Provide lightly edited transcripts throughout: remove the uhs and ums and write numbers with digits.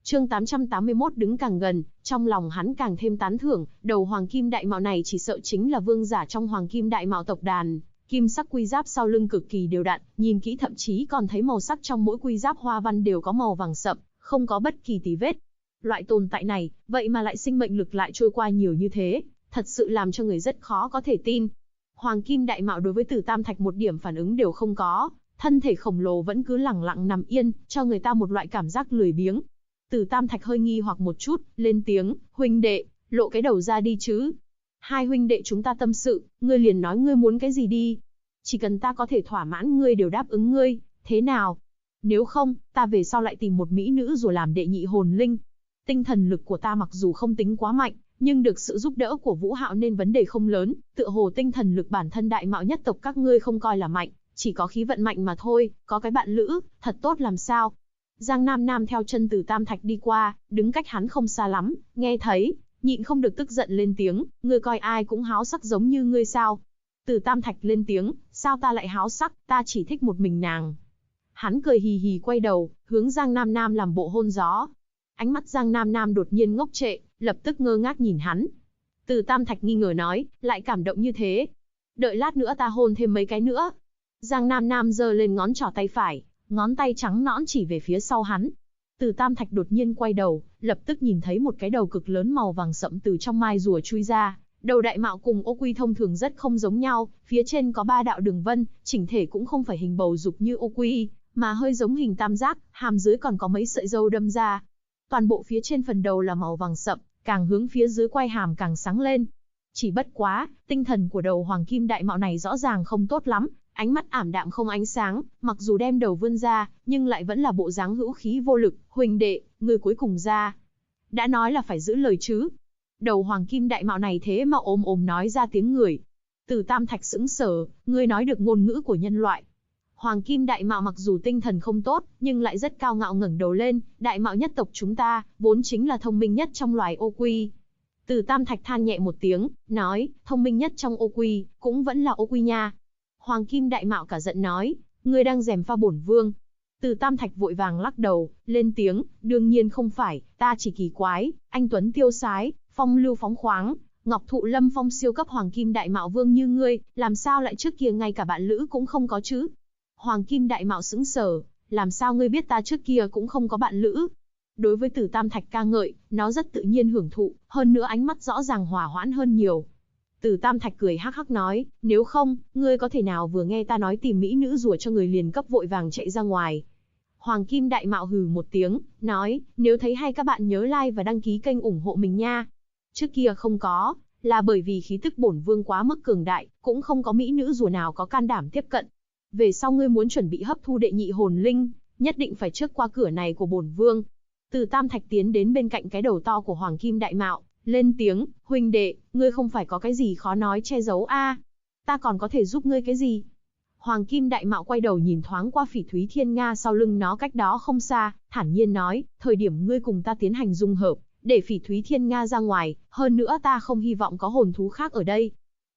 Chương 881 đứng càng gần, trong lòng hắn càng thêm tán thưởng, đầu hoàng kim đại mạo này chỉ sợ chính là vương giả trong hoàng kim đại mạo tộc đàn. Kim sắc quy giáp sau lưng cực kỳ đều đặn, nhìn kỹ thậm chí còn thấy màu sắc trong mỗi quy giáp hoa văn đều có màu vàng sậm, không có bất kỳ tì vết. Loại tồn tại này, vậy mà lại sinh mệnh lực lại trôi qua nhiều như thế, thật sự làm cho người rất khó có thể tin. Hoàng kim đại mạo đối với Tử Tam Thạch một điểm phản ứng đều không có, thân thể khổng lồ vẫn cứ lẳng lặng nằm yên, cho người ta một loại cảm giác lười biếng. Tử Tam Thạch hơi nghi hoặc một chút, lên tiếng, huynh đệ, lộ cái đầu ra đi chứ. Hai huynh đệ chúng ta tâm sự, ngươi liền nói ngươi muốn cái gì đi. Chỉ cần ta có thể thỏa mãn ngươi đều đáp ứng ngươi, thế nào? Nếu không, ta về sau lại tìm một mỹ nữ rồi làm đệ nhị hồn linh. Tinh thần lực của ta mặc dù không tính quá mạnh, nhưng được sự giúp đỡ của Vũ Hạo nên vấn đề không lớn, tựa hồ tinh thần lực bản thân đại mạo nhất tộc các ngươi không coi là mạnh, chỉ có khí vận mạnh mà thôi, có cái bạn lữ, thật tốt làm sao. Giang Nam Nam theo chân Tử Tam Thạch đi qua, đứng cách hắn không xa lắm, nghe thấy, nhịn không được tức giận lên tiếng, ngươi coi ai cũng háo sắc giống như ngươi sao? Tử Tam Thạch lên tiếng, sao ta lại háo sắc, ta chỉ thích một mình nàng. Hắn cười hì hì quay đầu, hướng Giang Nam Nam làm bộ hôn gió. Ánh mắt Giang Nam Nam đột nhiên ngốc trệ, lập tức ngơ ngác nhìn hắn. Tử Tam Thạch nghi ngờ nói, lại cảm động như thế. Đợi lát nữa ta hôn thêm mấy cái nữa. Giang Nam Nam giơ lên ngón trỏ tay phải, ngón tay trắng nõn chỉ về phía sau hắn. Tử Tam Thạch đột nhiên quay đầu, lập tức nhìn thấy một cái đầu cực lớn màu vàng sậm từ trong mai rùa chui ra. Đầu đại mạo cùng ô quy thông thường rất không giống nhau, phía trên có 3 đạo đường vân, chỉnh thể cũng không phải hình bầu dục như ô quy, mà hơi giống hình tam giác, hàm dưới còn có mấy sợi râu đâm ra. Toàn bộ phía trên phần đầu là màu vàng sậm, càng hướng phía dưới quai hàm càng sáng lên. Chỉ bất quá, tinh thần của đầu hoàng kim đại mạo này rõ ràng không tốt lắm, ánh mắt ảm đạm không ánh sáng, mặc dù đem đầu vươn ra, nhưng lại vẫn là bộ dáng hữu khí vô lực. Huynh đệ, người cuối cùng ra. Đã nói là phải giữ lời chứ. Đầu hoàng kim đại mạo này thế mà ồm ồm nói ra tiếng người. Tử Tam Thạch sững sờ, ngươi nói được ngôn ngữ của nhân loại. Hoàng kim đại mạo mặc dù tinh thần không tốt, nhưng lại rất cao ngạo ngẩng đầu lên, đại mạo nhất tộc chúng ta, vốn chính là thông minh nhất trong loài ô quy. Tử Tam Thạch than nhẹ một tiếng, nói, thông minh nhất trong ô quy, cũng vẫn là ô quy nha. Hoàng kim đại mạo cả giận nói, ngươi đang gièm pha bổn vương. Tử Tam Thạch vội vàng lắc đầu, lên tiếng, đương nhiên không phải, ta chỉ kỳ quái, anh tuấn tiêu sái, phong lưu phóng khoáng, ngọc thụ lâm phong siêu cấp hoàng kim đại mạo vương như ngươi, làm sao lại trước kia ngay cả bạn lữ cũng không có chứ? Hoàng kim đại mạo sững sờ, làm sao ngươi biết ta trước kia cũng không có bạn lữ? Đối với Tử Tam Thạch ca ngợi, nó rất tự nhiên hưởng thụ, hơn nữa ánh mắt rõ ràng hòa hoãn hơn nhiều. Tử Tam Thạch cười hắc hắc nói, nếu không, ngươi có thể nào vừa nghe ta nói tìm mỹ nữ rùa cho người liền cấp vội vàng chạy ra ngoài. Hoàng kim đại mạo hừ một tiếng, nói, nếu thấy hay các bạn nhớ like và đăng ký kênh ủng hộ mình nha. Trước kia không có, là bởi vì khí tức bổn vương quá mức cường đại, cũng không có mỹ nữ rùa nào có can đảm tiếp cận. Về sau ngươi muốn chuẩn bị hấp thu đệ nhị hồn linh, nhất định phải trước qua cửa này của bổn vương. Tử Tam Thạch tiến đến bên cạnh cái đầu to của Hoàng kim đại mạo, lên tiếng, huynh đệ, ngươi không phải có cái gì khó nói che giấu a? Ta còn có thể giúp ngươi cái gì? Hoàng kim đại mạo quay đầu nhìn thoáng qua Phỉ Thúy Thiên Nga sau lưng nó cách đó không xa, thản nhiên nói, thời điểm ngươi cùng ta tiến hành dung hợp, để Phỉ Thúy Thiên Nga ra ngoài, hơn nữa ta không hy vọng có hồn thú khác ở đây.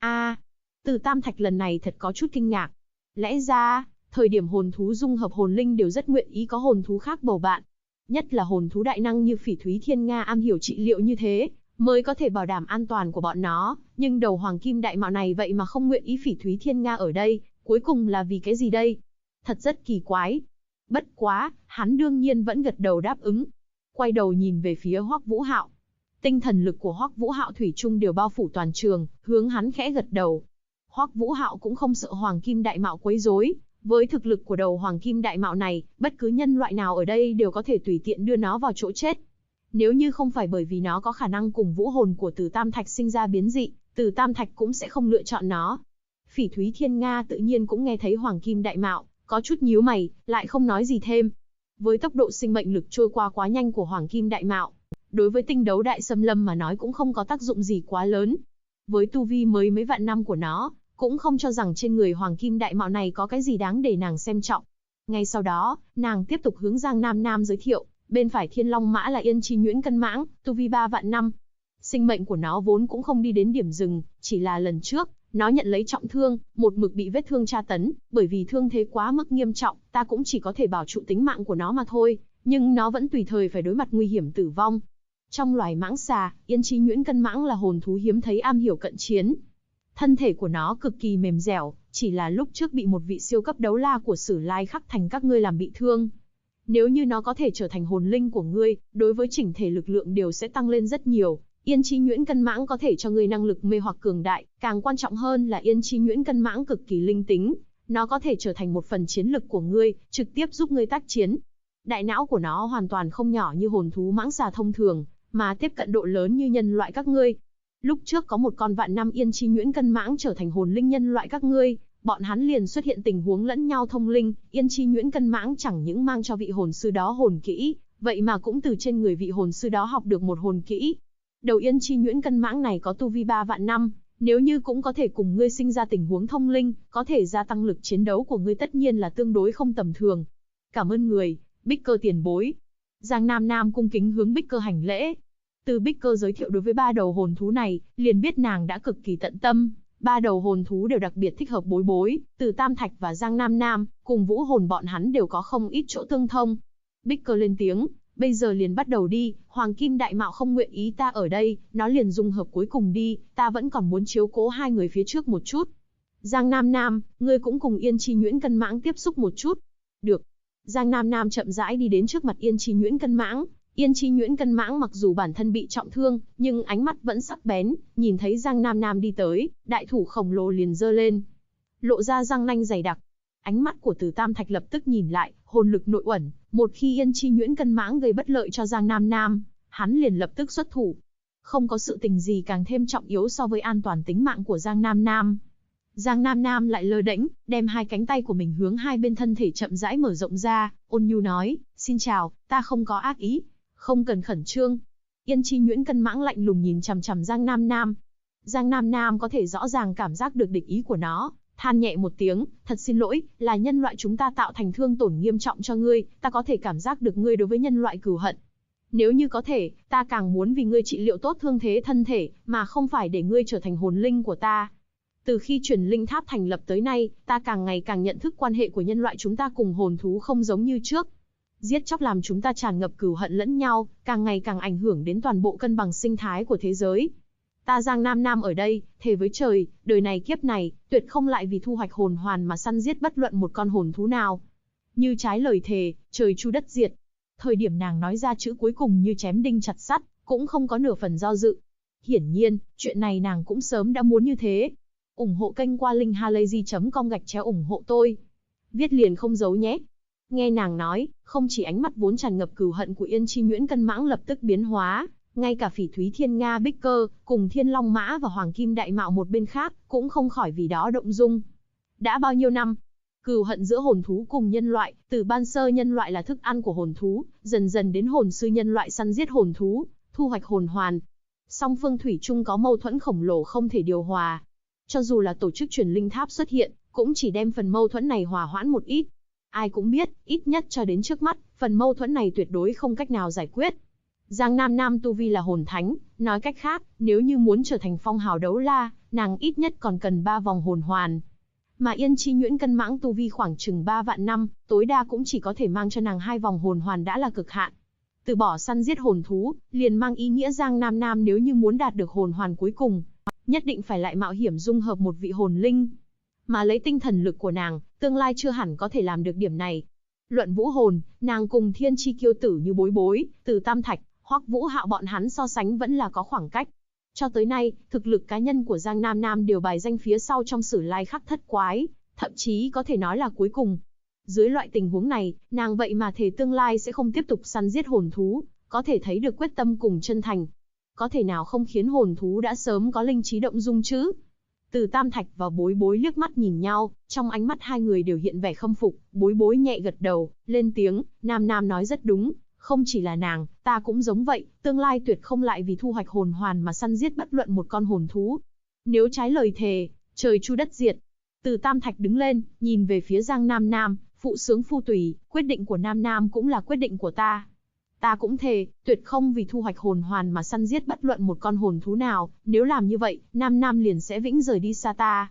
Tử Tam Thạch lần này thật có chút kinh ngạc. Lẽ ra, thời điểm hồn thú dung hợp hồn linh đều rất nguyện ý có hồn thú khác bầu bạn. Nhất là hồn thú đại năng như Phỉ Thúy Thiên Nga am hiểu trị liệu như thế, mới có thể bảo đảm an toàn của bọn nó, nhưng đầu hoàng kim đại mạo này vậy mà không nguyện ý Phỉ Thúy Thiên Nga ở đây, cuối cùng là vì cái gì đây? Thật rất kỳ quái. Bất quá, hắn đương nhiên vẫn gật đầu đáp ứng. Quay đầu nhìn về phía Hoắc Vũ Hạo. Tinh thần lực của Hoắc Vũ Hạo thủy chung đều bao phủ toàn trường, hướng hắn khẽ gật đầu. Hoắc Vũ Hạo cũng không sợ hoàng kim đại mạo quấy rối, với thực lực của đầu hoàng kim đại mạo này, bất cứ nhân loại nào ở đây đều có thể tùy tiện đưa nó vào chỗ chết. Nếu như không phải bởi vì nó có khả năng cùng vũ hồn của Tử Tam Thạch sinh ra biến dị, Tử Tam Thạch cũng sẽ không lựa chọn nó. Phỉ Thúy Thiên Nga tự nhiên cũng nghe thấy hoàng kim đại mạo, có chút nhíu mày, lại không nói gì thêm. Với tốc độ sinh mệnh lực trôi qua quá nhanh của hoàng kim đại mạo, đối với tinh đấu đại xâm lâm mà nói cũng không có tác dụng gì quá lớn. Với tu vi mới mấy vạn năm của nó, cũng không cho rằng trên người hoàng kim đại mạo này có cái gì đáng để nàng xem trọng. Ngay sau đó, nàng tiếp tục hướng Giang Nam Nam giới thiệu, bên phải Thiên Long Mã là Yên Chi Nhuyễn Cân Mãng, tu vi 3 vạn năm. Sinh mệnh của nó vốn cũng không đi đến điểm dừng, chỉ là lần trước, nó nhận lấy trọng thương, một mực bị vết thương tra tấn, bởi vì thương thế quá mức nghiêm trọng, ta cũng chỉ có thể bảo trụ tính mạng của nó mà thôi, nhưng nó vẫn tùy thời phải đối mặt nguy hiểm tử vong. Trong loài mãng xà, Yên Chi Nhuyễn Cân Mãng là hồn thú hiếm thấy am hiểu cận chiến. Thân thể của nó cực kỳ mềm dẻo, chỉ là lúc trước bị một vị siêu cấp đấu la của Sử Lai Khắc Thành các ngươi làm bị thương. Nếu như nó có thể trở thành hồn linh của ngươi, đối với chỉnh thể lực lượng đều sẽ tăng lên rất nhiều. Yên Chi Nhuyễn Cân Mãng có thể cho ngươi năng lực mê hoặc cường đại, càng quan trọng hơn là Yên Chi Nhuyễn Cân Mãng cực kỳ linh tính, nó có thể trở thành một phần chiến lực của ngươi, trực tiếp giúp ngươi tác chiến. Đại não của nó hoàn toàn không nhỏ như hồn thú mãng xà thông thường, mà tiếp cận độ lớn như nhân loại các ngươi. Lúc trước có một con vạn năm Yên Chi Nhuyễn Cân Mãng trở thành hồn linh nhân loại các ngươi, bọn hắn liền xuất hiện tình huống lẫn nhau thông linh, Yên Chi Nhuyễn Cân Mãng chẳng những mang cho vị hồn sư đó hồn kỹ, vậy mà cũng từ trên người vị hồn sư đó học được một hồn kỹ. Đầu Yên Chi Nhuyễn Cân Mãng này có tu vi 3 vạn năm, nếu như cũng có thể cùng ngươi sinh ra tình huống thông linh, có thể gia tăng lực chiến đấu của ngươi tất nhiên là tương đối không tầm thường. Cảm ơn người, Bích Cơ tiền bối. Giang Nam Nam cung kính hướng Bích Cơ hành lễ. Từ Bích Cơ giới thiệu đối với 3 đầu hồn thú này, liền biết nàng đã cực kỳ tận tâm. 3 đầu hồn thú đều đặc biệt thích hợp Bối Bối, Từ Tam Thạch và Giang Nam Nam, cùng vũ hồn bọn hắn đều có không ít chỗ tương thông. Bích Cơ lên tiếng, bây giờ liền bắt đầu đi, Hoàng Kim Đại Mạo không nguyện ý ta ở đây, nó liền dung hợp cuối cùng đi, ta vẫn còn muốn chiếu cố 2 người phía trước một chút. Giang Nam Nam, ngươi cũng cùng Yên Chi Nhuyễn Cân Mãng tiếp xúc một chút. Được. Giang Nam Nam chậm rãi đi đến trước mặt Yên Chi Nhuyễn Cân Mãng. Yên Chi Nhuyễn Cân Mãng mặc dù bản thân bị trọng thương, nhưng ánh mắt vẫn sắc bén, nhìn thấy Giang Nam Nam đi tới, đại thủ khổng lồ liền giơ lên, lộ ra răng nanh dày đặc. Ánh mắt của Từ Tam Thạch lập tức nhìn lại, hồn lực nội uẩn, một khi Yên Chi Nhuyễn Cân Mãng gây bất lợi cho Giang Nam Nam, hắn liền lập tức xuất thủ. Không có sự tình gì càng thêm trọng yếu so với an toàn tính mạng của Giang Nam Nam. Giang Nam Nam lại lơ đễnh, đem 2 cánh tay của mình hướng 2 bên thân thể chậm rãi mở rộng ra, ôn nhu nói, xin chào, ta không có ác ý, không cần khẩn trương. Yên Chi Nhuyễn Cân Mãng lạnh lùng nhìn chằm chằm Giang Nam Nam. Giang Nam Nam có thể rõ ràng cảm giác được địch ý của nó, than nhẹ một tiếng, thật xin lỗi, là nhân loại chúng ta tạo thành thương tổn nghiêm trọng cho ngươi, ta có thể cảm giác được ngươi đối với nhân loại cừu hận. Nếu như có thể, ta càng muốn vì ngươi trị liệu tốt thương thế thân thể, mà không phải để ngươi trở thành hồn linh của ta. Từ khi truyền linh tháp thành lập tới nay, ta càng ngày càng nhận thức quan hệ của nhân loại chúng ta cùng hồn thú không giống như trước. Giết chóc làm chúng ta tràn ngập cừu hận lẫn nhau, càng ngày càng ảnh hưởng đến toàn bộ cân bằng sinh thái của thế giới. Ta Giang Nam Nam ở đây, thề với trời, đời này kiếp này, tuyệt không lại vì thu hoạch hồn hoàn mà săn giết bất luận một con hồn thú nào. Như trái lời thề, trời chu đất diệt. Thời điểm nàng nói ra chữ cuối cùng như chém đinh chặt sắt, cũng không có nửa phần do dự. Hiển nhiên, chuyện này nàng cũng sớm đã muốn như thế. Ủng hộ kênh qua linkhalazy.com/ủng hộ tôi. Viết liền không giấu nhé. Nghe nàng nói, không chỉ ánh mắt vốn tràn ngập cừu hận của Yên Chi Nhuyễn Cân Mãng lập tức biến hóa, ngay cả Phỉ Thúy Thiên Nga Bích Cơ, cùng Thiên Long Mã và Hoàng Kim Đại Mạo một bên khác, cũng không khỏi vì đó động dung. Đã bao nhiêu năm, cừu hận giữa hồn thú cùng nhân loại, từ ban sơ nhân loại là thức ăn của hồn thú, dần dần đến hồn sư nhân loại săn giết hồn thú, thu hoạch hồn hoàn. Song phương thủy chung có mâu thuẫn khổng lồ không thể điều hòa. Cho dù là tổ chức truyền linh tháp xuất hiện, cũng chỉ đem phần mâu thuẫn này hòa hoãn một ít. Ai cũng biết, ít nhất cho đến trước mắt, phần mâu thuẫn này tuyệt đối không cách nào giải quyết. Giang Nam Nam tu vi là hồn thánh, nói cách khác, nếu như muốn trở thành phong hào đấu la, nàng ít nhất còn cần 3 vòng hồn hoàn. Mà Yên Chi Nhuyễn Cân Mãng tu vi khoảng chừng 3 vạn năm, tối đa cũng chỉ có thể mang cho nàng 2 vòng hồn hoàn đã là cực hạn. Từ bỏ săn giết hồn thú, liền mang ý nghĩa Giang Nam Nam nếu như muốn đạt được hồn hoàn cuối cùng, nhất định phải lại mạo hiểm dung hợp một vị hồn linh. Mà lấy tinh thần lực của nàng, tương lai chưa hẳn có thể làm được điểm này. Luận vũ hồn, nàng cùng thiên chi kiêu tử như Bối Bối, Từ Tam Thạch, hoặc Vũ Hạo bọn hắn so sánh vẫn là có khoảng cách. Cho tới nay, thực lực cá nhân của Giang Nam Nam đều bài danh phía sau trong Sử Lai Khắc Thất Quái, thậm chí có thể nói là cuối cùng. Dưới loại tình huống này, nàng vậy mà thề tương lai sẽ không tiếp tục săn giết hồn thú, có thể thấy được quyết tâm cùng chân thành. Có thể nào không khiến hồn thú đã sớm có linh trí động dung chứ? Từ Tam Thạch và Bối Bối liếc mắt nhìn nhau, trong ánh mắt hai người đều hiện vẻ khâm phục. Bối Bối nhẹ gật đầu, lên tiếng, Nam Nam nói rất đúng, không chỉ là nàng, ta cũng giống vậy, tương lai tuyệt không lại vì thu hoạch hồn hoàn mà săn giết bất luận một con hồn thú. Nếu trái lời thề, trời chu đất diệt. Từ Tam Thạch đứng lên, nhìn về phía Giang Nam Nam, phụ sướng phu tùy, quyết định của Nam Nam cũng là quyết định của ta. Ta cũng thề, tuyệt không vì thu hoạch hồn hoàn mà săn giết bất luận một con hồn thú nào, nếu làm như vậy, Nam Nam liền sẽ vĩnh rời đi xa ta.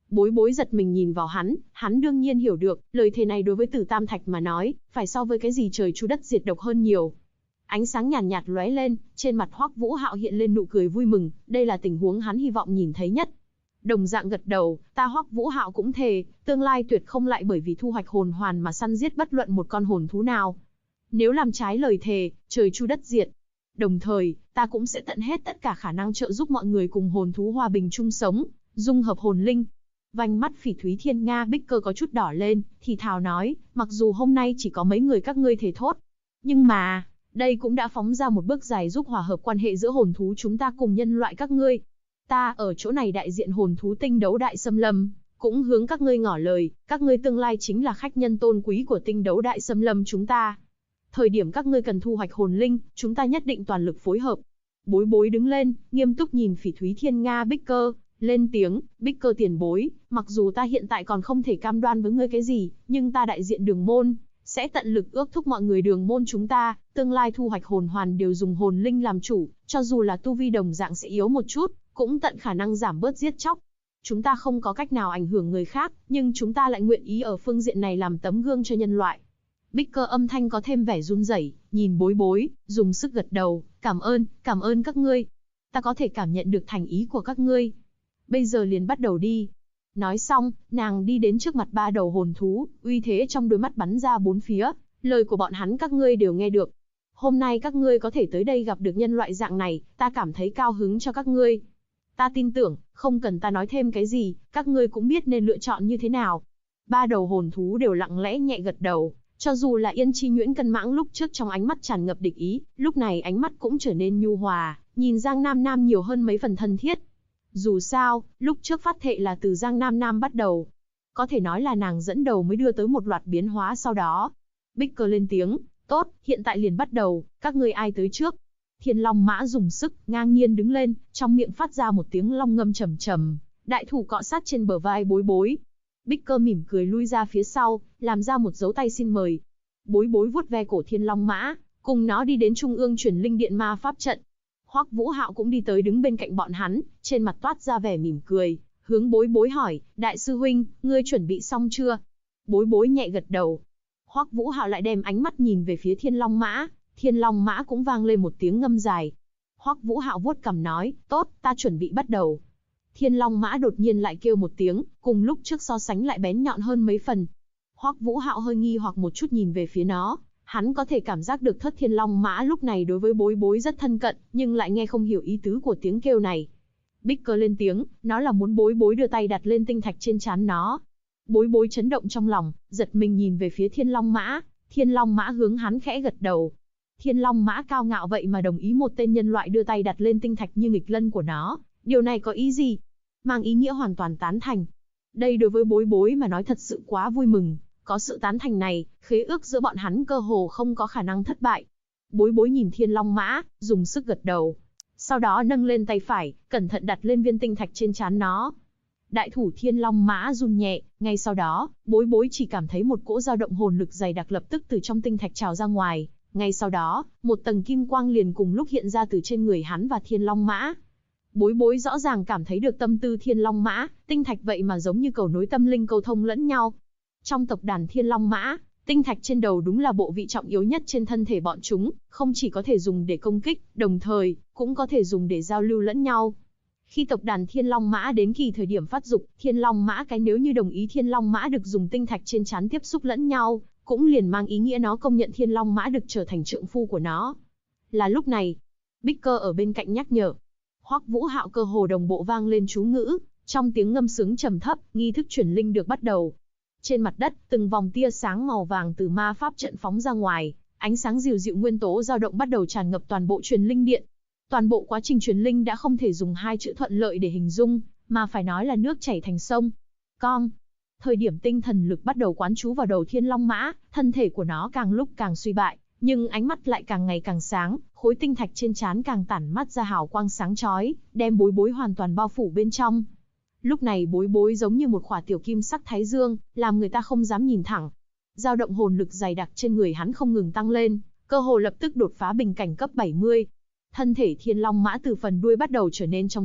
Bối bối giật mình nhìn vào hắn đương nhiên hiểu được, lời thề này đối với Tử Tam Thạch mà nói, phải so với cái gì trời chu đất diệt độc hơn nhiều. Ánh sáng nhàn nhạt lóe lên, trên mặt Hoắc Vũ Hạo hiện lên nụ cười vui mừng, đây là tình huống hắn hy vọng nhìn thấy nhất. Đồng dạng gật đầu, ta Hoắc Vũ Hạo cũng thề, tương lai tuyệt không lại bởi vì thu hoạch hồn hoàn mà săn giết bất luận một con hồn thú nào. Nếu làm trái lời thề, trời chu đất diệt. Đồng thời, ta cũng sẽ tận hết tất cả khả năng trợ giúp mọi người cùng hồn thú hòa bình chung sống, dung hợp hồn linh. Vành mắt Phỉ Thúy Thiên Nga Bích Cơ có chút đỏ lên, thì thào nói, mặc dù hôm nay chỉ có mấy người các ngươi thề thốt, nhưng mà, đây cũng đã phóng ra một bước dài giúp hòa hợp quan hệ giữa hồn thú chúng ta cùng nhân loại các ngươi. Ta ở chỗ này đại diện hồn thú Tinh Đấu Đại Xâm Lâm, cũng hướng các ngươi ngỏ lời, các ngươi tương lai chính là khách nhân tôn quý của Tinh Đấu Đại Xâm Lâm chúng ta. Thời điểm các ngươi cần thu hoạch hồn linh, chúng ta nhất định toàn lực phối hợp. Bối bối đứng lên, nghiêm túc nhìn Phỉ Thúy Thiên Nga Bích Cơ, lên tiếng, Bích Cơ tiền bối, mặc dù ta hiện tại còn không thể cam đoan với ngươi cái gì, nhưng ta đại diện Đường môn, sẽ tận lực ước thúc mọi người Đường môn chúng ta, tương lai thu hoạch hồn hoàn đều dùng hồn linh làm chủ, cho dù là tu vi đồng dạng sẽ yếu một chút, cũng tận khả năng giảm bớt giết chóc. Chúng ta không có cách nào ảnh hưởng người khác, nhưng chúng ta lại nguyện ý ở phương diện này làm tấm gương cho nhân loại. Bích Cơ âm thanh có thêm vẻ run rẩy, nhìn bối bối, dùng sức gật đầu, cảm ơn các ngươi. Ta có thể cảm nhận được thành ý của các ngươi. Bây giờ liền bắt đầu đi. Nói xong, nàng đi đến trước mặt ba đầu hồn thú, uy thế trong đôi mắt bắn ra bốn phía, lời của bọn hắn các ngươi đều nghe được. Hôm nay các ngươi có thể tới đây gặp được nhân loại dạng này, ta cảm thấy cao hứng cho các ngươi. Ta tin tưởng, không cần ta nói thêm cái gì, các ngươi cũng biết nên lựa chọn như thế nào. Ba đầu hồn thú đều lặng lẽ nhẹ gật đầu, cho dù là Yên Chi Nhuyễn Cân Mãng lúc trước trong ánh mắt tràn ngập địch ý, lúc này ánh mắt cũng trở nên nhu hòa, nhìn Giang Nam Nam nhiều hơn mấy phần thân thiết. Dù sao, lúc trước phát thệ là từ Giang Nam Nam bắt đầu. Có thể nói là nàng dẫn đầu mới đưa tới một loạt biến hóa sau đó. Bích Cơ lên tiếng, tốt, hiện tại liền bắt đầu, các ngươi ai tới trước? Thiên Long Mã dùng sức, ngang nhiên đứng lên, trong miệng phát ra một tiếng long ngâm trầm trầm, đại thủ cọ sát trên bờ vai bối bối. Bích Cơ mỉm cười lui ra phía sau, làm ra một dấu tay xin mời. Bối bối vuốt ve cổ Thiên Long Mã, cùng nó đi đến trung ương truyền linh điện ma pháp trận. Hoắc Vũ Hạo cũng đi tới đứng bên cạnh bọn hắn, trên mặt toát ra vẻ mỉm cười, hướng bối bối hỏi, đại sư huynh, ngươi chuẩn bị xong chưa? Bối bối nhẹ gật đầu. Hoắc Vũ Hạo lại đem ánh mắt nhìn về phía Thiên Long Mã, Thiên Long Mã cũng vang lên một tiếng ngâm dài. Hoắc Vũ Hạo vuốt cằm nói, tốt, ta chuẩn bị bắt đầu. Thiên Long Mã đột nhiên lại kêu một tiếng, cùng lúc trước so sánh lại bén nhọn hơn mấy phần. Hoắc Vũ Hạo hơi nghi hoặc một chút nhìn về phía nó, hắn có thể cảm giác được Thất Thiên Long Mã lúc này đối với bối bối rất thân cận, nhưng lại nghe không hiểu ý tứ của tiếng kêu này. Bích Cơ lên tiếng, nó là muốn bối bối đưa tay đặt lên tinh thạch trên trán nó. Bối bối chấn động trong lòng, giật mình nhìn về phía Thiên Long Mã, Thiên Long Mã hướng hắn khẽ gật đầu. Thiên Long Mã cao ngạo vậy mà đồng ý một tên nhân loại đưa tay đặt lên tinh thạch như nghịch lân của nó, điều này có ý gì? Mang ý nghĩa hoàn toàn tán thành. Đây đối với bối bối mà nói thật sự quá vui mừng, có sự tán thành này, khế ước giữa bọn hắn cơ hồ không có khả năng thất bại. Bối bối nhìn Thiên Long Mã, dùng sức gật đầu. Sau đó nâng lên tay phải, cẩn thận đặt lên viên tinh thạch trên trán nó. Đại thủ Thiên Long Mã run nhẹ, ngay sau đó, bối bối chỉ cảm thấy một cỗ dao động hồn lực dày đặc lập tức từ trong tinh thạch trào ra ngoài. Ngay sau đó, một tầng kim quang liền cùng lúc hiện ra từ trên người hắn và Thiên Long Mã. Bối bối rõ ràng cảm thấy được tâm tư Thiên Long Mã, tinh thạch vậy mà giống như cầu nối tâm linh câu thông lẫn nhau. Trong tộc đàn Thiên Long Mã, tinh thạch trên đầu đúng là bộ vị trọng yếu nhất trên thân thể bọn chúng, không chỉ có thể dùng để công kích, đồng thời, cũng có thể dùng để giao lưu lẫn nhau. Khi tộc đàn Thiên Long Mã đến kỳ thời điểm phát dục, Thiên Long Mã cái nếu như đồng ý Thiên Long Mã được dùng tinh thạch trên trán tiếp xúc lẫn nhau, cũng liền mang ý nghĩa nó công nhận Thiên Long Mã được trở thành trượng phu của nó. Là lúc này, Bích Cơ ở bên cạnh nhắc nhở. Hoắc Vũ Hạo cơ hồ đồng bộ vang lên chú ngữ, trong tiếng ngâm sướng trầm thấp, nghi thức chuyển linh được bắt đầu. Trên mặt đất, từng vòng tia sáng màu vàng từ ma pháp trận phóng ra ngoài, ánh sáng dịu dịu nguyên tố dao động bắt đầu tràn ngập toàn bộ truyền linh điện. Toàn bộ quá trình truyền linh đã không thể dùng hai chữ thuận lợi để hình dung, mà phải nói là nước chảy thành sông. Con. Thời điểm tinh thần lực bắt đầu quán trú vào đầu Thiên Long Mã, thân thể của nó càng lúc càng suy bại, nhưng ánh mắt lại càng ngày càng sáng, khối tinh thạch trên trán càng tản mắt ra hào quang sáng chói, đem bối bối hoàn toàn bao phủ bên trong. Lúc này bối bối giống như một khỏa tiểu kim sắc thái dương, làm người ta không dám nhìn thẳng. Dao động hồn lực dày đặc trên người hắn không ngừng tăng lên, cơ hồ lập tức đột phá bình cảnh cấp 70. Thân thể Thiên Long Mã từ phần đuôi bắt đầu trở nên trong suốt,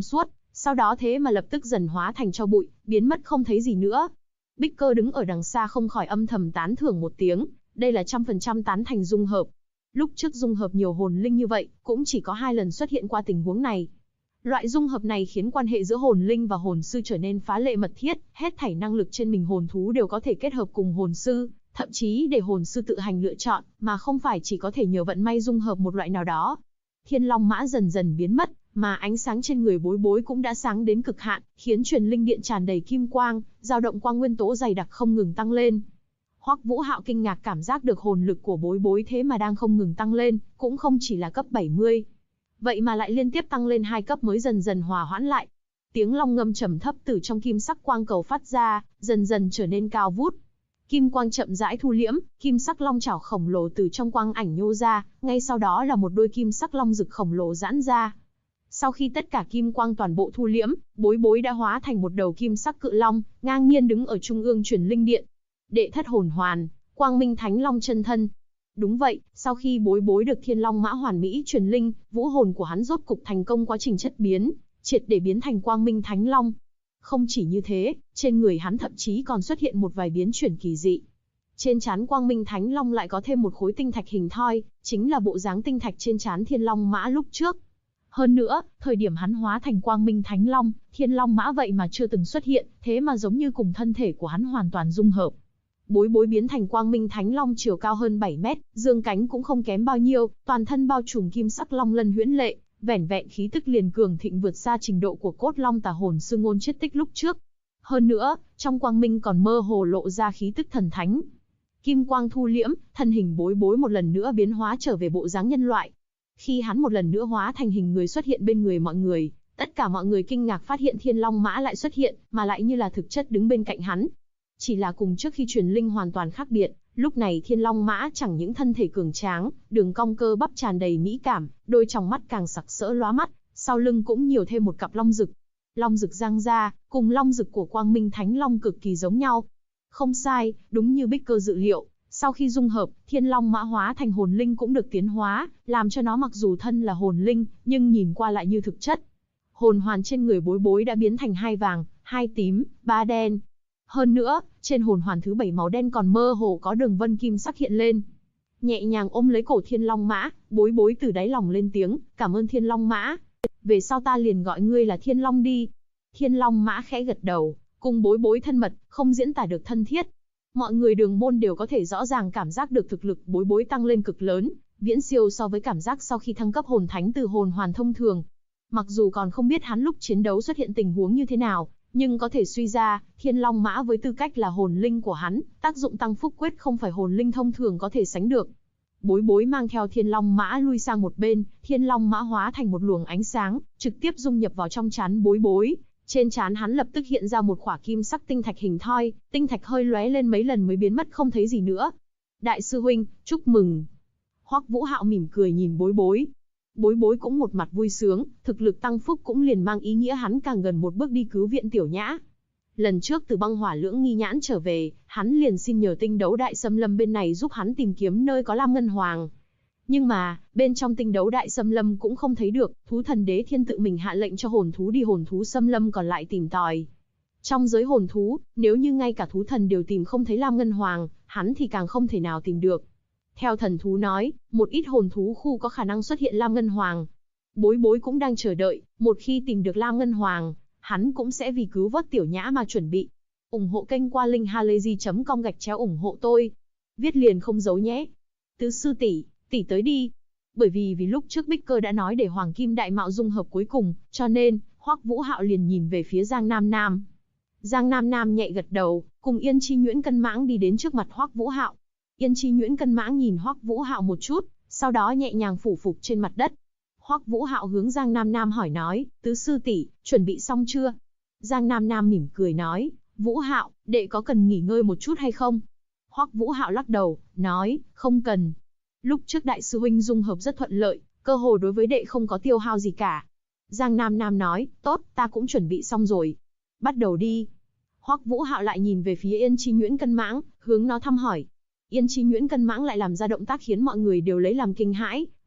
Sau đó thế mà lập tức dần hóa thành tro bụi, biến mất không thấy gì nữa. Bích Cơ đứng ở đằng xa không khỏi âm thầm tán thưởng một tiếng, đây là 100% tán thành dung hợp. Lúc trước dung hợp nhiều hồn linh như vậy, cũng chỉ có 2 lần xuất hiện qua tình huống này. Loại dung hợp này khiến quan hệ giữa hồn linh và hồn sư trở nên phá lệ mật thiết, hết thảy năng lực trên mình hồn thú đều có thể kết hợp cùng hồn sư, thậm chí để hồn sư tự hành lựa chọn, mà không phải chỉ có thể nhờ vận may dung hợp một loại nào đó. Thiên Long Mã dần dần biến mất, mà ánh sáng trên người Bối Bối cũng đã sáng đến cực hạn, khiến truyền linh điện tràn đầy kim quang, dao động quang nguyên tố dày đặc không ngừng tăng lên. Hoắc Vũ Hạo kinh ngạc cảm giác được hồn lực của Bối Bối thế mà đang không ngừng tăng lên, cũng không chỉ là cấp 70. Vậy mà lại liên tiếp tăng lên 2 cấp mới dần dần hòa hoãn lại. Tiếng long ngâm trầm thấp từ trong kim sắc quang cầu phát ra, dần dần trở nên cao vút. Kim quang chậm rãi thu liễm, kim sắc long chảo khổng lồ từ trong quang ảnh nhô ra, ngay sau đó là một đôi kim sắc long rực khổng lồ giãn ra. Sau khi tất cả kim quang toàn bộ thu liễm, Bối Bối đã hóa thành một đầu kim sắc cự long, ngang nhiên đứng ở trung ương truyền linh điện. Đệ thất hồn hoàn, Quang Minh Thánh Long chân thân. Đúng vậy, sau khi Bối Bối được Thiên Long Mã hoàn mỹ truyền linh, vũ hồn của hắn rốt cục thành công quá trình chất biến, triệt để biến thành Quang Minh Thánh Long. Không chỉ như thế, trên người hắn thậm chí còn xuất hiện một vài biến chuyển kỳ dị. Trên trán Quang Minh Thánh Long lại có thêm một khối tinh thạch hình thoi, chính là bộ dáng tinh thạch trên trán Thiên Long Mã lúc trước. Hơn nữa, thời điểm hắn hóa thành Quang Minh Thánh Long, Thiên Long Mã vậy mà chưa từng xuất hiện, thế mà giống như cùng thân thể của hắn hoàn toàn dung hợp. Bối Bối biến thành Quang Minh Thánh Long chiều cao hơn 7 mét, dương cánh cũng không kém bao nhiêu, toàn thân bao trùm kim sắc long lân huyễn lệ, vẻn vẹn khí tức liền cường thịnh vượt xa trình độ của cốt long tà hồn sư Ngôn Chiết Tích lúc trước. Hơn nữa, trong quang minh còn mơ hồ lộ ra khí tức thần thánh. Kim quang thu liễm, thân hình Bối Bối một lần nữa biến hóa trở về bộ dáng nhân loại. Khi hắn một lần nữa hóa thành hình người xuất hiện bên người mọi người, tất cả mọi người kinh ngạc phát hiện Thiên Long Mã lại xuất hiện, mà lại như là thực chất đứng bên cạnh hắn. Chỉ là cùng trước khi truyền linh hoàn toàn khác biệt, lúc này Thiên Long Mã chẳng những thân thể cường tráng, đường cong cơ bắp tràn đầy mỹ cảm, đôi tròng mắt càng sặc sỡ lóa mắt, sau lưng cũng nhiều thêm một cặp long rực. Long rực giang ra, cùng long rực của Quang Minh Thánh Long cực kỳ giống nhau. Không sai, đúng như Bích Cơ dự liệu, sau khi dung hợp, Thiên Long Mã hóa thành hồn linh cũng được tiến hóa, làm cho nó mặc dù thân là hồn linh, nhưng nhìn qua lại như thực chất. Hồn hoàn trên người Bối Bối đã biến thành 2 vàng, 2 tím, 3 đen. Hơn nữa, trên hồn hoàn thứ 7 màu đen còn mơ hồ có đường vân kim sắc hiện lên. Nhẹ nhàng ôm lấy cổ Thiên Long Mã, Bối Bối từ đáy lòng lên tiếng, cảm ơn Thiên Long Mã. Về sau ta liền gọi ngươi là Thiên Long đi. Thiên Long Mã khẽ gật đầu, cùng Bối Bối thân mật, không diễn tả được thân thiết. Mọi người Đường Môn đều có thể rõ ràng cảm giác được thực lực Bối Bối tăng lên cực lớn, viễn siêu so với cảm giác sau khi thăng cấp hồn thánh từ hồn hoàn thông thường. Mặc dù còn không biết hắn lúc chiến đấu xuất hiện tình huống như thế nào, nhưng có thể suy ra, Thiên Long Mã với tư cách là hồn linh của hắn, tác dụng tăng phúc quyết không phải hồn linh thông thường có thể sánh được. Bối Bối mang theo Thiên Long Mã lui sang một bên, Thiên Long Mã hóa thành một luồng ánh sáng, trực tiếp dung nhập vào trong trán Bối Bối. Trên trán hắn lập tức hiện ra một khỏa kim sắc tinh thạch hình thoi, tinh thạch hơi lóe lên mấy lần mới biến mất không thấy gì nữa. Đại sư huynh, chúc mừng. Hoắc Vũ Hạo mỉm cười nhìn Bối Bối. Bối Bối cũng một mặt vui sướng, thực lực tăng phúc cũng liền mang ý nghĩa hắn càng gần một bước đi cứu viện Tiểu Nhã. Lần trước từ băng hỏa lưỡng nghi nhãn trở về, hắn liền xin nhờ tinh đấu đại xâm lâm bên này giúp hắn tìm kiếm nơi có Lam Ngân Hoàng. Nhưng mà, bên trong tinh đấu đại xâm lâm cũng không thấy được, thú thần đế thiên tự mình hạ lệnh cho hồn thú đi hồn thú xâm lâm còn lại tìm tòi. Trong giới hồn thú, nếu như ngay cả thú thần đều tìm không thấy Lam Ngân Hoàng, hắn thì càng không thể nào tìm được. Theo thần thú nói, một ít hồn thú khu có khả năng xuất hiện Lam Ngân Hoàng. Bối Bối cũng đang chờ đợi, một khi tìm được Lam Ngân Hoàng, hắn cũng sẽ vì cứu vớt Tiểu Nhã mà chuẩn bị. Ủng hộ kênh qua linkhalazy.com/ủng hộ tôi. Viết liền không giấu nhé. Tứ sư tỷ tới đi. Bởi vì lúc trước Bích Cơ đã nói để Hoàng Kim Đại Mạo dung hợp cuối cùng, cho nên, Hoắc Vũ Hạo liền nhìn về phía Giang Nam Nam. Giang Nam Nam nhẹ gật đầu, cùng Yên Chi Nhuyễn Cân Mãng đi đến trước mặt Hoắc Vũ Hạo. Yên Chi Nhuyễn Cân Mãng nhìn Hoắc Vũ Hạo một chút, sau đó nhẹ nhàng phủ phục trên mặt đất. Hoắc Vũ Hạo hướng Giang Nam Nam hỏi nói, tứ sư tỷ, chuẩn bị xong chưa? Giang Nam Nam mỉm cười nói, Vũ Hạo, đệ có cần nghỉ ngơi một chút hay không? Hoắc Vũ Hạo lắc đầu, nói, không cần. Lúc trước đại sư huynh dung hợp rất thuận lợi, cơ hồ đối với đệ không có tiêu hao gì cả. Giang Nam Nam nói, tốt, ta cũng chuẩn bị xong rồi. Bắt đầu đi. Hoắc Vũ Hạo lại nhìn về phía Yên Chi Nhuyễn Cân Mãng, hướng nó thăm hỏi. Yên Chi Nhuyễn Cân Mãng lại làm ra động tác khiến mọi người đều lấy làm kinh hãi,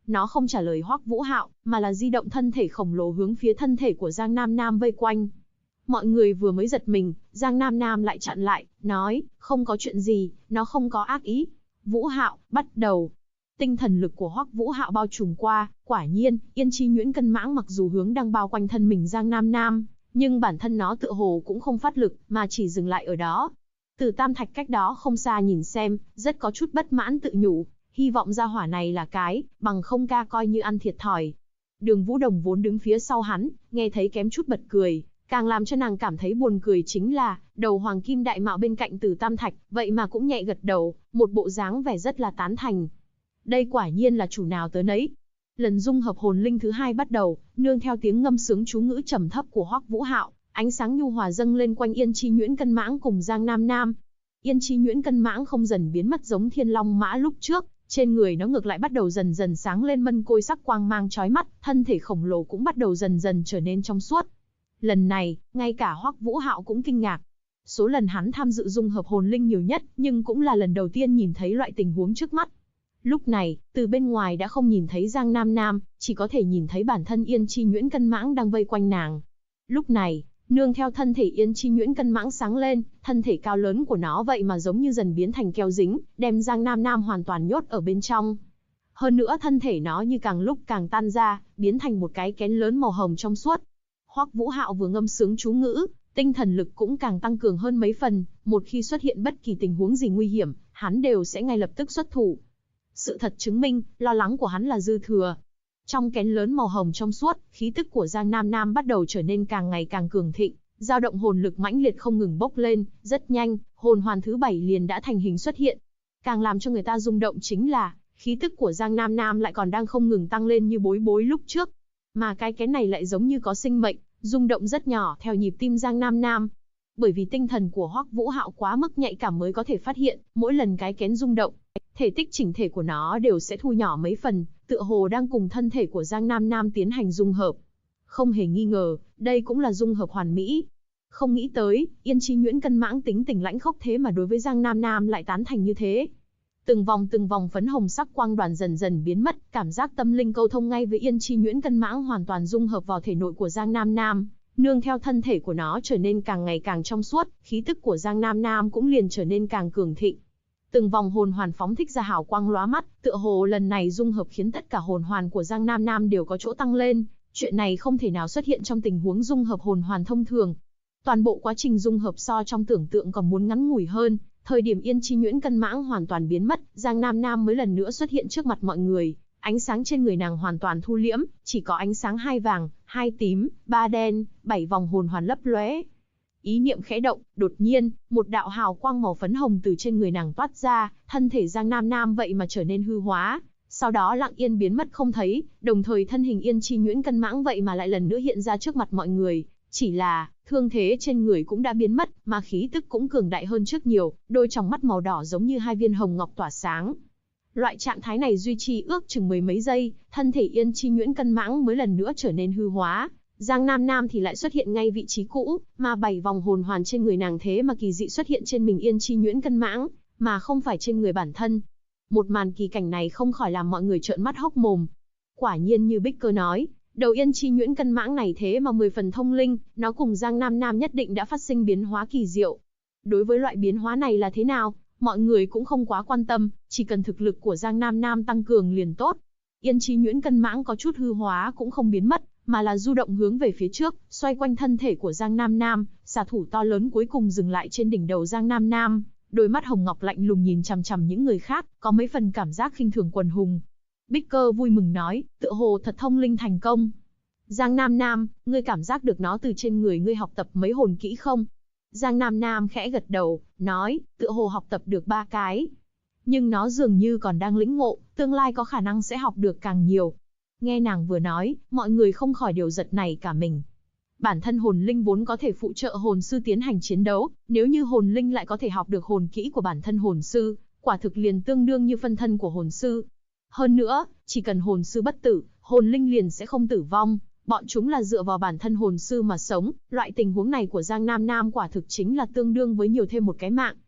Nó không trả lời Hoắc Vũ Hạo, mà là di động thân thể khổng lồ hướng phía thân thể của Giang Nam Nam vây quanh. Mọi người vừa mới giật mình, Giang Nam Nam lại chặn lại, nói, không có chuyện gì, nó không có ác ý. Vũ Hạo, bắt đầu. Tinh thần lực của Hoắc Vũ Hạo bao trùm qua, quả nhiên, Yên Chi Nhuyễn Cân Mãng mặc dù hướng đang bao quanh thân mình Giang Nam Nam, nhưng bản thân nó tựa hồ cũng không phát lực, mà chỉ dừng lại ở đó. Từ Tam Thạch cách đó không xa nhìn xem, rất có chút bất mãn tự nhủ, hy vọng gia hỏa này là cái, bằng không ca coi như ăn thiệt thòi. Đường Vũ Đồng vốn đứng phía sau hắn, nghe thấy kém chút bật cười, càng làm cho nàng cảm thấy buồn cười chính là, đầu Hoàng Kim Đại Mạo bên cạnh Từ Tam Thạch, vậy mà cũng nhẹ gật đầu, một bộ dáng vẻ rất là tán thành. Đây quả nhiên là chủ nào tới nấy. Lần dung hợp hồn linh thứ hai bắt đầu, nương theo tiếng ngâm sướng chú ngữ trầm thấp của Hoắc Vũ Hạo, ánh sáng nhu hòa dâng lên quanh Yên Chi Nhuyễn Cân Mãng cùng Giang Nam Nam. Yên Chi Nhuyễn Cân Mãng không dần biến mất giống Thiên Long Mã lúc trước, trên người nó ngược lại bắt đầu dần dần sáng lên mân côi sắc quang mang chói mắt, thân thể khổng lồ cũng bắt đầu dần dần trở nên trong suốt. Lần này, ngay cả Hoắc Vũ Hạo cũng kinh ngạc. Số lần hắn tham dự dung hợp hồn linh nhiều nhất, nhưng cũng là lần đầu tiên nhìn thấy loại tình huống trước mắt. Lúc này, từ bên ngoài đã không nhìn thấy Giang Nam Nam, chỉ có thể nhìn thấy bản thân Yên Chi Nhuyễn Cân Mãng đang vây quanh nàng. Lúc này, nương theo thân thể Yên Chi Nhuyễn Cân Mãng sáng lên, thân thể cao lớn của nó vậy mà giống như dần biến thành keo dính, đem Giang Nam Nam hoàn toàn nhốt ở bên trong. Hơn nữa thân thể nó như càng lúc càng tan ra, biến thành một cái kén lớn màu hồng trong suốt. Hoắc Vũ Hạo vừa ngâm sướng chú ngữ, tinh thần lực cũng càng tăng cường hơn mấy phần, một khi xuất hiện bất kỳ tình huống gì nguy hiểm, hắn đều sẽ ngay lập tức xuất thủ. Sự thật chứng minh, lo lắng của hắn là dư thừa. Trong kén lớn màu hồng trong suốt, khí tức của Giang Nam Nam bắt đầu trở nên càng ngày càng cường thịnh, dao động hồn lực mãnh liệt không ngừng bốc lên, rất nhanh, hồn hoàn thứ 7 liền đã thành hình xuất hiện. Càng làm cho người ta rung động chính là, khí tức của Giang Nam Nam lại còn đang không ngừng tăng lên như bối bối lúc trước. Mà cái kén này lại giống như có sinh mệnh, rung động rất nhỏ theo nhịp tim Giang Nam Nam. Bởi vì tinh thần của Hoắc Vũ Hạo quá mức nhạy cảm mới có thể phát hiện, mỗi lần cái kén rung động, thể tích chỉnh thể của nó đều sẽ thu nhỏ mấy phần, tựa hồ đang cùng thân thể của Giang Nam Nam tiến hành dung hợp. Không hề nghi ngờ, đây cũng là dung hợp hoàn mỹ. Không nghĩ tới, Yên Chi Nhuyễn Cân Mãng tính tình lãnh khốc thế mà đối với Giang Nam Nam lại tán thành như thế. Từng vòng phấn hồng sắc quang đoàn dần dần biến mất, cảm giác tâm linh câu thông ngay với Yên Chi Nhuyễn Cân Mãng hoàn toàn dung hợp vào thể nội của Giang Nam Nam. Nương theo thân thể của nó trở nên càng ngày càng trong suốt, khí tức của Giang Nam Nam cũng liền trở nên càng cường thịnh. Từng vòng hồn hoàn phóng thích ra hào quang lóa mắt, tựa hồ lần này dung hợp khiến tất cả hồn hoàn của Giang Nam Nam đều có chỗ tăng lên. Chuyện này không thể nào xuất hiện trong tình huống dung hợp hồn hoàn thông thường. Toàn bộ quá trình dung hợp so trong tưởng tượng còn muốn ngắn ngủi hơn. Thời điểm Yên Chi Nhuyễn Cân Mãng hoàn toàn biến mất, Giang Nam Nam mới lần nữa xuất hiện trước mặt mọi người. Ánh sáng trên người nàng hoàn toàn thu liễm, chỉ có ánh sáng 2 vàng, 2 tím, 3 đen, 7 vòng hồn hoàn lấp lóe. Ý niệm khẽ động, đột nhiên, một đạo hào quang màu phấn hồng từ trên người nàng toát ra, thân thể Giang Nam Nam vậy mà trở nên hư hóa, sau đó lặng yên biến mất không thấy, đồng thời thân hình Yên Chi Nhuyễn Cân Mãng vậy mà lại lần nữa hiện ra trước mặt mọi người, chỉ là, thương thế trên người cũng đã biến mất, mà khí tức cũng cường đại hơn trước nhiều, đôi tròng mắt màu đỏ giống như 2 viên hồng ngọc tỏa sáng. Loại trạng thái này duy trì ước chừng mười mấy giây, thân thể Yên Chi Nhuyễn Cân Mãng mới lần nữa trở nên hư hóa. Giang Nam Nam thì lại xuất hiện ngay vị trí cũ, mà 7 vòng hồn hoàn trên người nàng thế mà kỳ dị xuất hiện trên mình Yên Chi Nhuyễn Cân Mãng, mà không phải trên người bản thân. Một màn kỳ cảnh này không khỏi làm mọi người trợn mắt hốc mồm. Quả nhiên như Bích Cơ nói, đầu Yên Chi Nhuyễn Cân Mãng này thế mà 10 phần thông linh, nó cùng Giang Nam Nam nhất định đã phát sinh biến hóa kỳ diệu. Đối với loại biến hóa này là thế nào, mọi người cũng không quá quan tâm, chỉ cần thực lực của Giang Nam Nam tăng cường liền tốt. Yên Chi Nhuyễn Cân Mãng có chút hư hóa cũng không biến mất, mà là du động hướng về phía trước, xoay quanh thân thể của Giang Nam Nam, xà thủ to lớn cuối cùng dừng lại trên đỉnh đầu Giang Nam Nam, đôi mắt hồng ngọc lạnh lùng nhìn chằm chằm những người khác, có mấy phần cảm giác khinh thường quần hùng. Bích Cơ vui mừng nói, tựa hồ thật thông linh thành công. Giang Nam Nam, ngươi cảm giác được nó từ trên người ngươi học tập mấy hồn kỹ không? Giang Nam Nam khẽ gật đầu, nói, tựa hồ học tập được 3 cái. Nhưng nó dường như còn đang lĩnh ngộ, tương lai có khả năng sẽ học được càng nhiều. Nghe nàng vừa nói, mọi người không khỏi đều giật nảy cả mình. Bản thân hồn linh vốn có thể phụ trợ hồn sư tiến hành chiến đấu, nếu như hồn linh lại có thể học được hồn kỹ của bản thân hồn sư, quả thực liền tương đương như phân thân của hồn sư. Hơn nữa, chỉ cần hồn sư bất tử, hồn linh liền sẽ không tử vong, bọn chúng là dựa vào bản thân hồn sư mà sống, loại tình huống này của Giang Nam Nam quả thực chính là tương đương với nhiều thêm một cái mạng.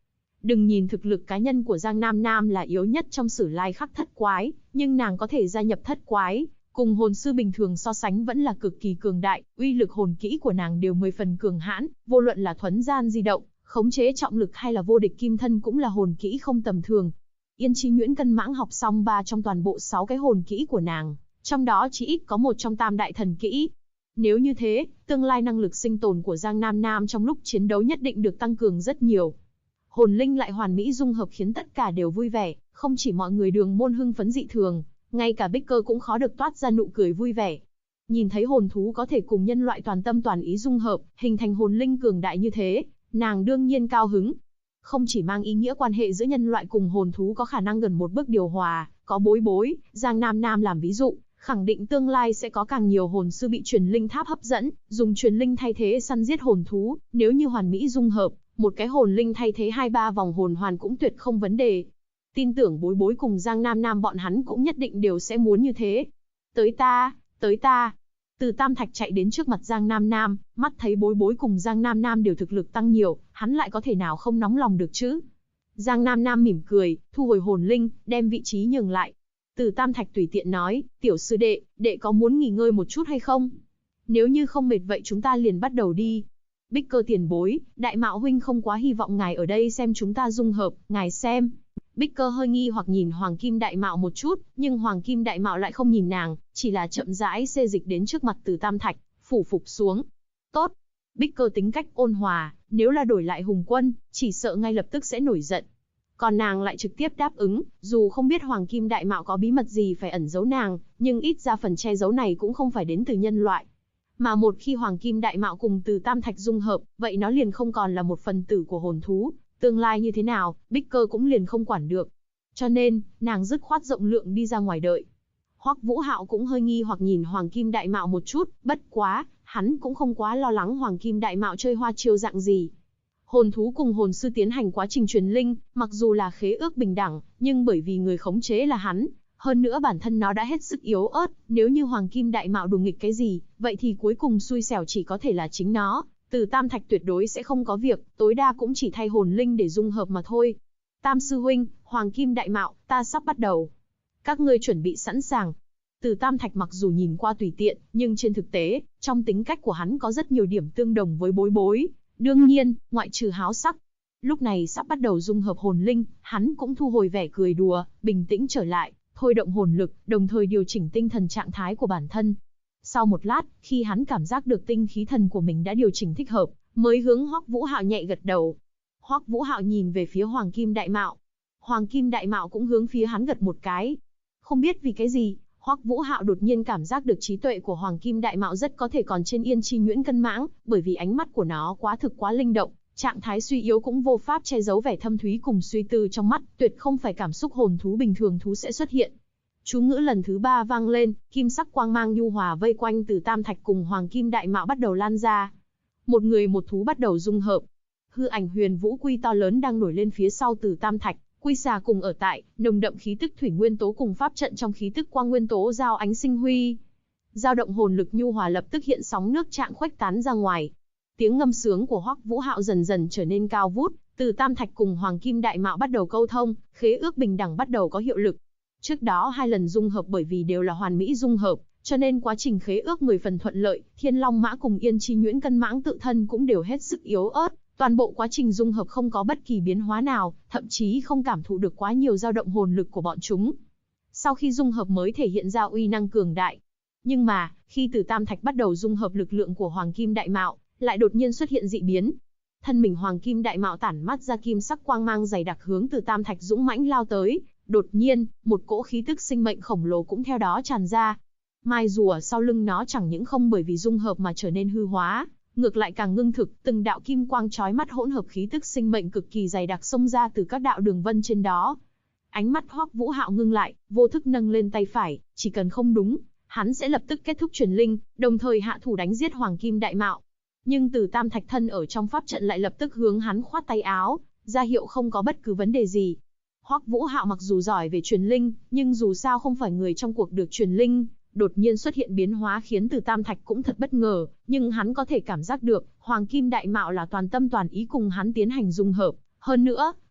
Đừng nhìn thực lực cá nhân của Giang Nam Nam là yếu nhất trong Sử Lai Khắc thất quái, nhưng nàng có thể gia nhập thất quái, cùng hồn sư bình thường so sánh vẫn là cực kỳ cường đại, uy lực hồn kỹ của nàng đều 10 phần cường hãn, vô luận là thuấn gian di động, khống chế trọng lực hay là vô địch kim thân cũng là hồn kỹ không tầm thường. Yên Chi Nhuyễn Cân Mãng học xong 3 trong toàn bộ 6 cái hồn kỹ của nàng, trong đó chỉ ít có một trong tam đại thần kỹ. Nếu như thế, tương lai năng lực sinh tồn của Giang Nam Nam trong lúc chiến đấu nhất định được tăng cường rất nhiều. Hồn linh lại hoàn mỹ dung hợp khiến tất cả đều vui vẻ, không chỉ mọi người Đường Môn hưng phấn dị thường, ngay cả Bích Cơ cũng khó được toát ra nụ cười vui vẻ. Nhìn thấy hồn thú có thể cùng nhân loại toàn tâm toàn ý dung hợp, hình thành hồn linh cường đại như thế, nàng đương nhiên cao hứng. Không chỉ mang ý nghĩa quan hệ giữa nhân loại cùng hồn thú có khả năng gần một bước điều hòa, có Bối Bối, Giang Nam Nam làm ví dụ, khẳng định tương lai sẽ có càng nhiều hồn sư bị truyền linh tháp hấp dẫn, dùng truyền linh thay thế săn giết hồn thú, nếu như hoàn mỹ dung hợp, một cái hồn linh thay thế 2-3 vòng hồn hoàn cũng tuyệt không vấn đề. Tin tưởng Bối Bối cùng Giang Nam Nam bọn hắn cũng nhất định đều sẽ muốn như thế. Tới ta, tới ta. Từ Tam Thạch chạy đến trước mặt Giang Nam Nam, mắt thấy Bối Bối cùng Giang Nam Nam đều thực lực tăng nhiều, hắn lại có thể nào không nóng lòng được chứ? Giang Nam Nam mỉm cười, thu hồi hồn linh, đem vị trí nhường lại. Từ Tam Thạch tùy tiện nói, tiểu sư đệ, đệ có muốn nghỉ ngơi một chút hay không? Nếu như không mệt vậy chúng ta liền bắt đầu đi. Bích Cơ tiền bối, Đại Mạo huynh không quá hy vọng ngài ở đây xem chúng ta dung hợp, ngài xem. Bích Cơ hơi nghi hoặc nhìn Hoàng Kim Đại Mạo một chút, nhưng Hoàng Kim Đại Mạo lại không nhìn nàng, chỉ là chậm rãi xê dịch đến trước mặt Từ Tam Thạch, phủ phục xuống. Tốt. Bích Cơ tính cách ôn hòa, nếu là đổi lại Hùng Quân, chỉ sợ ngay lập tức sẽ nổi giận. Còn nàng lại trực tiếp đáp ứng, dù không biết Hoàng Kim Đại Mạo có bí mật gì phải ẩn giấu nàng, nhưng ít ra phần che giấu này cũng không phải đến từ nhân loại. Mà một khi Hoàng Kim Đại Mạo cùng Từ Tam Thạch dung hợp, vậy nó liền không còn là một phần tử của hồn thú, tương lai như thế nào, Bích Cơ cũng liền không quản được. Cho nên, nàng dứt khoát rộng lượng đi ra ngoài đợi. Hoắc Vũ Hạo cũng hơi nghi hoặc nhìn Hoàng Kim Đại Mạo một chút, bất quá, hắn cũng không quá lo lắng Hoàng Kim Đại Mạo chơi hoa chiêu dạng gì. Hồn thú cùng hồn sư tiến hành quá trình truyền linh, mặc dù là khế ước bình đẳng, nhưng bởi vì người khống chế là hắn, hơn nữa bản thân nó đã hết sức yếu ớt, nếu như Hoàng Kim Đại Mạo đùa nghịch cái gì, vậy thì cuối cùng xui xẻo chỉ có thể là chính nó. Từ Tam Thạch tuyệt đối sẽ không có việc, tối đa cũng chỉ thay hồn linh để dung hợp mà thôi. Tam sư huynh, Hoàng Kim Đại Mạo, ta sắp bắt đầu. Các ngươi chuẩn bị sẵn sàng. Từ Tam Thạch mặc dù nhìn qua tùy tiện, nhưng trên thực tế, trong tính cách của hắn có rất nhiều điểm tương đồng với Bối Bối. Đương nhiên, ngoại trừ háo sắc. Lúc này sắp bắt đầu dung hợp hồn linh, hắn cũng thu hồi vẻ cười đùa, bình tĩnh trở lại, thôi động hồn lực, đồng thời điều chỉnh tinh thần trạng thái của bản thân. Sau một lát, khi hắn cảm giác được tinh khí thần của mình đã điều chỉnh thích hợp, mới hướng Hoắc Vũ Hạo nhẹ gật đầu. Hoắc Vũ Hạo nhìn về phía Hoàng Kim Đại Mạo. Hoàng Kim Đại Mạo cũng hướng phía hắn gật một cái. Không biết vì cái gì, Hoắc Vũ Hạo đột nhiên cảm giác được trí tuệ của Hoàng Kim Đại Mạo rất có thể còn trên Yên Chi Nhuyễn Cân Mãng, bởi vì ánh mắt của nó quá thực quá linh động, trạng thái suy yếu cũng vô pháp che giấu vẻ thâm thúy cùng suy tư trong mắt, tuyệt không phải cảm xúc hồn thú bình thường thú sẽ xuất hiện. Chú ngữ lần thứ 3 vang lên, kim sắc quang mang nhu hòa vây quanh Từ Tam Thạch cùng Hoàng Kim Đại Mạo bắt đầu lan ra. Một người một thú bắt đầu dung hợp. Hư ảnh Huyền Vũ Quy to lớn đang nổi lên phía sau Từ Tam Thạch, Quy xà cùng ở tại, nồng đậm khí tức thủy nguyên tố cùng pháp trận trong khí tức quang nguyên tố giao ánh sinh huy. Dao động hồn lực nhu hòa lập tức hiện sóng nước trạng khuếch tán ra ngoài. Tiếng ngâm sướng của Hoắc Vũ Hạo dần dần trở nên cao vút, Từ Tam Thạch cùng Hoàng Kim Đại Mạo bắt đầu câu thông, khế ước bình đẳng bắt đầu có hiệu lực. Trước đó 2 lần dung hợp bởi vì đều là hoàn mỹ dung hợp, cho nên quá trình khế ước 10 phần thuận lợi, Thiên Long Mã cùng Yên Chi Nhuyễn Cân Mãng tự thân cũng đều hết sức yếu ớt, toàn bộ quá trình dung hợp không có bất kỳ biến hóa nào, thậm chí không cảm thụ được quá nhiều dao động hồn lực của bọn chúng. Sau khi dung hợp mới thể hiện ra uy năng cường đại. Nhưng mà, khi Từ Tam Thạch bắt đầu dung hợp lực lượng của Hoàng Kim Đại Mạo, lại đột nhiên xuất hiện dị biến. Thân mình Hoàng Kim Đại Mạo tản mắt ra kim sắc quang mang dày đặc hướng Từ Tam Thạch dũng mãnh lao tới. Đột nhiên, một cỗ khí tức sinh mệnh khổng lồ cũng theo đó tràn ra. Mai rùa sau lưng nó chẳng những không bởi vì dung hợp mà trở nên hư hóa, ngược lại càng ngưng thực, từng đạo kim quang chói mắt hỗn hợp khí tức sinh mệnh cực kỳ dày đặc xông ra từ các đạo đường vân trên đó. Ánh mắt Hoắc Vũ Hạo ngưng lại, vô thức nâng lên tay phải, chỉ cần không đúng, hắn sẽ lập tức kết thúc truyền linh, đồng thời hạ thủ đánh giết Hoàng Kim Đại Mạo. Nhưng Từ Tam Thạch thân ở trong pháp trận lại lập tức hướng hắn khoát tay áo, ra hiệu không có bất cứ vấn đề gì. Hoắc Vũ Hạo mặc dù giỏi về truyền linh, nhưng dù sao không phải người trong cuộc được truyền linh, đột nhiên xuất hiện biến hóa khiến Từ Tam Thạch cũng thật bất ngờ, nhưng hắn có thể cảm giác được, Hoàng Kim Đại Mạo là toàn tâm toàn ý cùng hắn tiến hành dung hợp, hơn nữa,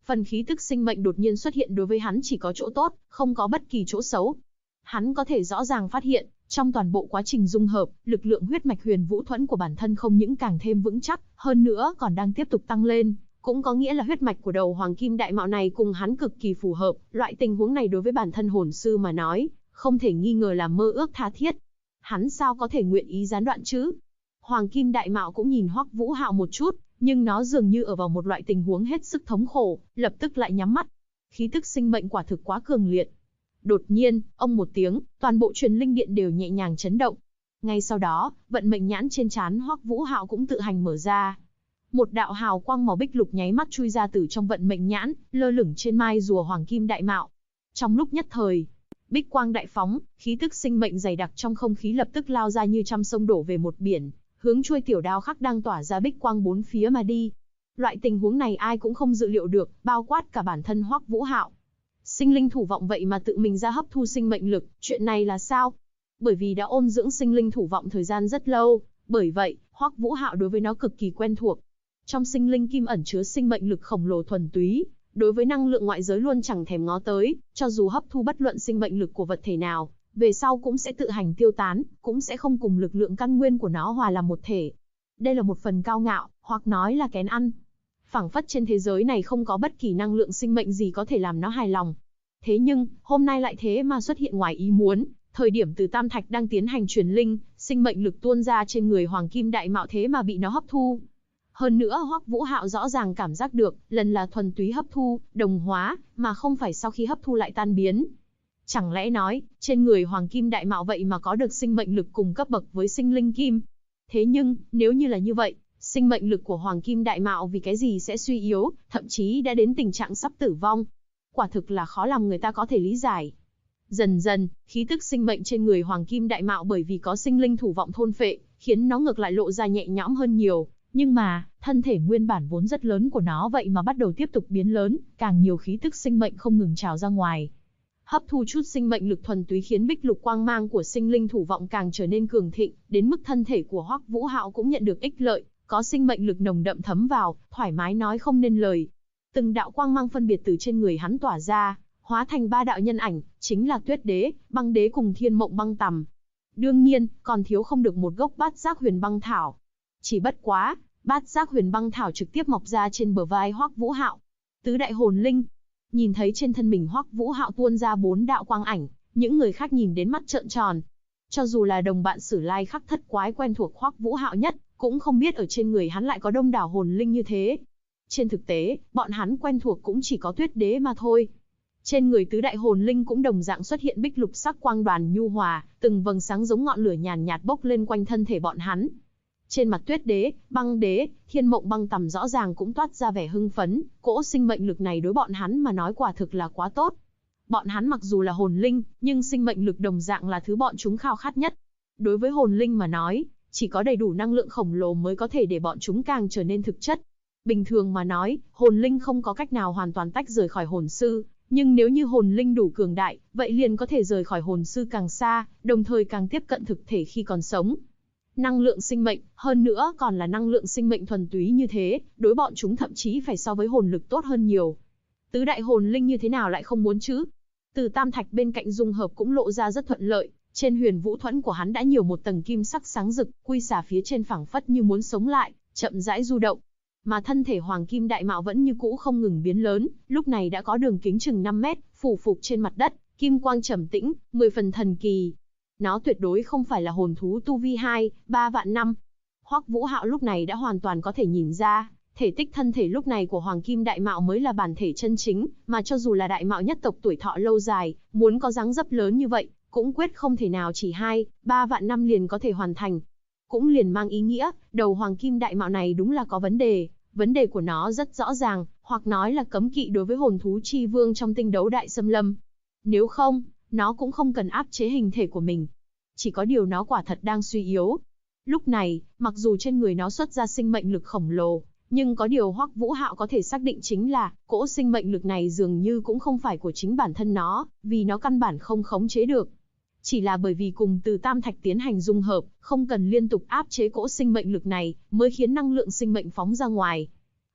Phần khí tức sinh mệnh đột nhiên xuất hiện đối với hắn chỉ có chỗ tốt, không có bất kỳ chỗ xấu. Hắn có thể rõ ràng phát hiện, trong toàn bộ quá trình dung hợp, lực lượng huyết mạch huyền vũ thuẫn của bản thân không những càng thêm vững chắc, hơn nữa còn đang tiếp tục tăng lên. Cũng có nghĩa là huyết mạch của đầu hoàng kim đại mạo này cùng hắn cực kỳ phù hợp, loại tình huống này đối với bản thân hồn sư mà nói, không thể nghi ngờ là mơ ước tha thiết. Hắn sao có thể nguyện ý gián đoạn chứ? Hoàng kim đại mạo cũng nhìn Hoắc Vũ Hạo một chút, nhưng nó dường như ở vào một loại tình huống hết sức thống khổ, lập tức lại nhắm mắt. Khí tức sinh mệnh quả thực quá cường liệt. Đột nhiên, ông một tiếng, toàn bộ truyền linh điện đều nhẹ nhàng chấn động. Ngay sau đó, vận mệnh nhãn trên trán Hoắc Vũ Hạo cũng tự hành mở ra. Một đạo hào quang màu bích lục nháy mắt chui ra từ trong vận mệnh nhãn, lơ lửng trên mai rùa hoàng kim đại mạo. Trong lúc nhất thời, bích quang đại phóng, khí tức sinh mệnh dày đặc trong không khí lập tức lao ra như trăm sông đổ về một biển, hướng chuôi tiểu đao khắc đang tỏa ra bích quang bốn phía mà đi. Loại tình huống này ai cũng không dự liệu được, bao quát cả bản thân Hoắc Vũ Hạo. Sinh linh thủ vọng vậy mà tự mình ra hấp thu sinh mệnh lực, chuyện này là sao? Bởi vì đã ôn dưỡng sinh linh thủ vọng thời gian rất lâu, bởi vậy, Hoắc Vũ Hạo đối với nó cực kỳ quen thuộc. Trong sinh linh kim ẩn chứa sinh mệnh lực khổng lồ thuần túy, đối với năng lượng ngoại giới luôn chẳng thèm ngó tới, cho dù hấp thu bất luận sinh mệnh lực của vật thể nào, về sau cũng sẽ tự hành tiêu tán, cũng sẽ không cùng lực lượng căn nguyên của nó hòa làm một thể. Đây là một phần cao ngạo, hoặc nói là kén ăn. Phảng phất trên thế giới này không có bất kỳ năng lượng sinh mệnh gì có thể làm nó hài lòng. Thế nhưng, hôm nay lại thế mà xuất hiện ngoài ý muốn, thời điểm Từ Tam Thạch đang tiến hành truyền linh, sinh mệnh lực tuôn ra trên người Hoàng Kim Đại Mạo thế mà bị nó hấp thu. Hơn nữa Hoắc Vũ Hạo rõ ràng cảm giác được, lần là thuần túy hấp thu, đồng hóa, mà không phải sau khi hấp thu lại tan biến. Chẳng lẽ nói, trên người Hoàng Kim Đại Mạo vậy mà có được sinh mệnh lực cùng cấp bậc với sinh linh kim? Thế nhưng, nếu như là như vậy, sinh mệnh lực của Hoàng Kim Đại Mạo vì cái gì sẽ suy yếu, thậm chí đã đến tình trạng sắp tử vong? Quả thực là khó làm người ta có thể lý giải. Dần dần, khí tức sinh mệnh trên người Hoàng Kim Đại Mạo bởi vì có sinh linh thủ vọng thôn phệ, khiến nó ngược lại lộ ra nhẹ nhõm hơn nhiều. Nhưng mà, thân thể nguyên bản vốn rất lớn của nó vậy mà bắt đầu tiếp tục biến lớn, càng nhiều khí tức sinh mệnh không ngừng trào ra ngoài. Hấp thu chút sinh mệnh lực thuần túy khiến bích lục quang mang của sinh linh thủ vọng càng trở nên cường thịnh, đến mức thân thể của Hoắc Vũ Hạo cũng nhận được ích lợi, có sinh mệnh lực nồng đậm thấm vào, thoải mái nói không nên lời. Từng đạo quang mang phân biệt từ trên người hắn tỏa ra, hóa thành 3 đạo nhân ảnh, chính là Tuyết Đế, Băng Đế cùng Thiên Mộng Băng Tằm. Đương nhiên, còn thiếu không được một gốc Bát Giác Huyền Băng Thảo. Chỉ bất quá, Bát Giác Huyền Băng Thảo trực tiếp mọc ra trên bờ vai Hoắc Vũ Hạo. Tứ đại hồn linh, nhìn thấy trên thân mình Hoắc Vũ Hạo tuôn ra 4 đạo quang ảnh, những người khác nhìn đến mắt trợn tròn. Cho dù là đồng bạn Sử Lai Khắc Thất Quái quen thuộc Hoắc Vũ Hạo nhất, cũng không biết ở trên người hắn lại có đông đảo hồn linh như thế. Trên thực tế, bọn hắn quen thuộc cũng chỉ có Tuyết Đế mà thôi. Trên người tứ đại hồn linh cũng đồng dạng xuất hiện bích lục sắc quang đoàn nhu hòa, từng vầng sáng giống ngọn lửa nhàn nhạt bốc lên quanh thân thể bọn hắn. Trên mặt Tuyết Đế, Băng Đế, Thiên Mộng Băng Tằm rõ ràng cũng toát ra vẻ hưng phấn, cỗ sinh mệnh lực này đối bọn hắn mà nói quả thực là quá tốt. Bọn hắn mặc dù là hồn linh, nhưng sinh mệnh lực đồng dạng là thứ bọn chúng khao khát nhất. Đối với hồn linh mà nói, chỉ có đầy đủ năng lượng khổng lồ mới có thể để bọn chúng càng trở nên thực chất. Bình thường mà nói, hồn linh không có cách nào hoàn toàn tách rời khỏi hồn sư, nhưng nếu như hồn linh đủ cường đại, vậy liền có thể rời khỏi hồn sư càng xa, đồng thời càng tiếp cận thực thể khi còn sống. Năng lượng sinh mệnh, hơn nữa còn là năng lượng sinh mệnh thuần túy như thế, đối bọn chúng thậm chí phải so với hồn lực tốt hơn nhiều. Tứ đại hồn linh như thế nào lại không muốn chứ? Từ Tam Thạch bên cạnh dung hợp cũng lộ ra rất thuận lợi, trên huyền vũ thuẫn của hắn đã nhiều một tầng kim sắc sáng rực, quy xà phía trên phảng phất như muốn sống lại, chậm rãi du động. Mà thân thể Hoàng Kim Đại Mạo vẫn như cũ không ngừng biến lớn, lúc này đã có đường kính chừng 5 mét, phủ phục trên mặt đất, kim quang trầm tĩnh, 10 phần thần kỳ. Nó tuyệt đối không phải là hồn thú tu vi 2-3 vạn năm. Hoắc Vũ Hạo lúc này đã hoàn toàn có thể nhìn ra, thể tích thân thể lúc này của Hoàng Kim Đại Mạo mới là bản thể chân chính, mà cho dù là đại mạo nhất tộc tuổi thọ lâu dài, muốn có dáng dấp lớn như vậy, cũng quyết không thể nào chỉ 2-3 vạn năm liền có thể hoàn thành. Cũng liền mang ý nghĩa, đầu Hoàng Kim Đại Mạo này đúng là có vấn đề của nó rất rõ ràng, hoặc nói là cấm kỵ đối với hồn thú chi vương trong tinh đấu đại xâm lâm. Nếu không, nó cũng không cần áp chế hình thể của mình. Chỉ có điều nó quả thật đang suy yếu. Lúc này, mặc dù trên người nó xuất ra sinh mệnh lực khổng lồ, nhưng có điều Hoắc Vũ Hạo có thể xác định chính là, cỗ sinh mệnh lực này dường như cũng không phải của chính bản thân nó, vì nó căn bản không khống chế được. Chỉ là bởi vì cùng Từ Tam Thạch tiến hành dung hợp, không cần liên tục áp chế cỗ sinh mệnh lực này, mới khiến năng lượng sinh mệnh phóng ra ngoài.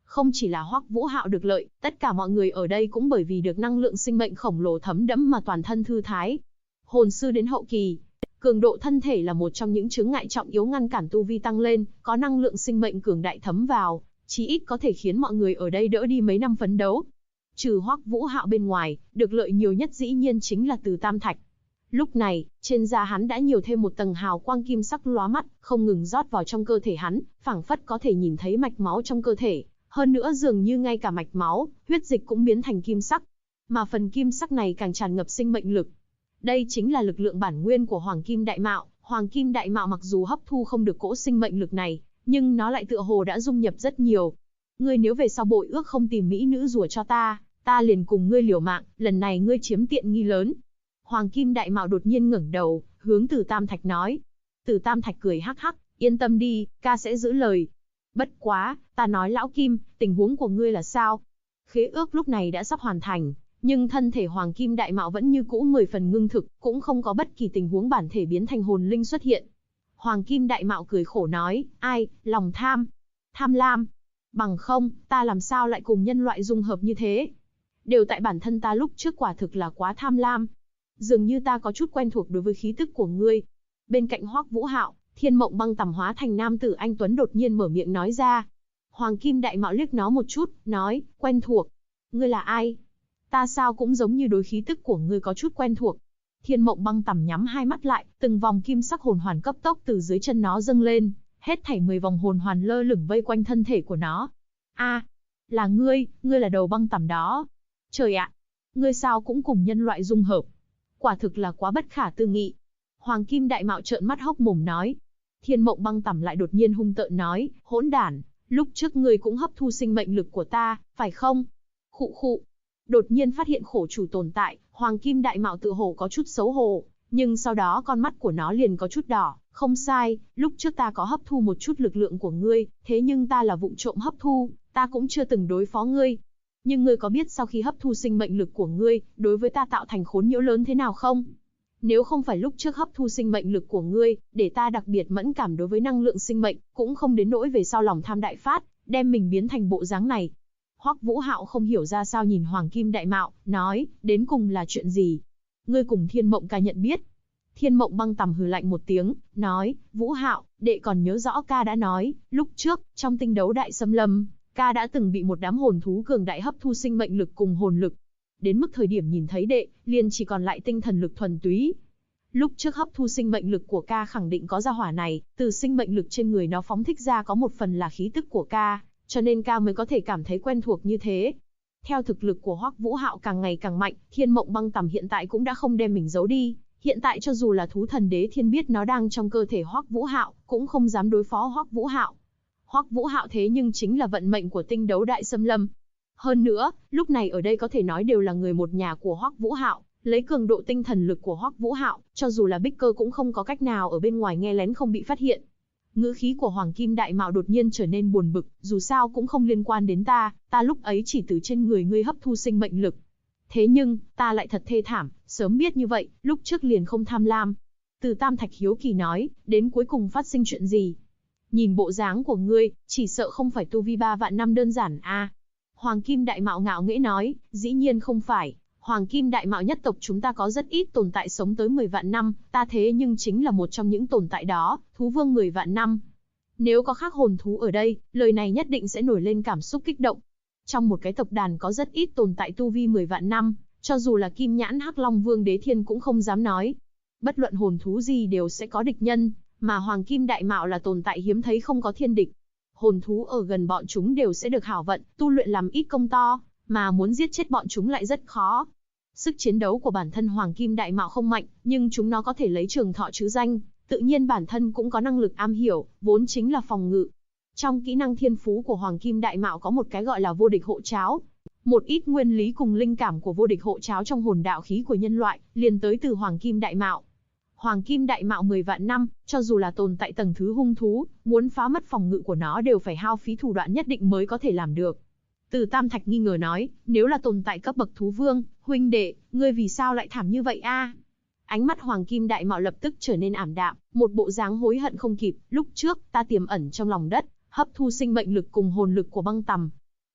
Không chỉ là Hoắc Vũ Hạo được lợi, tất cả mọi người ở đây cũng bởi vì được năng lượng sinh mệnh khổng lồ thấm đẫm mà toàn thân thư thái. Hồn sư đến hậu kỳ, cường độ thân thể là một trong những chướng ngại trọng yếu ngăn cản tu vi tăng lên, có năng lượng sinh mệnh cường đại thấm vào, chí ít có thể khiến mọi người ở đây đỡ đi mấy năm phấn đấu. Trừ Hoắc Vũ Hạo bên ngoài, được lợi nhiều nhất dĩ nhiên chính là Từ Tam Thạch. Lúc này, trên da hắn đã nhiều thêm một tầng hào quang kim sắc lóa mắt, không ngừng rót vào trong cơ thể hắn, phảng phất có thể nhìn thấy mạch máu trong cơ thể. Hơn nữa dường như ngay cả mạch máu, huyết dịch cũng biến thành kim sắc. Mà phần kim sắc này càng tràn ngập sinh mệnh lực. Đây chính là lực lượng bản nguyên của Hoàng Kim Đại Mạo. Hoàng Kim Đại Mạo mặc dù hấp thu không được cỗ sinh mệnh lực này, nhưng nó lại tựa hồ đã dung nhập rất nhiều. Ngươi nếu về sau bội ước không tìm mỹ nữ rùa cho ta liền cùng ngươi liều mạng, lần này ngươi chiếm tiện nghi lớn. Hoàng Kim Đại Mạo đột nhiên ngẩng đầu, hướng Từ Tam Thạch nói. Từ Tam Thạch cười hắc hắc, yên tâm đi, ca sẽ giữ lời. Bất quá, ta nói lão Kim, tình huống của ngươi là sao? Khế ước lúc này đã sắp hoàn thành, nhưng thân thể Hoàng Kim Đại Mạo vẫn như cũ 10 phần ngưng thực, cũng không có bất kỳ tình huống bản thể biến thành hồn linh xuất hiện. Hoàng Kim Đại Mạo cười khổ nói, ai, lòng tham, tham lam. Bằng không, ta làm sao lại cùng nhân loại dung hợp như thế? Đều tại bản thân ta lúc trước quả thực là quá tham lam. Dường như ta có chút quen thuộc đối với khí tức của ngươi. Bên cạnh Hoắc Vũ Hạo, Thiên Mộng Băng tầm hóa thành nam tử anh tuấn đột nhiên mở miệng nói ra. Hoàng Kim Đại Mạo liếc nó một chút, nói, quen thuộc. Ngươi là ai? Ta sao cũng giống như đối khí tức của ngươi có chút quen thuộc. Thiên Mộng Băng tầm nhắm hai mắt lại, từng vòng kim sắc hồn hoàn cấp tốc từ dưới chân nó dâng lên, hết thảy 10 vòng hồn hoàn lơ lửng vây quanh thân thể của nó. A, là ngươi là đầu băng tầm đó. Trời ạ, ngươi sao cũng cùng nhân loại dung hợp? Quả thực là quá bất khả tư nghị. Hoàng Kim Đại Mạo trợn mắt hốc mồm nói. Thiên Mộng Băng tầm lại đột nhiên hung tợn nói, hỗn đản, lúc trước ngươi cũng hấp thu sinh mệnh lực của ta, phải không? Khụ khụ. Đột nhiên phát hiện khổ chủ tồn tại, Hoàng Kim Đại Mạo tự hồ có chút xấu hổ, nhưng sau đó con mắt của nó liền có chút đỏ. Không sai, lúc trước ta có hấp thu một chút lực lượng của ngươi, thế nhưng ta là vụng trộm hấp thu, ta cũng chưa từng đối phó ngươi. Nhưng ngươi có biết sau khi hấp thu sinh mệnh lực của ngươi, đối với ta tạo thành khốn nhiễu lớn thế nào không? Nếu không phải lúc trước hấp thu sinh mệnh lực của ngươi, để ta đặc biệt mẫn cảm đối với năng lượng sinh mệnh, cũng không đến nỗi về sau lòng tham đại phát, đem mình biến thành bộ dáng này. Hoắc Vũ Hạo không hiểu ra sao nhìn Hoàng Kim Đại Mạo, nói, đến cùng là chuyện gì? Ngươi cùng Thiên Mộng ca nhận biết. Thiên Mộng Băng tầm hừ lạnh một tiếng, nói, Vũ Hạo, đệ còn nhớ rõ ca đã nói, lúc trước, trong tinh đấu đại xâm lâm, ca đã từng bị một đám hồn thú cường đại hấp thu sinh mệnh lực cùng hồn lực. Đến mức thời điểm nhìn thấy đệ, liền chỉ còn lại tinh thần lực thuần túy. Lúc trước hấp thu sinh mệnh lực của ca khẳng định có gia hỏa này, từ sinh mệnh lực trên người nó phóng thích ra có một phần là khí tức của ca, cho nên ca mới có thể cảm thấy quen thuộc như thế. Theo thực lực của Hoắc Vũ Hạo càng ngày càng mạnh, Thiên Mộng Băng tầm hiện tại cũng đã không đem mình giấu đi. Hiện tại cho dù là thú thần đế thiên biết nó đang trong cơ thể Hoắc Vũ Hạo, cũng không dám đối phó Hoắc Vũ Hạo. Hoắc Vũ Hạo thế nhưng chính là vận mệnh của tinh đấu đại xâm lâm. Hơn nữa, lúc này ở đây có thể nói đều là người một nhà của Hoắc Vũ Hạo, lấy cường độ tinh thần lực của Hoắc Vũ Hạo, cho dù là Bích Cơ cũng không có cách nào ở bên ngoài nghe lén không bị phát hiện. Ngữ khí của Hoàng Kim Đại Mạo đột nhiên trở nên buồn bực, dù sao cũng không liên quan đến ta lúc ấy chỉ từ trên người ngươi hấp thu sinh mệnh lực. Thế nhưng, ta lại thật thê thảm, sớm biết như vậy, lúc trước liền không tham lam. Từ Tam Thạch hiếu kỳ nói, đến cuối cùng phát sinh chuyện gì? Nhìn bộ dáng của ngươi, chỉ sợ không phải tu vi 3 vạn năm đơn giản a. Hoàng Kim Đại Mạo ngạo nghễ nói, dĩ nhiên không phải. Hoàng Kim Đại Mạo nhất tộc chúng ta có rất ít tồn tại sống tới 10 vạn năm, ta thế nhưng chính là một trong những tồn tại đó, thú vương 10 vạn năm. Nếu có khác hồn thú ở đây, lời này nhất định sẽ nổi lên cảm xúc kích động. Trong một cái tộc đàn có rất ít tồn tại tu vi 10 vạn năm, cho dù là Kim Nhãn Hắc Long Vương Đế Thiên cũng không dám nói. Bất luận hồn thú gì đều sẽ có địch nhân, mà Hoàng Kim Đại Mạo là tồn tại hiếm thấy không có thiên địch. Hồn thú ở gần bọn chúng đều sẽ được hảo vận, tu luyện làm ít công to, mà muốn giết chết bọn chúng lại rất khó. Sức chiến đấu của bản thân Hoàng Kim Đại Mạo không mạnh, nhưng chúng nó có thể lấy trường thọ chứ danh, tự nhiên bản thân cũng có năng lực am hiểu, vốn chính là phòng ngự. Trong kỹ năng thiên phú của Hoàng Kim Đại Mạo có một cái gọi là vô địch hộ cháo. Một ít nguyên lý cùng linh cảm của vô địch hộ cháo trong hồn đạo khí của nhân loại, liền tới từ Hoàng Kim Đại Mạo. Hoàng Kim Đại Mạo 10 vạn năm, cho dù là tồn tại tầng thứ hung thú, muốn phá mất phòng ngự của nó đều phải hao phí thủ đoạn nhất định mới có thể làm được. Từ Tam Thạch nghi ngờ nói, nếu là tồn tại cấp bậc thú vương, huynh đệ, ngươi vì sao lại thảm như vậy a? Ánh mắt Hoàng Kim Đại Mạo lập tức trở nên ảm đạm, một bộ dáng hối hận không kịp, lúc trước, ta tiềm ẩn trong lòng đất, hấp thu sinh mệnh lực cùng hồn lực của băng tầm.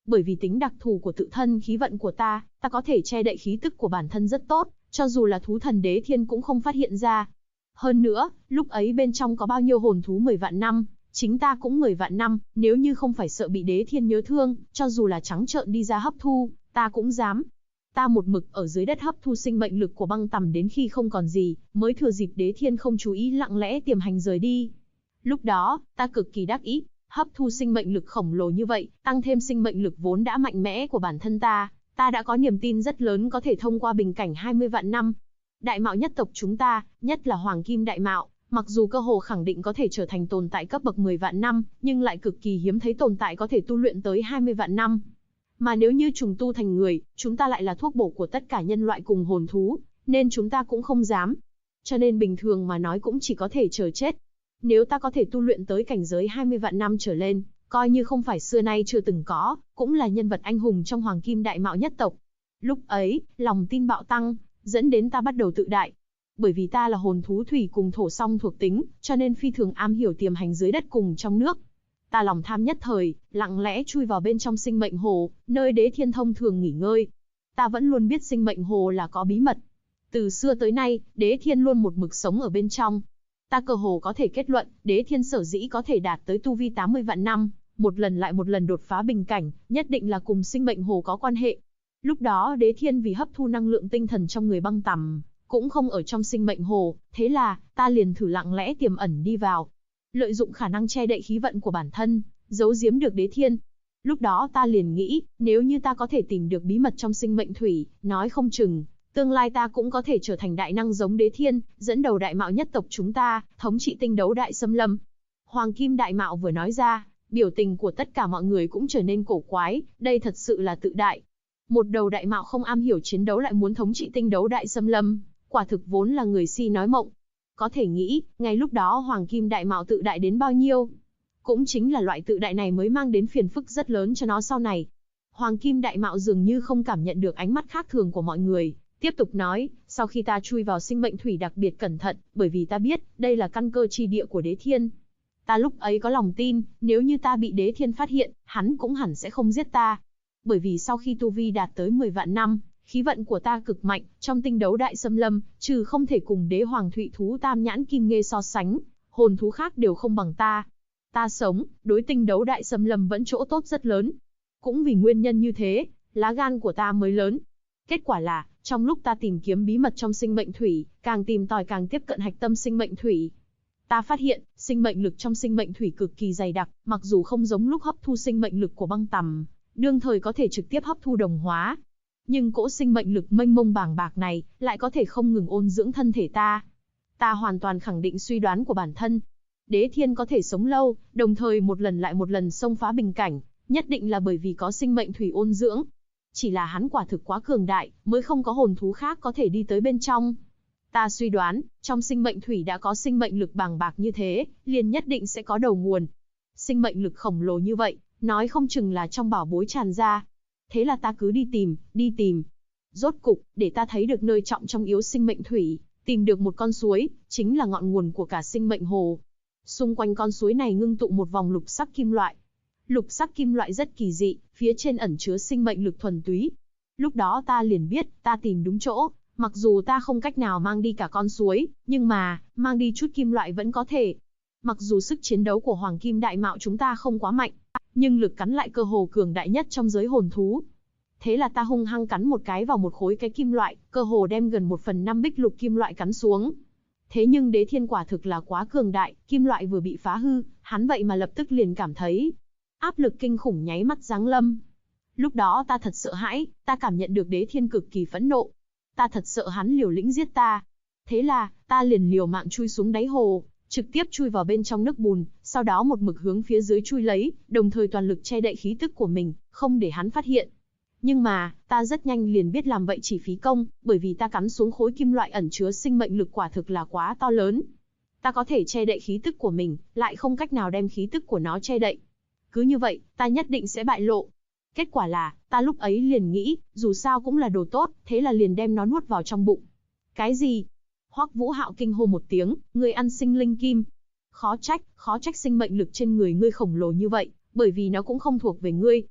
Bởi vì tính đặc thù của tự thân khí vận của ta có thể che đậy khí tức của bản thân rất tốt, cho dù là thú thần Đế Thiên cũng không phát hiện ra. Hơn nữa, lúc ấy bên trong có bao nhiêu hồn thú 10 vạn năm, chính ta cũng 10 vạn năm, nếu như không phải sợ bị Đế Thiên nhớ thương, cho dù là trắng trợn đi ra hấp thu, ta cũng dám. Ta một mực ở dưới đất hấp thu sinh mệnh lực của băng tầm đến khi không còn gì, mới thừa dịp Đế Thiên không chú ý lặng lẽ tiềm hành rời đi. Lúc đó, ta cực kỳ đắc ý, hấp thu sinh mệnh lực khổng lồ như vậy, tăng thêm sinh mệnh lực vốn đã mạnh mẽ của bản thân ta đã có niềm tin rất lớn có thể thông qua bình cảnh 20 vạn năm. Đại mạo nhất tộc chúng ta, nhất là Hoàng Kim Đại Mạo, mặc dù cơ hồ khẳng định có thể trở thành tồn tại cấp bậc 10 vạn năm, nhưng lại cực kỳ hiếm thấy tồn tại có thể tu luyện tới 20 vạn năm. Mà nếu như trùng tu thành người, chúng ta lại là thuốc bổ của tất cả nhân loại cùng hồn thú, nên chúng ta cũng không dám. Cho nên bình thường mà nói cũng chỉ có thể chờ chết. Nếu ta có thể tu luyện tới cảnh giới 20 vạn năm trở lên, coi như không phải xưa nay chưa từng có, cũng là nhân vật anh hùng trong Hoàng Kim Đại Mạo nhất tộc. Lúc ấy, lòng tin bạo tăng, dẫn đến ta bắt đầu tự đại. Bởi vì ta là hồn thú thủy cùng thổ song thuộc tính, cho nên phi thường am hiểu tiềm hành dưới đất cùng trong nước. Ta lòng tham nhất thời, lặng lẽ chui vào bên trong sinh mệnh hồ, nơi Đế Thiên thông thường nghỉ ngơi. Ta vẫn luôn biết sinh mệnh hồ là có bí mật. Từ xưa tới nay, Đế Thiên luôn một mực sống ở bên trong. Ta cơ hồ có thể kết luận, Đế Thiên sở dĩ có thể đạt tới tu vi 80 vạn năm, một lần lại một lần đột phá bình cảnh, nhất định là cùng sinh mệnh hồ có quan hệ. Lúc đó Đế Thiên vì hấp thu năng lượng tinh thần trong người băng tầm, cũng không ở trong sinh mệnh hồ, thế là, ta liền thử lặng lẽ tiềm ẩn đi vào. Lợi dụng khả năng che đậy khí vận của bản thân, giấu giếm được Đế Thiên. Lúc đó ta liền nghĩ, nếu như ta có thể tìm được bí mật trong sinh mệnh thủy, nói không chừng, tương lai ta cũng có thể trở thành đại năng giống Đế Thiên, dẫn đầu đại mạo nhất tộc chúng ta, thống trị tinh đấu đại xâm lâm. Hoàng Kim Đại Mạo vừa nói ra, biểu tình của tất cả mọi người cũng trở nên cổ quái, đây thật sự là tự đại. Một đầu đại mạo không am hiểu chiến đấu lại muốn thống trị tinh đấu đại xâm lâm, quả thực vốn là người si nói mộng. Có thể nghĩ, ngay lúc đó Hoàng Kim Đại Mạo tự đại đến bao nhiêu. Cũng chính là loại tự đại này mới mang đến phiền phức rất lớn cho nó sau này. Hoàng Kim Đại Mạo dường như không cảm nhận được ánh mắt khác thường của mọi người, tiếp tục nói, sau khi ta chui vào sinh mệnh thủy đặc biệt cẩn thận, bởi vì ta biết, đây là căn cơ chi địa của Đế Thiên. Ta lúc ấy có lòng tin, nếu như ta bị Đế Thiên phát hiện, hắn cũng hẳn sẽ không giết ta. Bởi vì sau khi tu vi đạt tới 10 vạn năm, khí vận của ta cực mạnh, trong tinh đấu đại xâm lâm, trừ không thể cùng Đế Hoàng Thụy thú Tam Nhãn Kim Nghê so sánh, hồn thú khác đều không bằng ta. Ta sống, đối tinh đấu đại xâm lâm vẫn chỗ tốt rất lớn. Cũng vì nguyên nhân như thế, lá gan của ta mới lớn. Kết quả là, trong lúc ta tìm kiếm bí mật trong sinh mệnh thủy, càng tìm tòi càng tiếp cận hạch tâm sinh mệnh thủy. Ta phát hiện, sinh mệnh lực trong sinh mệnh thủy cực kỳ dày đặc, mặc dù không giống lúc hấp thu sinh mệnh lực của băng tầm, đương thời có thể trực tiếp hấp thu đồng hóa. Nhưng cỗ sinh mệnh lực mênh mông bàng bạc này, lại có thể không ngừng ôn dưỡng thân thể ta. Ta hoàn toàn khẳng định suy đoán của bản thân. Đế Thiên có thể sống lâu, đồng thời một lần lại một lần xông phá bình cảnh, nhất định là bởi vì có sinh mệnh thủy ôn dưỡng. Chỉ là hắn quả thực quá cường đại, mới không có hồn thú khác có thể đi tới bên trong. Ta suy đoán, trong sinh mệnh thủy đã có sinh mệnh lực bàng bạc như thế, liền nhất định sẽ có đầu nguồn. Sinh mệnh lực khổng lồ như vậy, nói không chừng là trong bảo bối tràn ra. Thế là ta cứ đi tìm. Rốt cục, để ta thấy được nơi trọng trong yếu sinh mệnh thủy, tìm được một con suối, chính là ngọn nguồn của cả sinh mệnh hồ. Xung quanh con suối này ngưng tụ một vòng lục sắc kim loại. Lục sắc kim loại rất kỳ dị, phía trên ẩn chứa sinh mệnh lực thuần túy. Lúc đó ta liền biết, ta tìm đúng chỗ, mặc dù ta không cách nào mang đi cả con suối, nhưng mà, mang đi chút kim loại vẫn có thể. Mặc dù sức chiến đấu của Hoàng Kim Đại Mạo chúng ta không quá mạnh, nhưng lực cắn lại cơ hồ cường đại nhất trong giới hồn thú. Thế là ta hung hăng cắn một cái vào một khối cái kim loại, cơ hồ đem gần 1/5 bích lục kim loại cắn xuống. Thế nhưng Đế Thiên quả thực là quá cường đại, kim loại vừa bị phá hư, hắn vậy mà lập tức liền cảm thấy áp lực kinh khủng nháy mắt giáng lâm. Lúc đó ta thật sợ hãi, ta cảm nhận được Đế Thiên cực kỳ phẫn nộ. Ta thật sợ hắn liều lĩnh giết ta. Thế là, ta liền liều mạng chui xuống đáy hồ, trực tiếp chui vào bên trong nước bùn, sau đó một mực hướng phía dưới chui lấy, đồng thời toàn lực che đậy khí tức của mình, không để hắn phát hiện. Nhưng mà, ta rất nhanh liền biết làm vậy chỉ phí công, bởi vì ta cắn xuống khối kim loại ẩn chứa sinh mệnh lực quả thực là quá to lớn. Ta có thể che đậy khí tức của mình, lại không cách nào đem khí tức của nó che đậy. Cứ như vậy, ta nhất định sẽ bại lộ. Kết quả là, ta lúc ấy liền nghĩ, dù sao cũng là đồ tốt, thế là liền đem nó nuốt vào trong bụng. Cái gì? Hoắc Vũ Hạo kinh hô một tiếng, ngươi ăn sinh linh kim. Khó trách sinh mệnh lực trên người ngươi khổng lồ như vậy, bởi vì nó cũng không thuộc về ngươi.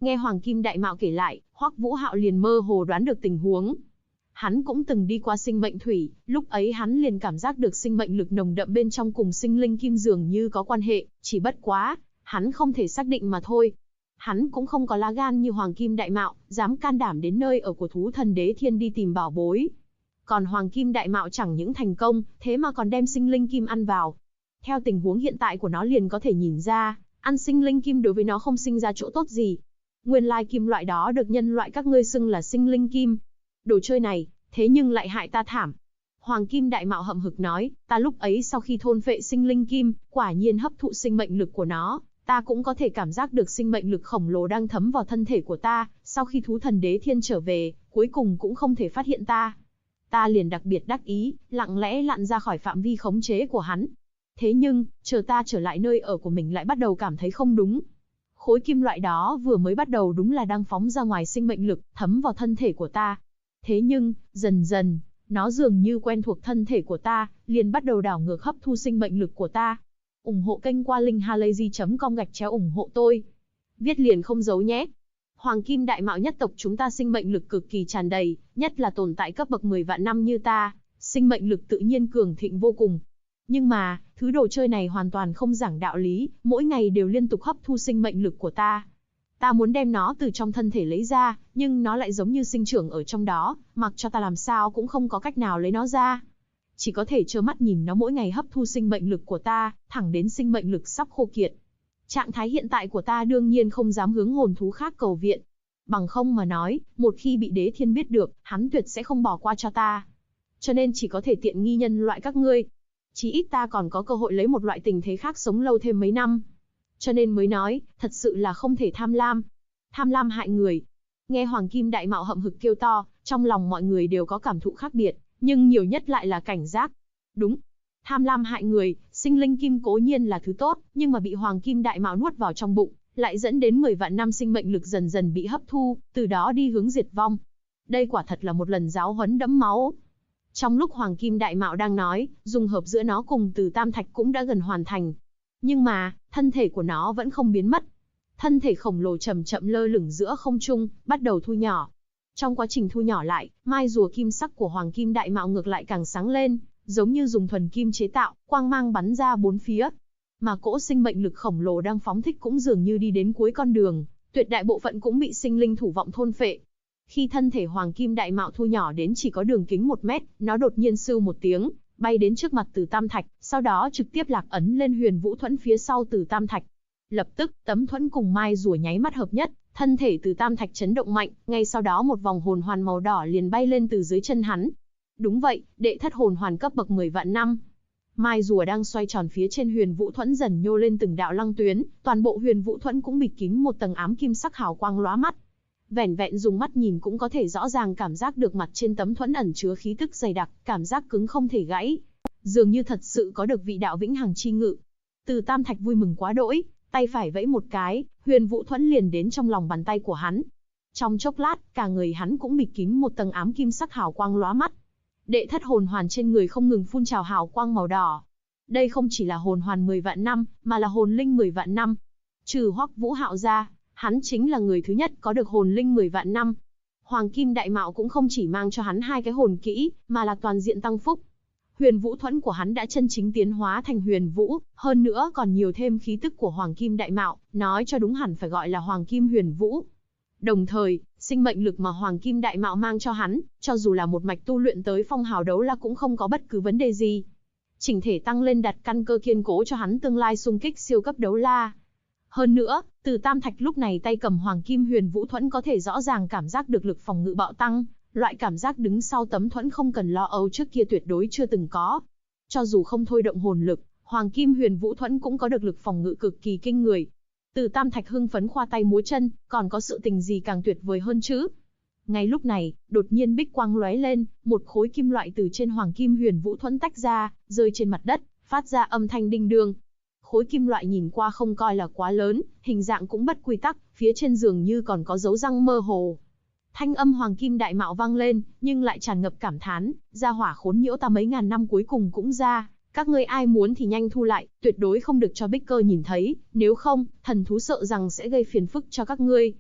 Nghe Hoàng Kim Đại Mạo kể lại, Hoắc Vũ Hạo liền mơ hồ đoán được tình huống. Hắn cũng từng đi qua sinh mệnh thủy, lúc ấy hắn liền cảm giác được sinh mệnh lực nồng đậm bên trong cùng sinh linh kim dường như có quan hệ, chỉ bất quá, hắn không thể xác định mà thôi. Hắn cũng không có lá gan như Hoàng Kim Đại Mạo, dám can đảm đến nơi ở của thú thần Đế Thiên đi tìm bảo bối. Còn Hoàng Kim Đại Mạo chẳng những thành công, thế mà còn đem sinh linh kim ăn vào. Theo tình huống hiện tại của nó liền có thể nhìn ra, ăn sinh linh kim đối với nó không sinh ra chỗ tốt gì. Nguyên lai kim loại đó được nhân loại các ngươi xưng là sinh linh kim. Đồ chơi này, thế nhưng lại hại ta thảm. Hoàng Kim Đại Mạo hậm hực nói, ta lúc ấy sau khi thôn phệ sinh linh kim, quả nhiên hấp thụ sinh mệnh lực của nó, ta cũng có thể cảm giác được sinh mệnh lực khổng lồ đang thấm vào thân thể của ta, sau khi thú thần Đế Thiên trở về, cuối cùng cũng không thể phát hiện ta. Ta liền đặc biệt đắc ý, lặng lẽ lặn ra khỏi phạm vi khống chế của hắn. Thế nhưng, chờ ta trở lại nơi ở của mình lại bắt đầu cảm thấy không đúng. Khối kim loại đó vừa mới bắt đầu đúng là đang phóng ra ngoài sinh mệnh lực, thấm vào thân thể của ta. Thế nhưng, dần dần, nó dường như quen thuộc thân thể của ta, liền bắt đầu đảo ngược hấp thu sinh mệnh lực của ta. Ủng hộ kênh qua linkhalazy.com/ủng hộ tôi. Viết liền không giấu nhé. Hoàng Kim Đại Mạo nhất tộc chúng ta sinh mệnh lực cực kỳ tràn đầy, nhất là tồn tại cấp bậc 10 vạn năm như ta, sinh mệnh lực tự nhiên cường thịnh vô cùng. Nhưng mà, thứ đồ chơi này hoàn toàn không giảng đạo lý, mỗi ngày đều liên tục hấp thu sinh mệnh lực của ta. Ta muốn đem nó từ trong thân thể lấy ra, nhưng nó lại giống như sinh trưởng ở trong đó, mặc cho ta làm sao cũng không có cách nào lấy nó ra. Chỉ có thể trơ mắt nhìn nó mỗi ngày hấp thu sinh mệnh lực của ta, thẳng đến sinh mệnh lực sắp khô kiệt. Trạng thái hiện tại của ta đương nhiên không dám hướng hồn thú khác cầu viện. Bằng không mà nói, một khi bị Đế Thiên biết được, hắn tuyệt sẽ không bỏ qua cho ta. Cho nên chỉ có thể tiện nghi nhân loại các ngươi. Chí ít ta còn có cơ hội lấy một loại tình thế khác sống lâu thêm mấy năm. Cho nên mới nói, thật sự là không thể tham lam. Tham lam hại người. Nghe Hoàng Kim Đại Mạo hậm hực kêu to, trong lòng mọi người đều có cảm thụ khác biệt, nhưng nhiều nhất lại là cảnh giác. Đúng. Tham lam hại người, sinh linh kim cố nhiên là thứ tốt, nhưng mà bị Hoàng Kim Đại Mạo nuốt vào trong bụng, lại dẫn đến 10 vạn năm sinh mệnh lực dần dần bị hấp thu, từ đó đi hướng diệt vong. Đây quả thật là một lần giáo huấn đẫm máu. Trong lúc Hoàng Kim Đại Mạo đang nói, dung hợp giữa nó cùng Từ Tam Thạch cũng đã gần hoàn thành. Nhưng mà, thân thể của nó vẫn không biến mất. Thân thể khổng lồ chậm chậm lơ lửng giữa không trung, bắt đầu thu nhỏ. Trong quá trình thu nhỏ lại, mai rùa kim sắc của Hoàng Kim Đại Mạo ngược lại càng sáng lên, giống như dùng thuần kim chế tạo, quang mang bắn ra bốn phía. Mà cỗ sinh mệnh lực khổng lồ đang phóng thích cũng dường như đi đến cuối con đường, tuyệt đại bộ phận cũng bị sinh linh thủ vọng thôn phệ. Khi thân thể Hoàng Kim Đại Mạo thu nhỏ đến chỉ có đường kính 1 mét, nó đột nhiên sưu một tiếng, bay đến trước mặt Từ Tam Thạch, sau đó trực tiếp lạc ấn lên Huyền Vũ Thuẫn phía sau Từ Tam Thạch. Lập tức, tấm thuẫn cùng mai rùa nháy mắt hợp nhất, thân thể Từ Tam Thạch chấn động mạnh, ngay sau đó một vòng hồn hoàn màu đỏ liền bay lên từ dưới chân hắn. Đúng vậy, đệ thất hồn hoàn cấp bậc 10 vạn năm. Mai rùa đang xoay tròn phía trên Huyền Vũ Thuẫn dần nhô lên từng đạo lăng tuyến, toàn bộ Huyền Vũ Thuẫn cũng bịt kín một tầng ám kim sắc hào quang lóa mắt. Vẻn vẹn dùng mắt nhìn cũng có thể rõ ràng cảm giác được mặt trên tấm thuẫn ẩn chứa khí tức dày đặc, cảm giác cứng không thể gãy. Dường như thật sự có được vị đạo vĩnh hằng chi ngự. Từ Tam Thạch vui mừng quá đỗi, tay phải vẫy một cái, Huyền Vũ Thuẫn liền đến trong lòng bàn tay của hắn. Trong chốc lát, cả người hắn cũng bịt kín một tầng ám kim sắc hào quang lóa mắt. Đệ thất hồn hoàn trên người không ngừng phun trào hào quang màu đỏ. Đây không chỉ là hồn hoàn 10 vạn năm, mà là hồn linh 10 vạn năm. Trừ Hoắc Vũ Hạo ra, hắn chính là người thứ nhất có được hồn linh 10 vạn năm. Hoàng Kim Đại Mạo cũng không chỉ mang cho hắn 2 cái hồn kỹ, mà là toàn diện tăng phúc. Huyền Vũ Thuẫn của hắn đã chân chính tiến hóa thành Huyền Vũ, hơn nữa còn nhiều thêm khí tức của Hoàng Kim Đại Mạo, nói cho đúng hẳn phải gọi là Hoàng Kim Huyền Vũ. Đồng thời, sinh mệnh lực mà Hoàng Kim Đại Mạo mang cho hắn, cho dù là một mạch tu luyện tới phong hào đấu la cũng không có bất cứ vấn đề gì. Chỉnh thể tăng lên đặt căn cơ kiên cố cho hắn tương lai xung kích siêu cấp đấu la. Hơn nữa, Từ Tam Thạch lúc này tay cầm Hoàng Kim Huyền Vũ Thuẫn có thể rõ ràng cảm giác được lực phòng ngự bạo tăng, loại cảm giác đứng sau tấm thuẫn không cần lo âu trước kia tuyệt đối chưa từng có. Cho dù không thôi động hồn lực, Hoàng Kim Huyền Vũ Thuẫn cũng có được lực phòng ngự cực kỳ kinh người. Từ Tam Thạch hưng phấn khoa tay múa chân, còn có sự tình gì càng tuyệt vời hơn chứ? Ngay lúc này, đột nhiên bích quang lóe lên, một khối kim loại từ trên Hoàng Kim Huyền Vũ Thuẫn tách ra, rơi trên mặt đất, phát ra âm thanh đinh đương. Khối kim loại nhìn qua không coi là quá lớn, hình dạng cũng bất quy tắc, phía trên dường như còn có dấu răng mơ hồ. Thanh âm Hoàng Kim Đại Mạo vang lên, nhưng lại tràn ngập cảm thán, gia hỏa khốn nhiễu ta mấy ngàn năm cuối cùng cũng ra, các ngươi ai muốn thì nhanh thu lại, tuyệt đối không được cho Bích Cơ nhìn thấy, nếu không, thần thú sợ rằng sẽ gây phiền phức cho các ngươi.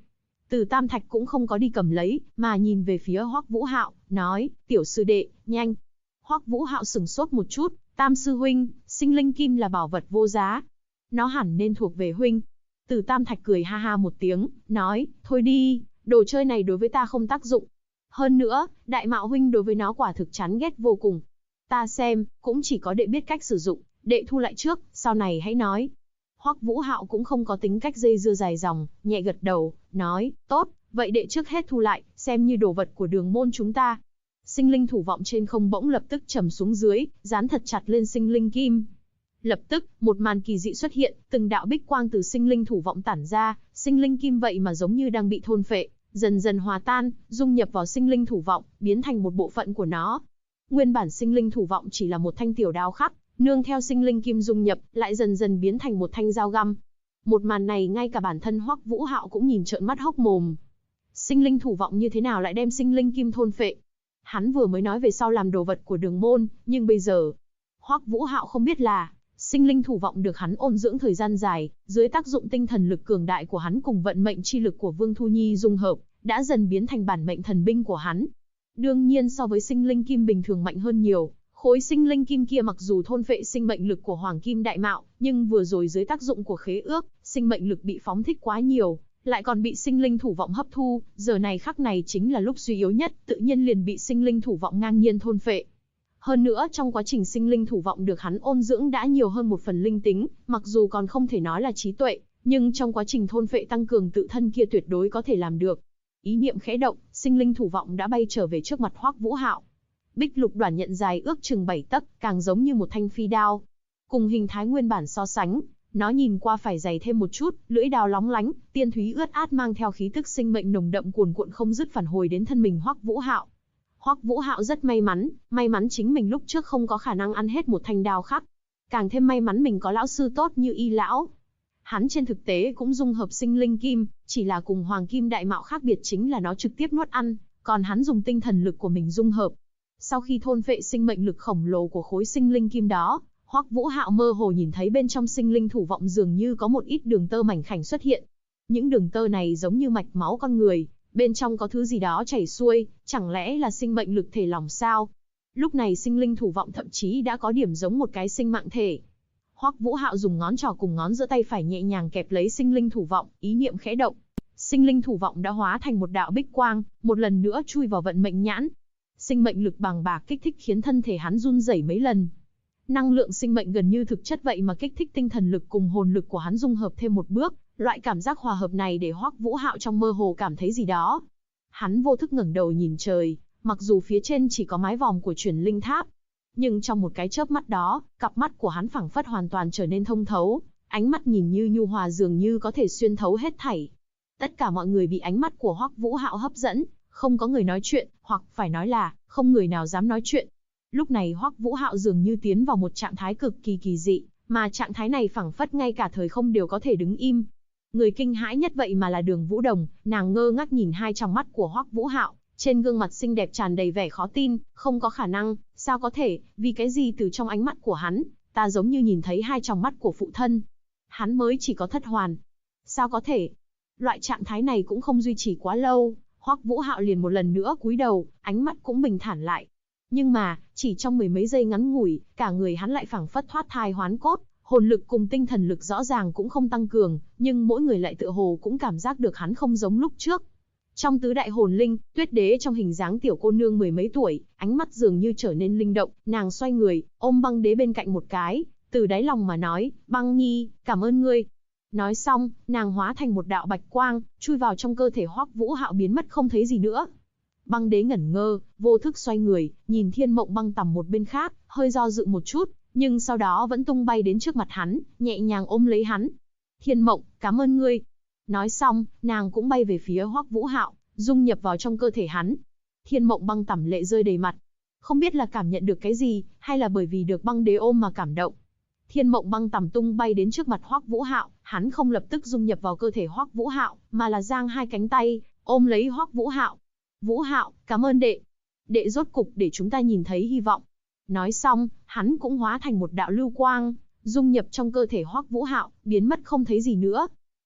Từ Tam Thạch cũng không có đi cầm lấy, mà nhìn về phía Hoắc Vũ Hạo, nói, tiểu sư đệ, nhanh. Hoắc Vũ Hạo sửng sốt một chút, Tam sư huynh, sinh linh kim là bảo vật vô giá. Nó hẳn nên thuộc về huynh. Từ Tam Thạch cười ha ha một tiếng, nói, thôi đi, đồ chơi này đối với ta không tác dụng. Hơn nữa, Đại Mạo huynh đối với nó quả thực chán ghét vô cùng. Ta xem, cũng chỉ có đệ biết cách sử dụng, đệ thu lại trước, sau này hãy nói. Hoắc Vũ Hạo cũng không có tính cách dây dưa dài dòng, nhẹ gật đầu, nói, tốt, vậy đệ trước hết thu lại, xem như đồ vật của đường môn chúng ta. Sinh linh thủ vọng trên không bỗng lập tức trầm xuống dưới, dán thật chặt lên sinh linh kim. Lập tức, một màn kỳ dị xuất hiện, từng đạo bích quang từ sinh linh thủ vọng tản ra, sinh linh kim vậy mà giống như đang bị thôn phệ, dần dần hòa tan, dung nhập vào sinh linh thủ vọng, biến thành một bộ phận của nó. Nguyên bản sinh linh thủ vọng chỉ là một thanh tiểu đao khắc, nương theo sinh linh kim dung nhập, lại dần dần biến thành một thanh dao găm. Một màn này ngay cả bản thân Hoắc Vũ Hạo cũng nhìn trợn mắt hốc mồm. Sinh linh thủ vọng như thế nào lại đem sinh linh kim thôn phệ? Hắn vừa mới nói về sau làm đồ vật của đường môn, nhưng bây giờ, Hoắc Vũ Hạo không biết là, sinh linh thủ vọng được hắn ôn dưỡng thời gian dài, dưới tác dụng tinh thần lực cường đại của hắn cùng vận mệnh chi lực của Vương Thu Nhi dung hợp, đã dần biến thành bản mệnh thần binh của hắn. Đương nhiên so với sinh linh kim bình thường mạnh hơn nhiều, khối sinh linh kim kia mặc dù thôn phệ sinh mệnh lực của Hoàng Kim Đại Mạo, nhưng vừa rồi dưới tác dụng của khế ước, sinh mệnh lực bị phóng thích quá nhiều, lại còn bị sinh linh thủ vọng hấp thu, giờ này khắc này chính là lúc suy yếu nhất, tự nhiên liền bị sinh linh thủ vọng ngang nhiên thôn phệ. Hơn nữa trong quá trình sinh linh thủ vọng được hắn ôn dưỡng đã nhiều hơn một phần linh tính, mặc dù còn không thể nói là trí tuệ, nhưng trong quá trình thôn phệ tăng cường tự thân kia tuyệt đối có thể làm được. Ý niệm khẽ động, sinh linh thủ vọng đã bay trở về trước mặt Hoắc Vũ Hạo. Bích lục đoản nhận dài ước chừng 7 tấc, càng giống như một thanh phi đao. Cùng hình thái nguyên bản so sánh, nó nhìn qua phải dày thêm một chút, lưỡi đao lóng lánh, tiên thúy ướt át mang theo khí tức sinh mệnh nồng đậm cuồn cuộn không dứt phản hồi đến thân mình Hoắc Vũ Hạo. Hoắc Vũ Hạo rất may mắn chính mình lúc trước không có khả năng ăn hết một thanh đao khắc. Càng thêm may mắn mình có lão sư tốt như Y lão. Hắn trên thực tế cũng dung hợp sinh linh kim, chỉ là cùng Hoàng Kim Đại Mạo khác biệt chính là nó trực tiếp nuốt ăn, còn hắn dùng tinh thần lực của mình dung hợp. Sau khi thôn phệ sinh mệnh lực khổng lồ của khối sinh linh kim đó, Hoắc Vũ Hạo mơ hồ nhìn thấy bên trong sinh linh thủ vọng dường như có một ít đường tơ mảnh khảnh xuất hiện. Những đường tơ này giống như mạch máu con người, bên trong có thứ gì đó chảy xuôi, chẳng lẽ là sinh mệnh lực thể lỏng sao? Lúc này sinh linh thủ vọng thậm chí đã có điểm giống một cái sinh mạng thể. Hoắc Vũ Hạo dùng ngón trỏ cùng ngón giữa tay phải nhẹ nhàng kẹp lấy sinh linh thủ vọng, ý niệm khẽ động. Sinh linh thủ vọng đã hóa thành một đạo bích quang, một lần nữa chui vào vận mệnh nhãn. Sinh mệnh lực bàng bạc kích thích khiến thân thể hắn run rẩy mấy lần. Năng lượng sinh mệnh gần như thực chất vậy mà kích thích tinh thần lực cùng hồn lực của hắn dung hợp thêm một bước, loại cảm giác hòa hợp này để Hoắc Vũ Hạo trong mơ hồ cảm thấy gì đó. Hắn vô thức ngẩng đầu nhìn trời, mặc dù phía trên chỉ có mái vòm của Truyền Linh Tháp, nhưng trong một cái chớp mắt đó, cặp mắt của hắn phảng phất hoàn toàn trở nên thông thấu, ánh mắt nhìn như nhu hòa dường như có thể xuyên thấu hết thảy. Tất cả mọi người bị ánh mắt của Hoắc Vũ Hạo hấp dẫn, không có người nói chuyện, hoặc phải nói là, không người nào dám nói chuyện. Lúc này Hoắc Vũ Hạo dường như tiến vào một trạng thái cực kỳ kỳ dị, mà trạng thái này phảng phất ngay cả thời không đều có thể đứng im. Người kinh hãi nhất vậy mà là Đường Vũ Đồng, nàng ngơ ngác nhìn hai tròng mắt của Hoắc Vũ Hạo, trên gương mặt xinh đẹp tràn đầy vẻ khó tin, không có khả năng, sao có thể, vì cái gì từ trong ánh mắt của hắn, ta giống như nhìn thấy hai tròng mắt của phụ thân. Hắn mới chỉ có thất hoàn. Sao có thể? Loại trạng thái này cũng không duy trì quá lâu, Hoắc Vũ Hạo liền một lần nữa cúi đầu, ánh mắt cũng bình thản lại. Nhưng mà, chỉ trong mười mấy giây ngắn ngủi, cả người hắn lại phảng phất thoát thai hoán cốt, hồn lực cùng tinh thần lực rõ ràng cũng không tăng cường, nhưng mỗi người lại tựa hồ cũng cảm giác được hắn không giống lúc trước. Trong tứ đại hồn linh, Tuyết Đế trong hình dáng tiểu cô nương mười mấy tuổi, ánh mắt dường như trở nên linh động, nàng xoay người, ôm Băng Đế bên cạnh một cái, từ đáy lòng mà nói, Băng Nhi, cảm ơn ngươi. Nói xong, nàng hóa thành một đạo bạch quang, chui vào trong cơ thể Hoắc Vũ Hạo biến mất không thấy gì nữa. Băng Đế ngẩn ngơ, vô thức xoay người, nhìn Thiên Mộng Băng tầm một bên khác, hơi do dự một chút, nhưng sau đó vẫn tung bay đến trước mặt hắn, nhẹ nhàng ôm lấy hắn. Thiên Mộng, cảm ơn ngươi. Nói xong, nàng cũng bay về phía Hoắc Vũ Hạo, dung nhập vào trong cơ thể hắn. Thiên Mộng Băng tẩm lệ rơi đầy mặt. Không biết là cảm nhận được cái gì, hay là bởi vì được Băng Đế ôm mà cảm động. Thiên Mộng Băng tẩm tung bay đến trước mặt Hoắc Vũ Hạo, hắn không lập tức dung nhập vào cơ thể Hoắc Vũ Hạo, mà là giang hai cánh tay, ôm lấy Hoắc Vũ Hạo. Vũ Hạo, cảm ơn đệ. Đệ rốt cục để chúng ta nhìn thấy hy vọng. Nói xong, hắn cũng hóa thành một đạo lưu quang, dung nhập trong cơ thể Hoắc Vũ Hạo, biến mất không thấy gì nữa.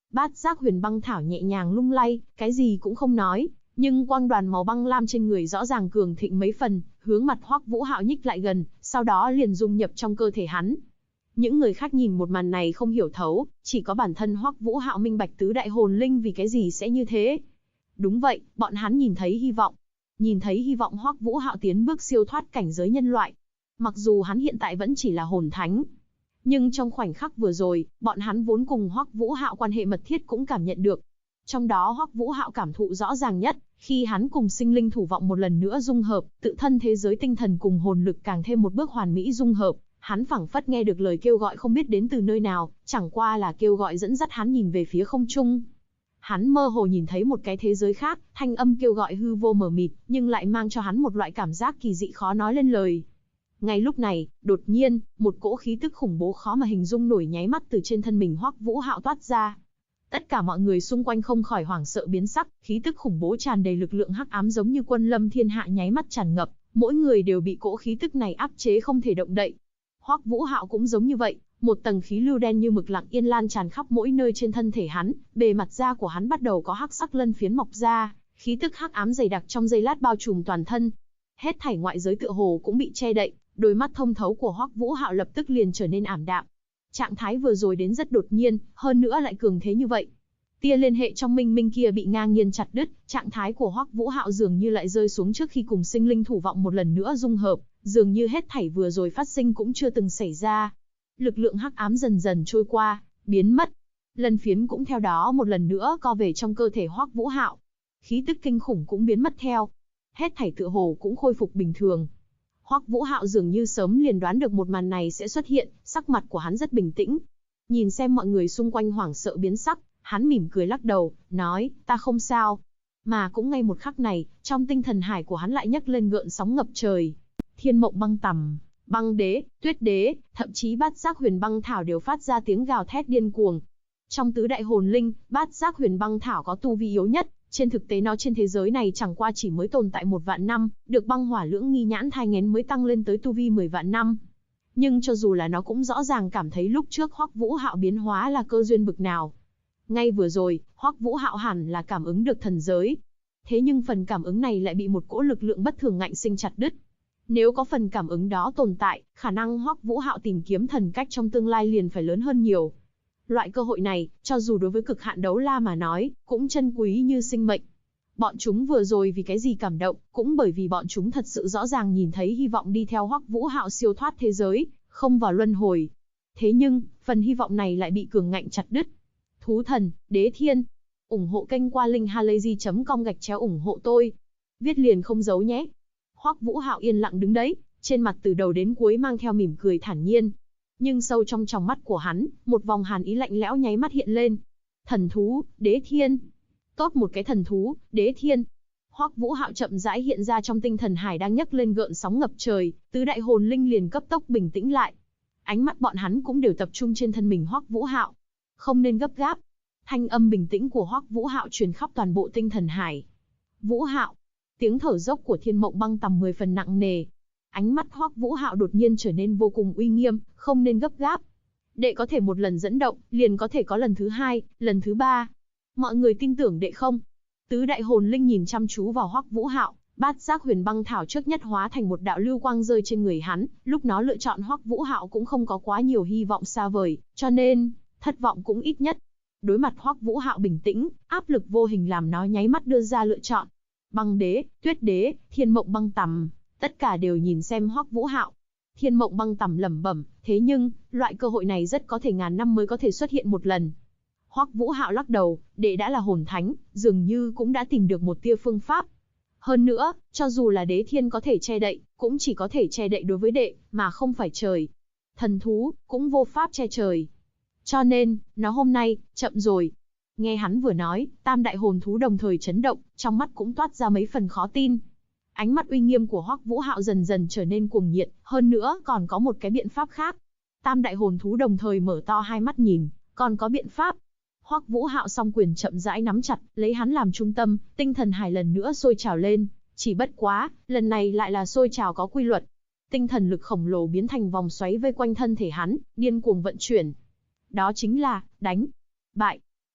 Bát giác huyền băng thảo nhẹ nhàng lung lay, cái gì cũng không nói, nhưng quang đoàn màu băng lam trên người rõ ràng cường thịnh mấy phần, hướng mặt Hoắc Vũ Hạo nhích lại gần, sau đó liền dung nhập trong cơ thể hắn. Những người khác nhìn một màn này không hiểu thấu, chỉ có bản thân Hoắc Vũ Hạo minh bạch tứ đại hồn linh vì cái gì sẽ như thế. Đúng vậy, bọn hắn nhìn thấy hy vọng. Nhìn thấy hy vọng Hoắc Vũ Hạo tiến bước siêu thoát cảnh giới nhân loại. Mặc dù hắn hiện tại vẫn chỉ là hồn thánh, nhưng trong khoảnh khắc vừa rồi, bọn hắn vốn cùng Hoắc Vũ Hạo quan hệ mật thiết cũng cảm nhận được. Trong đó Hoắc Vũ Hạo cảm thụ rõ ràng nhất, khi hắn cùng sinh linh thủ vọng một lần nữa dung hợp, tự thân thế giới tinh thần cùng hồn lực càng thêm một bước hoàn mỹ dung hợp, hắn phảng phất nghe được lời kêu gọi không biết đến từ nơi nào, chẳng qua là kêu gọi dẫn dắt hắn nhìn về phía không trung. Hắn mơ hồ nhìn thấy một cái thế giới khác, thanh âm kêu gọi hư vô mờ mịt, nhưng lại mang cho hắn một loại cảm giác kỳ dị khó nói lên lời. Ngay lúc này, đột nhiên, một cỗ khí tức khủng bố khó mà hình dung nổi nháy mắt từ trên thân mình Hoắc Vũ Hạo toát ra. Tất cả mọi người xung quanh không khỏi hoảng sợ biến sắc, khí tức khủng bố tràn đầy lực lượng hắc ám giống như quân lâm thiên hạ nháy mắt tràn ngập, mỗi người đều bị cỗ khí tức này áp chế không thể động đậy. Hoắc Vũ Hạo cũng giống như vậy, một tầng khí lưu đen như mực lặng yên lan tràn khắp mỗi nơi trên thân thể hắn, bề mặt da của hắn bắt đầu có hắc sắc lân phiến mọc ra, khí tức hắc ám dày đặc trong giây lát bao trùm toàn thân. Hết thảy ngoại giới tựa hồ cũng bị che đậy, đôi mắt thông thấu của Hoắc Vũ Hạo lập tức liền trở nên ảm đạm. Trạng thái vừa rồi đến rất đột nhiên, hơn nữa lại cường thế như vậy. Tia liên hệ trong minh minh kia bị ngang nhiên chặt đứt, trạng thái của Hoắc Vũ Hạo dường như lại rơi xuống trước khi cùng sinh linh thủ vọng một lần nữa dung hợp, dường như hết thảy vừa rồi phát sinh cũng chưa từng xảy ra. Lực lượng hắc ám dần dần trôi qua, biến mất. Lân phiến cũng theo đó một lần nữa co về trong cơ thể Hoắc Vũ Hạo. Khí tức kinh khủng cũng biến mất theo. Hết thảy tựa hồ cũng khôi phục bình thường. Hoắc Vũ Hạo dường như sớm liền đoán được một màn này sẽ xuất hiện, sắc mặt của hắn rất bình tĩnh. Nhìn xem mọi người xung quanh hoảng sợ biến sắc, hắn mỉm cười lắc đầu, nói, ta không sao. Mà cũng ngay một khắc này, trong tinh thần hải của hắn lại nhấc lên gợn sóng ngập trời. Thiên mộng băng tầm, băng đế, tuyết đế, thậm chí bát giác huyền băng thảo đều phát ra tiếng gào thét điên cuồng. Trong tứ đại hồn linh, bát giác huyền băng thảo có tu vi yếu nhất, trên thực tế nó trên thế giới này chẳng qua chỉ mới tồn tại 1 vạn năm, được băng hỏa lưỡng nghi nhãn thai nghén mới tăng lên tới tu vi 10 vạn năm. Nhưng cho dù là nó cũng rõ ràng cảm thấy lúc trước Hoắc Vũ Hạo biến hóa là cơ duyên bực nào. Ngay vừa rồi, Hoắc Vũ Hạo hẳn là cảm ứng được thần giới. Thế nhưng phần cảm ứng này lại bị một cỗ lực lượng bất thường ngạnh sinh chặt đứt. Nếu có phần cảm ứng đó tồn tại, khả năng Hoắc Vũ Hạo tìm kiếm thần cách trong tương lai liền phải lớn hơn nhiều. Loại cơ hội này, cho dù đối với cực hạn đấu la mà nói, cũng chân quý như sinh mệnh. Bọn chúng vừa rồi vì cái gì cảm động, cũng bởi vì bọn chúng thật sự rõ ràng nhìn thấy hy vọng đi theo Hoắc Vũ Hạo siêu thoát thế giới, không vào luân hồi. Thế nhưng, phần hy vọng này lại bị cường ngạnh chặt đứt. Thú thần, đế thiên. Ủng hộ kênh qua linkhalazy.com/ủng hộ tôi. Viết liền không giấu nhé. Hoắc Vũ Hạo yên lặng đứng đấy, trên mặt từ đầu đến cuối mang theo mỉm cười thản nhiên. Nhưng sâu trong tròng mắt của hắn, một vòng hàn ý lạnh lẽo nháy mắt hiện lên. Thần thú, đế thiên. Tốt một cái thần thú, đế thiên. Hoắc Vũ Hạo chậm rãi hiện ra trong tinh thần hải đang nhấc lên gợn sóng ngập trời, tứ đại hồn linh liền cấp tốc bình tĩnh lại. Ánh mắt bọn hắn cũng đều tập trung trên thân mình Hoắc Vũ Hạo. Không nên gấp gáp. Thanh âm bình tĩnh của Hoắc Vũ Hạo truyền khắp toàn bộ tinh thần hải. Vũ Hạo. Tiếng thở dốc của Thiên Mộng Băng tầm 10 phần nặng nề. Ánh mắt Hoắc Vũ Hạo đột nhiên trở nên vô cùng uy nghiêm, không nên gấp gáp. Đệ có thể một lần dẫn động, liền có thể có lần thứ 2, lần thứ 3. Mọi người tin tưởng đệ không? Tứ đại hồn linh nhìn chăm chú vào Hoắc Vũ Hạo, bát giác huyền băng thảo trước nhất hóa thành một đạo lưu quang rơi trên người hắn, lúc nó lựa chọn Hoắc Vũ Hạo cũng không có quá nhiều hy vọng xa vời, cho nên, thất vọng cũng ít nhất. Đối mặt Hoắc Vũ Hạo bình tĩnh, áp lực vô hình làm nó nháy mắt đưa ra lựa chọn. Băng đế, tuyết đế, thiên mộng băng tầm, tất cả đều nhìn xem Hoắc Vũ Hạo. Thiên mộng băng tầm lẩm bẩm, thế nhưng, loại cơ hội này rất có thể ngàn năm mới có thể xuất hiện một lần. Hoắc Vũ Hạo lắc đầu, đệ đã là hồn thánh, dường như cũng đã tìm được một tia phương pháp. Hơn nữa, cho dù là đế thiên có thể che đậy, cũng chỉ có thể che đậy đối với đệ, mà không phải trời. Thần thú, cũng vô pháp che trời. Cho nên, nó hôm nay, chậm rồi. Nghe hắn vừa nói, tam đại hồn thú đồng thời chấn động, trong mắt cũng toát ra mấy phần khó tin. Ánh mắt uy nghiêm của Hoắc Vũ Hạo dần dần trở nên cuồng nhiệt, hơn nữa còn có một cái biện pháp khác. Tam đại hồn thú đồng thời mở to hai mắt nhìn, còn có biện pháp. Hoắc Vũ Hạo song quyền chậm rãi nắm chặt, lấy hắn làm trung tâm, tinh thần hải lần nữa sôi trào lên, chỉ bất quá, lần này lại là sôi trào có quy luật. Tinh thần lực khổng lồ biến thành vòng xoáy vây quanh thân thể hắn, điên cuồng vận chuyển. Đó chính là, đánh, bại.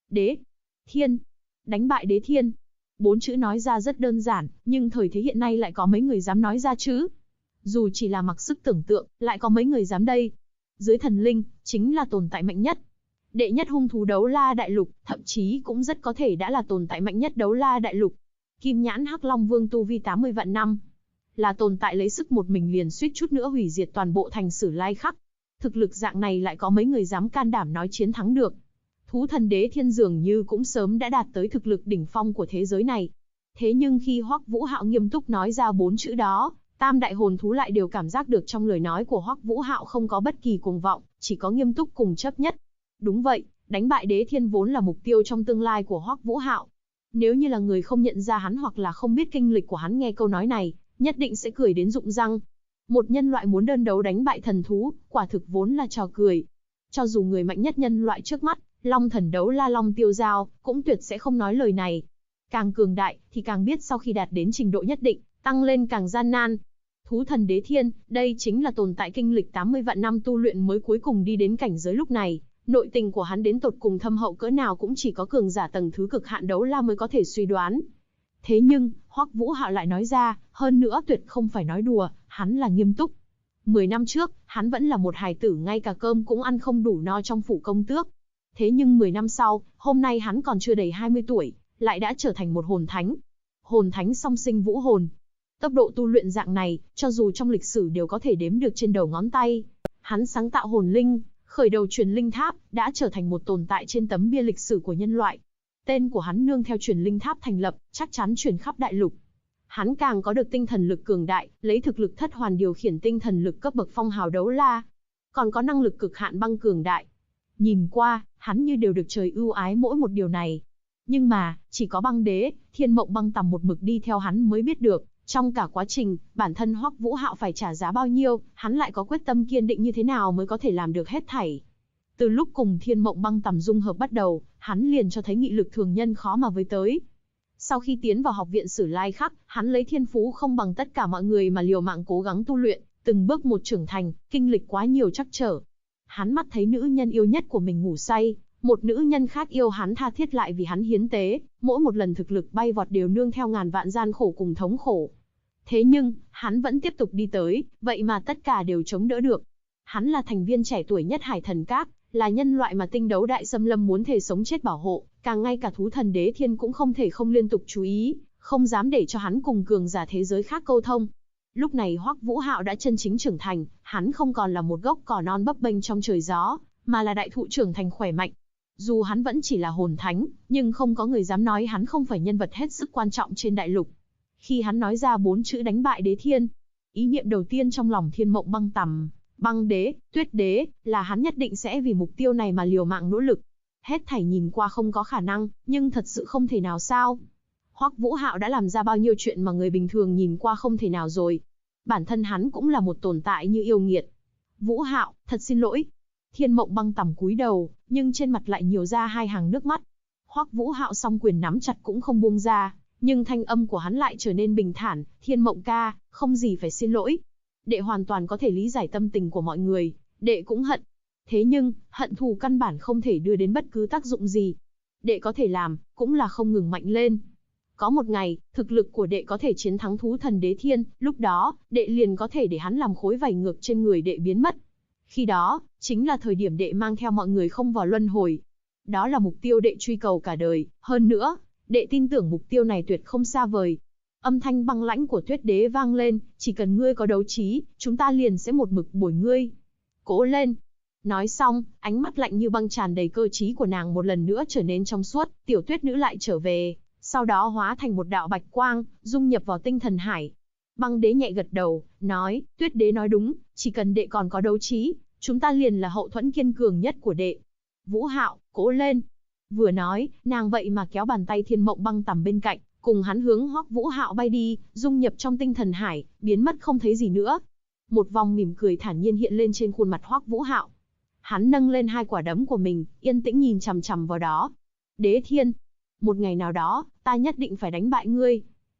Đế Thiên. Đánh bại Đế Thiên. 4 chữ nói ra rất đơn giản, nhưng thời thế hiện nay lại có mấy người dám nói ra chứ? Dù chỉ là mặc sức tưởng tượng, lại có mấy người dám đây? Dưới thần linh, chính là tồn tại mạnh nhất. Đệ nhất hung thú đấu la đại lục, thậm chí cũng rất có thể đã là tồn tại mạnh nhất đấu la đại lục. Kim nhãn Hắc Long Vương tu vi 80 vạn năm. Là tồn tại lấy sức một mình liền suýt chút nữa hủy diệt toàn bộ thành Sử Lai Khắc. Thực lực dạng này lại có mấy người dám can đảm nói chiến thắng được. Thú thần Đế Thiên dường như cũng sớm đã đạt tới thực lực đỉnh phong của thế giới này. Thế nhưng khi Hoắc Vũ Hạo nghiêm túc nói ra 4 chữ đó, tam đại hồn thú lại đều cảm giác được trong lời nói của Hoắc Vũ Hạo không có bất kỳ cuồng vọng, chỉ có nghiêm túc cùng chấp nhất. Đúng vậy, đánh bại Đế Thiên vốn là mục tiêu trong tương lai của Hoắc Vũ Hạo. Nếu như là người không nhận ra hắn hoặc là không biết kinh lịch của hắn nghe câu nói này, nhất định sẽ cười đến rụng răng. Một nhân loại muốn đơn đấu đánh bại thần thú, quả thực vốn là trò cười. Cho dù người mạnh nhất nhân loại trước mắt, Long thần đấu la Long Tiêu Giao, cũng tuyệt sẽ không nói lời này. Càng cường đại, thì càng biết sau khi đạt đến trình độ nhất định, tăng lên càng gian nan. Thú thần Đế Thiên, đây chính là tồn tại kinh lịch 80 vạn năm tu luyện mới cuối cùng đi đến cảnh giới lúc này. Nội tình của hắn đến tột cùng thâm hậu cỡ nào cũng chỉ có cường giả tầng thứ cực hạn đấu la mới có thể suy đoán. Thế nhưng, Hoắc Vũ Hạo lại nói ra, hơn nữa tuyệt không phải nói đùa, hắn là nghiêm túc. 10 năm trước, hắn vẫn là một hài tử ngay cả cơm cũng ăn không đủ no trong phủ công tước. Thế nhưng 10 năm sau, hôm nay hắn còn chưa đầy 20 tuổi, lại đã trở thành một hồn thánh. Hồn thánh song sinh vũ hồn. Tốc độ tu luyện dạng này, cho dù trong lịch sử đều có thể đếm được trên đầu ngón tay. Hắn sáng tạo hồn linh, khởi đầu truyền linh tháp, đã trở thành một tồn tại trên tấm bia lịch sử của nhân loại. Tên của hắn nương theo truyền linh tháp thành lập, chắc chắn truyền khắp đại lục. Hắn càng có được tinh thần lực cường đại, lấy thực lực thất hoàn điều khiển tinh thần lực cấp bậc phong hào đấu la. Còn có năng lực cực hạn băng cường đại. Nhìn qua, hắn như đều được trời ưu ái mỗi một điều này. Nhưng mà, chỉ có băng đế, Thiên Mộng Băng Tầm một mực đi theo hắn mới biết được, trong cả quá trình, bản thân Hoắc Vũ Hạo phải trả giá bao nhiêu, hắn lại có quyết tâm kiên định như thế nào mới có thể làm được hết thảy. Từ lúc cùng Thiên Mộng Băng Tầm dung hợp bắt đầu, hắn liền cho thấy nghị lực thường nhân khó mà với tới. Sau khi tiến vào học viện Sử Lai Khắc, hắn lấy thiên phú không bằng tất cả mọi người mà liều mạng cố gắng tu luyện, từng bước một trưởng thành, kinh lịch quá nhiều trắc trở. Hắn mắt thấy nữ nhân yêu nhất của mình ngủ say, một nữ nhân khác yêu hắn tha thiết lại vì hắn hiến tế, mỗi một lần thực lực bay vọt đều nương theo ngàn vạn gian khổ cùng thống khổ. Thế nhưng, hắn vẫn tiếp tục đi tới, vậy mà tất cả đều chống đỡ được. Hắn là thành viên trẻ tuổi nhất Hải Thần Các, là nhân loại mà tinh đấu đại xâm lâm muốn thề sống chết bảo hộ, càng ngay cả thú thần Đế Thiên cũng không thể không liên tục chú ý, không dám để cho hắn cùng cường giả thế giới khác câu thông. Lúc này Hoắc Vũ Hạo đã chân chính trưởng thành, hắn không còn là một gốc cỏ non bấp bênh trong trời gió, mà là đại thụ trưởng thành khỏe mạnh. Dù hắn vẫn chỉ là hồn thánh, nhưng không có người dám nói hắn không phải nhân vật hết sức quan trọng trên đại lục. Khi hắn nói ra 4 chữ đánh bại Đế Thiên, ý niệm đầu tiên trong lòng Thiên Mộng Băng Tầm, Băng Đế, Tuyết Đế, là hắn nhất định sẽ vì mục tiêu này mà liều mạng nỗ lực. Hết thảy nhìn qua không có khả năng, nhưng thật sự không thể nào sao. Hoắc Vũ Hạo đã làm ra bao nhiêu chuyện mà người bình thường nhìn qua không thể nào rồi. Bản thân hắn cũng là một tồn tại như yêu nghiệt. Vũ Hạo, thật xin lỗi. Thiên Mộng Băng Tầm cúi đầu, nhưng trên mặt lại nhiều ra 2 hàng nước mắt. Hoắc Vũ Hạo song quyền nắm chặt cũng không buông ra, nhưng thanh âm của hắn lại trở nên bình thản. Thiên Mộng ca, không gì phải xin lỗi. Đệ hoàn toàn có thể lý giải tâm tình của mọi người, đệ cũng hận. Thế nhưng, hận thù căn bản không thể đưa đến bất cứ tác dụng gì. Đệ có thể làm, cũng là không ngừng mạnh lên. Có một ngày, thực lực của đệ có thể chiến thắng thú thần Đế Thiên, lúc đó, đệ liền có thể để hắn làm khối vảy ngược trên người đệ biến mất. Khi đó, chính là thời điểm đệ mang theo mọi người không vào luân hồi. Đó là mục tiêu đệ truy cầu cả đời, hơn nữa, đệ tin tưởng mục tiêu này tuyệt không xa vời. Âm thanh băng lãnh của Tuyết Đế vang lên, chỉ cần ngươi có đấu trí, chúng ta liền sẽ một mực bồi ngươi. Cố lên. Nói xong, ánh mắt lạnh như băng tràn đầy cơ trí của nàng một lần nữa trở nên trong suốt, tiểu tuyết nữ lại trở về, sau đó hóa thành một đạo bạch quang, dung nhập vào tinh thần hải. Băng Đế nhẹ gật đầu, nói, Tuyết Đế nói đúng, chỉ cần đệ còn có đấu trí, chúng ta liền là hậu thuẫn kiên cường nhất của đệ. Vũ Hạo, cố lên. Vừa nói, nàng vậy mà kéo bàn tay Thiên Mộng Băng Tầm bên cạnh, cùng hắn hướng Hoắc Vũ Hạo bay đi, dung nhập trong tinh thần hải, biến mất không thấy gì nữa. Một vòng mỉm cười thản nhiên hiện lên trên khuôn mặt Hoắc Vũ Hạo. Hắn nâng lên 2 quả đấm của mình, yên tĩnh nhìn chằm chằm vào đó. Đế Thiên, một ngày nào đó, ta nhất định phải đánh bại ngươi.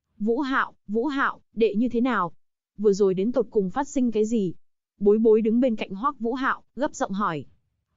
Vũ Hạo, đệ như thế nào? Vừa rồi đến tột cùng phát sinh cái gì? Bối Bối đứng bên cạnh Hoắc Vũ Hạo, gấp giọng hỏi.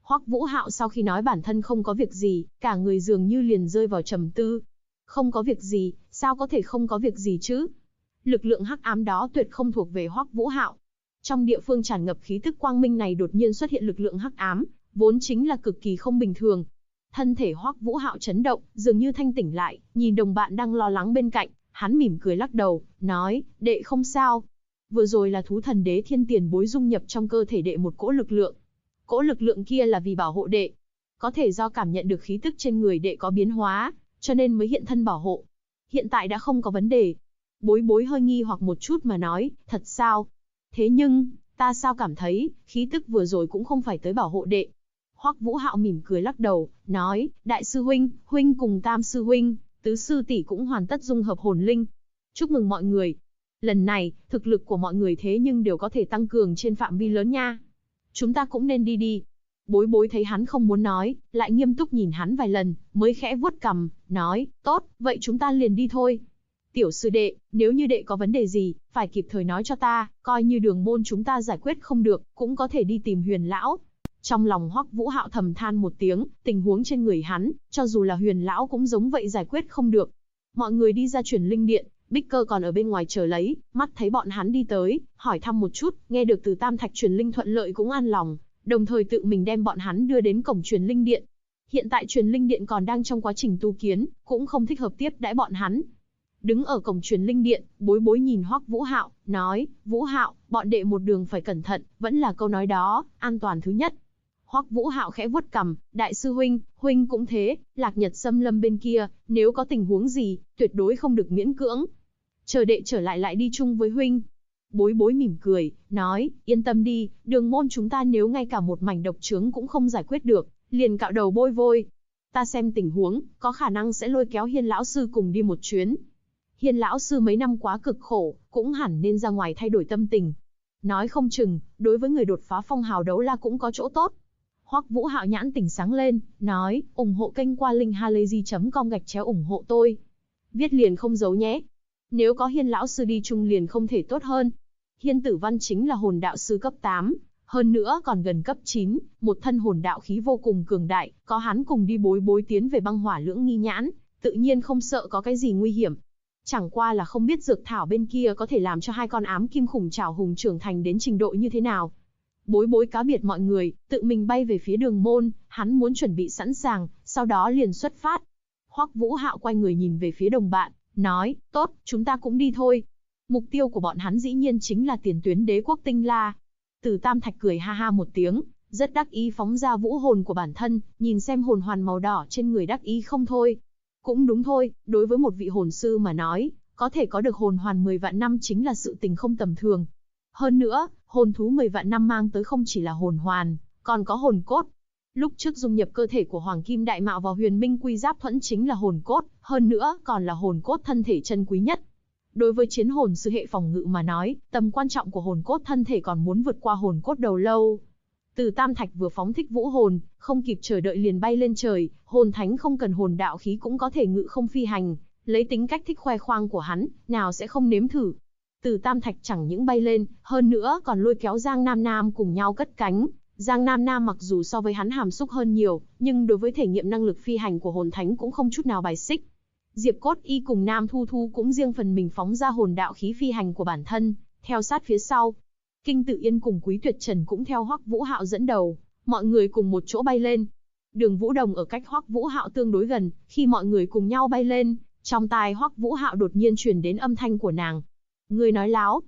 Hoắc Vũ Hạo sau khi nói bản thân không có việc gì, cả người dường như liền rơi vào trầm tư. Không có việc gì, sao có thể không có việc gì chứ? Lực lượng hắc ám đó tuyệt không thuộc về Hoắc Vũ Hạo. Trong địa phương tràn ngập khí tức quang minh này đột nhiên xuất hiện lực lượng hắc ám, vốn chính là cực kỳ không bình thường. Thân thể Hoắc Vũ Hạo chấn động, dường như thanh tỉnh lại, nhìn đồng bạn đang lo lắng bên cạnh, hắn mỉm cười lắc đầu, nói, đệ không sao. Vừa rồi là thú thần đế thiên tiền bối dung nhập trong cơ thể đệ một cỗ lực lượng. Cỗ lực lượng kia là vì bảo hộ đệ. Có thể do cảm nhận được khí tức trên người đệ có biến hóa, cho nên mới hiện thân bảo hộ. Hiện tại đã không có vấn đề. Bối bối hơi nghi hoặc một chút mà nói, thật sao? Thế nhưng, ta sao cảm thấy, khí tức vừa rồi cũng không phải tới bảo hộ đệ. Hoắc Vũ Hạo mỉm cười lắc đầu, nói, đại sư huynh, huynh cùng tam sư huynh, tứ sư tỷ cũng hoàn tất dung hợp hồn linh. Chúc mừng mọi người. Lần này, thực lực của mọi người thế nhưng đều có thể tăng cường trên phạm vi lớn nha. Chúng ta cũng nên đi đi. Bối bối thấy hắn không muốn nói, lại nghiêm túc nhìn hắn vài lần, mới khẽ vuốt cằm, nói, tốt, vậy chúng ta liền đi thôi. Tiểu sư đệ, nếu như đệ có vấn đề gì, phải kịp thời nói cho ta, coi như đường môn chúng ta giải quyết không được, cũng có thể đi tìm Huyền lão. Trong lòng Hoắc Vũ Hạo thầm than một tiếng, tình huống trên người hắn, cho dù là Huyền lão cũng giống vậy giải quyết không được. Mọi người đi ra truyền linh điện, Bích Cơ còn ở bên ngoài chờ lấy, mắt thấy bọn hắn đi tới, hỏi thăm một chút, nghe được từ Tam Thạch truyền linh thuận lợi cũng an lòng, đồng thời tự mình đem bọn hắn đưa đến cổng truyền linh điện. Hiện tại truyền linh điện còn đang trong quá trình tu kiến, cũng không thích hợp tiếp đãi bọn hắn. Đứng ở cổng truyền linh điện, bối bối nhìn Hoắc Vũ Hạo, nói, Vũ Hạo, bọn đệ một đường phải cẩn thận, vẫn là câu nói đó, an toàn thứ nhất. Hoắc Vũ Hạo khẽ vuốt cằm, đại sư huynh, huynh cũng thế, Lạc Nhật Xâm Lâm bên kia, nếu có tình huống gì, tuyệt đối không được miễn cưỡng. Chờ đệ trở lại lại đi chung với huynh. Bối bối mỉm cười, nói, yên tâm đi, đường môn chúng ta nếu ngay cả một mảnh độc chướng cũng không giải quyết được, liền cạo đầu bôi vôi. Ta xem tình huống, có khả năng sẽ lôi kéo Hiên lão sư cùng đi một chuyến. Hiên lão sư mấy năm quá cực khổ, cũng hẳn nên ra ngoài thay đổi tâm tình. Nói không chừng, đối với người đột phá phong hào đấu la cũng có chỗ tốt. Hoắc Vũ Hạo nhãn tỉnh sáng lên, nói, ủng hộ kênh qua linkhalazy.com ủng hộ tôi. Viết liền không giấu nhé. Nếu có Hiên lão sư đi chung liền không thể tốt hơn. Hiên Tử Văn chính là hồn đạo sư cấp 8, hơn nữa còn gần cấp 9, một thân hồn đạo khí vô cùng cường đại, có hắn cùng đi bối bối tiến về băng hỏa lưỡng nghi nhãn, tự nhiên không sợ có cái gì nguy hiểm. Chẳng qua là không biết dược thảo bên kia có thể làm cho hai con ám kim khủng trảo hùng trưởng thành đến trình độ như thế nào. Bối bối cáo biệt mọi người, tự mình bay về phía đường môn, hắn muốn chuẩn bị sẵn sàng, sau đó liền xuất phát. Hoắc Vũ Hạo quay người nhìn về phía đồng bạn, nói, tốt, chúng ta cũng đi thôi. Mục tiêu của bọn hắn dĩ nhiên chính là tiền tuyến đế quốc Tinh La. Từ Tam Thạch cười ha ha một tiếng, rất đắc ý phóng ra vũ hồn của bản thân, nhìn xem hồn hoàn màu đỏ trên người đắc ý không thôi. Cũng đúng thôi, đối với một vị hồn sư mà nói, có thể có được hồn hoàn 10 vạn năm chính là sự tình không tầm thường. Hơn nữa, hồn thú 10 vạn năm mang tới không chỉ là hồn hoàn, còn có hồn cốt. Lúc trước dung nhập cơ thể của Hoàng Kim Đại Mạo vào Huyền Minh Quy Giáp Thuẫn chính là hồn cốt, hơn nữa còn là hồn cốt thân thể chân quý nhất. Đối với chiến hồn sư hệ phòng ngự mà nói, tầm quan trọng của hồn cốt thân thể còn muốn vượt qua hồn cốt đầu lâu. Từ Tam Thạch vừa phóng thích vũ hồn, không kịp chờ đợi liền bay lên trời, hồn thánh không cần hồn đạo khí cũng có thể ngự không phi hành, lấy tính cách thích khoe khoang của hắn, nào sẽ không nếm thử. Từ Tam Thạch chẳng những bay lên, hơn nữa còn lôi kéo Giang Nam Nam cùng nhau cất cánh. Giang Nam Nam mặc dù so với hắn hàm xúc hơn nhiều, nhưng đối với thể nghiệm năng lực phi hành của hồn thánh cũng không chút nào bài xích. Diệp Cốt Y cùng Nam Thu Thu cũng riêng phần mình phóng ra hồn đạo khí phi hành của bản thân, theo sát phía sau. Kinh Tự Yên cùng Quý Tuyệt Trần cũng theo Hoắc Vũ Hạo dẫn đầu, mọi người cùng một chỗ bay lên. Đường Vũ Đồng ở cách Hoắc Vũ Hạo tương đối gần, khi mọi người cùng nhau bay lên, trong tai Hoắc Vũ Hạo đột nhiên truyền đến âm thanh của nàng. Ngươi nói láo?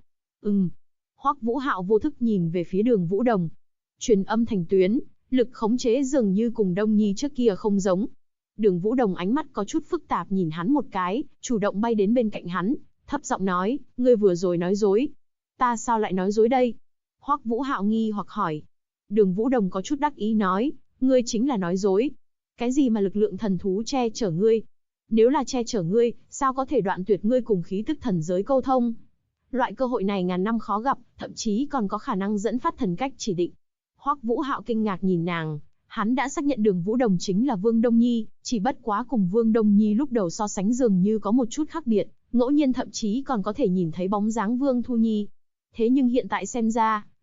Hoắc Vũ Hạo vô thức nhìn về phía Đường Vũ Đồng. Truyền âm thành tuyến, lực khống chế dường như cùng Đông Nhi trước kia không giống. Đường Vũ Đồng ánh mắt có chút phức tạp nhìn hắn một cái, chủ động bay đến bên cạnh hắn, thấp giọng nói, ngươi vừa rồi nói dối. Ta sao lại nói dối đây? Hoắc Vũ Hạo nghi hoặc hỏi. Đường Vũ Đồng có chút đắc ý nói, ngươi chính là nói dối. Cái gì mà lực lượng thần thú che chở ngươi? Nếu là che chở ngươi, sao có thể đoạn tuyệt ngươi cùng khí tức thần giới câu thông? Loại cơ hội này ngàn năm khó gặp, thậm chí còn có khả năng dẫn phát thần cách chỉ định. Hoắc Vũ Hạo kinh ngạc nhìn nàng, hắn đã xác nhận Đường Vũ Đồng chính là Vương Đông Nhi, chỉ bất quá cùng Vương Đông Nhi lúc đầu so sánh dường như có một chút khác biệt, ngẫu nhiên thậm chí còn có thể nhìn thấy bóng dáng Vương Thu Nhi. Thế nhưng hiện tại xem ra,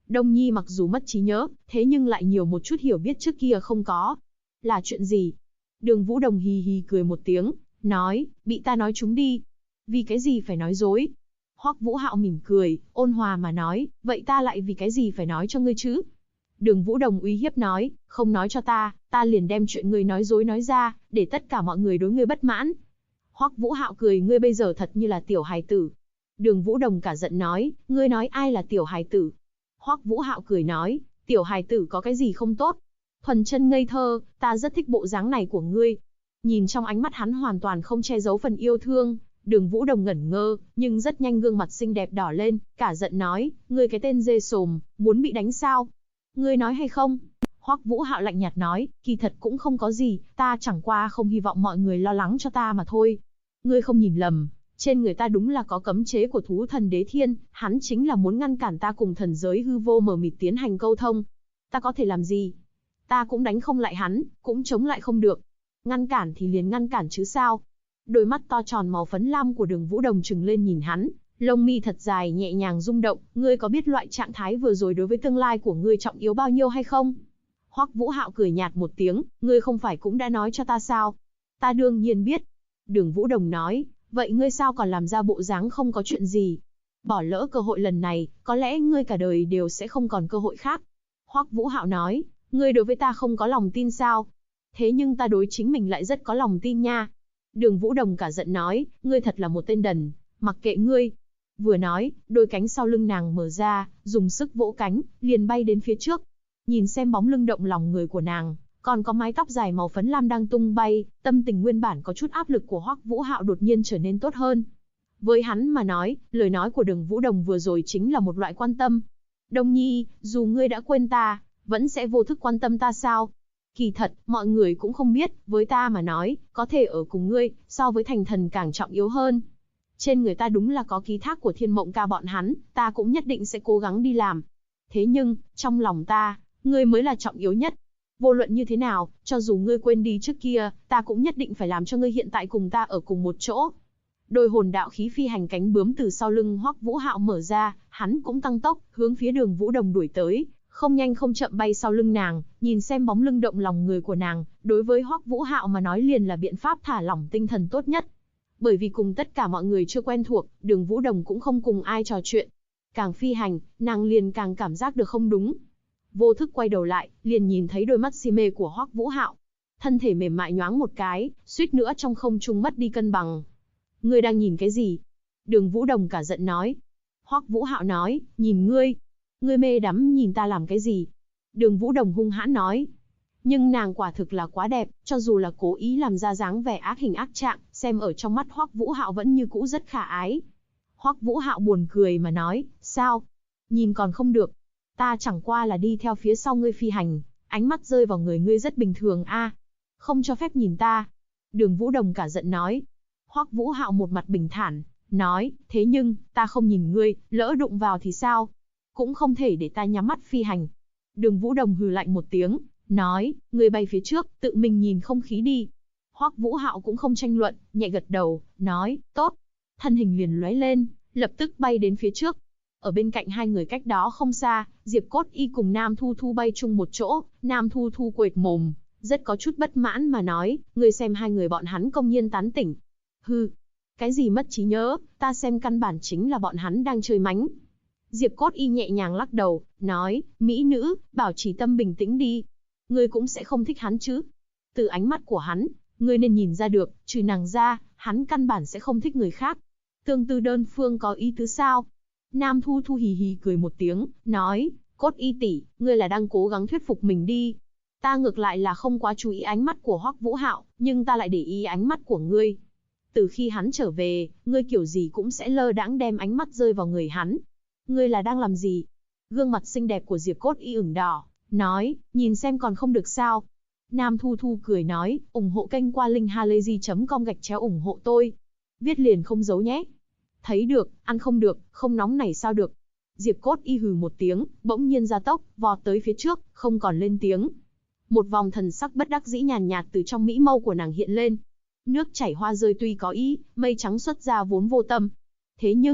Đông Nhi mặc dù mất trí nhớ, thế nhưng lại nhiều một chút hiểu biết trước kia không có. Là chuyện gì? Đường Vũ Đồng hì hì cười một tiếng, nói, bị ta nói trúng đi. Vì cái gì phải nói dối? Hoắc Vũ Hạo mỉm cười, ôn hòa mà nói, vậy ta lại vì cái gì phải nói cho ngươi chứ? Đường Vũ Đồng uy hiếp nói, không nói cho ta liền đem chuyện ngươi nói dối nói ra, để tất cả mọi người đối ngươi bất mãn. Hoắc Vũ Hạo cười, ngươi bây giờ thật như là tiểu hài tử. Đường Vũ Đồng cả giận nói, ngươi nói ai là tiểu hài tử? Hoắc Vũ Hạo cười nói, tiểu hài tử có cái gì không tốt? Thuần chân ngây thơ, ta rất thích bộ dáng này của ngươi. Nhìn trong ánh mắt hắn hoàn toàn không che giấu phần yêu thương, Đường Vũ Đồng ngẩn ngơ, nhưng rất nhanh gương mặt xinh đẹp đỏ lên, cả giận nói, ngươi cái tên dê sồm, muốn bị đánh sao? Ngươi nói hay không? Hoắc Vũ Hạo lạnh nhạt nói, kỳ thật cũng không có gì, ta chẳng qua không hy vọng mọi người lo lắng cho ta mà thôi. Ngươi không nhìn lầm, trên người ta đúng là có cấm chế của thú thần đế thiên, hắn chính là muốn ngăn cản ta cùng thần giới hư vô mờ mịt tiến hành câu thông. Ta có thể làm gì? Ta cũng đánh không lại hắn, cũng chống lại không được. Ngăn cản thì liền ngăn cản chứ sao? Đôi mắt to tròn màu phấn lam của Đường Vũ Đồng trừng lên nhìn hắn, lông mi thật dài nhẹ nhàng rung động, ngươi có biết loại trạng thái vừa rồi đối với tương lai của ngươi trọng yếu bao nhiêu hay không? Hoắc Vũ Hạo cười nhạt một tiếng, ngươi không phải cũng đã nói cho ta sao? Ta đương nhiên biết. Đường Vũ Đồng nói, vậy ngươi sao còn làm ra bộ dáng không có chuyện gì? Bỏ lỡ cơ hội lần này, có lẽ ngươi cả đời đều sẽ không còn cơ hội khác. Hoắc Vũ Hạo nói, ngươi đối với ta không có lòng tin sao? Thế nhưng ta đối chính mình lại rất có lòng tin nha. Đường Vũ Đồng cả giận nói, ngươi thật là một tên đần, mặc kệ ngươi. Vừa nói, đôi cánh sau lưng nàng mở ra, dùng sức vỗ cánh, liền bay đến phía trước. Nhìn xem bóng lưng động lòng người của nàng, còn có mái tóc dài màu phấn lam đang tung bay, tâm tình nguyên bản có chút áp lực của Hoắc Vũ Hạo đột nhiên trở nên tốt hơn. Với hắn mà nói, lời nói của Đường Vũ Đồng vừa rồi chính là một loại quan tâm. Đông Nhi, dù ngươi đã quên ta, vẫn sẽ vô thức quan tâm ta sao? Kỳ thật, mọi người cũng không biết, với ta mà nói, có thể ở cùng ngươi, so với thành thần càng trọng yếu hơn. Trên người ta đúng là có ký thác của Thiên Mộng Ca bọn hắn, ta cũng nhất định sẽ cố gắng đi làm. Thế nhưng, trong lòng ta, ngươi mới là trọng yếu nhất. Vô luận như thế nào, cho dù ngươi quên đi trước kia, ta cũng nhất định phải làm cho ngươi hiện tại cùng ta ở cùng một chỗ. Đôi hồn đạo khí phi hành cánh bướm từ sau lưng Hoắc Vũ Hạo mở ra, hắn cũng tăng tốc, hướng phía Đường Vũ Đồng đuổi tới, không nhanh không chậm bay sau lưng nàng, nhìn xem bóng lưng động lòng người của nàng, đối với Hoắc Vũ Hạo mà nói liền là biện pháp thả lỏng tinh thần tốt nhất. Bởi vì cùng tất cả mọi người chưa quen thuộc, Đường Vũ Đồng cũng không cùng ai trò chuyện. Càng phi hành, nàng liền càng cảm giác được không đúng. Vô thức quay đầu lại, liền nhìn thấy đôi mắt si mê của Hoắc Vũ Hạo. Thân thể mềm mại nhoáng một cái, suýt nữa trong không trung mất đi cân bằng. Ngươi đang nhìn cái gì? Đường Vũ Đồng cả giận nói. Hoắc Vũ Hạo nói, nhìn ngươi. Ngươi mê đắm nhìn ta làm cái gì? Đường Vũ Đồng hung hãn nói. Nhưng nàng quả thực là quá đẹp, cho dù là cố ý làm ra dáng vẻ ác hình ác trạng, xem ở trong mắt Hoắc Vũ Hạo vẫn như cũ rất khả ái. Hoắc Vũ Hạo buồn cười mà nói, sao? Nhìn còn không được. Ta chẳng qua là đi theo phía sau ngươi phi hành, ánh mắt rơi vào người ngươi rất bình thường a, không cho phép nhìn ta. Đường Vũ Đồng cả giận nói. Hoắc Vũ Hạo một mặt bình thản, nói, thế nhưng, ta không nhìn ngươi, lỡ đụng vào thì sao? Cũng không thể để ta nhắm mắt phi hành. Đường Vũ Đồng hừ lạnh một tiếng, nói, ngươi bay phía trước, tự mình nhìn không khí đi. Hoắc Vũ Hạo cũng không tranh luận, nhẹ gật đầu, nói, tốt. Thân hình liền lóe lên, lập tức bay đến phía trước. Ở bên cạnh hai người cách đó không xa, Diệp Cốt Y cùng Nam Thu Thu bay chung một chỗ, Nam Thu Thu quệt mồm, rất có chút bất mãn mà nói, ngươi xem hai người bọn hắn công nhiên tán tỉnh. Hừ, cái gì mất trí nhớ, ta xem căn bản chính là bọn hắn đang chơi mánh. Diệp Cốt Y nhẹ nhàng lắc đầu, nói, mỹ nữ, bảo trì tâm bình tĩnh đi. Ngươi cũng sẽ không thích hắn chứ. Từ ánh mắt của hắn, ngươi nên nhìn ra được, trừ nàng ra, hắn căn bản sẽ không thích người khác. Tương tư đơn phương có ý tứ sao? Nam Thu Thu hì hì cười một tiếng, nói, Cốt Y tỷ, ngươi là đang cố gắng thuyết phục mình đi. Ta ngược lại là không quá chú ý ánh mắt của Hoắc Vũ Hạo, nhưng ta lại để ý ánh mắt của ngươi. Từ khi hắn trở về, ngươi kiểu gì cũng sẽ lơ đãng đem ánh mắt rơi vào người hắn. Ngươi là đang làm gì? Gương mặt xinh đẹp của Diệp Cốt Y ửng đỏ, nói, nhìn xem còn không được sao. Nam Thu Thu cười nói, ủng hộ kênh qua linkhalazy.com ủng hộ tôi. Viết liền không giấu nhé. Thấy được, ăn không được, không nóng này sao được. Diệp Cốt Y hừ một tiếng, bỗng nhiên ra tốc, vọt tới phía trước, không còn lên tiếng. Một vòng thần sắc bất đắc dĩ nhàn nhạt từ trong mỹ mâu của nàng hiện lên. Nước chảy hoa rơi tuy có ý, mây trắng xuất ra vốn vô tâm. Thế nhưng,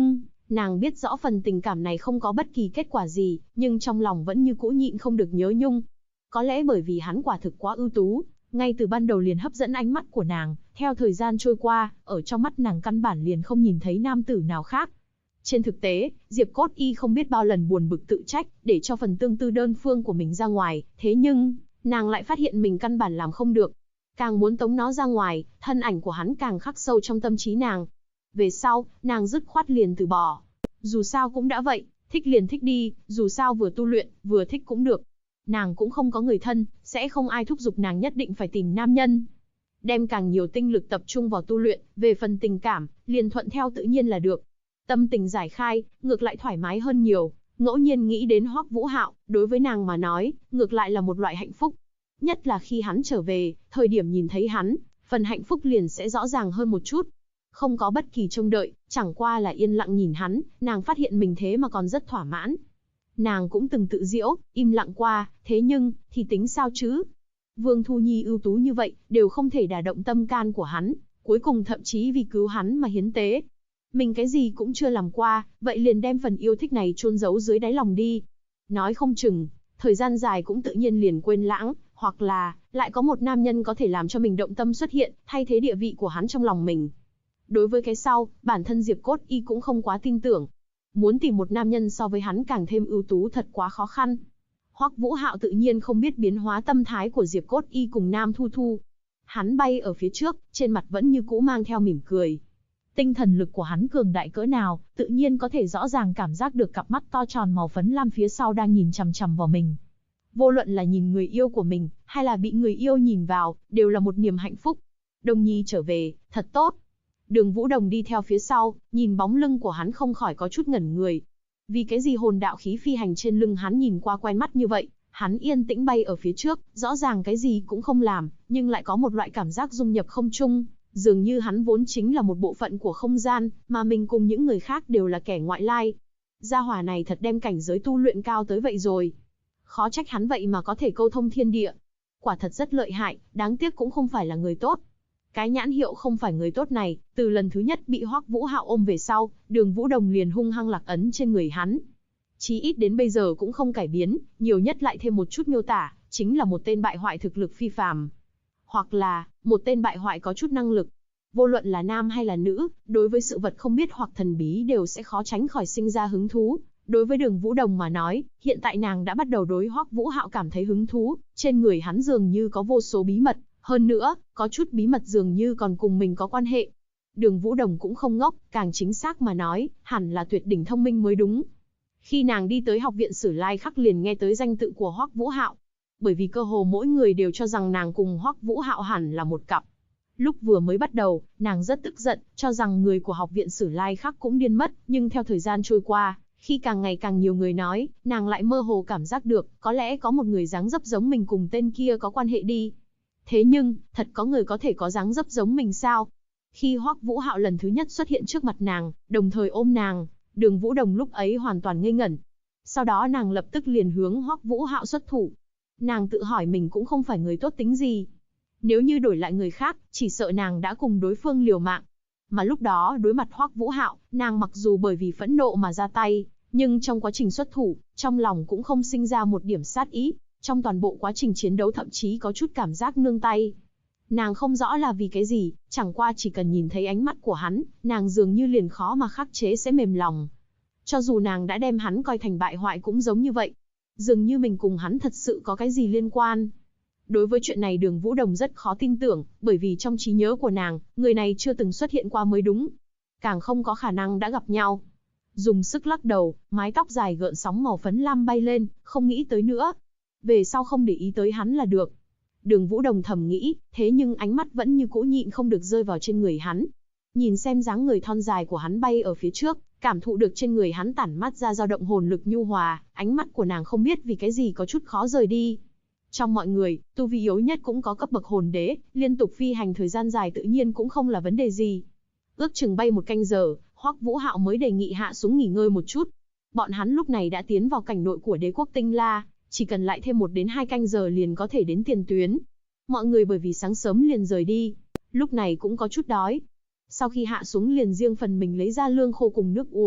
Nàng biết rõ phần tình cảm này không có bất kỳ kết quả gì, nhưng trong lòng vẫn như cũ nhịn không được nhớ nhung. Có lẽ bởi vì hắn quả thực quá ưu tú, ngay từ ban đầu liền hấp dẫn ánh mắt của nàng, theo thời gian trôi qua, ở trong mắt nàng căn bản liền không nhìn thấy nam tử nào khác. Trên thực tế, Diệp Cốt Y không biết bao lần buồn bực tự trách, để cho phần tương tư đơn phương của mình ra ngoài, thế nhưng, nàng lại phát hiện mình căn bản làm không được. Càng muốn tống nó ra ngoài, thân ảnh của hắn càng khắc sâu trong tâm trí nàng. Về sau, nàng dứt khoát liền từ bỏ. Dù sao cũng đã vậy, thích liền thích đi, dù sao vừa tu luyện, vừa thích cũng được. Nàng cũng không có người thân, sẽ không ai thúc giục nàng nhất định phải tìm nam nhân. Đem càng nhiều tinh lực tập trung vào tu luyện, về phần tình cảm, liền thuận theo tự nhiên là được. Tâm tình giải khai, ngược lại thoải mái hơn nhiều. Ngẫu nhiên nghĩ đến Hoắc Vũ Hạo, đối với nàng mà nói, ngược lại là một loại hạnh phúc. Nhất là khi hắn trở về, thời điểm nhìn thấy hắn, phần hạnh phúc liền sẽ rõ ràng hơn một chút. Không có bất kỳ trông đợi, chẳng qua là yên lặng nhìn hắn, nàng phát hiện mình thế mà còn rất thỏa mãn. Nàng cũng từng tự giễu, im lặng qua, thế nhưng, thì tính sao chứ? Vương Thu Nhi ưu tú như vậy, đều không thể đả động tâm can của hắn, cuối cùng thậm chí vì cứu hắn mà hiến tế. Mình cái gì cũng chưa làm qua, vậy liền đem phần yêu thích này chôn giấu dưới đáy lòng đi. Nói không chừng, thời gian dài cũng tự nhiên liền quên lãng, hoặc là, lại có một nam nhân có thể làm cho mình động tâm xuất hiện, thay thế địa vị của hắn trong lòng mình. Đối với cái sau, bản thân Diệp Cốt Y cũng không quá tin tưởng. Muốn tìm một nam nhân so với hắn càng thêm ưu tú thật quá khó khăn. Hoắc Vũ Hạo tự nhiên không biết biến hóa tâm thái của Diệp Cốt Y cùng Nam Thu Thu. Hắn bay ở phía trước, trên mặt vẫn như cũ mang theo mỉm cười. Tinh thần lực của hắn cường đại cỡ nào, tự nhiên có thể rõ ràng cảm giác được cặp mắt to tròn màu phấn lam phía sau đang nhìn chằm chằm vào mình. Vô luận là nhìn người yêu của mình, hay là bị người yêu nhìn vào, đều là một niềm hạnh phúc. Đồng Nhi trở về, thật tốt. Đường Vũ Đồng đi theo phía sau, nhìn bóng lưng của hắn không khỏi có chút ngẩn người. Vì cái gì hồn đạo khí phi hành trên lưng hắn nhìn qua quen mắt như vậy, hắn yên tĩnh bay ở phía trước, rõ ràng cái gì cũng không làm, nhưng lại có một loại cảm giác dung nhập không trung, dường như hắn vốn chính là một bộ phận của không gian, mà mình cùng những người khác đều là kẻ ngoại lai. Gia hỏa này thật đem cảnh giới tu luyện cao tới vậy rồi. Khó trách hắn vậy mà có thể câu thông thiên địa. Quả thật rất lợi hại, đáng tiếc cũng không phải là người tốt. Cái nhãn hiệu không phải người tốt này, từ lần thứ nhất bị Hoắc Vũ Hạo ôm về sau, Đường Vũ Đồng liền hung hăng lạc ấn trên người hắn. Chí ít đến bây giờ cũng không cải biến, nhiều nhất lại thêm một chút miêu tả, chính là một tên bại hoại thực lực phi phàm. Hoặc là, một tên bại hoại có chút năng lực. Vô luận là nam hay là nữ, đối với sự vật không biết hoặc thần bí đều sẽ khó tránh khỏi sinh ra hứng thú. Đối với Đường Vũ Đồng mà nói, hiện tại nàng đã bắt đầu đối Hoắc Vũ Hạo cảm thấy hứng thú, trên người hắn dường như có vô số bí mật. Hơn nữa, có chút bí mật dường như còn cùng mình có quan hệ. Đường Vũ Đồng cũng không ngốc, càng chính xác mà nói, hẳn là tuyệt đỉnh thông minh mới đúng. Khi nàng đi tới học viện Sử Lai Khắc liền nghe tới danh tự của Hoắc Vũ Hạo. Bởi vì cơ hồ mỗi người đều cho rằng nàng cùng Hoắc Vũ Hạo hẳn là một cặp. Lúc vừa mới bắt đầu, nàng rất tức giận, cho rằng người của học viện Sử Lai Khắc cũng điên mất, nhưng theo thời gian trôi qua, khi càng ngày càng nhiều người nói, nàng lại mơ hồ cảm giác được, có lẽ có một người dáng dấp giống mình cùng tên kia có quan hệ đi. Thế nhưng, thật có người có thể có dáng dấp giống mình sao? Khi Hoắc Vũ Hạo lần thứ nhất xuất hiện trước mặt nàng, đồng thời ôm nàng, Đường Vũ Đồng lúc ấy hoàn toàn ngây ngẩn. Sau đó nàng lập tức liền hướng Hoắc Vũ Hạo xuất thủ. Nàng tự hỏi mình cũng không phải người tốt tính gì. Nếu như đổi lại người khác, chỉ sợ nàng đã cùng đối phương liều mạng. Mà lúc đó đối mặt Hoắc Vũ Hạo, nàng mặc dù bởi vì phẫn nộ mà ra tay, nhưng trong quá trình xuất thủ, trong lòng cũng không sinh ra một điểm sát ý. Trong toàn bộ quá trình chiến đấu thậm chí có chút cảm giác nương tay. Nàng không rõ là vì cái gì, chẳng qua chỉ cần nhìn thấy ánh mắt của hắn, nàng dường như liền khó mà khắc chế sẽ mềm lòng. Cho dù nàng đã đem hắn coi thành bại hoại cũng giống như vậy. Dường như mình cùng hắn thật sự có cái gì liên quan. Đối với chuyện này Đường Vũ Đồng rất khó tin tưởng, bởi vì trong trí nhớ của nàng, người này chưa từng xuất hiện qua mới đúng. Càng không có khả năng đã gặp nhau. Dùng sức lắc đầu, mái tóc dài gợn sóng màu phấn lam bay lên, không nghĩ tới nữa. Về sau không để ý tới hắn là được. Đường Vũ Đồng thầm nghĩ, thế nhưng ánh mắt vẫn như cũ nhịn không được rơi vào trên người hắn. Nhìn xem dáng người thon dài của hắn bay ở phía trước, cảm thụ được trên người hắn tản mát ra dao động hồn lực nhu hòa, ánh mắt của nàng không biết vì cái gì có chút khó rời đi. Trong mọi người, tu vi yếu nhất cũng có cấp bậc hồn đế, liên tục phi hành thời gian dài tự nhiên cũng không là vấn đề gì. Ước chừng bay một canh giờ, Hoắc Vũ Hạo mới đề nghị hạ xuống nghỉ ngơi một chút. Bọn hắn lúc này đã tiến vào cảnh nội của đế quốc Tinh La, chỉ cần lại thêm 1 đến 2 canh giờ liền có thể đến tiền tuyến. Mọi người bởi vì sáng sớm liền rời đi, lúc này cũng có chút đói. Sau khi hạ xuống liền riêng phần mình lấy ra lương khô cùng nước uống,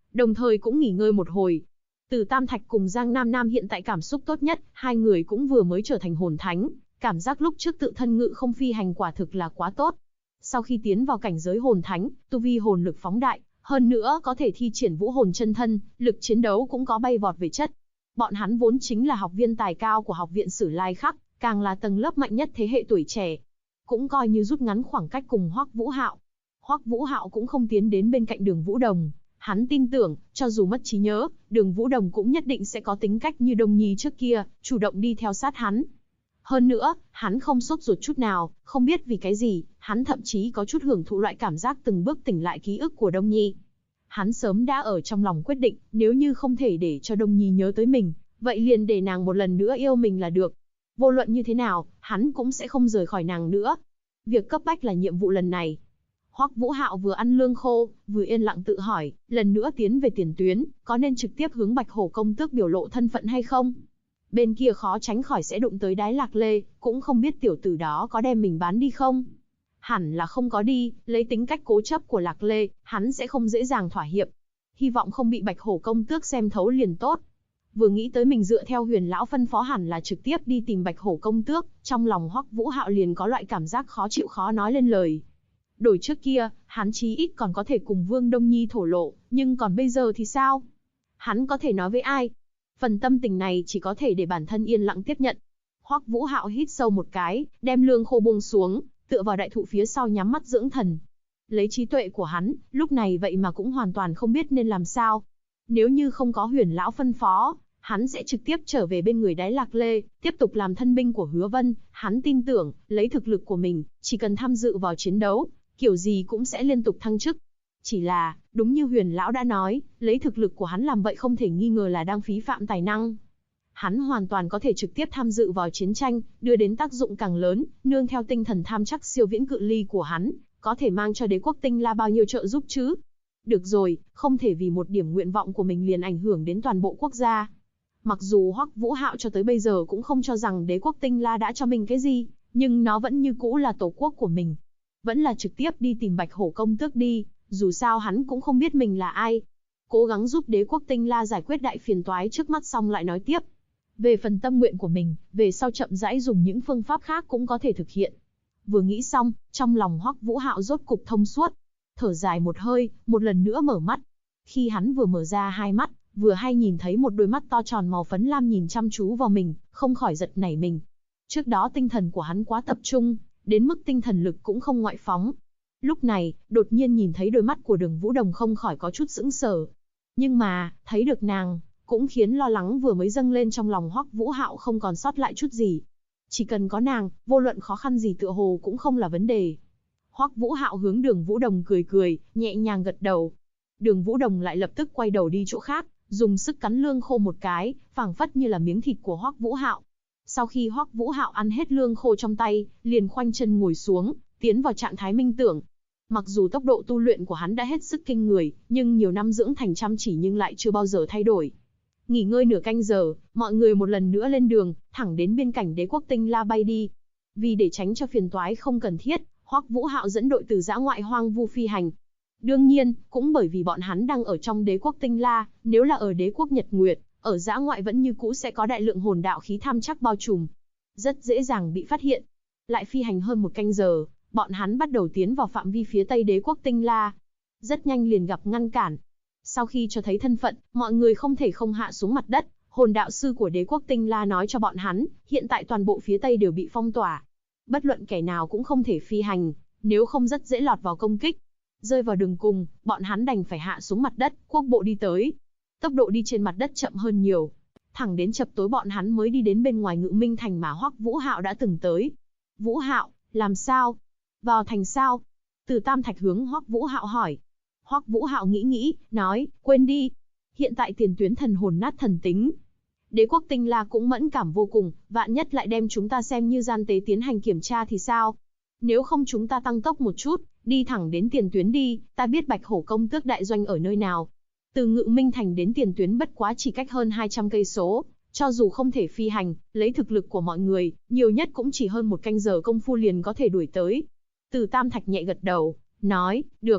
đồng thời cũng nghỉ ngơi một hồi. Từ Tam Thạch cùng Giang Nam Nam hiện tại cảm xúc tốt nhất, hai người cũng vừa mới trở thành hồn thánh, cảm giác lúc trước tự thân ngự không phi hành quả thực là quá tốt. Sau khi tiến vào cảnh giới hồn thánh, tu vi hồn lực phóng đại, hơn nữa có thể thi triển vũ hồn chân thân, lực chiến đấu cũng có bay vọt về chất. Bọn hắn vốn chính là học viên tài cao của học viện Sử Lai Khắc, càng là tầng lớp mạnh nhất thế hệ tuổi trẻ. Cũng coi như rút ngắn khoảng cách cùng Hoắc Vũ Hạo. Hoắc Vũ Hạo cũng không tiến đến bên cạnh Đường Vũ Đồng. Hắn tin tưởng, cho dù mất trí nhớ, Đường Vũ Đồng cũng nhất định sẽ có tính cách như Đông Nhi trước kia, chủ động đi theo sát hắn. Hơn nữa, hắn không sốt ruột chút nào, không biết vì cái gì, hắn thậm chí có chút hưởng thụ loại cảm giác từng bước tỉnh lại ký ức của Đông Nhi. Hắn sớm đã ở trong lòng quyết định, nếu như không thể để cho Đông Nhi nhớ tới mình, vậy liền để nàng một lần nữa yêu mình là được. Vô luận như thế nào, hắn cũng sẽ không rời khỏi nàng nữa. Việc cấp bách là nhiệm vụ lần này. Hoắc Vũ Hạo vừa ăn lương khô, vừa yên lặng tự hỏi, lần nữa tiến về tiền tuyến, có nên trực tiếp hướng Bạch Hổ công tước biểu lộ thân phận hay không? Bên kia khó tránh khỏi sẽ đụng tới Đái Lạc Lê, cũng không biết tiểu tử đó có đem mình bán đi không? Hẳn là không có đi, lấy tính cách cố chấp của Lạc Lê, hắn sẽ không dễ dàng thỏa hiệp. Hy vọng không bị Bạch Hổ công tước xem thấu liền tốt. Vừa nghĩ tới mình dựa theo Huyền lão phân phó hẳn là trực tiếp đi tìm Bạch Hổ công tước, trong lòng Hoắc Vũ Hạo liền có loại cảm giác khó chịu khó nói lên lời. Đổi trước kia, hắn chí ít còn có thể cùng Vương Đông Nhi thổ lộ, nhưng còn bây giờ thì sao? Hắn có thể nói với ai? Phần tâm tình này chỉ có thể để bản thân yên lặng tiếp nhận. Hoắc Vũ Hạo hít sâu một cái, đem lương khô buông xuống, tựa vào đại thụ phía sau nhắm mắt dưỡng thần. Lấy trí tuệ của hắn, lúc này vậy mà cũng hoàn toàn không biết nên làm sao. Nếu như không có Huyền lão phân phó, hắn sẽ trực tiếp trở về bên người Đái Lạc Lê, tiếp tục làm thân binh của Hứa Vân. Hắn tin tưởng, lấy thực lực của mình, chỉ cần tham dự vào chiến đấu, kiểu gì cũng sẽ liên tục thăng chức. Chỉ là, đúng như Huyền lão đã nói, lấy thực lực của hắn làm vậy không thể nghi ngờ là đang phí phạm tài năng. Hắn hoàn toàn có thể trực tiếp tham dự vào chiến tranh, đưa đến tác dụng càng lớn, nương theo tinh thần tham chắc siêu viễn cự ly của hắn, có thể mang cho đế quốc Tinh La bao nhiêu trợ giúp chứ? Được rồi, không thể vì một điểm nguyện vọng của mình liền ảnh hưởng đến toàn bộ quốc gia. Mặc dù Hoắc Vũ Hạo cho tới bây giờ cũng không cho rằng đế quốc Tinh La đã cho mình cái gì, nhưng nó vẫn như cũ là tổ quốc của mình. Vẫn là trực tiếp đi tìm Bạch Hổ công tước đi, dù sao hắn cũng không biết mình là ai. Cố gắng giúp đế quốc Tinh La giải quyết đại phiền toái trước mắt xong lại nói tiếp. Về phần tâm nguyện của mình, về sau chậm rãi dùng những phương pháp khác cũng có thể thực hiện. Vừa nghĩ xong, trong lòng Hoắc Vũ Hạo rốt cục thông suốt. Thở dài một hơi, một lần nữa mở mắt. Khi hắn vừa mở ra hai mắt, vừa hay nhìn thấy một đôi mắt to tròn màu phấn lam nhìn chăm chú vào mình, không khỏi giật nảy mình. Trước đó tinh thần của hắn quá tập trung, đến mức tinh thần lực cũng không ngoại phóng. Lúc này, đột nhiên nhìn thấy đôi mắt của Đường Vũ Đồng không khỏi có chút sững sờ. Nhưng mà, thấy được nàng, cũng khiến lo lắng vừa mới dâng lên trong lòng Hoắc Vũ Hạo không còn sót lại chút gì. Chỉ cần có nàng, vô luận khó khăn gì tựa hồ cũng không là vấn đề. Hoắc Vũ Hạo hướng Đường Vũ Đồng cười cười, nhẹ nhàng gật đầu. Đường Vũ Đồng lại lập tức quay đầu đi chỗ khác, dùng sức cắn lương khô một cái, phảng phất như là miếng thịt của Hoắc Vũ Hạo. Sau khi Hoắc Vũ Hạo ăn hết lương khô trong tay, liền khoanh chân ngồi xuống, tiến vào trạng thái minh tưởng. Mặc dù tốc độ tu luyện của hắn đã hết sức kinh người, nhưng nhiều năm dưỡng thành chăm chỉ nhưng lại chưa bao giờ thay đổi. Nghỉ ngơi nửa canh giờ, mọi người một lần nữa lên đường, thẳng đến biên cảnh đế quốc Tinh La bay đi. Vì để tránh cho phiền toái không cần thiết, Hoắc Vũ Hạo dẫn đội từ dã ngoại hoang vu phi hành. Đương nhiên, cũng bởi vì bọn hắn đang ở trong đế quốc Tinh La, nếu là ở đế quốc Nhật Nguyệt, ở dã ngoại vẫn như cũ sẽ có đại lượng hồn đạo khí tham chắc bao trùm, rất dễ dàng bị phát hiện. Lại phi hành hơn một canh giờ, bọn hắn bắt đầu tiến vào phạm vi phía tây đế quốc Tinh La. Rất nhanh liền gặp ngăn cản. Sau khi cho thấy thân phận, mọi người không thể không hạ xuống mặt đất. Hồn đạo sư của đế quốc Tinh La nói cho bọn hắn, hiện tại toàn bộ phía tây đều bị phong tỏa. Bất luận kẻ nào cũng không thể phi hành, nếu không rất dễ lọt vào công kích. Rơi vào đường cùng, bọn hắn đành phải hạ xuống mặt đất, quốc bộ đi tới. Tốc độ đi trên mặt đất chậm hơn nhiều. Thẳng đến chập tối bọn hắn mới đi đến bên ngoài Ngự Minh Thành mà Hoắc Vũ Hạo đã từng tới. Vũ Hạo, làm sao? Vào thành sao? Từ Tam Thạch hướng Hoắc Vũ Hạo hỏi. Hoắc Vũ Hạo nghĩ, nói, quên đi. Hiện tại tiền tuyến thần hồn nát thần tính. Đế quốc Tinh La cũng mẫn cảm vô cùng, vạn nhất lại đem chúng ta xem như gian tế tiến hành kiểm tra thì sao? Nếu không chúng ta tăng tốc một chút, đi thẳng đến tiền tuyến đi, ta biết Bạch Hổ công tước đại doanh ở nơi nào. Từ Ngự Minh Thành đến tiền tuyến bất quá chỉ cách hơn 200 cây số, cho dù không thể phi hành, lấy thực lực của mọi người, nhiều nhất cũng chỉ hơn một canh giờ công phu liền có thể đuổi tới. Từ Tam Thạch nhẹ gật đầu, nói, được.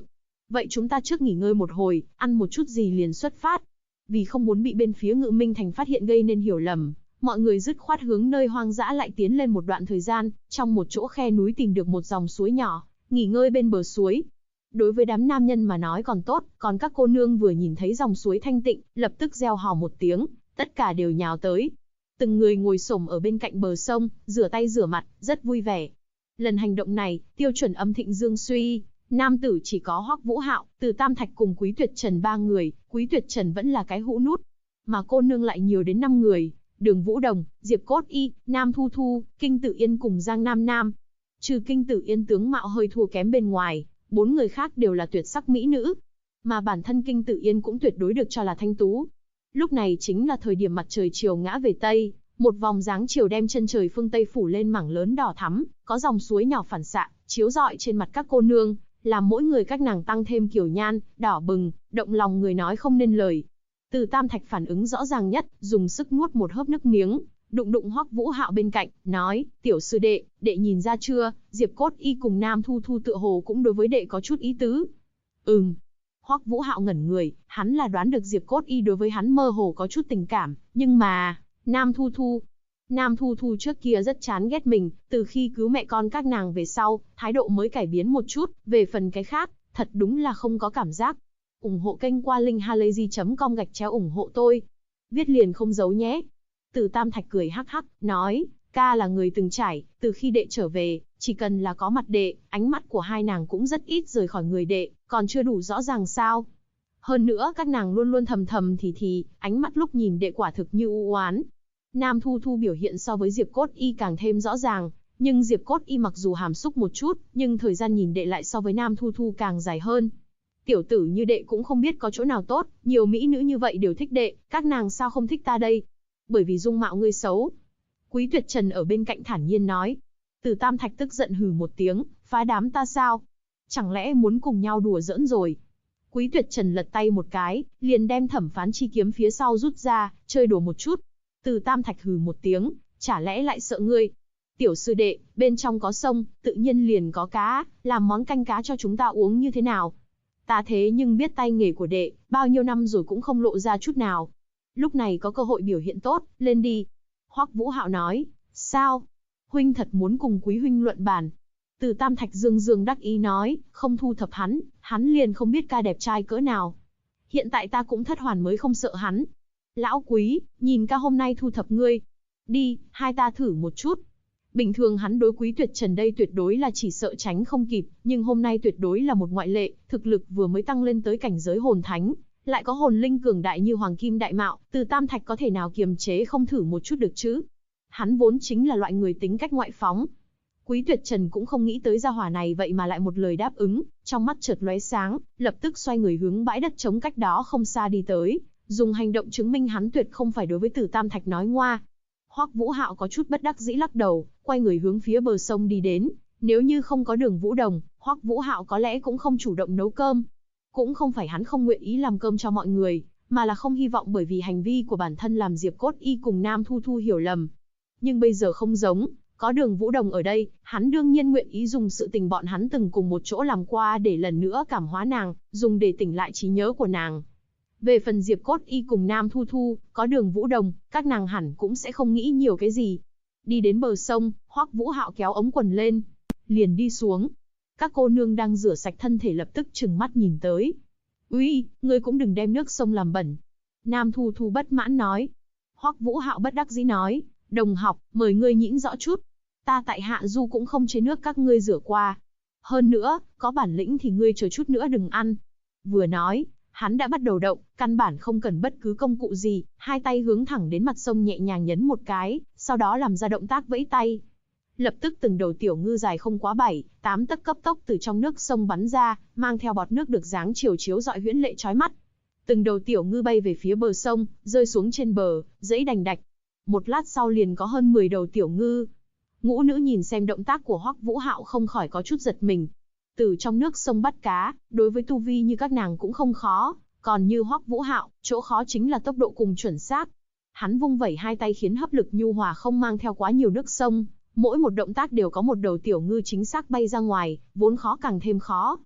Vậy chúng ta trước nghỉ ngơi một hồi, ăn một chút gì liền xuất phát. Vì không muốn bị bên phía Ngự Minh Thành phát hiện gây nên hiểu lầm, mọi người dứt khoát hướng nơi hoang dã lại tiến lên một đoạn thời gian, trong một chỗ khe núi tìm được một dòng suối nhỏ, nghỉ ngơi bên bờ suối. Đối với đám nam nhân mà nói còn tốt, còn các cô nương vừa nhìn thấy dòng suối thanh tịnh, lập tức reo hò một tiếng, tất cả đều nhào tới. Từng người ngồi xổm ở bên cạnh bờ sông, rửa tay rửa mặt, rất vui vẻ. Lần hành động này, tiêu chuẩn âm thịnh dương suy, nam tử chỉ có Hoắc Vũ Hạo, Từ Tam Thạch cùng Quý Tuyệt Trần 3 người, Quý Tuyệt Trần vẫn là cái hũ nút. Mà cô nương lại nhiều đến 5 người, Đường Vũ Đồng, Diệp Cốt Y, Nam Thu Thu, Kinh Tử Yên cùng Giang Nam Nam. Trừ Kinh Tử Yên tướng mạo hơi thua kém bên ngoài, 4 người khác đều là tuyệt sắc mỹ nữ. Mà bản thân Kinh Tử Yên cũng tuyệt đối được cho là thanh tú. Lúc này chính là thời điểm mặt trời chiều ngã về Tây, một vòng dáng chiều đem chân trời phương Tây phủ lên mảng lớn đỏ thắm, có dòng suối nhỏ phản xạ, chiếu rọi trên mặt các cô nương, làm mỗi người các nàng tăng thêm kiểu nhan, đỏ bừng, động lòng người nói không nên lời. Từ Tam Thạch phản ứng rõ ràng nhất, dùng sức nuốt một hớp nước miếng, đụng đụng Hoắc Vũ Hạo bên cạnh, nói, tiểu sư đệ, đệ nhìn ra chưa, Diệp Cốt Y cùng Nam Thu Thu tựa hồ cũng đối với đệ có chút ý tứ. Hoắc Vũ Hạo ngẩn người, hắn là đoán được Diệp Cốt Y đối với hắn mơ hồ có chút tình cảm, nhưng mà, Nam Thu Thu trước kia rất chán ghét mình, từ khi cứu mẹ con các nàng về sau, thái độ mới cải biến một chút, về phần cái khác, thật đúng là không có cảm giác. Ủng hộ kênh qua linkhalazy.com/ủng hộ tôi. Viết liền không giấu nhé. Từ Tam Thạch cười hắc hắc, nói, ca là người từng trải, từ khi đệ trở về, chỉ cần là có mặt đệ, ánh mắt của hai nàng cũng rất ít rời khỏi người đệ, còn chưa đủ rõ ràng sao. Hơn nữa các nàng luôn luôn thầm thầm thì, ánh mắt lúc nhìn đệ quả thực như u oán. Nam Thu Thu biểu hiện so với Diệp Cốt Y càng thêm rõ ràng, nhưng Diệp Cốt Y mặc dù hàm xúc một chút, nhưng thời gian nhìn đệ lại so với Nam Thu Thu càng dài hơn. Tiểu tử như đệ cũng không biết có chỗ nào tốt, nhiều mỹ nữ như vậy đều thích đệ, các nàng sao không thích ta đây? Bởi vì dung mạo ngươi xấu. Quý Tuyệt Trần ở bên cạnh thản nhiên nói. Từ Tam Thạch tức giận hừ một tiếng, phá đám ta sao? Chẳng lẽ muốn cùng nhau đùa giỡn rồi? Quý Tuyệt Trần lật tay một cái, liền đem Thẩm Phán Chi kiếm phía sau rút ra, chơi đùa một chút. Từ Tam Thạch hừ một tiếng, chả lẽ lại sợ ngươi? Tiểu sư đệ, bên trong có sông, tự nhiên liền có cá, làm món canh cá cho chúng ta uống như thế nào? Ta thế nhưng biết tay nghề của đệ, bao nhiêu năm rồi cũng không lộ ra chút nào. Lúc này có cơ hội biểu hiện tốt, lên đi. Hoắc Vũ Hạo nói, sao? Huynh thật muốn cùng quý huynh luận bàn. Từ Tam Thạch dương dương đắc ý nói, không thu thập hắn liền không biết ca đẹp trai cỡ nào. Hiện tại ta cũng thất hoàn mới không sợ hắn. Lão Quý, nhìn ca hôm nay thu thập ngươi. Đi, hai ta thử một chút. Bình thường hắn đối Quý Tuyệt Trần đây tuyệt đối là chỉ sợ tránh không kịp, nhưng hôm nay tuyệt đối là một ngoại lệ, thực lực vừa mới tăng lên tới cảnh giới hồn thánh, lại có hồn linh cường đại như Hoàng Kim Đại Mạo, Từ Tam Thạch có thể nào kiềm chế không thử một chút được chứ? Hắn vốn chính là loại người tính cách ngoại phóng. Quý Tuyệt Trần cũng không nghĩ tới gia hỏa này vậy mà lại một lời đáp ứng, trong mắt chợt lóe sáng, lập tức xoay người hướng bãi đất trống cách đó không xa đi tới, dùng hành động chứng minh hắn tuyệt không phải đối với Từ Tam Thạch nói ngoa. Hoắc Vũ Hạo có chút bất đắc dĩ lắc đầu, quay người hướng phía bờ sông đi đến. Nếu như không có Đường Vũ Đồng, Hoắc Vũ Hạo có lẽ cũng không chủ động nấu cơm. Cũng không phải hắn không nguyện ý làm cơm cho mọi người, mà là không hy vọng bởi vì hành vi của bản thân làm Diệp Cốt Y cùng Nam Thu Thu hiểu lầm. Nhưng bây giờ không giống, có Đường Vũ Đồng ở đây, hắn đương nhiên nguyện ý dùng sự tình bọn hắn từng cùng một chỗ làm qua để lần nữa cảm hóa nàng, dùng để tỉnh lại trí nhớ của nàng. Về phần Diệp Cốt Y cùng Nam Thu Thu, có Đường Vũ Đồng, các nàng hẳn cũng sẽ không nghĩ nhiều cái gì. Đi đến bờ sông, Hoắc Vũ Hạo kéo ống quần lên, liền đi xuống. Các cô nương đang rửa sạch thân thể lập tức trừng mắt nhìn tới. Uy, ngươi cũng đừng đem nước sông làm bẩn. Nam Thu Thu bất mãn nói. Hoắc Vũ Hạo bất đắc dĩ nói, đồng học, mời ngươi nhịn rõ chút. Ta tại Hạ Du cũng không chế nước các ngươi rửa qua. Hơn nữa, có bản lĩnh thì ngươi chờ chút nữa đừng ăn. Vừa nói, hắn đã bắt đầu động, căn bản không cần bất cứ công cụ gì, hai tay hướng thẳng đến mặt sông nhẹ nhàng nhấn một cái, sau đó làm ra động tác vẫy tay. Lập tức từng đầu tiểu ngư dài không quá 7-8 tấc cấp tốc từ trong nước sông bắn ra, mang theo bọt nước được dáng chiều chiếu rọi huyễn lệ chói mắt. Từng đầu tiểu ngư bay về phía bờ sông, rơi xuống trên bờ, dẫy đành đạch. Một lát sau liền có hơn 10 đầu tiểu ngư. Ngũ nữ nhìn xem động tác của Hoắc Vũ Hạo không khỏi có chút giật mình. Từ trong nước sông bắt cá, đối với tu vi như các nàng cũng không khó, còn như Hoắc Vũ Hạo, chỗ khó chính là tốc độ cùng chuẩn xác. Hắn vung vẩy hai tay khiến hấp lực nhu hòa không mang theo quá nhiều nước sông, mỗi một động tác đều có một đầu tiểu ngư chính xác bay ra ngoài, vốn khó càng thêm khó.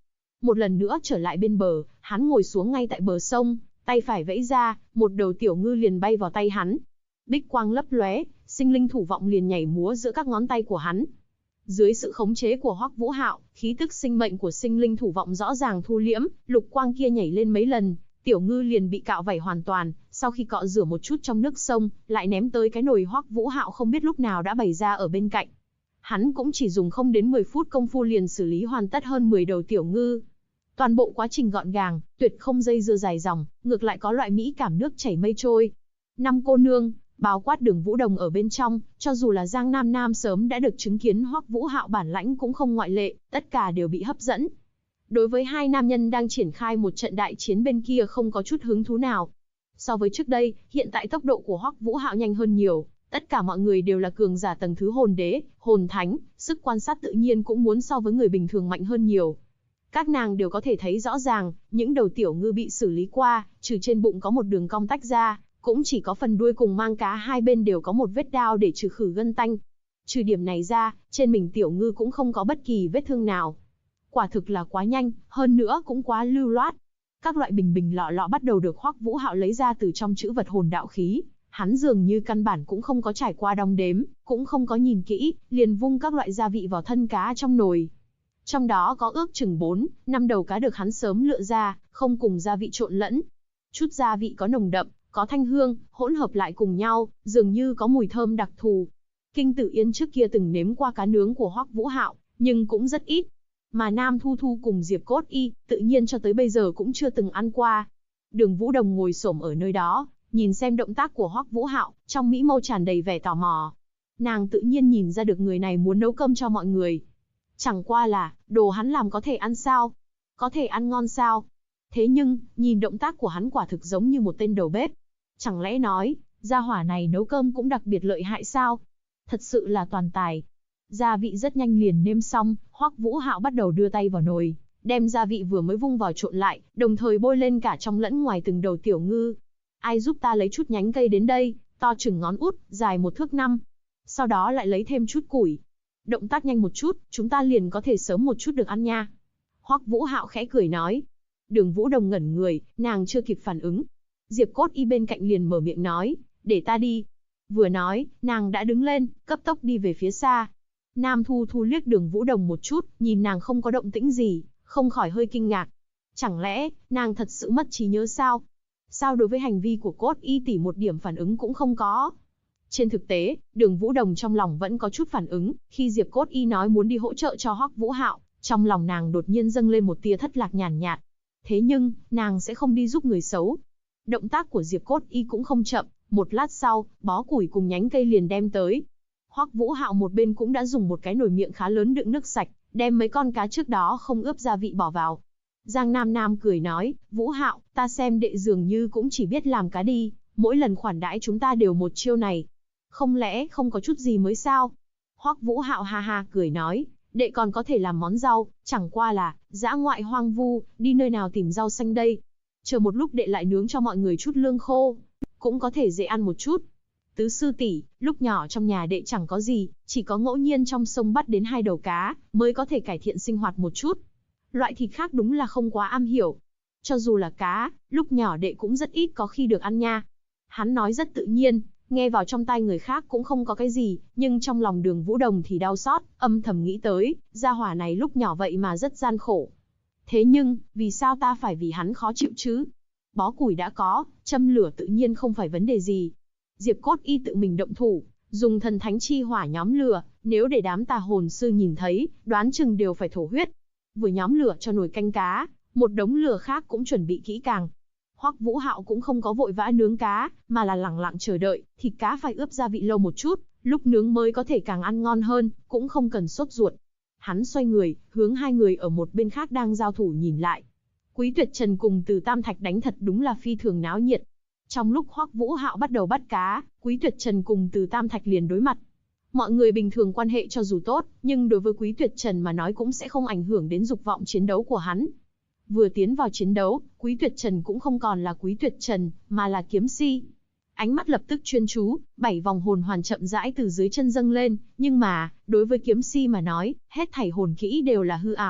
Một lần nữa trở lại bên bờ, hắn ngồi xuống ngay tại bờ sông, tay phải vẫy ra, một đầu tiểu ngư liền bay vào tay hắn. Bích quang lấp lóe, sinh linh thủ vọng liền nhảy múa giữa các ngón tay của hắn. Dưới sự khống chế của Hoắc Vũ Hạo, khí tức sinh mệnh của sinh linh thủ vọng rõ ràng thu liễm, lục quang kia nhảy lên mấy lần, tiểu ngư liền bị cạo vảy hoàn toàn, sau khi cọ rửa một chút trong nước sông, lại ném tới cái nồi Hoắc Vũ Hạo không biết lúc nào đã bày ra ở bên cạnh. Hắn cũng chỉ dùng không đến 10 phút công phu liền xử lý hoàn tất hơn 10 đầu tiểu ngư. Toàn bộ quá trình gọn gàng, tuyệt không dây dưa dài dòng, ngược lại có loại mỹ cảm nước chảy mây trôi. Năm cô nương, bao quát Đường Vũ Đồng ở bên trong, cho dù là Giang Nam Nam sớm đã được chứng kiến Hoắc Vũ Hạo bản lãnh cũng không ngoại lệ, tất cả đều bị hấp dẫn. Đối với hai nam nhân đang triển khai một trận đại chiến bên kia không có chút hứng thú nào. So với trước đây, hiện tại tốc độ của Hoắc Vũ Hạo nhanh hơn nhiều, tất cả mọi người đều là cường giả tầng thứ hồn đế, hồn thánh, sức quan sát tự nhiên cũng muốn so với người bình thường mạnh hơn nhiều. Các nàng đều có thể thấy rõ ràng, những đầu tiểu ngư bị xử lý qua, trừ trên bụng có một đường cong tách ra, cũng chỉ có phần đuôi cùng mang cá hai bên đều có một vết đao để trừ khử gân tanh. Trừ điểm này ra, trên mình tiểu ngư cũng không có bất kỳ vết thương nào. Quả thực là quá nhanh, hơn nữa cũng quá lưu loát. Các loại bình bình lọ lọ bắt đầu được Hoắc Vũ Hạo lấy ra từ trong trữ vật hồn đạo khí. Hắn dường như căn bản cũng không có trải qua đong đếm, cũng không có nhìn kỹ, liền vung các loại gia vị vào thân cá trong nồi. Trong đó có ước chừng 4, 5 đầu cá được hắn sớm lựa ra, không cùng gia vị trộn lẫn. Chút gia vị có nồng đậm, có thanh hương, hỗn hợp lại cùng nhau, dường như có mùi thơm đặc thù. Kinh Tử Yên trước kia từng nếm qua cá nướng của Hoắc Vũ Hạo, nhưng cũng rất ít. Mà Nam Thu Thu cùng Diệp Cốt Y, tự nhiên cho tới bây giờ cũng chưa từng ăn qua. Đường Vũ Đồng ngồi xổm ở nơi đó, nhìn xem động tác của Hoắc Vũ Hạo, trong mỹ mâu tràn đầy vẻ tò mò. Nàng tự nhiên nhìn ra được người này muốn nấu cơm cho mọi người. Chẳng qua là, đồ hắn làm có thể ăn sao? Có thể ăn ngon sao? Thế nhưng, nhìn động tác của hắn quả thực giống như một tên đầu bếp. Chẳng lẽ nói, gia hỏa này nấu cơm cũng đặc biệt lợi hại sao? Thật sự là toàn tài. Gia vị rất nhanh liền nêm xong, Hoắc Vũ Hạo bắt đầu đưa tay vào nồi, đem gia vị vừa mới vung vào trộn lại, đồng thời bôi lên cả trong lẫn ngoài từng đầu tiểu ngư. Ai giúp ta lấy chút nhánh cây đến đây, to chừng ngón út, dài 1 thước 5. Sau đó lại lấy thêm chút củi. Động tác nhanh một chút, chúng ta liền có thể sớm một chút được ăn nha. Hoắc Vũ Hạo khẽ cười nói. Đường Vũ Đồng ngẩn người, nàng chưa kịp phản ứng. Diệp Cốt Y bên cạnh liền mở miệng nói, để ta đi. Vừa nói, nàng đã đứng lên, cấp tốc đi về phía xa. Nam Thu Thu liếc Đường Vũ Đồng một chút, nhìn nàng không có động tĩnh gì, không khỏi hơi kinh ngạc. Chẳng lẽ, nàng thật sự mất trí nhớ sao? Sao đối với hành vi của Cốt Y tỷ một điểm phản ứng cũng không có? Trên thực tế, Đường Vũ Đồng trong lòng vẫn có chút phản ứng, khi Diệp Cốt Y nói muốn đi hỗ trợ cho Hoắc Vũ Hạo, trong lòng nàng đột nhiên dâng lên một tia thất lạc nhàn nhạt. Thế nhưng, nàng sẽ không đi giúp người xấu. Động tác của Diệp Cốt Y cũng không chậm, một lát sau, bó củi cùng nhánh cây liền đem tới. Hoắc Vũ Hạo một bên cũng đã dùng một cái nồi miệng khá lớn đựng nước sạch, đem mấy con cá trước đó không ướp gia vị bỏ vào. Giang Nam Nam cười nói, Vũ Hạo, ta xem đệ dường như cũng chỉ biết làm cá đi, mỗi lần khoản đãi chúng ta đều một chiêu này. Không lẽ không có chút gì mới sao? Hoắc Vũ Hạo ha ha cười nói, đệ còn có thể làm món rau, chẳng qua là, dã ngoại hoang vu, đi nơi nào tìm rau xanh đây. Chờ một lúc đệ lại nướng cho mọi người chút lương khô, cũng có thể dễ ăn một chút. Tứ sư tỷ, lúc nhỏ trong nhà đệ chẳng có gì, chỉ có ngẫu nhiên trong sông bắt đến 2 đầu cá, mới có thể cải thiện sinh hoạt một chút. Loại thịt khác đúng là không quá am hiểu. Cho dù là cá, lúc nhỏ đệ cũng rất ít có khi được ăn nha. Hắn nói rất tự nhiên, nghe vào trong tai người khác cũng không có cái gì, nhưng trong lòng Đường Vũ Đồng thì đau xót, âm thầm nghĩ tới, gia hỏa này lúc nhỏ vậy mà rất gian khổ. Thế nhưng, vì sao ta phải vì hắn khó chịu chứ? Bó củi đã có, châm lửa tự nhiên không phải vấn đề gì. Diệp Cốt Y tự mình động thủ, dùng thần thánh chi hỏa nhóm lửa, nếu để đám tà hồn sư nhìn thấy, đoán chừng đều phải thổ huyết. Vừa nhóm lửa cho nồi canh cá, một đống lửa khác cũng chuẩn bị kỹ càng. Hoắc Vũ Hạo cũng không có vội vã nướng cá, mà là lẳng lặng chờ đợi, thịt cá phải ướp gia vị lâu một chút, lúc nướng mới có thể càng ăn ngon hơn, cũng không cần sốt ruột. Hắn xoay người, hướng 2 người ở một bên khác đang giao thủ nhìn lại. Quý Tuyệt Trần cùng Từ Tam Thạch đánh thật đúng là phi thường náo nhiệt. Trong lúc Hoắc Vũ Hạo bắt đầu bắt cá, Quý Tuyệt Trần cùng Từ Tam Thạch liền đối mặt. Mọi người bình thường quan hệ cho dù tốt, nhưng đối với Quý Tuyệt Trần mà nói cũng sẽ không ảnh hưởng đến dục vọng chiến đấu của hắn. Vừa tiến vào chiến đấu, Quý Tuyệt Trần cũng không còn là Quý Tuyệt Trần, mà là kiếm si. Ánh mắt lập tức chuyên chú, 7 vòng hồn hoàn chậm rãi từ dưới chân dâng lên, nhưng mà, đối với kiếm si mà nói, hết thảy hồn kỹ đều là hư ảo,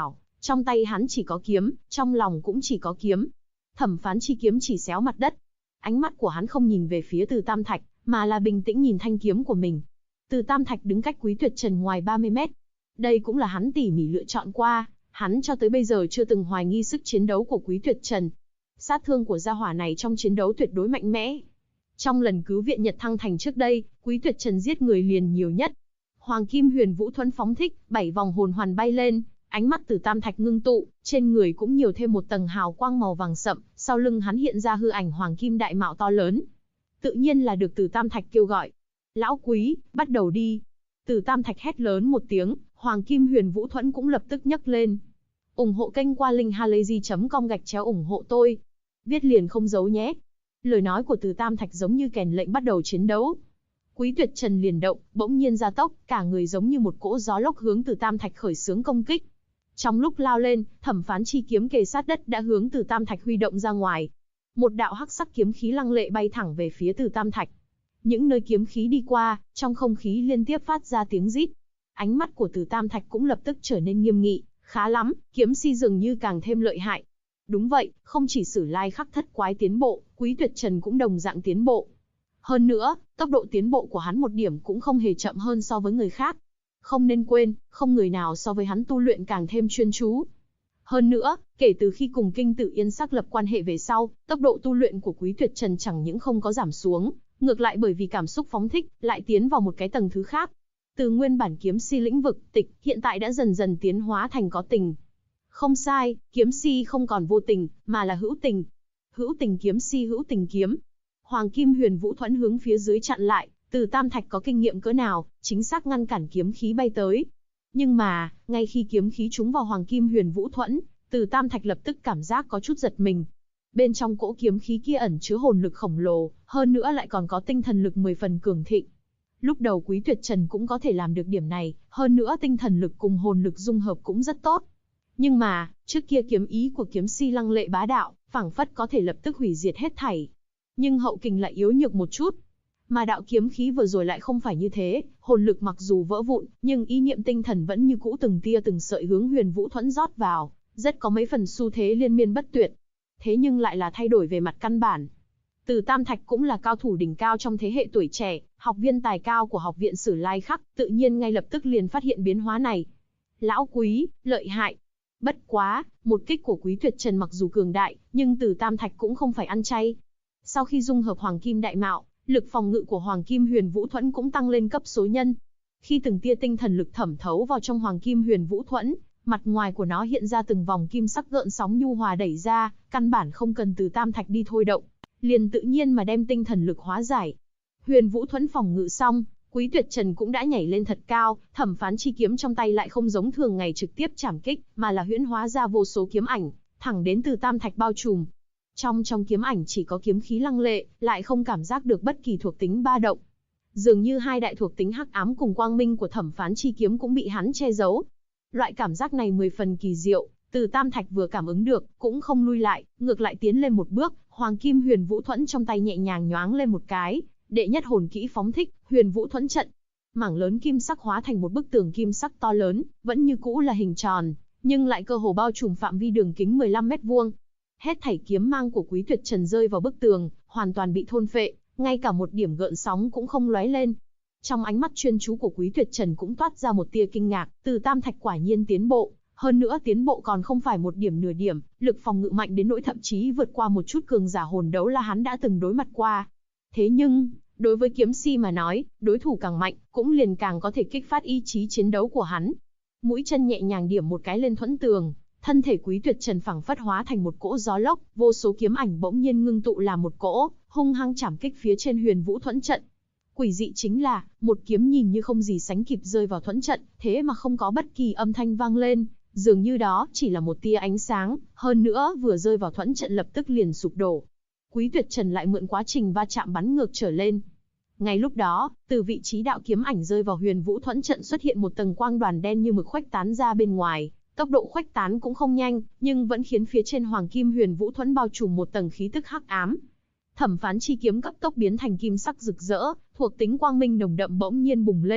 Trong tay hắn chỉ có kiếm, trong lòng cũng chỉ có kiếm. Thẩm Phán chi kiếm chỉ xéo mặt đất. Ánh mắt của hắn không nhìn về phía Từ Tam Thạch, mà là bình tĩnh nhìn thanh kiếm của mình. Từ Tam Thạch đứng cách Quý Tuyệt Trần ngoài 30 mét. Đây cũng là hắn tỉ mỉ lựa chọn qua, hắn cho tới bây giờ chưa từng hoài nghi sức chiến đấu của Quý Tuyệt Trần. Sát thương của gia hỏa này trong chiến đấu tuyệt đối mạnh mẽ. Trong lần cứu viện Nhật Thăng Thành trước đây, Quý Tuyệt Trần giết người liền nhiều nhất. Hoàng Kim Huyền Vũ Thuẫn phóng thích, 7 vòng hồn hoàn bay lên, ánh mắt Từ Tam Thạch ngưng tụ, trên người cũng nhiều thêm một tầng hào quang màu vàng sậm, sau lưng hắn hiện ra hư ảnh Hoàng Kim Đại Mạo to lớn. Tự nhiên là được Từ Tam Thạch kêu gọi. Lão Quý, bắt đầu đi. Từ Tam Thạch hét lớn một tiếng, Hoàng Kim Huyền Vũ Thuẫn cũng lập tức nhấc lên. Ủng hộ kênh qua linkhalazy.com/ủng hộ tôi. Viết liền không giấu nhé. Lời nói của Từ Tam Thạch giống như kèn lệnh bắt đầu chiến đấu. Quý Tuyệt Trần liền động, bỗng nhiên gia tốc, cả người giống như một cỗ gió lốc hướng Từ Tam Thạch khởi xướng công kích. Trong lúc lao lên, Thẩm Phán chi kiếm kề sát đất đã hướng Từ Tam Thạch huy động ra ngoài. Một đạo hắc sắc kiếm khí lăng lệ bay thẳng về phía Từ Tam Thạch. Những nơi kiếm khí đi qua, trong không khí liên tiếp phát ra tiếng rít. Ánh mắt của Từ Tam Thạch cũng lập tức trở nên nghiêm nghị, khá lắm, kiếm si dường như càng thêm lợi hại. Đúng vậy, không chỉ Sử Lai Khắc Thất Quái tiến bộ, Quý Tuyệt Trần cũng đồng dạng tiến bộ. Hơn nữa, tốc độ tiến bộ của hắn một điểm cũng không hề chậm hơn so với người khác. Không nên quên, không người nào so với hắn tu luyện càng thêm chuyên chú. Hơn nữa, kể từ khi cùng Kinh Tử Yên xác lập quan hệ về sau, tốc độ tu luyện của Quý Tuyệt Trần chẳng những không có giảm xuống, ngược lại bởi vì cảm xúc phóng thích, lại tiến vào một cái tầng thứ khác. Từ nguyên bản kiếm si lĩnh vực, tịch, hiện tại đã dần dần tiến hóa thành có tình. Không sai, kiếm si không còn vô tình, mà là hữu tình. Hữu tình kiếm si hữu tình kiếm. Hoàng Kim Huyền Vũ Thuẫn hướng phía dưới chặn lại, Từ Tam Thạch có kinh nghiệm cỡ nào, chính xác ngăn cản kiếm khí bay tới. Nhưng mà, ngay khi kiếm khí trúng vào Hoàng Kim Huyền Vũ Thuẫn, Từ Tam Thạch lập tức cảm giác có chút giật mình. Bên trong cỗ kiếm khí kia ẩn chứa hồn lực khổng lồ, hơn nữa lại còn có tinh thần lực 10 phần cường thịnh. Lúc đầu Quý Tuyệt Trần cũng có thể làm được điểm này, hơn nữa tinh thần lực cùng hồn lực dung hợp cũng rất tốt. Nhưng mà, trước kia kiếm ý của kiếm si lăng lệ bá đạo, phảng phất có thể lập tức hủy diệt hết thảy. Nhưng hậu kình lại yếu nhược một chút. Mà đạo kiếm khí vừa rồi lại không phải như thế, hồn lực mặc dù vỡ vụn, nhưng ý niệm tinh thần vẫn như cũ từng tia từng sợi hướng Huyền Vũ Thuẫn rót vào, rất có mấy phần xu thế liên miên bất tuyệt. Thế nhưng lại là thay đổi về mặt căn bản. Từ Tam Thạch cũng là cao thủ đỉnh cao trong thế hệ tuổi trẻ, học viên tài cao của học viện Sử Lai Khắc, tự nhiên ngay lập tức liền phát hiện biến hóa này. Lão Quý, lợi hại. Bất quá, một kích của Quý Tuyệt Trần mặc dù cường đại, nhưng Từ Tam Thạch cũng không phải ăn chay. Sau khi dung hợp Hoàng Kim Đại Mạo, lực phòng ngự của Hoàng Kim Huyền Vũ Thuẫn cũng tăng lên cấp số nhân. Khi từng tia tinh thần lực thẩm thấu vào trong Hoàng Kim Huyền Vũ Thuẫn, mặt ngoài của nó hiện ra từng vòng kim sắc gợn sóng nhu hòa đẩy ra, căn bản không cần Từ Tam Thạch đi thôi động, liền tự nhiên mà đem tinh thần lực hóa giải. Huyền Vũ Thuẫn phòng ngự xong, Quý Tuyệt Trần cũng đã nhảy lên thật cao, Thẩm Phán chi kiếm trong tay lại không giống thường ngày trực tiếp chảm kích, mà là huyễn hóa ra vô số kiếm ảnh, thẳng đến Từ Tam Thạch bao trùm. Trong kiếm ảnh chỉ có kiếm khí lăng lệ, lại không cảm giác được bất kỳ thuộc tính ba động. Dường như hai đại thuộc tính hắc ám cùng quang minh của Thẩm Phán chi kiếm cũng bị hắn che giấu. Loại cảm giác này 10 phần kỳ diệu, Từ Tam Thạch vừa cảm ứng được, cũng không lui lại, ngược lại tiến lên một bước, Hoàng Kim Huyền Vũ Thuẫn trong tay nhẹ nhàng nhoáng lên một cái, đệ nhất hồn kỹ phóng thích, Huyền Vũ Thuẫn trận. Mảng lớn kim sắc hóa thành một bức tường kim sắc to lớn, vẫn như cũ là hình tròn, nhưng lại cơ hồ bao trùm phạm vi đường kính 15 mét vuông. Hết thảy kiếm mang của Quý Tuyệt Trần rơi vào bức tường, hoàn toàn bị thôn phệ, ngay cả một điểm gợn sóng cũng không lóe lên. Trong ánh mắt chuyên chú của Quý Tuyệt Trần cũng toát ra một tia kinh ngạc, Từ Tam Thạch quả nhiên tiến bộ, hơn nữa tiến bộ còn không phải một điểm nửa điểm, lực phòng ngự mạnh đến nỗi thậm chí vượt qua một chút cường giả hồn đấu là hắn đã từng đối mặt qua. Thế nhưng, đối với kiếm si mà nói, đối thủ càng mạnh, cũng liền càng có thể kích phát ý chí chiến đấu của hắn. Mũi chân nhẹ nhàng điểm một cái lên thuẫn tường, thân thể Quý Tuyệt Trần phảng phất hóa thành một cỗ gió lốc, vô số kiếm ảnh bỗng nhiên ngưng tụ làm một cỗ, hung hăng chảm kích phía trên Huyền Vũ Thuẫn trận. Quỷ dị chính là, một kiếm nhìn như không gì sánh kịp rơi vào thuẫn trận, thế mà không có bất kỳ âm thanh vang lên, dường như đó chỉ là một tia ánh sáng, hơn nữa vừa rơi vào thuẫn trận lập tức liền sụp đổ. Quý Tuyệt Trần lại mượn quá trình va chạm bắn ngược trở lên. Ngay lúc đó, từ vị trí đạo kiếm ảnh rơi vào Huyền Vũ Thuẫn trận xuất hiện một tầng quang đoàn đen như mực khuếch tán ra bên ngoài, tốc độ khuếch tán cũng không nhanh, nhưng vẫn khiến phía trên Hoàng Kim Huyền Vũ Thuẫn bao trùm một tầng khí tức hắc ám. Thẩm Phán chi kiếm cấp tốc biến thành kim sắc rực rỡ, thuộc tính quang minh nồng đậm bỗng nhiên bùng lên,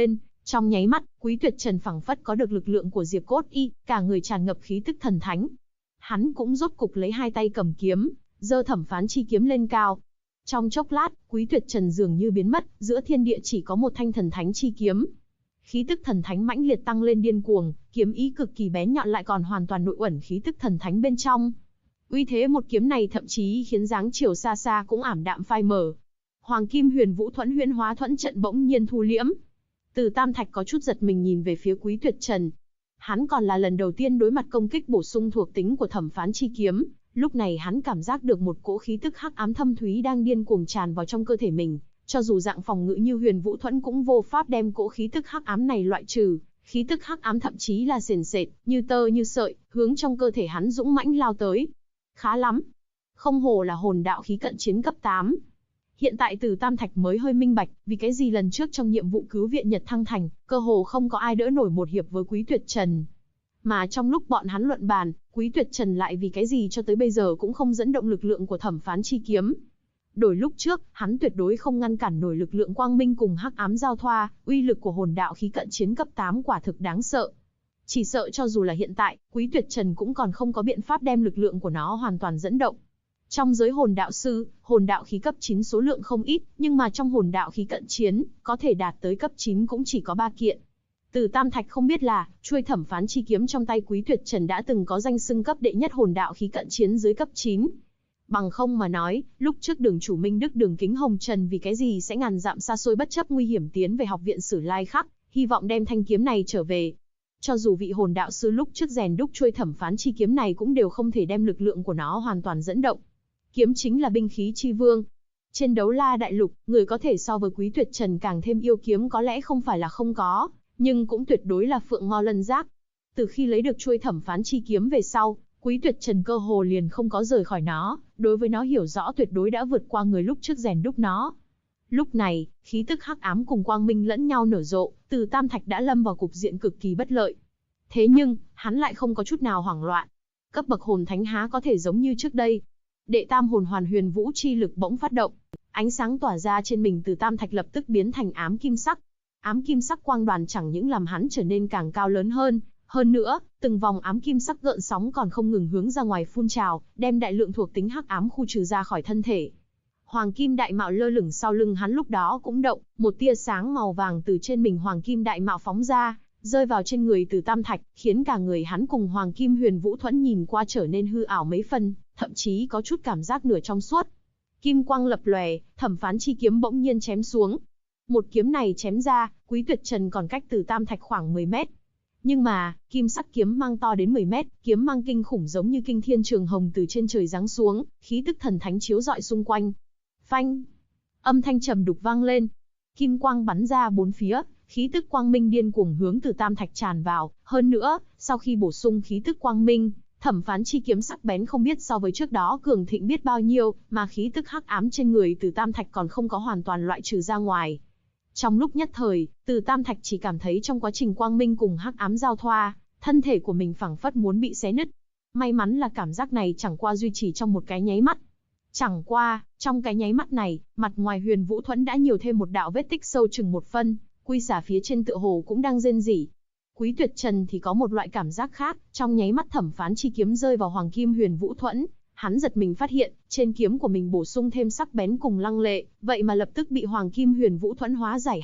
Trong nháy mắt, Quý Tuyệt Trần phảng phất có được lực lượng của Diệp Cốt Y, cả người tràn ngập khí tức thần thánh. Hắn cũng rốt cục lấy hai tay cầm kiếm, giơ Thẩm Phán Chi kiếm lên cao. Trong chốc lát, Quý Tuyệt Trần dường như biến mất, giữa thiên địa chỉ có một thanh thần thánh chi kiếm. Khí tức thần thánh mãnh liệt tăng lên điên cuồng, kiếm ý cực kỳ bén nhọn lại còn hoàn toàn nội uẩn khí tức thần thánh bên trong. Uy thế một kiếm này thậm chí khiến dáng chiều xa xa cũng ảm đạm phai mờ. Hoàng Kim Huyền Vũ Thuẫn Huyễn Hóa Thuẫn Trận bỗng nhiên thu liễm. Từ Tam Thạch có chút giật mình nhìn về phía Quý Tuyệt Trần. Hắn còn là lần đầu tiên đối mặt công kích bổ sung thuộc tính của Thẩm Phán Chi kiếm, lúc này hắn cảm giác được một cỗ khí tức hắc ám thâm thúy đang điên cuồng tràn vào trong cơ thể mình, cho dù dạng phòng ngự như Huyền Vũ Thuẫn cũng vô pháp đem cỗ khí tức hắc ám này loại trừ, khí tức hắc ám thậm chí là sền sệt, như tơ như sợi, hướng trong cơ thể hắn dũng mãnh lao tới. Khá lắm, không hổ là hồn đạo khí cận chiến cấp 8. Hiện tại Từ Tam Thạch mới hơi minh bạch, vì cái gì lần trước trong nhiệm vụ cứu viện Nhật Thăng Thành, cơ hồ không có ai đỡ nổi một hiệp với Quý Tuyệt Trần. Mà trong lúc bọn hắn luận bàn, Quý Tuyệt Trần lại vì cái gì cho tới bây giờ cũng không dẫn động lực lượng của Thẩm Phán Chi kiếm. Đổi lúc trước, hắn tuyệt đối không ngăn cản nổi lực lượng quang minh cùng hắc ám giao thoa, uy lực của hồn đạo khí cận chiến cấp 8 quả thực đáng sợ. Chỉ sợ cho dù là hiện tại, Quý Tuyệt Trần cũng còn không có biện pháp đem lực lượng của nó hoàn toàn dẫn động. Trong giới hồn đạo sư, hồn đạo khí cấp 9 số lượng không ít, nhưng mà trong hồn đạo khí cận chiến, có thể đạt tới cấp 9 cũng chỉ có 3 kiện. Từ Tam Thạch không biết là, chuôi Thẩm Phán Chi kiếm trong tay Quý Tuyệt Trần đã từng có danh xưng cấp đệ nhất hồn đạo khí cận chiến dưới cấp 9. Bằng không mà nói, lúc trước Đường chủ Minh Đức Đường Kính Hồng Trần vì cái gì sẽ ngàn dặm xa xôi bất chấp nguy hiểm tiến về học viện Sử Lai Khắc, hy vọng đem thanh kiếm này trở về. Cho dù vị hồn đạo sư lúc trước rèn đúc chuôi Thẩm Phán Chi kiếm này cũng đều không thể đem lực lượng của nó hoàn toàn dẫn động. Kiếm chính là binh khí chi vương. Trên Đấu La Đại Lục, người có thể so với Quý Tuyệt Trần càng thêm yêu kiếm có lẽ không phải là không có, nhưng cũng tuyệt đối là phượng ngo lân giác. Từ khi lấy được chuôi Thẩm Phán Chi kiếm về sau, Quý Tuyệt Trần cơ hồ liền không có rời khỏi nó, đối với nó hiểu rõ tuyệt đối đã vượt qua người lúc trước rèn đúc nó. Lúc này, khí tức hắc ám cùng quang minh lẫn nhau nở rộ, Từ Tam Thạch đã lâm vào cục diện cực kỳ bất lợi. Thế nhưng, hắn lại không có chút nào hoảng loạn. Cấp bậc hồn thánh há có thể giống như trước đây. Đệ tam hồn hoàn huyền vũ chi lực bỗng phát động, ánh sáng tỏa ra trên mình Từ Tam Thạch lập tức biến thành ám kim sắc. Ám kim sắc quang đoàn chẳng những làm hắn trở nên càng cao lớn hơn nữa, từng vòng ám kim sắc gợn sóng còn không ngừng hướng ra ngoài phun trào, đem đại lượng thuộc tính hắc ám khu trừ ra khỏi thân thể. Hoàng kim đại mạo lơ lửng sau lưng hắn lúc đó cũng động, một tia sáng màu vàng từ trên mình hoàng kim đại mạo phóng ra, rơi vào trên người Từ Tam Thạch, khiến cả người hắn cùng hoàng kim huyền vũ thuẫn nhìn qua trở nên hư ảo mấy phần, thậm chí có chút cảm giác nửa trong suốt. Kim quang lập lòe, Thẩm Phán Chi kiếm bỗng nhiên chém xuống. Một kiếm này chém ra, Quý Tuyệt Trần còn cách Từ Tam Thạch khoảng 10 mét. Nhưng mà, kim sắc kiếm mang to đến 10 mét, kiếm mang kinh khủng giống như kinh thiên trường hồng từ trên trời giáng xuống, khí tức thần thánh chiếu rọi xung quanh. Phanh! Âm thanh trầm đục vang lên. Kim quang bắn ra bốn phía, khí tức quang minh điên cuồng hướng Từ Tam Thạch tràn vào. Hơn nữa, sau khi bổ sung khí tức quang minh, Thẩm Phán Chi kiếm sắc bén không biết so với trước đó cường thịnh biết bao nhiêu, mà khí tức hắc ám trên người Từ Tam Thạch còn không có hoàn toàn loại trừ ra ngoài. Trong lúc nhất thời, Từ Tam Thạch chỉ cảm thấy trong quá trình quang minh cùng hắc ám giao thoa, thân thể của mình phảng phất muốn bị xé nứt. May mắn là cảm giác này chẳng qua duy trì trong một cái nháy mắt. Chẳng qua, trong cái nháy mắt này, mặt ngoài huyền vũ thuẫn đã nhiều thêm một đạo vết tích sâu chừng 1 phân, quy xả phía trên tựa hồ cũng đang rên rỉ. Quý Tuyệt Trần thì có một loại cảm giác khác, trong nháy mắt Thẩm Phán Chi kiếm rơi vào hoàng kim huyền vũ thuẫn, hắn giật mình phát hiện, trên kiếm của mình bổ sung thêm sắc bén cùng lăng lệ, vậy mà lập tức bị hoàng kim huyền vũ thuẫn hóa giải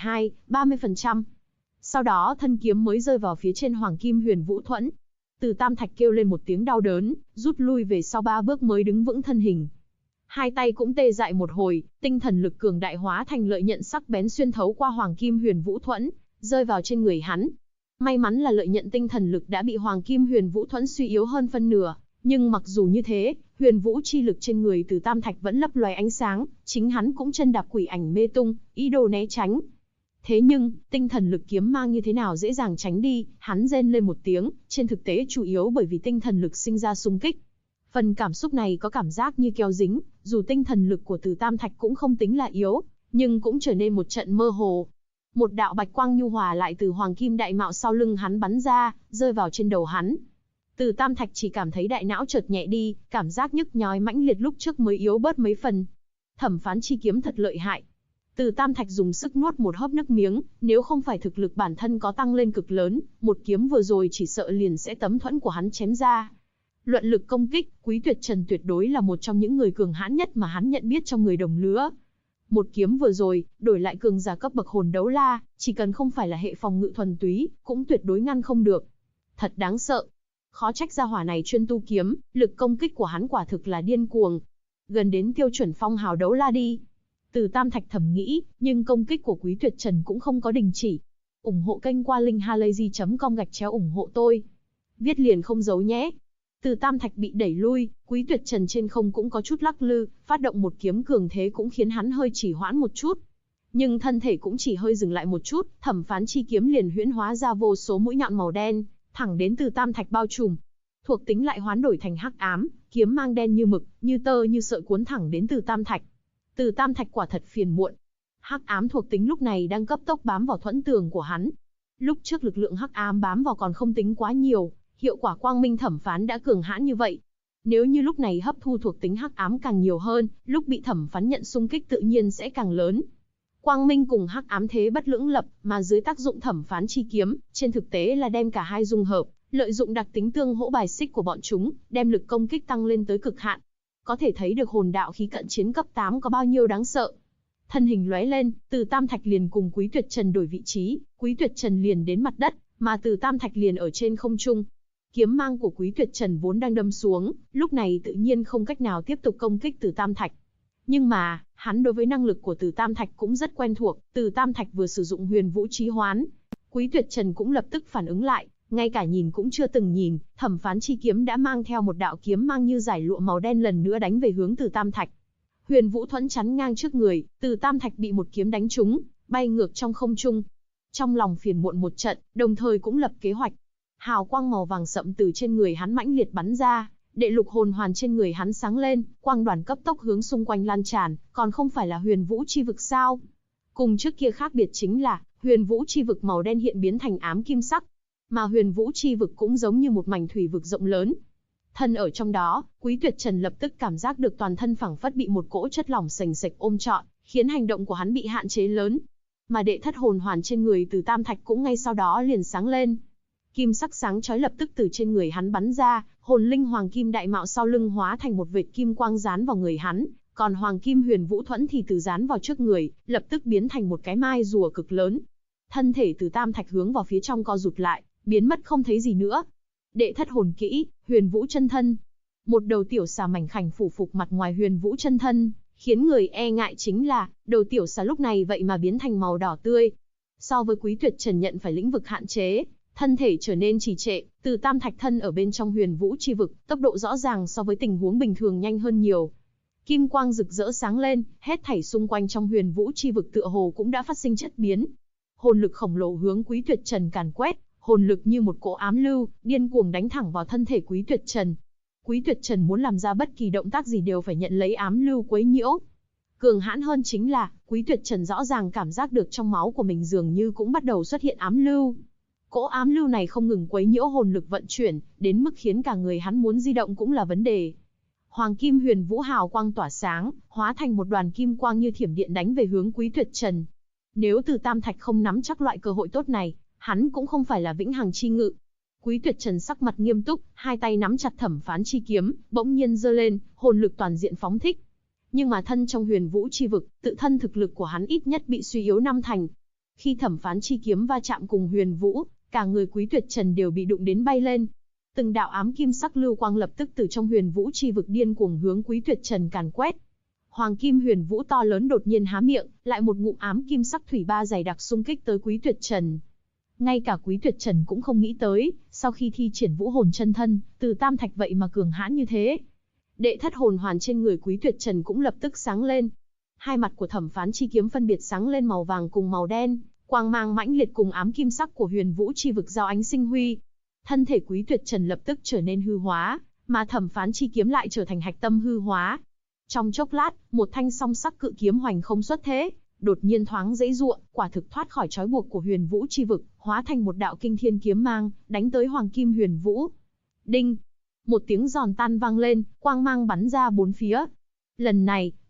30%. Sau đó thân kiếm mới rơi vào phía trên hoàng kim huyền vũ thuẫn. Từ Tam Thạch kêu lên một tiếng đau đớn, rút lui về sau 3 bước mới đứng vững thân hình. Hai tay cũng tê dại một hồi, tinh thần lực cường đại hóa thành lợi nhận sắc bén xuyên thấu qua hoàng kim huyền vũ thuẫn, rơi vào trên người hắn. May mắn là lợi nhận tinh thần lực đã bị hoàng kim huyền vũ thuẫn suy yếu hơn phân nửa, nhưng mặc dù như thế, huyền vũ chi lực trên người Từ Tam Thạch vẫn lấp loé ánh sáng, chính hắn cũng chân đạp quỷ ảnh mê tung, ý đồ né tránh. Thế nhưng, tinh thần lực kiếm mang như thế nào dễ dàng tránh đi, hắn rên lên một tiếng, trên thực tế chủ yếu bởi vì tinh thần lực sinh ra xung kích. Phần cảm xúc này có cảm giác như keo dính, dù tinh thần lực của Từ Tam Thạch cũng không tính là yếu, nhưng cũng trở nên một trận mơ hồ. Một đạo bạch quang nhu hòa lại từ hoàng kim đại mạo sau lưng hắn bắn ra, rơi vào trên đầu hắn. Từ Tam Thạch chỉ cảm thấy đại não chợt nhẹ đi, cảm giác nhức nhói mãnh liệt lúc trước mới yếu bớt mấy phần. Thẩm Phán Chi kiếm thật lợi hại. Từ Tam Thạch dùng sức nuốt một hớp nước miếng, nếu không phải thực lực bản thân có tăng lên cực lớn, một kiếm vừa rồi chỉ sợ liền sẽ tấm thuẫn của hắn chém ra. Luận lực công kích, Quý Tuyệt Trần tuyệt đối là một trong những người cường hãn nhất mà hắn nhận biết trong người đồng lứa. Một kiếm vừa rồi, đổi lại cường giả cấp bậc hồn đấu la, chỉ cần không phải là hệ phòng ngự thuần túy, cũng tuyệt đối ngăn không được. Thật đáng sợ. Khó trách gia hỏa này chuyên tu kiếm, lực công kích của hắn quả thực là điên cuồng. Gần đến tiêu chuẩn phong hào đấu la đi. Từ Tam Thạch thầm nghĩ, nhưng công kích của Quý Tuyệt Trần cũng không có đình chỉ. Ủng hộ kênh qua linkhalazy.com/ủng hộ tôi. Viết liền không giấu nhé. Từ Tam Thạch bị đẩy lui, Quý Tuyệt Trần trên không cũng có chút lắc lư, phát động một kiếm cường thế cũng khiến hắn hơi trì hoãn một chút. Nhưng thân thể cũng chỉ hơi dừng lại một chút, Thẩm Phán chi kiếm liền huyễn hóa ra vô số mũi nhọn màu đen, thẳng đến Từ Tam Thạch bao trùm. Thuộc tính lại hoán đổi thành hắc ám, kiếm mang đen như mực, như tơ như sợi cuốn thẳng đến Từ Tam Thạch. Từ Tam Thạch quả thật phiền muộn. Hắc ám thuộc tính lúc này đang cấp tốc bám vào thuẫn tường của hắn. Lúc trước lực lượng hắc ám bám vào còn không tính quá nhiều, hiệu quả quang minh thẩm phán đã cường hãn như vậy. Nếu như lúc này hấp thu thuộc tính hắc ám càng nhiều hơn, lúc bị thẩm phán nhận xung kích tự nhiên sẽ càng lớn. Quang minh cùng hắc ám thế bất lưỡng lập, mà dưới tác dụng thẩm phán chi kiếm, trên thực tế là đem cả hai dung hợp, lợi dụng đặc tính tương hỗ bài xích của bọn chúng, đem lực công kích tăng lên tới cực hạn. Có thể thấy được hồn đạo khí cận chiến cấp 8 có bao nhiêu đáng sợ. Thân hình lóe lên, Từ Tam Thạch liền cùng Quý Tuyệt Trần đổi vị trí, Quý Tuyệt Trần liền đến mặt đất, mà Từ Tam Thạch liền ở trên không trung. Kiếm mang của Quý Tuyệt Trần vốn đang đâm xuống, lúc này tự nhiên không cách nào tiếp tục công kích Từ Tam Thạch. Nhưng mà, hắn đối với năng lực của Từ Tam Thạch cũng rất quen thuộc, Từ Tam Thạch vừa sử dụng huyền vũ chí hoán. Quý Tuyệt Trần cũng lập tức phản ứng lại, ngay cả nhìn cũng chưa từng nhìn, thẩm phán chi kiếm đã mang theo một đạo kiếm mang như giải lụa màu đen lần nữa đánh về hướng Từ Tam Thạch. Huyền vũ thuẫn chắn ngang trước người, Từ Tam Thạch bị một kiếm đánh trúng, bay ngược trong không trung. Trong lòng phiền muộn một trận, đồng thời cũng lập kế hoạch. Hào quang màu vàng sậm từ trên người hắn mãnh liệt bắn ra, đệ lục hồn hoàn trên người hắn sáng lên, quang đoàn cấp tốc hướng xung quanh lan tràn, còn không phải là huyền vũ chi vực sao? Cùng trước kia khác biệt chính là, huyền vũ chi vực màu đen hiện biến thành ám kim sắc, mà huyền vũ chi vực cũng giống như một mảnh thủy vực rộng lớn. Thân ở trong đó, Quý Tuyệt Trần lập tức cảm giác được toàn thân phảng phất bị một cỗ chất lỏng sền sệt ôm trọn, khiến hành động của hắn bị hạn chế lớn. Mà đệ thất hồn hoàn trên người Từ Tam Thạch cũng ngay sau đó liền sáng lên. Kim sắc sáng chói lập tức từ trên người hắn bắn ra, hồn linh hoàng kim đại mạo sau lưng hóa thành một vệt kim quang dán vào người hắn, còn hoàng kim huyền vũ thuẫn thì từ dán vào trước người, lập tức biến thành một cái mai rùa cực lớn. Thân thể Từ Tam Thạch hướng vào phía trong co rụt lại, biến mất không thấy gì nữa. Đệ thất hồn kỹ, huyền vũ chân thân. Một đầu tiểu xà mảnh khảnh phủ phục mặt ngoài huyền vũ chân thân, khiến người e ngại chính là, đầu tiểu xà lúc này vậy mà biến thành màu đỏ tươi. So với Quý Tuyệt Trần nhận phải lĩnh vực hạn chế, thân thể trở nên trì trệ, Từ Tam Thạch thân ở bên trong huyền vũ chi vực, tốc độ rõ ràng so với tình huống bình thường nhanh hơn nhiều. Kim quang rực rỡ sáng lên, hết thảy xung quanh trong huyền vũ chi vực tựa hồ cũng đã phát sinh chất biến. Hồn lực khổng lồ hướng Quý Tuyệt Trần càn quét, hồn lực như một cỗ ám lưu, điên cuồng đánh thẳng vào thân thể Quý Tuyệt Trần. Quý Tuyệt Trần muốn làm ra bất kỳ động tác gì đều phải nhận lấy ám lưu quấy nhiễu. Cường hãn hơn chính là, Quý Tuyệt Trần rõ ràng cảm giác được trong máu của mình dường như cũng bắt đầu xuất hiện ám lưu. Cỗ ám lưu này không ngừng quấy nhiễu hồn lực vận chuyển, đến mức khiến cả người hắn muốn di động cũng là vấn đề. Hoàng kim huyền vũ hào quang tỏa sáng, hóa thành một đoàn kim quang như thiểm điện đánh về hướng Quý Tuyệt Trần. Nếu Từ Tam Thạch không nắm chắc loại cơ hội tốt này, hắn cũng không phải là vĩnh hằng chi ngự. Quý Tuyệt Trần sắc mặt nghiêm túc, hai tay nắm chặt thẩm phán chi kiếm, bỗng nhiên giơ lên, hồn lực toàn diện phóng thích. Nhưng mà thân trong huyền vũ chi vực, tự thân thực lực của hắn ít nhất bị suy yếu 5 thành. Khi thẩm phán chi kiếm va chạm cùng huyền vũ, cả người Quý Tuyệt Trần đều bị đụng đến bay lên. Từng đạo ám kim sắc lưu quang lập tức từ trong huyền vũ chi vực điên cuồng hướng Quý Tuyệt Trần càn quét. Hoàng kim huyền vũ to lớn đột nhiên há miệng, lại một ngụm ám kim sắc thủy ba dày đặc xung kích tới Quý Tuyệt Trần. Ngay cả Quý Tuyệt Trần cũng không nghĩ tới, sau khi thi triển vũ hồn chân thân, Từ Tam Thạch vậy mà cường hãn như thế. Đệ thất hồn hoàn trên người Quý Tuyệt Trần cũng lập tức sáng lên. Hai mặt của thẩm phán chi kiếm phân biệt sáng lên màu vàng cùng màu đen, quang mang mãnh liệt cùng ám kim sắc của huyền vũ chi vực giao ánh sinh huy. Thân thể Quý Tuyệt Trần lập tức trở nên hư hóa, mà thẩm phán chi kiếm lại trở thành hạch tâm hư hóa. Trong chốc lát, một thanh song sắc cự kiếm hoành không xuất thế, đột nhiên thoáng giãy giụa, quả thực thoát khỏi trói buộc của huyền vũ chi vực, hóa thành một đạo kinh thiên kiếm mang, đánh tới hoàng kim huyền vũ. Đinh! Một tiếng giòn tan vang lên, quang mang bắn ra bốn phía. Lần này,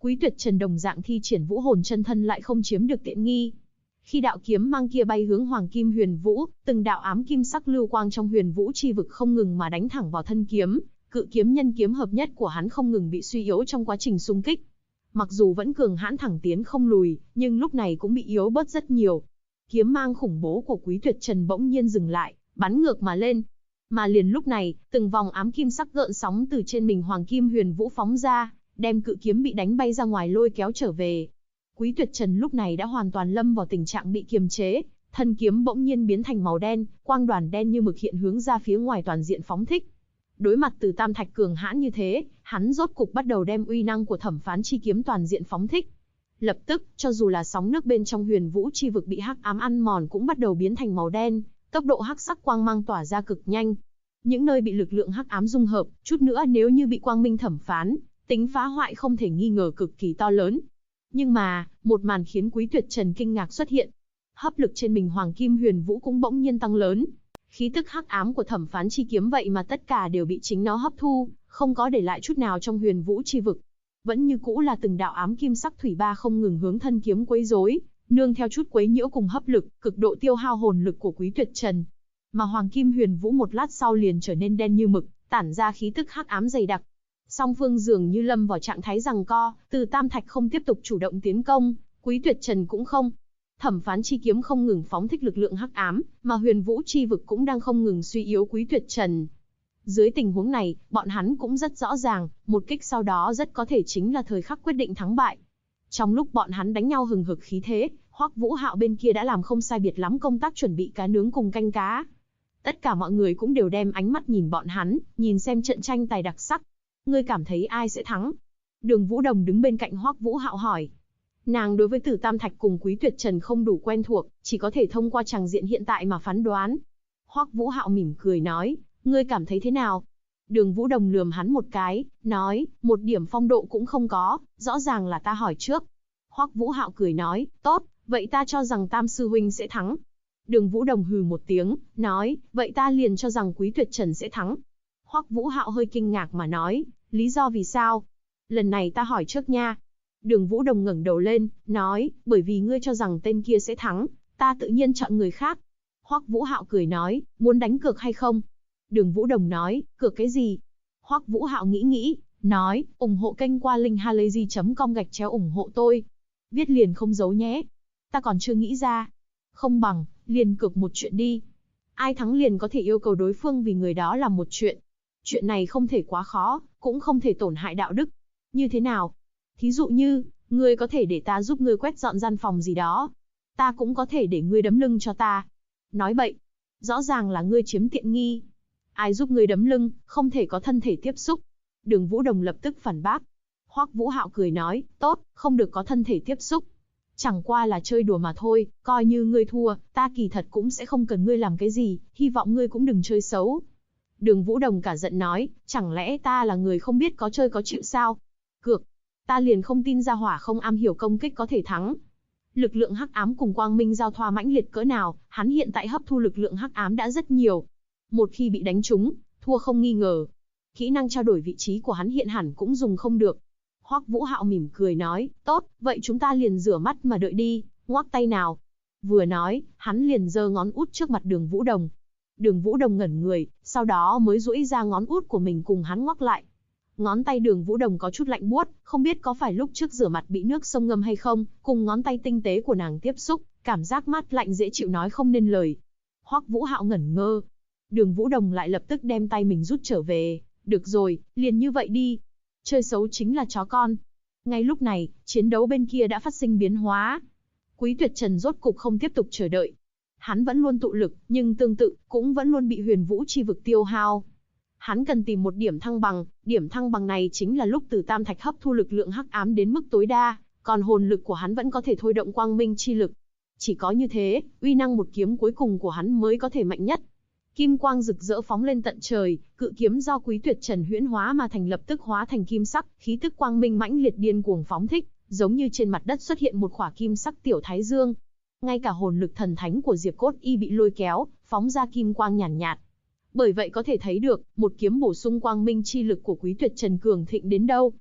Quý Tuyệt Trần đồng dạng thi triển vũ hồn chân thân lại không chiếm được tiện nghi. Khi đạo kiếm mang kia bay hướng Hoàng Kim Huyền Vũ, từng đạo ám kim sắc lưu quang trong Huyền Vũ chi vực không ngừng mà đánh thẳng vào thân kiếm, cự kiếm nhân kiếm hợp nhất của hắn không ngừng bị suy yếu trong quá trình xung kích. Mặc dù vẫn cường hãn thẳng tiến không lùi, nhưng lúc này cũng bị yếu bớt rất nhiều. Kiếm mang khủng bố của Quý Tuyệt Trần bỗng nhiên dừng lại, bắn ngược mà lên. Mà liền lúc này, từng vòng ám kim sắc gợn sóng từ trên mình Hoàng Kim Huyền Vũ phóng ra, đem cự kiếm bị đánh bay ra ngoài lôi kéo trở về. Quý Tuyệt Trần lúc này đã hoàn toàn lâm vào tình trạng bị kiềm chế, thân kiếm bỗng nhiên biến thành màu đen, quang đoàn đen như mực hiện hướng ra phía ngoài toàn diện phóng thích. Đối mặt Từ Tam Thạch cường hãn như thế, hắn rốt cục bắt đầu đem uy năng của Thẩm Phán chi kiếm toàn diện phóng thích. Lập tức, cho dù là sóng nước bên trong Huyền Vũ chi vực bị hắc ám ăn mòn cũng bắt đầu biến thành màu đen, tốc độ hắc sắc quang mang tỏa ra cực nhanh. Những nơi bị lực lượng hắc ám dung hợp, chút nữa nếu như bị quang minh thẩm phán, tính phá hoại không thể nghi ngờ cực kỳ to lớn. Nhưng mà, một màn khiến Quý Tuyệt Trần kinh ngạc xuất hiện. Hấp lực trên mình Hoàng Kim Huyền Vũ cũng bỗng nhiên tăng lớn. Khí tức hắc ám của Thẩm Phán chi kiếm vậy mà tất cả đều bị chính nó hấp thu, không có để lại chút nào trong Huyền Vũ chi vực. Vẫn như cũ là từng đạo ám kim sắc thủy ba không ngừng hướng thân kiếm quấy rối, nương theo chút quấy nhiễu cùng hấp lực, cực độ tiêu hao hồn lực của Quý Tuyệt Trần. Mà Hoàng Kim Huyền Vũ một lát sau liền trở nên đen như mực, tản ra khí tức hắc ám dày đặc. Song phương dường như lâm vào trạng thái giằng co, Từ Tam Thạch không tiếp tục chủ động tiến công, Quý Tuyệt Trần cũng không. Thẩm Phán chi kiếm không ngừng phóng thích lực lượng hắc ám, mà Huyền Vũ chi vực cũng đang không ngừng suy yếu Quý Tuyệt Trần. Dưới tình huống này, bọn hắn cũng rất rõ ràng, một kích sau đó rất có thể chính là thời khắc quyết định thắng bại. Trong lúc bọn hắn đánh nhau hừng hực khí thế, Hoắc Vũ Hạo bên kia đã làm không sai biệt lắm công tác chuẩn bị cá nướng cùng canh cá. Tất cả mọi người cũng đều đem ánh mắt nhìn bọn hắn, nhìn xem trận tranh tài đặc sắc. Ngươi cảm thấy ai sẽ thắng? Đường Vũ Đồng đứng bên cạnh Hoắc Vũ Hạo hỏi. Nàng đối với Từ Tam Thạch cùng Quý Tuyệt Trần không đủ quen thuộc, chỉ có thể thông qua tràng diện hiện tại mà phán đoán. Hoắc Vũ Hạo mỉm cười nói, ngươi cảm thấy thế nào? Đường Vũ Đồng lườm hắn một cái, nói, một điểm phong độ cũng không có, rõ ràng là ta hỏi trước. Hoắc Vũ Hạo cười nói, tốt, vậy ta cho rằng Tam sư huynh sẽ thắng. Đường Vũ Đồng hừ một tiếng, nói, vậy ta liền cho rằng Quý Tuyệt Trần sẽ thắng. Hoắc Vũ Hạo hơi kinh ngạc mà nói, lý do vì sao? Lần này ta hỏi trước nha. Đường Vũ Đồng ngẩng đầu lên, nói, bởi vì ngươi cho rằng tên kia sẽ thắng, ta tự nhiên chọn người khác. Hoắc Vũ Hạo cười nói, muốn đánh cược hay không? Đường Vũ Đồng nói, cược cái gì? Hoắc Vũ Hạo nghĩ, nói, ủng hộ kênh qua link halayzi.com/ủng hộ tôi. Viết liền không giấu nhé. Ta còn chưa nghĩ ra. Không bằng, liền cược một chuyện đi. Ai thắng liền có thể yêu cầu đối phương vì người đó làm một chuyện. Chuyện này không thể quá khó, cũng không thể tổn hại đạo đức. Như thế nào? Thí dụ như, ngươi có thể để ta giúp ngươi quét dọn gian phòng gì đó. Ta cũng có thể để ngươi đấm lưng cho ta. Nói bậy. Rõ ràng là ngươi chiếm tiện nghi. Ai giúp ngươi đấm lưng, không thể có thân thể tiếp xúc. Đường Vũ Đồng lập tức phản bác. Hoắc Vũ Hạo cười nói, tốt, không được có thân thể tiếp xúc. Chẳng qua là chơi đùa mà thôi, coi như ngươi thua, ta kỳ thật cũng sẽ không cần ngươi làm cái gì, hy vọng ngươi cũng đừng chơi xấu. Đường Vũ Đồng cả giận nói, chẳng lẽ ta là người không biết có chơi có chịu sao? Cược, ta liền không tin gia hỏa không am hiểu công kích có thể thắng. Lực lượng hắc ám cùng quang minh giao thoa mãnh liệt cỡ nào, hắn hiện tại hấp thu lực lượng hắc ám đã rất nhiều. Một khi bị đánh trúng, thua không nghi ngờ. Kỹ năng trao đổi vị trí của hắn hiện hẳn cũng dùng không được. Hoắc Vũ Hạo mỉm cười nói, tốt, vậy chúng ta liền rửa mắt mà đợi đi, ngoắc tay nào. Vừa nói, hắn liền giơ ngón út trước mặt Đường Vũ Đồng. Đường Vũ Đồng ngẩn người, sau đó mới duỗi ra ngón út của mình cùng hắn ngoắc lại. Ngón tay Đường Vũ Đồng có chút lạnh buốt, không biết có phải lúc trước rửa mặt bị nước sông ngâm hay không, cùng ngón tay tinh tế của nàng tiếp xúc, cảm giác mát lạnh dễ chịu nói không nên lời. Hoắc Vũ Hạo ngẩn ngơ. Đường Vũ Đồng lại lập tức đem tay mình rút trở về, được rồi, liền như vậy đi. Chơi xấu chính là chó con. Ngay lúc này, chiến đấu bên kia đã phát sinh biến hóa. Quý Tuyệt Trần rốt cục không tiếp tục chờ đợi. Hắn vẫn luôn tụ lực, nhưng tương tự, cũng vẫn luôn bị Huyền Vũ chi vực tiêu hao. Hắn cần tìm một điểm thăng bằng này chính là lúc Từ Tam Thạch hấp thu lực lượng hắc ám đến mức tối đa, còn hồn lực của hắn vẫn có thể thôi động quang minh chi lực. Chỉ có như thế, uy năng một kiếm cuối cùng của hắn mới có thể mạnh nhất. Kim quang rực rỡ phóng lên tận trời, cự kiếm do Quý Tuyệt Trần huyễn hóa mà thành lập tức hóa thành kim sắc, khí tức quang minh mãnh liệt điên cuồng phóng thích, giống như trên mặt đất xuất hiện một khỏa kim sắc tiểu thái dương. Ngay cả hồn lực thần thánh của Diệp Cốt Y bị lôi kéo, phóng ra kim quang nhàn nhạt. Bởi vậy có thể thấy được, một kiếm bổ sung quang minh chi lực của Quý Tuyệt Trần cường thịnh đến đâu.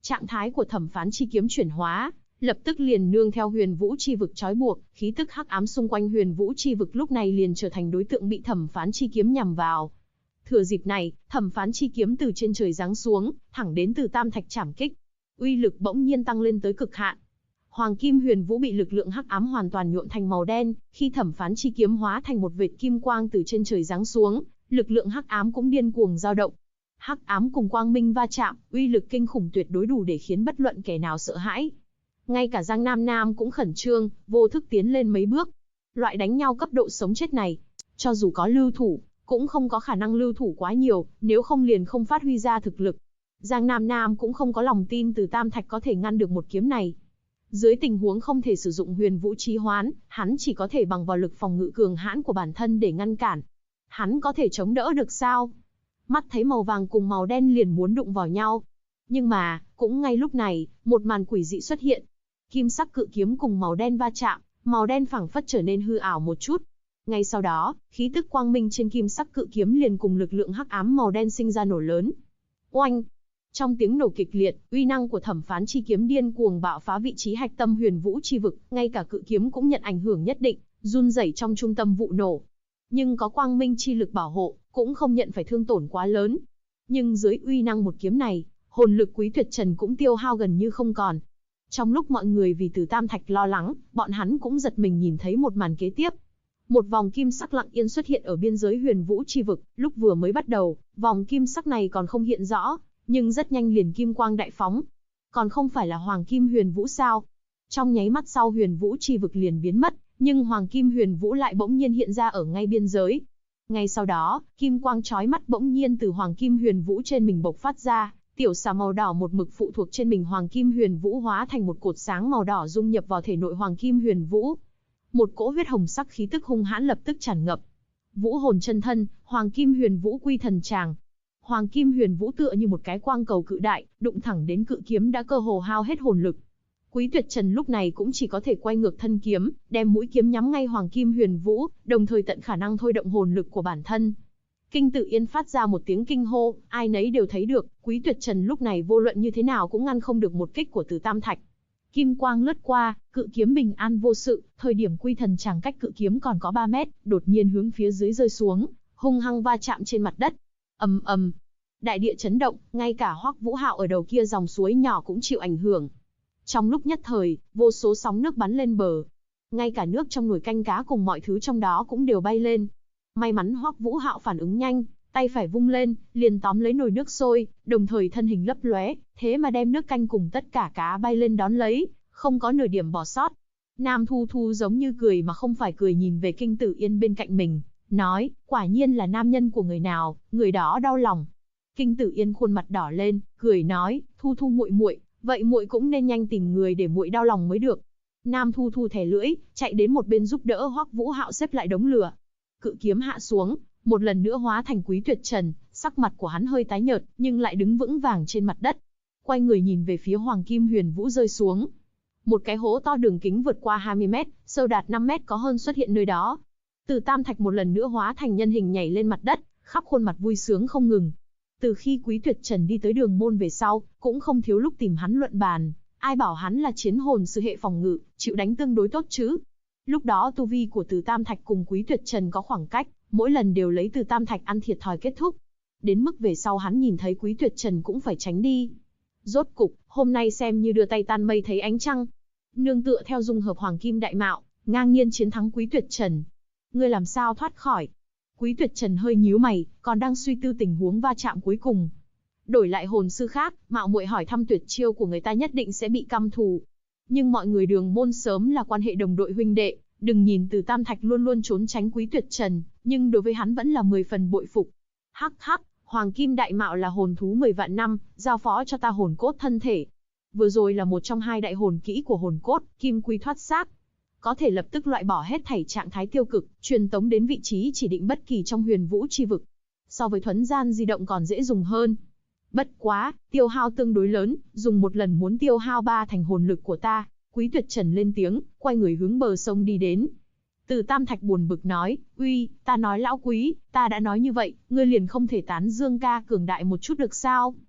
Trạng thái của thẩm phán chi kiếm chuyển hóa, lập tức liền nương theo huyền vũ chi vực trói buộc, khí tức hắc ám xung quanh huyền vũ chi vực lúc này liền trở thành đối tượng bị thẩm phán chi kiếm nhằm vào. Thừa dịp này, thẩm phán chi kiếm từ trên trời giáng xuống, thẳng đến Từ Tam Thạch chảm kích. Uy lực bỗng nhiên tăng lên tới cực hạn. Hoàng kim huyền vũ bị lực lượng hắc ám hoàn toàn nhuộm thành màu đen, khi thẩm phán chi kiếm hóa thành một vệt kim quang từ trên trời giáng xuống, lực lượng hắc ám cũng điên cuồng dao động. Hắc ám cùng quang minh va chạm, uy lực kinh khủng tuyệt đối đủ để khiến bất luận kẻ nào sợ hãi. Ngay cả Giang Nam Nam cũng khẩn trương, vô thức tiến lên mấy bước. Loại đánh nhau cấp độ sống chết này, cho dù có lưu thủ, cũng không có khả năng lưu thủ quá nhiều, nếu không liền không phát huy ra thực lực. Giang Nam Nam cũng không có lòng tin Từ Tam Thạch có thể ngăn được một kiếm này. Dưới tình huống không thể sử dụng huyền vũ chi hoán, hắn chỉ có thể bằng vào lực phòng ngự cường hãn của bản thân để ngăn cản. Hắn có thể chống đỡ được sao? Mắt thấy màu vàng cùng màu đen liền muốn đụng vào nhau. Nhưng mà, cũng ngay lúc này, một màn quỷ dị xuất hiện. Kim sắc cự kiếm cùng màu đen va chạm, màu đen phảng phất trở nên hư ảo một chút. Ngay sau đó, khí tức quang minh trên kim sắc cự kiếm liền cùng lực lượng hắc ám màu đen sinh ra nổ lớn. Oanh! Trong tiếng nổ kịch liệt, uy năng của thẩm phán chi kiếm điên cuồng bạo phá vị trí hạch tâm huyền vũ chi vực, ngay cả cự kiếm cũng nhận ảnh hưởng nhất định, run rẩy trong trung tâm vụ nổ. Nhưng có quang minh chi lực bảo hộ, cũng không nhận phải thương tổn quá lớn. Nhưng dưới uy năng một kiếm này, hồn lực Quý Tuyệt Trần cũng tiêu hao gần như không còn. Trong lúc mọi người vì Từ Tam Thạch lo lắng, bọn hắn cũng giật mình nhìn thấy một màn kế tiếp. Một vòng kim sắc lặng yên xuất hiện ở biên giới huyền vũ chi vực, lúc vừa mới bắt đầu, vòng kim sắc này còn không hiện rõ, nhưng rất nhanh liền kim quang đại phóng. Còn không phải là hoàng kim huyền vũ sao? Trong nháy mắt sau huyền vũ chi vực liền biến mất, nhưng hoàng kim huyền vũ lại bỗng nhiên hiện ra ở ngay biên giới. Ngay sau đó, kim quang chói mắt bỗng nhiên từ hoàng kim huyền vũ trên mình bộc phát ra, tiểu xà màu đỏ một mực phụ thuộc trên mình hoàng kim huyền vũ hóa thành một cột sáng màu đỏ dung nhập vào thể nội hoàng kim huyền vũ. Một cỗ huyết hồng sắc khí tức hung hãn lập tức tràn ngập. Vũ hồn chân thân, hoàng kim huyền vũ quy thần tràng. Hoàng kim huyền vũ tựa như một cái quang cầu cự đại, đụng thẳng đến cự kiếm đã cơ hồ hao hết hồn lực. Quý Tuyệt Trần lúc này cũng chỉ có thể quay ngược thân kiếm, đem mũi kiếm nhắm ngay hoàng kim huyền vũ, đồng thời tận khả năng thôi động hồn lực của bản thân. Kinh Tự Yên phát ra một tiếng kinh hô, ai nấy đều thấy được, Quý Tuyệt Trần lúc này vô luận như thế nào cũng ngăn không được một kích của Từ Tam Thạch. Kim quang lướt qua, cự kiếm bình an vô sự, thời điểm quy thần tràng cách cự kiếm còn có 3 mét, đột nhiên hướng phía dưới rơi xuống, hung hăng va chạm trên mặt đất. Ầm ầm, đại địa chấn động, ngay cả Hoắc Vũ Hạo ở đầu kia dòng suối nhỏ cũng chịu ảnh hưởng. Trong lúc nhất thời, vô số sóng nước bắn lên bờ. Ngay cả nước trong nồi canh cá cùng mọi thứ trong đó cũng đều bay lên. May mắn Hoắc Vũ Hạo phản ứng nhanh, tay phải vung lên, liền tóm lấy nồi nước sôi, đồng thời thân hình lấp lóe, thế mà đem nước canh cùng tất cả cá bay lên đón lấy, không có nửa điểm bỏ sót. Nam Thu Thu giống như cười mà không phải cười nhìn về Kinh Tử Yên bên cạnh mình, nói, quả nhiên là nam nhân của người nào, người đó đau lòng. Kinh Tử Yên khuôn mặt đỏ lên, cười nói, Thu Thu muội muội, vậy muội cũng nên nhanh tìm người để muội đau lòng mới được. Nam Thu Thu thè lưỡi, chạy đến một bên giúp đỡ Hoắc Vũ Hạo xếp lại đống lửa. Cự kiếm hạ xuống, một lần nữa hóa thành Quý Tuyệt Trần, sắc mặt của hắn hơi tái nhợt, nhưng lại đứng vững vàng trên mặt đất. Quay người nhìn về phía Hoàng Kim Huyền Vũ rơi xuống. Một cái hố to đường kính vượt qua 20 mét, sâu đạt 5 mét có hơn xuất hiện nơi đó. Từ Tam Thạch một lần nữa hóa thành nhân hình nhảy lên mặt đất, khắp khuôn mặt vui sướng không ngừng. Từ khi Quý Tuyệt Trần đi tới Đường Môn về sau, cũng không thiếu lúc tìm hắn luận bàn. Ai bảo hắn là chiến hồn sư hệ phòng ngự, chịu đánh tương đối tốt chứ. Lúc đó tu vi của Từ Tam Thạch cùng Quý Tuyệt Trần có khoảng cách, mỗi lần đều lấy Từ Tam Thạch ăn thiệt thòi kết thúc. Đến mức về sau hắn nhìn thấy Quý Tuyệt Trần cũng phải tránh đi. Rốt cục, hôm nay xem như đưa tay tan mây thấy ánh trăng. Nương tựa theo dung hợp Hoàng Kim Đại Mạo, ngang nhiên chiến thắng Quý Tuyệt Trần. Ngươi làm sao thoát khỏi? Quý Tuyệt Trần hơi nhíu mày, còn đang suy tư tình huống va chạm cuối cùng. Đổi lại hồn sư khác, mạo muội hỏi thăm tuyệt chiêu của người ta nhất định sẽ bị căm thù. Nhưng mọi người Đường Môn sớm là quan hệ đồng đội huynh đệ, đừng nhìn Từ Tam Thạch luôn luôn trốn tránh Quý Tuyệt Trần, nhưng đối với hắn vẫn là 10 phần bội phục. Hắc hắc, Hoàng Kim Đại Mạo là hồn thú 10 vạn năm, giao phó cho ta hồn cốt thân thể. Vừa rồi là một trong hai đại hồn kỹ của hồn cốt, Kim Quy Thoát Xác. Có thể lập tức loại bỏ hết thảy trạng thái tiêu cực, truyền tống đến vị trí chỉ định bất kỳ trong Huyền Vũ chi vực. So với thuấn gian di động còn dễ dùng hơn. Bất quá, tiêu hao tương đối lớn, dùng một lần muốn tiêu hao 3 thành hồn lực của ta. Quý Tuyệt Trần lên tiếng, quay người hướng bờ sông đi đến. Từ Tam Thạch buồn bực nói, uy, ta nói lão Quý, ta đã nói như vậy, ngươi liền không thể tán dương ca cường đại một chút được sao?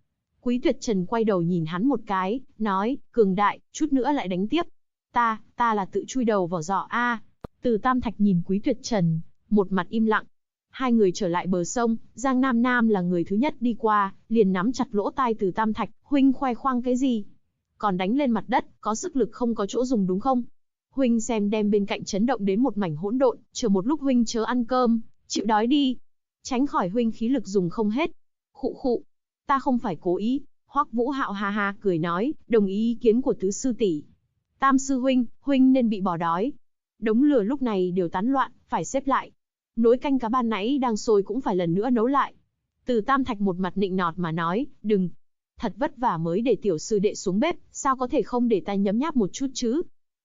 Quý Tuyệt Trần quay đầu nhìn hắn một cái, nói, cường đại, chút nữa lại đánh tiếp. Ta là tự chui đầu vào giỏ a. Từ Tam Thạch nhìn Quý Tuyệt Trần, một mặt im lặng. Hai người trở lại bờ sông, Giang Nam Nam là người thứ nhất đi qua, liền nắm chặt lỗ tai Từ Tam Thạch, huynh khoe khoang cái gì? Còn đánh lên mặt đất, có sức lực không có chỗ dùng đúng không? Huynh xem đem bên cạnh chấn động đến một mảnh hỗn độn, chờ một lúc huynh chớ ăn cơm, chịu đói đi. Tránh khỏi huynh khí lực dùng không hết. Khụ khụ, ta không phải cố ý. Hoắc Vũ Hạo ha ha cười nói, đồng ý kiến của tứ sư tỷ. Tam sư huynh nên bị bỏ đói. Đống lửa lúc này đều tán loạn, phải xếp lại. Nồi canh cá ban nãy đang sôi cũng phải lần nữa nấu lại. Từ Tam Thạch một mặt nịnh nọt mà nói, đừng. Thật vất vả mới để tiểu sư đệ xuống bếp, sao có thể không để ta nhấm nháp một chút chứ?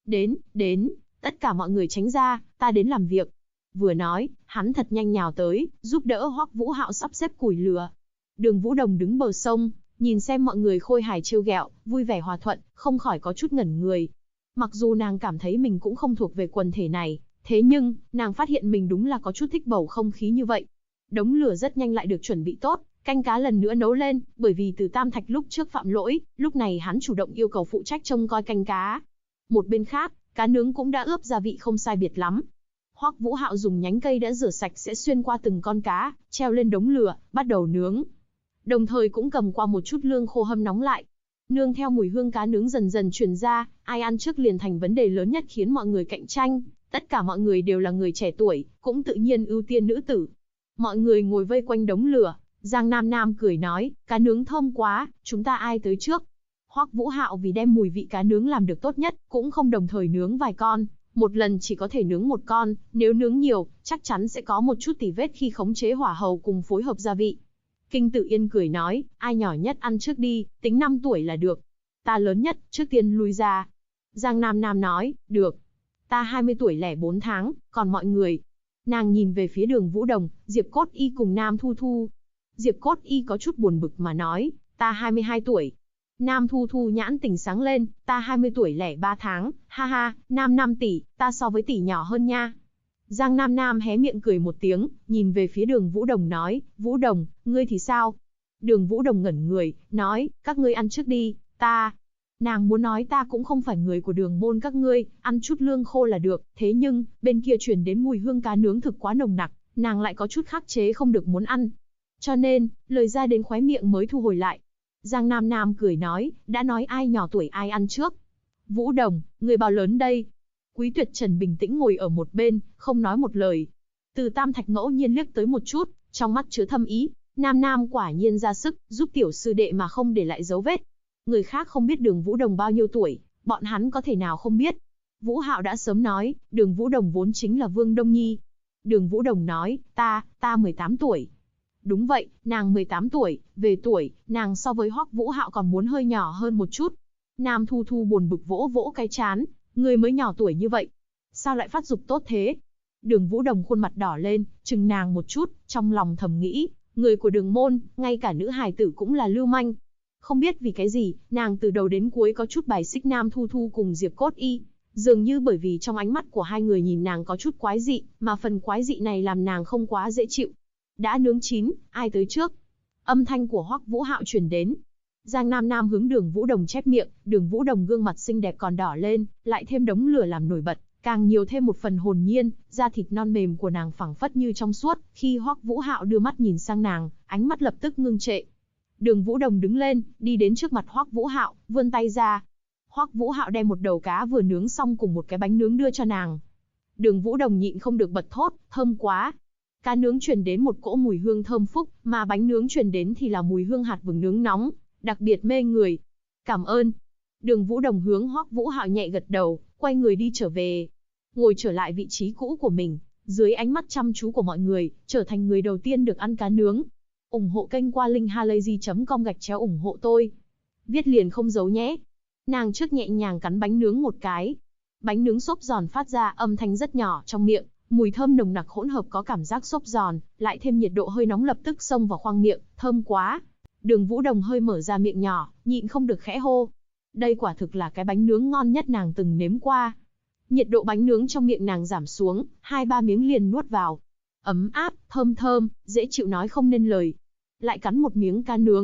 Đến, tất cả mọi người tránh ra, ta đến làm việc. Vừa nói, hắn thật nhanh nhào tới, giúp đỡ Hoắc Vũ Hạo sắp xếp củi lửa. Đường Vũ Đồng đứng bờ sông, nhìn xem mọi người khôi hài trêu ghẹo, vui vẻ hòa thuận, không khỏi có chút ngẩn người. Mặc dù nàng cảm thấy mình cũng không thuộc về quần thể này, thế nhưng, nàng phát hiện mình đúng là có chút thích bầu không khí như vậy. Đống lửa rất nhanh lại được chuẩn bị tốt, canh cá lần nữa nấu lên, bởi vì Từ Tam Thạch lúc trước phạm lỗi, lúc này hắn chủ động yêu cầu phụ trách trông coi canh cá. Một bên khác, cá nướng cũng đã ướp gia vị không sai biệt lắm. Hoắc Vũ Hạo dùng nhánh cây đã rửa sạch sẽ xuyên qua từng con cá, treo lên đống lửa, bắt đầu nướng. Đồng thời cũng cầm qua một chút lương khô hâm nóng lại. Nương theo mùi hương cá nướng dần dần truyền ra, ai ăn trước liền thành vấn đề lớn nhất khiến mọi người cạnh tranh. Tất cả mọi người đều là người trẻ tuổi, cũng tự nhiên ưu tiên nữ tử. Mọi người ngồi vây quanh đống lửa, Giang Nam Nam cười nói, cá nướng thơm quá, chúng ta ai tới trước? Hoắc Vũ Hạo vì đem mùi vị cá nướng làm được tốt nhất, cũng không đồng thời nướng vài con, một lần chỉ có thể nướng một con, nếu nướng nhiều, chắc chắn sẽ có một chút tỉ vết khi khống chế hỏa hầu cùng phối hợp gia vị. Kinh Tử Yên cười nói, ai nhỏ nhất ăn trước đi, tính 5 tuổi là được. Ta lớn nhất, trước tiên lui ra. Giang Nam Nam nói, được. Ta 20 tuổi lẻ 4 tháng, còn mọi người. Nàng nhìn về phía Đường Vũ Đồng, Diệp Cốt Y cùng Nam Thu Thu. Diệp Cốt Y có chút buồn bực mà nói, ta 22 tuổi. Nam Thu Thu nhãn tỉnh sáng lên, ta 20 tuổi lẻ 3 tháng, ha ha, Nam tỷ, ta so với tỷ nhỏ hơn nha. Giang Nam Nam hé miệng cười một tiếng, nhìn về phía Đường Vũ Đồng nói, Vũ Đồng, ngươi thì sao? Đường Vũ Đồng ngẩn người, nói, các ngươi ăn trước đi, ta. Nàng muốn nói ta cũng không phải người của Đường môn các ngươi, ăn chút lương khô là được, thế nhưng, bên kia truyền đến mùi hương cá nướng thực quá nồng nặc, nàng lại có chút khắc chế không được muốn ăn. Cho nên, lời ra đến khóe miệng mới thu hồi lại. Giang Nam Nam cười nói, đã nói ai nhỏ tuổi ai ăn trước. Vũ Đồng, người bao lớn đây? Quý Tuyệt Trần bình tĩnh ngồi ở một bên, không nói một lời. Từ Tam Thạch ngẫu nhiên liếc tới một chút, trong mắt chứa thâm ý. Nam Nam quả nhiên ra sức, giúp tiểu sư đệ mà không để lại dấu vết. Người khác không biết Đường Vũ Đồng bao nhiêu tuổi, bọn hắn có thể nào không biết. Vũ Hạo đã sớm nói, Đường Vũ Đồng vốn chính là Vương Đông Nhi. Đường Vũ Đồng nói, ta 18 tuổi. Đúng vậy, nàng 18 tuổi, về tuổi, nàng so với Hoắc Vũ Hạo còn muốn hơi nhỏ hơn một chút. Nam Thu Thu buồn bực vỗ vỗ cái trán, người mới nhỏ tuổi như vậy, sao lại phát dục tốt thế? Đường Vũ Đồng khuôn mặt đỏ lên, chừng nàng một chút, trong lòng thầm nghĩ, người của Đường môn, ngay cả nữ hài tử cũng là lưu manh. Không biết vì cái gì, nàng từ đầu đến cuối có chút bài xích Nam Thu Thu cùng Diệp Cốt Y, dường như bởi vì trong ánh mắt của hai người nhìn nàng có chút quái dị, mà phần quái dị này làm nàng không quá dễ chịu. Đã nướng chín, ai tới trước? Âm thanh của Hoắc Vũ Hạo truyền đến. Giang Nam Nam hướng Đường Vũ Đồng chép miệng, Đường Vũ Đồng gương mặt xinh đẹp còn đỏ lên, lại thêm đống lửa làm nổi bật, càng nhiều thêm một phần hồn nhiên, da thịt non mềm của nàng phẳng phất như trong suốt. Khi Hoắc Vũ Hạo đưa mắt nhìn sang nàng, ánh mắt lập tức ngưng trệ. Đường Vũ Đồng đứng lên, đi đến trước mặt Hoắc Vũ Hạo, vươn tay ra. Hoắc Vũ Hạo đem một đầu cá vừa nướng xong cùng một cái bánh nướng đưa cho nàng. Đường Vũ Đồng nhịn không được bật thốt, thơm quá. Cá nướng truyền đến một cỗ mùi hương thơm phúc, mà bánh nướng truyền đến thì là mùi hương hạt vừng nướng nóng, đặc biệt mê người. Cảm ơn. Đường Vũ Đồng hướng Hoắc Vũ Hạo nhẹ gật đầu, quay người đi trở về. Ngồi trở lại vị trí cũ của mình, dưới ánh mắt chăm chú của mọi người, trở thành người đầu tiên được ăn cá nướng. Ủng hộ kênh qua linkhalazy.com/ủng hộ tôi. Viết liền không giấu nhé. Nàng trước nhẹ nhàng cắn bánh nướng một cái. Bánh nướng xốp giòn phát ra âm thanh rất nhỏ trong miệng, mùi thơm nồng nặc hỗn hợp có cảm giác xốp giòn, lại thêm nhiệt độ hơi nóng lập tức xông vào khoang miệng, thơm quá. Đường Vũ Đồng hơi mở ra miệng nhỏ, nhịn không được khẽ hô. Đây quả thực là cái bánh nướng ngon nhất nàng từng nếm qua. Nhiệt độ bánh nướng trong miệng nàng giảm xuống, 2-3 miếng liền nuốt vào. Ấm áp, thơm thơm, dễ chịu nói không nên lời. Lại cắn một miếng cá nướng,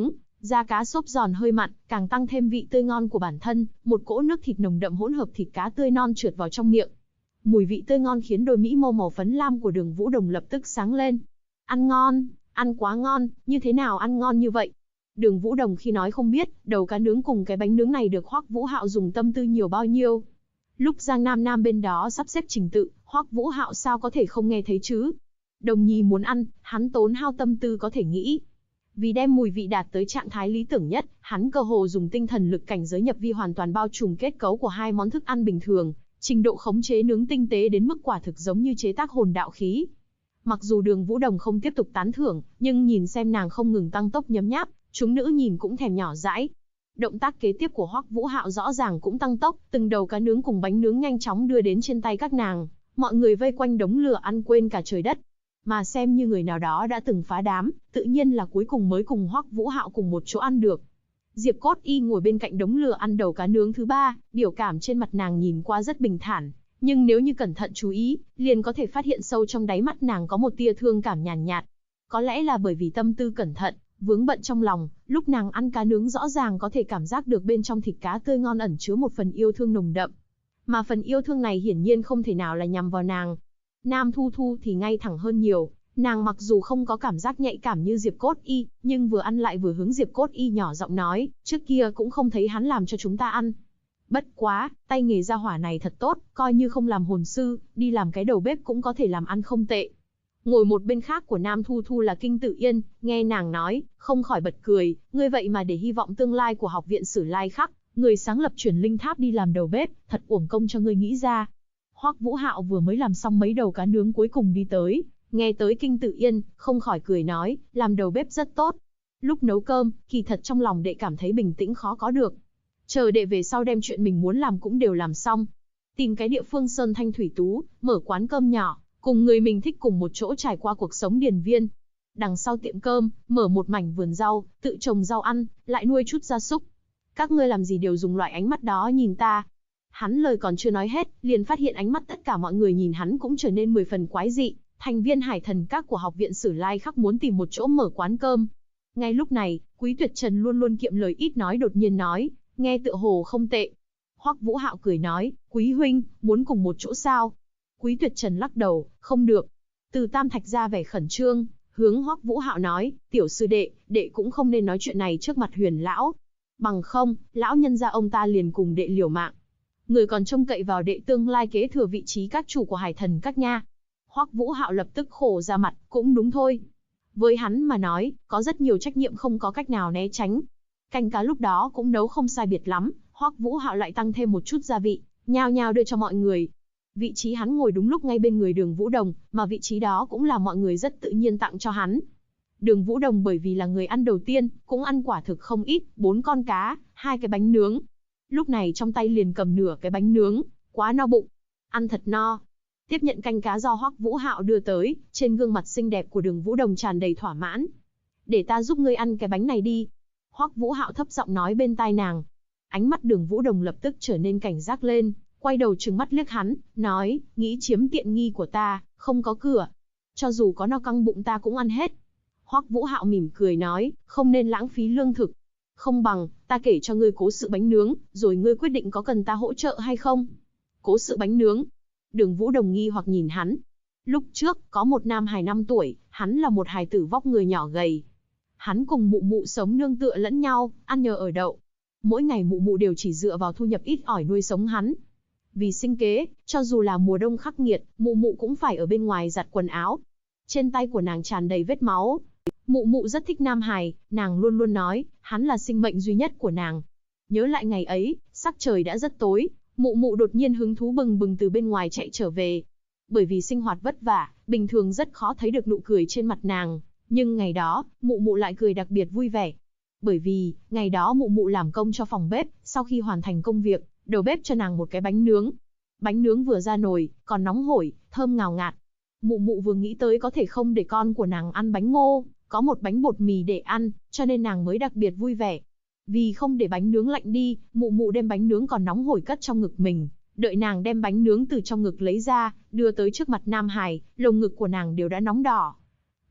Da cá xốp giòn hơi mặn, càng tăng thêm vị tươi ngon của bản thân, một cỗ nước thịt nồng đậm hỗn hợp thịt cá tươi non trượt vào trong miệng. Mùi vị tươi ngon khiến đôi mỹ mâu màu phấn lam của Đường Vũ Đồng lập tức sáng lên. Ăn ngon, ăn quá ngon, như thế nào ăn ngon như vậy? Đường Vũ Đồng khi nói không biết, đầu cá nướng cùng cái bánh nướng này được Hoắc Vũ Hạo dùng tâm tư nhiều bao nhiêu. Lúc Giang Nam Nam bên đó sắp xếp trình tự, Hoắc Vũ Hạo sao có thể không nghe thấy chứ? Đồng Nhi muốn ăn, hắn tốn hao tâm tư có thể nghĩ. Vì đem mùi vị đạt tới trạng thái lý tưởng nhất, hắn cơ hồ dùng tinh thần lực cảnh giới nhập vi hoàn toàn bao trùm kết cấu của hai món thức ăn bình thường, trình độ khống chế nướng tinh tế đến mức quả thực giống như chế tác hồn đạo khí. Mặc dù Đường Vũ Đồng không tiếp tục tán thưởng, nhưng nhìn xem nàng không ngừng tăng tốc nhấm nháp, chúng nữ nhìn cũng thèm nhỏ dãi. Động tác kế tiếp của Hoắc Vũ Hạo rõ ràng cũng tăng tốc, từng đầu cá nướng cùng bánh nướng nhanh chóng đưa đến trên tay các nàng, mọi người vây quanh đống lửa ăn quên cả trời đất. Mà xem như người nào đó đã từng phá đám, tự nhiên là cuối cùng mới cùng Hoắc Vũ Hạo cùng một chỗ ăn được. Diệp Cốt Y ngồi bên cạnh đống lửa ăn đầu cá nướng thứ ba, biểu cảm trên mặt nàng nhìn qua rất bình thản, nhưng nếu như cẩn thận chú ý, liền có thể phát hiện sâu trong đáy mắt nàng có một tia thương cảm nhàn nhạt. Có lẽ là bởi vì tâm tư cẩn thận, vướng bận trong lòng, lúc nàng ăn cá nướng rõ ràng có thể cảm giác được bên trong thịt cá tươi ngon ẩn chứa một phần yêu thương nồng đậm. Mà phần yêu thương này hiển nhiên không thể nào là nhằm vào nàng. Nam Thu Thu thì ngay thẳng hơn nhiều, nàng mặc dù không có cảm giác nhạy cảm như Diệp Cốt Y, nhưng vừa ăn lại vừa hướng Diệp Cốt Y nhỏ giọng nói, trước kia cũng không thấy hắn làm cho chúng ta ăn. Bất quá, tay nghề gia hỏa này thật tốt, coi như không làm hồn sư, đi làm cái đầu bếp cũng có thể làm ăn không tệ. Ngồi một bên khác của Nam Thu Thu là Kinh Tự Yên, nghe nàng nói, không khỏi bật cười, ngươi vậy mà để hy vọng tương lai của học viện Sử Lai Khắc, người sáng lập Chuyển Linh Tháp đi làm đầu bếp, thật uổng công cho ngươi nghĩ ra. Hoắc Vũ Hạo vừa mới làm xong mấy đầu cá nướng cuối cùng đi tới, nghe tới Kinh Tự Yên, không khỏi cười nói, làm đầu bếp rất tốt. Lúc nấu cơm, kỳ thật trong lòng đệ cảm thấy bình tĩnh khó có được. Chờ đệ về sau đem chuyện mình muốn làm cũng đều làm xong. Tìm cái địa phương sơn thanh thủy tú, mở quán cơm nhỏ, cùng người mình thích cùng một chỗ trải qua cuộc sống điền viên. Đằng sau tiệm cơm, mở một mảnh vườn rau, tự trồng rau ăn, lại nuôi chút gia súc. Các ngươi làm gì đều dùng loại ánh mắt đó nhìn ta. Hắn lời còn chưa nói hết, liền phát hiện ánh mắt tất cả mọi người nhìn hắn cũng trở nên 10 phần quái dị. Thành viên Hải Thần Các của học viện Sử Lai Khắc muốn tìm một chỗ mở quán cơm. Ngay lúc này, Quý Tuyệt Trần luôn luôn kiệm lời ít nói đột nhiên nói, nghe tựa hồ không tệ. Hoắc Vũ Hạo cười nói, Quý huynh, muốn cùng một chỗ sao? Quý Tuyệt Trần lắc đầu, không được. Từ Tam Thạch ra vẻ khẩn trương, hướng Hoắc Vũ Hạo nói, tiểu sư đệ, đệ cũng không nên nói chuyện này trước mặt Huyền lão. Bằng không, lão nhân gia ông ta liền cùng đệ liều mạng. Người còn trông cậy vào đệ tương lai kế thừa vị trí các chủ của Hải Thần Các nha. Hoắc Vũ Hạo lập tức khổ ra mặt, cũng đúng thôi. Với hắn mà nói, có rất nhiều trách nhiệm không có cách nào né tránh. Canh cá lúc đó cũng nấu không sai biệt lắm, Hoắc Vũ Hạo lại tăng thêm một chút gia vị, nhao nhao đưa cho mọi người. Vị trí hắn ngồi đúng lúc ngay bên người Đường Vũ Đồng, mà vị trí đó cũng là mọi người rất tự nhiên tặng cho hắn. Đường Vũ Đồng bởi vì là người ăn đầu tiên, cũng ăn quả thực không ít, 4 con cá, 2 cái bánh nướng. Lúc này trong tay liền cầm nửa cái bánh nướng, quá no bụng. Ăn thật no. Tiếp nhận canh cá do Hoắc Vũ Hạo đưa tới, trên gương mặt xinh đẹp của Đường Vũ Đồng tràn đầy thỏa mãn. Để ta giúp ngươi ăn cái bánh này đi. Hoắc Vũ Hạo thấp giọng nói bên tai nàng. Ánh mắt Đường Vũ Đồng lập tức trở nên cảnh giác lên, quay đầu trừng mắt liếc hắn, nói, nghĩ chiếm tiện nghi của ta, không có cửa. Cho dù có no căng bụng ta cũng ăn hết. Hoắc Vũ Hạo mỉm cười nói, không nên lãng phí lương thực. Không bằng, ta kể cho ngươi cố sự bánh nướng, rồi ngươi quyết định có cần ta hỗ trợ hay không. Cố sự bánh nướng. Đường Vũ Đồng nghi hoặc nhìn hắn. Lúc trước, có một nam hài 5 tuổi, hắn là một hài tử vóc người nhỏ gầy. Hắn cùng mụ mụ sống nương tựa lẫn nhau, ăn nhờ ở đậu. Mỗi ngày mụ mụ đều chỉ dựa vào thu nhập ít ỏi nuôi sống hắn. Vì sinh kế, cho dù là mùa đông khắc nghiệt, mụ mụ cũng phải ở bên ngoài giặt quần áo. Trên tay của nàng tràn đầy vết máu. Mụ mụ rất thích nam hài, nàng luôn luôn nói, hắn là sinh mệnh duy nhất của nàng. Nhớ lại ngày ấy, sắc trời đã rất tối, mụ mụ đột nhiên hứng thú bừng bừng từ bên ngoài chạy trở về. Bởi vì sinh hoạt vất vả, bình thường rất khó thấy được nụ cười trên mặt nàng, nhưng ngày đó, mụ mụ lại cười đặc biệt vui vẻ. Bởi vì, ngày đó mụ mụ làm công cho phòng bếp, sau khi hoàn thành công việc, đầu bếp cho nàng một cái bánh nướng. Bánh nướng vừa ra nồi, còn nóng hổi, thơm ngào ngạt. Mụ mụ vừa nghĩ tới có thể không để con của nàng ăn bánh ngô, có một bánh bột mì để ăn, cho nên nàng mới đặc biệt vui vẻ. Vì không để bánh nướng lạnh đi, mụ mụ đem bánh nướng còn nóng hổi cất trong ngực mình, đợi nàng đem bánh nướng từ trong ngực lấy ra, đưa tới trước mặt Nam Hải, lồng ngực của nàng đều đã nóng đỏ.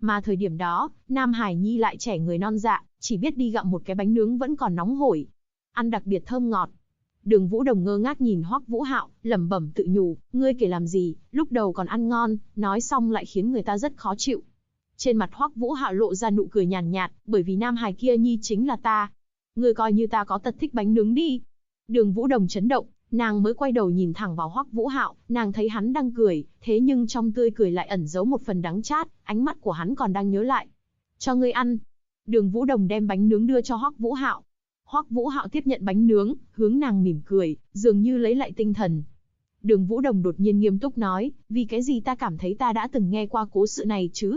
Mà thời điểm đó, Nam Hải Nhi lại trẻ người non dạ, chỉ biết đi gặm một cái bánh nướng vẫn còn nóng hổi. Ăn đặc biệt thơm ngọt. Đường Vũ Đồng ngơ ngác nhìn Hoắc Vũ Hạo, lẩm bẩm tự nhủ, ngươi kể làm gì, lúc đầu còn ăn ngon, nói xong lại khiến người ta rất khó chịu. Trên mặt Hoắc Vũ Hạo lộ ra nụ cười nhàn nhạt, bởi vì Nam Hải kia Nhi chính là ta. Ngươi coi như ta có tật thích bánh nướng đi. Đường Vũ Đồng chấn động, nàng mới quay đầu nhìn thẳng vào Hoắc Vũ Hạo, nàng thấy hắn đang cười, thế nhưng trong tươi cười lại ẩn giấu một phần đắng chát, ánh mắt của hắn còn đang nhớ lại. Cho ngươi ăn. Đường Vũ Đồng đem bánh nướng đưa cho Hoắc Vũ Hạo. Hoắc Vũ Hạo tiếp nhận bánh nướng, hướng nàng mỉm cười, dường như lấy lại tinh thần. Đường Vũ Đồng đột nhiên nghiêm túc nói, vì cái gì ta cảm thấy ta đã từng nghe qua cố sự này chứ?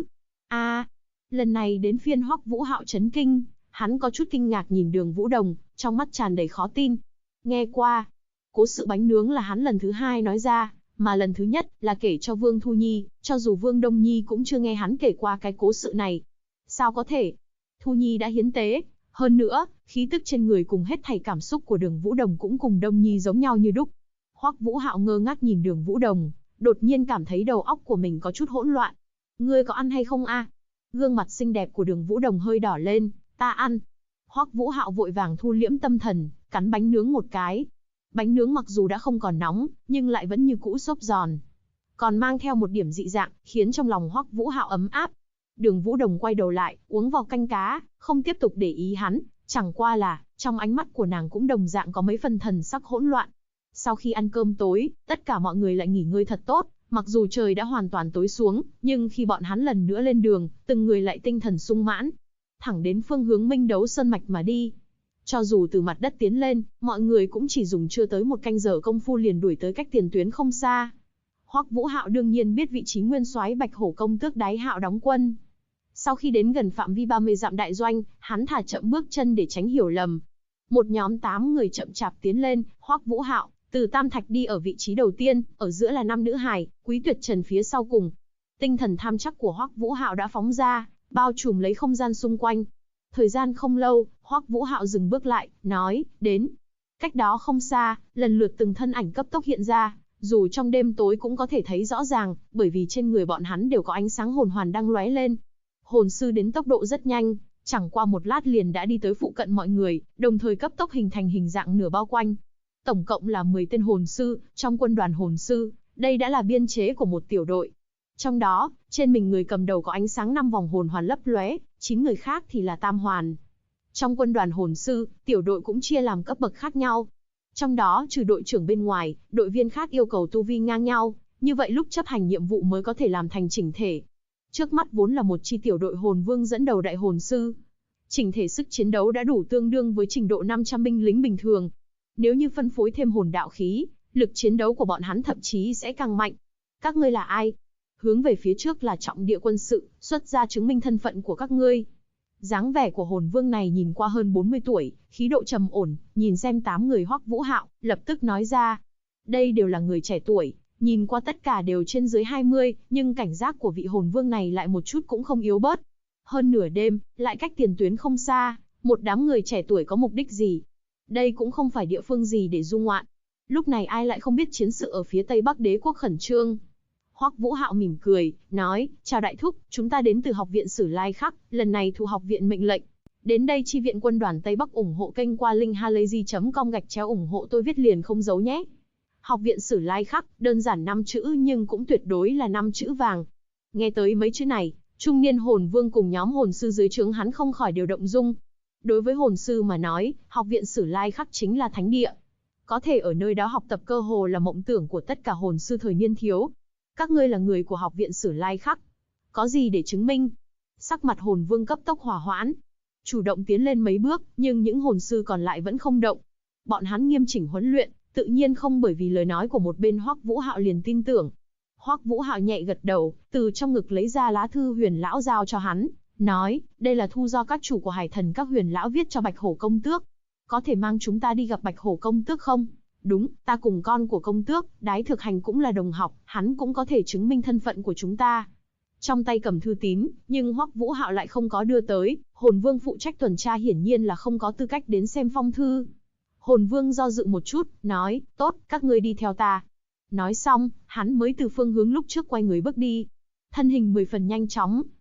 Lần này đến phiên Hoắc Vũ Hạo chấn kinh, hắn có chút kinh ngạc nhìn Đường Vũ Đồng, trong mắt tràn đầy khó tin. Nghe qua, cố sự bánh nướng là hắn lần thứ hai nói ra, mà lần thứ nhất là kể cho Vương Thu Nhi, cho dù Vương Đông Nhi cũng chưa nghe hắn kể qua cái cố sự này. Sao có thể? Thu Nhi đã hiến tế, hơn nữa, khí tức trên người cùng hết thảy cảm xúc của Đường Vũ Đồng cũng cùng Đông Nhi giống nhau như đúc. Hoắc Vũ Hạo ngơ ngác nhìn Đường Vũ Đồng, đột nhiên cảm thấy đầu óc của mình có chút hỗn loạn. Ngươi có ăn hay không a? Gương mặt xinh đẹp của Đường Vũ Đồng hơi đỏ lên, ta ăn. Hoắc Vũ Hạo vội vàng thu liễm tâm thần, cắn bánh nướng một cái. Bánh nướng mặc dù đã không còn nóng, nhưng lại vẫn như cũ xốp giòn. Còn mang theo một điểm dị dạng, khiến trong lòng Hoắc Vũ Hạo ấm áp. Đường Vũ Đồng quay đầu lại, uống vào canh cá, không tiếp tục để ý hắn, chẳng qua là, trong ánh mắt của nàng cũng đồng dạng có mấy phần thần sắc hỗn loạn. Sau khi ăn cơm tối, tất cả mọi người lại nghỉ ngơi thật tốt, mặc dù trời đã hoàn toàn tối xuống, nhưng khi bọn hắn lần nữa lên đường, từng người lại tinh thần sung mãn, thẳng đến phương hướng Minh Đấu Sơn Mạch mà đi. Cho dù từ mặt đất tiến lên, mọi người cũng chỉ dùng chưa tới một canh giờ công phu liền đuổi tới cách tiền tuyến không xa. Hoắc Vũ Hạo đương nhiên biết vị trí nguyên soái Bạch Hổ công tước Đái Hạo đóng quân. Sau khi đến gần phạm vi 30 dặm đại doanh, hắn thả chậm bước chân để tránh hiểu lầm. Một nhóm 8 người chậm chạp tiến lên, Hoắc Vũ Hạo từ Tam Thạch đi ở vị trí đầu tiên, ở giữa là 5 nữ hài, Quý Tuyệt Trần phía sau cùng. Tinh thần tham chắc của Hoắc Vũ Hạo đã phóng ra, bao trùm lấy không gian xung quanh. Thời gian không lâu, Hoắc Vũ Hạo dừng bước lại, nói, đến. Cách đó không xa, lần lượt từng thân ảnh cấp tốc hiện ra, dù trong đêm tối cũng có thể thấy rõ ràng, bởi vì trên người bọn hắn đều có ánh sáng hồn hoàn đang lóe lên. Hồn sư đến tốc độ rất nhanh, chẳng qua một lát liền đã đi tới phụ cận mọi người, đồng thời cấp tốc hình thành hình dạng nửa bao quanh. Tổng cộng là 10 tên hồn sư, trong quân đoàn hồn sư, đây đã là biên chế của một tiểu đội. Trong đó, trên mình người cầm đầu có ánh sáng 5 vòng hồn hoàn lấp lóe, 9 người khác thì là tam hoàn. Trong quân đoàn hồn sư, tiểu đội cũng chia làm cấp bậc khác nhau. Trong đó, trừ đội trưởng bên ngoài, đội viên khác yêu cầu tu vi ngang nhau, như vậy lúc chấp hành nhiệm vụ mới có thể làm thành chỉnh thể. Trước mắt vốn là một chi tiểu đội hồn vương dẫn đầu đại hồn sư. Chỉnh thể sức chiến đấu đã đủ tương đương với trình độ 500 binh lính bình thường. Nếu như phân phối thêm hồn đạo khí, lực chiến đấu của bọn hắn thậm chí sẽ càng mạnh. Các ngươi là ai? Hướng về phía trước là trọng địa quân sự, xuất ra chứng minh thân phận của các ngươi. Dáng vẻ của hồn vương này nhìn qua hơn 40 tuổi, khí độ trầm ổn, nhìn xem 8 người Hoắc Vũ Hạo, lập tức nói ra. Đây đều là người trẻ tuổi, nhìn qua tất cả đều trên dưới 20, nhưng cảnh giác của vị hồn vương này lại một chút cũng không yếu bớt. Hơn nửa đêm, lại cách tiền tuyến không xa, một đám người trẻ tuổi có mục đích gì? Đây cũng không phải địa phương gì để du ngoạn. Lúc này ai lại không biết chiến sự ở phía Tây Bắc Đế quốc khẩn trương. Hoắc Vũ Hạo mỉm cười, nói, chào đại thúc, chúng ta đến từ học viện Sử Lai Khắc, lần này thu học viện mệnh lệnh. Đến đây chi viện quân đoàn Tây Bắc, ủng hộ kênh qua link halayzi.com /ủng hộ tôi viết liền không giấu nhé. Học viện Sử Lai Khắc, đơn giản 5 chữ nhưng cũng tuyệt đối là 5 chữ vàng. Nghe tới mấy chữ này, trung niên hồn vương cùng nhóm hồn sư dưới trướng hắn không khỏi đều động dung. Đối với hồn sư mà nói, học viện Sử Lai Khắc chính là thánh địa. Có thể ở nơi đó học tập cơ hồ là mộng tưởng của tất cả hồn sư thời niên thiếu. Các ngươi là người của học viện Sử Lai Khắc. Có gì để chứng minh? Sắc mặt hồn vương cấp tốc hỏa hoãn. Chủ động tiến lên mấy bước, nhưng những hồn sư còn lại vẫn không động. Bọn hắn nghiêm chỉnh huấn luyện, tự nhiên không bởi vì lời nói của một bên Hoắc Vũ Hạo liền tin tưởng. Hoắc Vũ Hạo nhẹ gật đầu, từ trong ngực lấy ra lá thư huyền lão giao cho hắn, nói, đây là thư do các chủ của Hải Thần các huyền lão viết cho Bạch Hổ công tước. Có thể mang chúng ta đi gặp Bạch Hổ công tước không? Đúng, ta cùng con của công tước, Đái Thực Hành cũng là đồng học, hắn cũng có thể chứng minh thân phận của chúng ta. Trong tay cầm thư tín, nhưng Hoắc Vũ Hạo lại không có đưa tới, hồn vương phụ trách tuần tra hiển nhiên là không có tư cách đến xem phong thư. Hồn vương do dự một chút, nói, tốt, các ngươi đi theo ta. Nói xong, hắn mới từ phương hướng lúc trước quay người bước đi. Thân hình 10 phần nhanh chóng.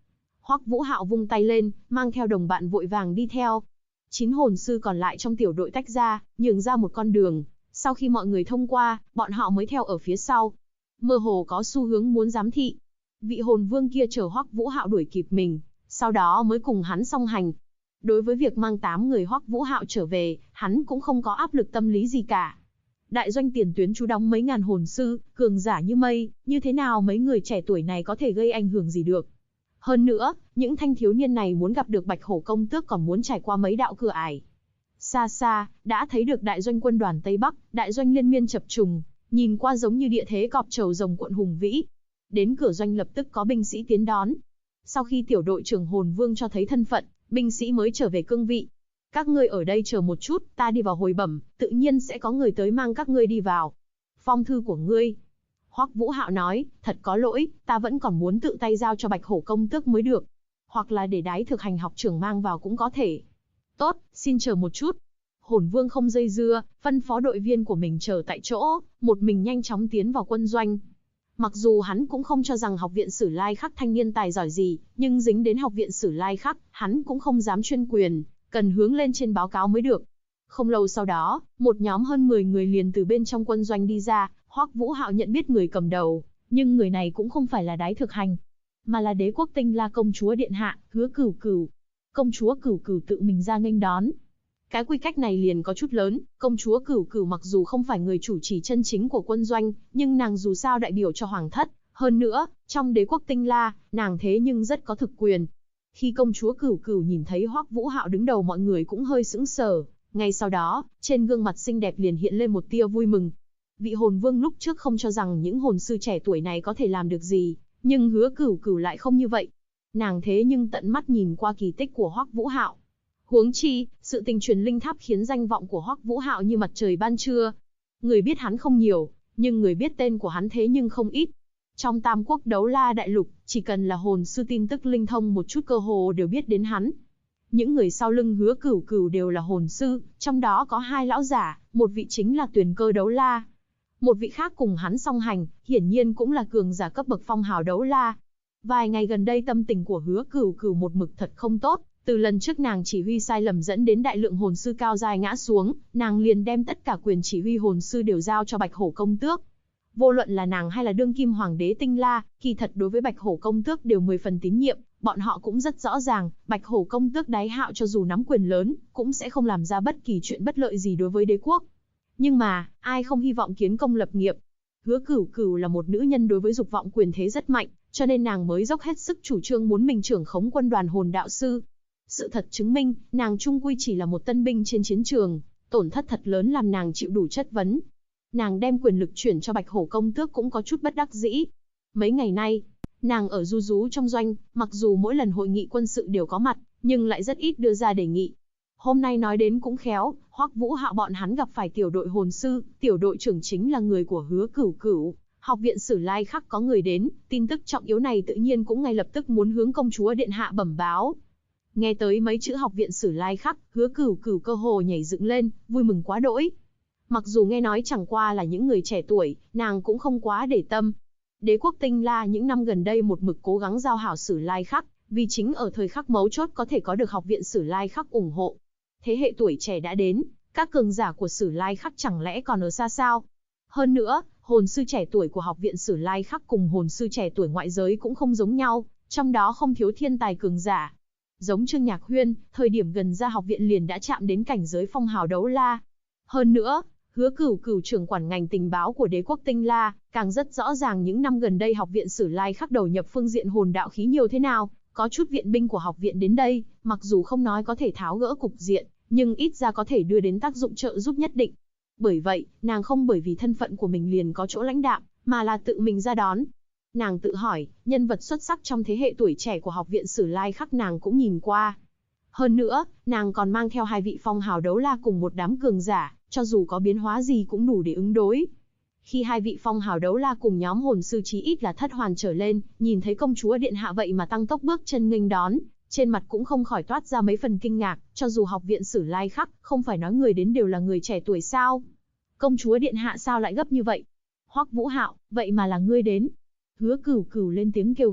Hoắc Vũ Hạo vung tay lên, mang theo đồng bạn vội vàng đi theo. 9 hồn sư còn lại trong tiểu đội tách ra, nhường ra một con đường. Sau khi mọi người thông qua, bọn họ mới theo ở phía sau. Mơ hồ có xu hướng muốn giám thị. Vị hồn vương kia chờ Hoắc Vũ Hạo đuổi kịp mình, sau đó mới cùng hắn song hành. Đối với việc mang 8 người Hoắc Vũ Hạo trở về, hắn cũng không có áp lực tâm lý gì cả. Đại doanh tiền tuyến trú đóng mấy ngàn hồn sư, cường giả như mây, như thế nào mấy người trẻ tuổi này có thể gây ảnh hưởng gì được. Hơn nữa, những thanh thiếu niên này muốn gặp được Bạch Hổ công tước còn muốn trải qua mấy đạo cửa ải. Xa xa, đã thấy được đại doanh quân đoàn Tây Bắc, đại doanh liên miên chập trùng, nhìn qua giống như địa thế cọp trầu rồng cuộn hùng vĩ. Đến cửa doanh lập tức có binh sĩ tiến đón. Sau khi tiểu đội trưởng hồn vương cho thấy thân phận, binh sĩ mới trở về cương vị. Các ngươi ở đây chờ một chút, ta đi vào hồi bẩm, tự nhiên sẽ có người tới mang các ngươi đi vào. Phong thư của ngươi. Hoắc Vũ Hạo nói, thật có lỗi, ta vẫn còn muốn tự tay giao cho Bạch Hổ công tước mới được. Hoặc là để đái thực hành học trưởng mang vào cũng có thể. Tốt, xin chờ một chút. Hồn vương không dây dưa, phân phó đội viên của mình chờ tại chỗ, một mình nhanh chóng tiến vào quân doanh. Mặc dù hắn cũng không cho rằng học viện Sử Lai Khắc thanh niên tài giỏi gì, nhưng dính đến học viện Sử Lai Khắc, hắn cũng không dám chuyên quyền, cần hướng lên trên báo cáo mới được. Không lâu sau đó, một nhóm hơn 10 người liền từ bên trong quân doanh đi ra, Hoắc Vũ Hạo nhận biết người cầm đầu, nhưng người này cũng không phải là đái thực hành, mà là Đế quốc Tinh La công chúa điện hạ, Hứa Cửu Cửu. Công chúa Cửu Cửu tự mình ra nghênh đón. Cái quy cách này liền có chút lớn, công chúa Cửu Cửu mặc dù không phải người chủ trì chân chính của quân doanh, nhưng nàng dù sao đại biểu cho hoàng thất, hơn nữa, trong Đế quốc Tinh La, nàng thế nhưng rất có thực quyền. Khi công chúa Cửu Cửu nhìn thấy Hoắc Vũ Hạo đứng đầu mọi người cũng hơi sững sờ, ngay sau đó, trên gương mặt xinh đẹp liền hiện lên một tia vui mừng. Vị hồn vương lúc trước không cho rằng những hồn sư trẻ tuổi này có thể làm được gì, nhưng Hứa Cửu Cửu lại không như vậy. Nàng thế nhưng tận mắt nhìn qua kỳ tích của Hoắc Vũ Hạo. Huống chi, sự tình truyền linh tháp khiến danh vọng của Hoắc Vũ Hạo như mặt trời ban trưa. Người biết hắn không nhiều, nhưng người biết tên của hắn thế nhưng không ít. Trong Tam Quốc Đấu La Đại Lục, chỉ cần là hồn sư tin tức linh thông một chút cơ hồ đều biết đến hắn. Những người sau lưng Hứa Cửu Cửu đều là hồn sư, trong đó có 2 lão giả, một vị chính là Tuyền Cơ Đấu La. Một vị khác cùng hắn song hành, hiển nhiên cũng là cường giả cấp bậc phong hào Đấu La. Vài ngày gần đây tâm tình của Hứa Cửu Cửu một mực thật không tốt, từ lần trước nàng chỉ huy sai lầm dẫn đến đại lượng hồn sư cao giai ngã xuống, nàng liền đem tất cả quyền chỉ huy hồn sư đều giao cho Bạch Hổ công tước. Vô luận là nàng hay là đương kim hoàng đế Tinh La, kỳ thật đối với Bạch Hổ công tước đều 10 phần tín nhiệm, bọn họ cũng rất rõ ràng, Bạch Hổ công tước Đái Hạo cho dù nắm quyền lớn, cũng sẽ không làm ra bất kỳ chuyện bất lợi gì đối với đế quốc. Nhưng mà, ai không hy vọng kiến công lập nghiệp? Hứa Cửu Cửu là một nữ nhân đối với dục vọng quyền thế rất mạnh, cho nên nàng mới dốc hết sức chủ trương muốn mình trưởng khống quân đoàn hồn đạo sư. Sự thật chứng minh, nàng chung quy chỉ là một tân binh trên chiến trường, tổn thất thật lớn làm nàng chịu đủ chất vấn. Nàng đem quyền lực chuyển cho Bạch Hổ công tước cũng có chút bất đắc dĩ. Mấy ngày nay, nàng ở ru rú trong doanh, mặc dù mỗi lần hội nghị quân sự đều có mặt, nhưng lại rất ít đưa ra đề nghị. Hôm nay nói đến cũng khéo, Hoắc Vũ Hạo bọn hắn gặp phải tiểu đội hồn sư, tiểu đội trưởng chính là người của Hứa Cửu Cửu. Học viện Sử Lai Khắc có người đến, tin tức trọng yếu này tự nhiên cũng ngay lập tức muốn hướng công chúa điện hạ bẩm báo. Nghe tới mấy chữ học viện Sử Lai Khắc, Hứa Cửu Cửu cơ hồ nhảy dựng lên, vui mừng quá đỗi. Mặc dù nghe nói chẳng qua là những người trẻ tuổi, nàng cũng không quá để tâm. Đế quốc Tinh La những năm gần đây một mực cố gắng giao hảo Sử Lai Khắc, vì chính ở thời khắc mấu chốt có thể có được học viện Sử Lai Khắc ủng hộ. Thế hệ tuổi trẻ đã đến, các cường giả của Sử Lai Khắc chẳng lẽ còn ở xa sao? Hơn nữa, hồn sư trẻ tuổi của học viện Sử Lai Khắc cùng hồn sư trẻ tuổi ngoại giới cũng không giống nhau, trong đó không thiếu thiên tài cường giả. Giống Trương Nhạc Huyên, thời điểm gần ra học viện liền đã chạm đến cảnh giới phong hào Đấu La. Hơn nữa, Hứa Cửu Cửu trưởng quản ngành tình báo của đế quốc Tinh La, càng rất rõ ràng những năm gần đây học viện Sử Lai Khắc đầu nhập phương diện hồn đạo khí nhiều thế nào, có chút viện binh của học viện đến đây, mặc dù không nói có thể tháo gỡ cục diện, nhưng ít ra có thể đưa đến tác dụng trợ giúp nhất định. Bởi vậy, nàng không bởi vì thân phận của mình liền có chỗ lãnh đạm, mà là tự mình ra đón. Nàng tự hỏi, nhân vật xuất sắc trong thế hệ tuổi trẻ của học viện Sử Lai Khắc nàng cũng nhìn qua. Hơn nữa, nàng còn mang theo 2 vị phong hào Đấu La cùng một đám cường giả, cho dù có biến hóa gì cũng đủ để ứng đối. Khi 2 vị phong hào Đấu La cùng nhóm hồn sư chí ít là thất hoàn trở lên, nhìn thấy công chúa điện hạ vậy mà tăng tốc bước chân nghênh đón, trên mặt cũng không khỏi toát ra mấy phần kinh ngạc, cho dù học viện Sử Lai Khắc, không phải nói người đến đều là người trẻ tuổi sao? Công chúa điện hạ sao lại gấp như vậy? Hoắc Vũ Hạo, vậy mà là ngươi đến? Hứa Cửu Cửu lên tiếng kêu gọi,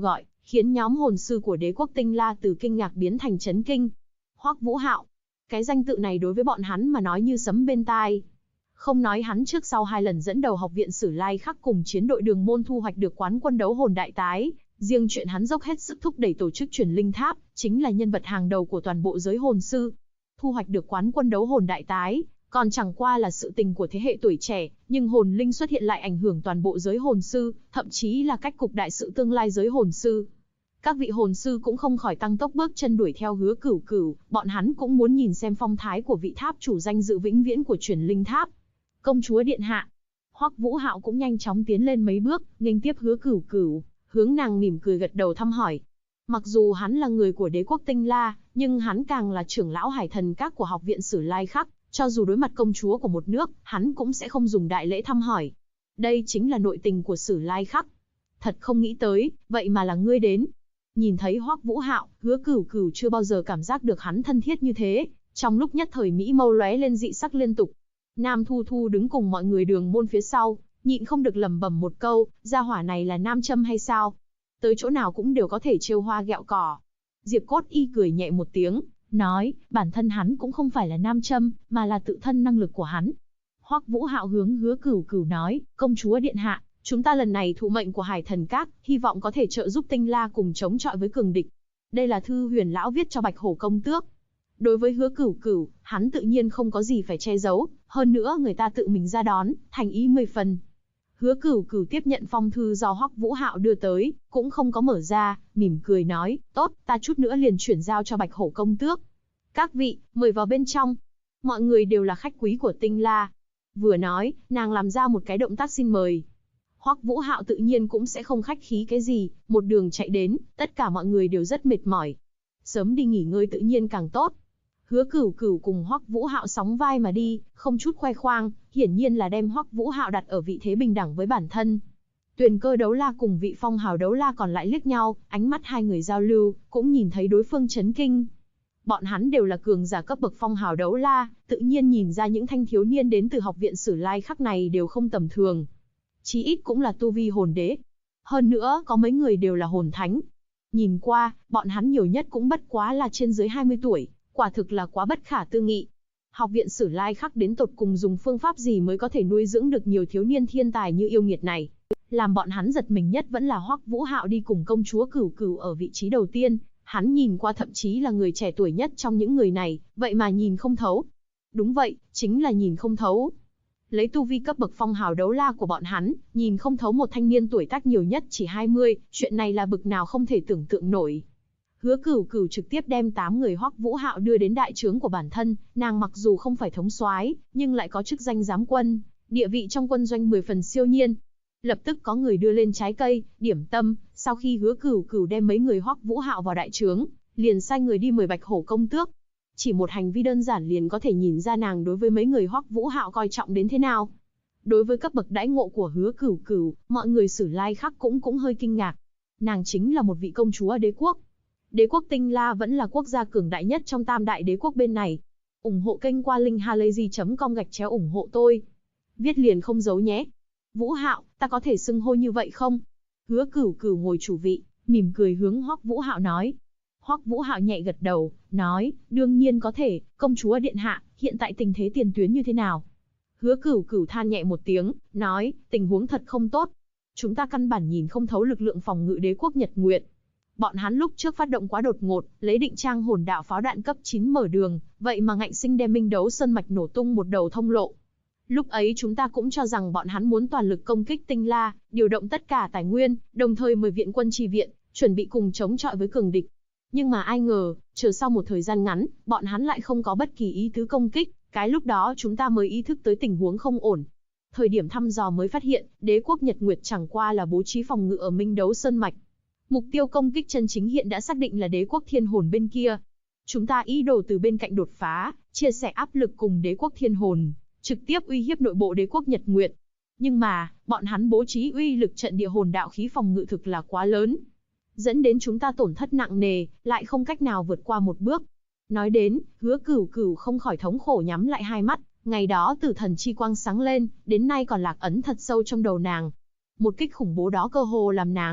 khiến nhóm hồn sư của đế quốc Tinh La từ kinh ngạc biến thành chấn kinh. Hoắc Vũ Hạo, cái danh tự này đối với bọn hắn mà nói như sấm bên tai. Không nói hắn trước sau 2 lần dẫn đầu học viện Sử Lai Khắc cùng chiến đội Đường Môn thu hoạch được quán quân đấu hồn đại tái, riêng chuyện hắn dốc hết sức thúc đẩy tổ chức truyền linh tháp, chính là nhân vật hàng đầu của toàn bộ giới hồn sư. Thu hoạch được quán quân đấu hồn đại tái, còn chẳng qua là sự tình của thế hệ tuổi trẻ, nhưng hồn linh xuất hiện lại ảnh hưởng toàn bộ giới hồn sư, thậm chí là cách cục đại sự tương lai giới hồn sư. Các vị hồn sư cũng không khỏi tăng tốc bước chân đuổi theo Hứa Cửu Cửu, bọn hắn cũng muốn nhìn xem phong thái của vị tháp chủ danh dự vĩnh viễn của truyền linh tháp. Công chúa điện hạ. Hoắc Vũ Hạo cũng nhanh chóng tiến lên mấy bước, nghênh tiếp Hứa Cửu Cửu, hướng nàng mỉm cười gật đầu thăm hỏi. Mặc dù hắn là người của đế quốc Tinh La, nhưng hắn càng là trưởng lão Hải Thần Các của học viện Sử Lai Khắc, cho dù đối mặt công chúa của một nước, hắn cũng sẽ không dùng đại lễ thăm hỏi. Đây chính là nội tình của Sử Lai Khắc. Thật không nghĩ tới, vậy mà là ngươi đến. Nhìn thấy Hoắc Vũ Hạo, Hứa Cửu Cửu chưa bao giờ cảm giác được hắn thân thiết như thế, trong lúc nhất thời mỹ mâu lóe lên dị sắc liên tục. Nam Thu Thu đứng cùng mọi người Đường Môn phía sau, nhịn không được lẩm bẩm một câu, gia hỏa này là nam châm hay sao? Tới chỗ nào cũng đều có thể trêu hoa ghẹo cỏ. Diệp Cốt Y cười nhẹ một tiếng, nói, bản thân hắn cũng không phải là nam châm, mà là tự thân năng lực của hắn. Hoắc Vũ Hạo hướng Hứa Cửu Cửu nói, công chúa điện hạ, chúng ta lần này thụ mệnh của Hải Thần Các, hy vọng có thể trợ giúp Tinh La cùng chống chọi với cường địch. Đây là thư Huyền lão viết cho Bạch Hổ công tước. Đối với Hứa Cửu Cửu, hắn tự nhiên không có gì phải che giấu, hơn nữa người ta tự mình ra đón, thành ý 10 phần. Hứa Cửu Cửu tiếp nhận phong thư do Hoắc Vũ Hạo đưa tới, cũng không có mở ra, mỉm cười nói, tốt, ta chút nữa liền chuyển giao cho Bạch Hổ công tước. Các vị, mời vào bên trong. Mọi người đều là khách quý của Tinh La. Vừa nói, nàng làm ra một cái động tác xin mời. Hoắc Vũ Hạo tự nhiên cũng sẽ không khách khí cái gì, một đường chạy đến, tất cả mọi người đều rất mệt mỏi. Sớm đi nghỉ ngơi tự nhiên càng tốt. Hứa Cửu Cửu cùng Hoắc Vũ Hạo sóng vai mà đi, không chút khoe khoang, hiển nhiên là đem Hoắc Vũ Hạo đặt ở vị thế bình đẳng với bản thân. Tuyền Cơ Đấu La cùng vị Phong Hào Đấu La còn lại liếc nhau, ánh mắt hai người giao lưu, cũng nhìn thấy đối phương chấn kinh. Bọn hắn đều là cường giả cấp bậc Phong Hào Đấu La, tự nhiên nhìn ra những thanh thiếu niên đến từ học viện Sử Lai Khắc này đều không tầm thường. Chí ít cũng là tu vi hồn đế. Hơn nữa, có mấy người đều là hồn thánh. Nhìn qua, bọn hắn nhiều nhất cũng bất quá là trên dưới 20 tuổi. Quả thực là quá bất khả tư nghị. Học viện Sử Lai Khắc đến tột cùng dùng phương pháp gì mới có thể nuôi dưỡng được nhiều thiếu niên thiên tài như yêu nghiệt này. Làm bọn hắn giật mình nhất vẫn là Hoắc Vũ Hạo đi cùng công chúa Cửu Cửu ở vị trí đầu tiên. Hắn nhìn qua thậm chí là người trẻ tuổi nhất trong những người này, vậy mà nhìn không thấu. Đúng vậy, chính là nhìn không thấu. Lấy tu vi cấp bậc Phong Hào Đấu La của bọn hắn, nhìn không thấu một thanh niên tuổi tác nhiều nhất chỉ 20, chuyện này là bực nào không thể tưởng tượng nổi. Hứa Cửu Cửu trực tiếp đem 8 người Hoắc Vũ Hạo đưa đến đại trướng của bản thân, nàng mặc dù không phải thống soái, nhưng lại có chức danh giám quân, địa vị trong quân doanh 10 phần siêu nhiên. Lập tức có người đưa lên trái cây, điểm tâm, sau khi Hứa Cửu Cửu đem mấy người Hoắc Vũ Hạo vào đại trướng, liền sai người đi mời Bạch Hổ công tước. Chỉ một hành vi đơn giản liền có thể nhìn ra nàng đối với mấy người Hoắc Vũ Hạo coi trọng đến thế nào. Đối với cấp bậc đãi ngộ của Hứa Cửu Cửu, mọi người Sử Lai Khắc cũng hơi kinh ngạc. Nàng chính là một vị công chúa đế quốc. Đế quốc Tinh La vẫn là quốc gia cường đại nhất trong tam đại đế quốc bên này. Ủng hộ kênh qua linkhalazy.com/ủng hộ tôi. Viết liền không giấu nhé. Vũ Hạo, ta có thể xưng hô như vậy không? Hứa Cửu Cửu ngồi chủ vị, mỉm cười hướng Hoắc Vũ Hạo nói. Hoắc Vũ Hạo nhẹ gật đầu, nói, đương nhiên có thể, công chúa điện hạ, hiện tại tình thế tiền tuyến như thế nào? Hứa Cửu Cửu than nhẹ một tiếng, nói, tình huống thật không tốt. Chúng ta căn bản nhìn không thấu lực lượng phòng ngự đế quốc Nhật Nguyệt. Bọn hắn lúc trước phát động quá đột ngột, lấy định trang hồn đạo pháo đạn cấp 9 mở đường, vậy mà ngạnh sinh đem Minh Đấu Sơn mạch nổ tung một đầu thông lộ. Lúc ấy chúng ta cũng cho rằng bọn hắn muốn toàn lực công kích Tinh La, điều động tất cả tài nguyên, đồng thời mời viện quân chi viện, chuẩn bị cùng chống chọi với cường địch. Nhưng mà ai ngờ, chờ sau một thời gian ngắn, bọn hắn lại không có bất kỳ ý tứ công kích, cái lúc đó chúng ta mới ý thức tới tình huống không ổn. Thời điểm thăm dò mới phát hiện, đế quốc Nhật Nguyệt chẳng qua là bố trí phòng ngự ở Minh Đấu Sơn mạch. Mục tiêu công kích chân chính hiện đã xác định là đế quốc Thiên Hồn bên kia. Chúng ta ý đồ từ bên cạnh đột phá, chia sẻ áp lực cùng đế quốc Thiên Hồn, trực tiếp uy hiếp nội bộ đế quốc Nhật Nguyệt. Nhưng mà, bọn hắn bố trí uy lực trận địa hồn đạo khí phòng ngự thực là quá lớn, dẫn đến chúng ta tổn thất nặng nề, lại không cách nào vượt qua một bước. Nói đến, Hứa Cửu Cửu không khỏi thống khổ nhắm lại hai mắt, ngày đó tử thần chi quang sáng lên, đến nay còn lạc ấn thật sâu trong đầu nàng. Một kích khủng bố đó cơ hồ làm nàng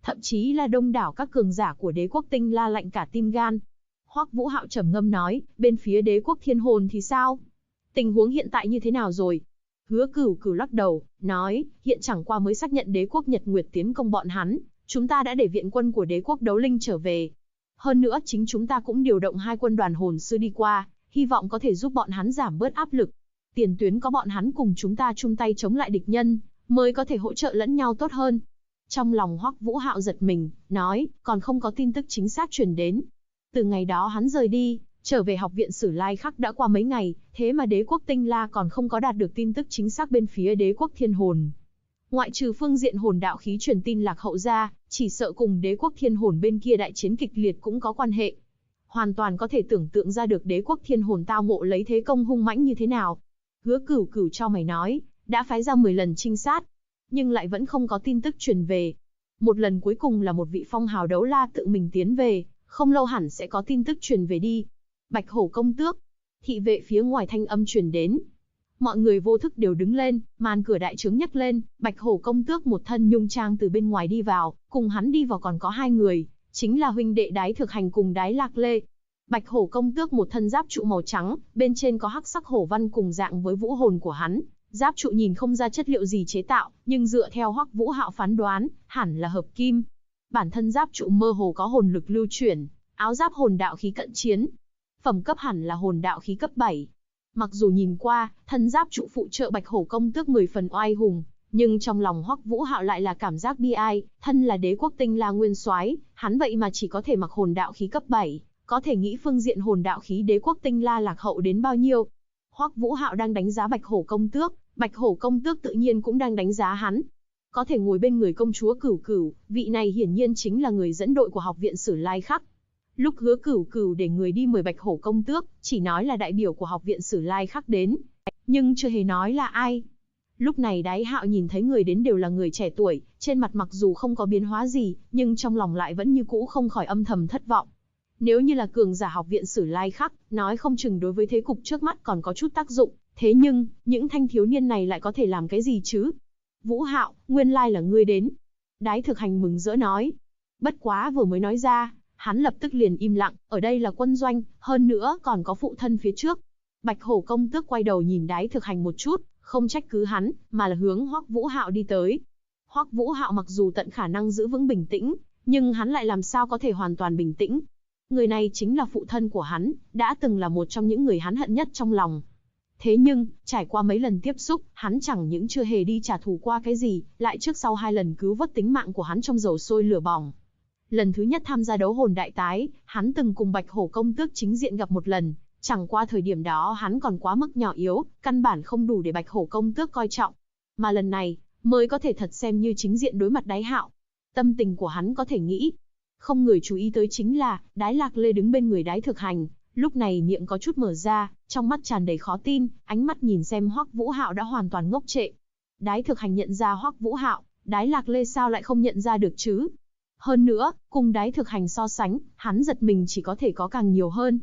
thậm chí là đông đảo các cường giả của đế quốc Tinh La lạnh cả tim gan. Hoắc Vũ Hạo trầm ngâm nói, bên phía đế quốc Thiên Hồn thì sao? Tình huống hiện tại như thế nào rồi? Hứa Cửu Cửu lắc đầu, nói, hiện chẳng qua mới xác nhận đế quốc Nhật Nguyệt tiến công bọn hắn, chúng ta đã để viện quân của đế quốc Đấu Linh trở về. Hơn nữa chính chúng ta cũng điều động 2 quân đoàn hồn sư đi qua, hy vọng có thể giúp bọn hắn giảm bớt áp lực. Tiền tuyến có bọn hắn cùng chúng ta chung tay chống lại địch nhân, mới có thể hỗ trợ lẫn nhau tốt hơn. Trong lòng Hoắc Vũ Hạo giật mình, nói, còn không có tin tức chính xác truyền đến. Từ ngày đó hắn rời đi, trở về học viện Sử Lai Khắc đã qua mấy ngày, thế mà đế quốc Tinh La còn không có đạt được tin tức chính xác bên phía đế quốc Thiên Hồn. Ngoại trừ phương diện hồn đạo khí truyền tin lạc hậu ra, chỉ sợ cùng đế quốc Thiên Hồn bên kia đại chiến kịch liệt cũng có quan hệ. Hoàn toàn có thể tưởng tượng ra được đế quốc Thiên Hồn tao ngộ lấy thế công hung mãnh như thế nào. Hứa Cửu Cửu cho mày nói, đã phái ra 10 lần trinh sát, nhưng lại vẫn không có tin tức truyền về. Một lần cuối cùng là một vị phong hào đấu la tự mình tiến về, không lâu hẳn sẽ có tin tức truyền về đi. Bạch Hổ công tước, thị vệ phía ngoài thanh âm truyền đến. Mọi người vô thức đều đứng lên, màn cửa đại trướng nhấc lên, Bạch Hổ công tước một thân nhung trang từ bên ngoài đi vào, cùng hắn đi vào còn có 2 người, chính là huynh đệ Đái Thực Hành cùng Đái Lạc Lê. Bạch Hổ công tước một thân giáp trụ màu trắng, bên trên có hắc sắc hổ văn cùng dạng với vũ hồn của hắn. Giáp trụ nhìn không ra chất liệu gì chế tạo, nhưng dựa theo Hoắc Vũ Hạo phán đoán, hẳn là hợp kim. Bản thân giáp trụ mơ hồ có hồn lực lưu chuyển, áo giáp hồn đạo khí cận chiến. Phẩm cấp hẳn là hồn đạo khí cấp 7. Mặc dù nhìn qua, thân giáp trụ phụ trợ Bạch Hổ công tước 10 phần oai hùng, nhưng trong lòng Hoắc Vũ Hạo lại là cảm giác bi ai, thân là đế quốc Tinh La nguyên soái, hắn vậy mà chỉ có thể mặc hồn đạo khí cấp 7, có thể nghĩ phương diện hồn đạo khí đế quốc Tinh La lạc hậu đến bao nhiêu. Hoắc Vũ Hạo đang đánh giá Bạch Hổ công tước, Bạch Hổ công tước tự nhiên cũng đang đánh giá hắn. Có thể ngồi bên người công chúa Cửu Cửu, vị này hiển nhiên chính là người dẫn đội của học viện Sử Lai Khắc. Lúc Hứa Cửu Cửu để người đi mời Bạch Hổ công tước, chỉ nói là đại biểu của học viện Sử Lai Khắc đến, nhưng chưa hề nói là ai. Lúc này Đái Hạo nhìn thấy người đến đều là người trẻ tuổi, trên mặt mặc dù không có biến hóa gì, nhưng trong lòng lại vẫn như cũ không khỏi âm thầm thất vọng. Nếu như là cường giả học viện Sử Lai Khắc, nói không chừng đối với thế cục trước mắt còn có chút tác dụng, thế nhưng, những thanh thiếu niên này lại có thể làm cái gì chứ? Vũ Hạo, nguyên lai là ngươi đến. Đái Thực Hành mừng rỡ nói. Bất quá vừa mới nói ra, hắn lập tức liền im lặng, ở đây là quân doanh, hơn nữa còn có phụ thân phía trước. Bạch Hổ công tước quay đầu nhìn Đái Thực Hành một chút, không trách cứ hắn, mà là hướng Hoắc Vũ Hạo đi tới. Hoắc Vũ Hạo mặc dù tận khả năng giữ vững bình tĩnh, nhưng hắn lại làm sao có thể hoàn toàn bình tĩnh. Người này chính là phụ thân của hắn, đã từng là một trong những người hắn hận nhất trong lòng. Thế nhưng, trải qua mấy lần tiếp xúc, hắn chẳng những chưa hề đi trả thù qua cái gì, lại trước sau 2 lần cứu vớt tính mạng của hắn trong dầu sôi lửa bỏng. Lần thứ nhất tham gia đấu hồn đại tái, hắn từng cùng Bạch Hổ công tước chính diện gặp một lần, chẳng qua thời điểm đó hắn còn quá mức nhỏ yếu, căn bản không đủ để Bạch Hổ công tước coi trọng. Mà lần này, mới có thể thật xem như chính diện đối mặt Đái Hạo. Tâm tình của hắn có thể nghĩ. Không người chú ý tới chính là, Đái Lạc Lê đứng bên người Đái Thực Hành, lúc này miệng có chút mở ra, trong mắt tràn đầy khó tin, ánh mắt nhìn xem Hoắc Vũ Hạo đã hoàn toàn ngốc trệ. Đái Thực Hành nhận ra Hoắc Vũ Hạo, Đái Lạc Lê sao lại không nhận ra được chứ? Hơn nữa, cùng Đái Thực Hành so sánh, hắn giật mình chỉ có thể có càng nhiều hơn.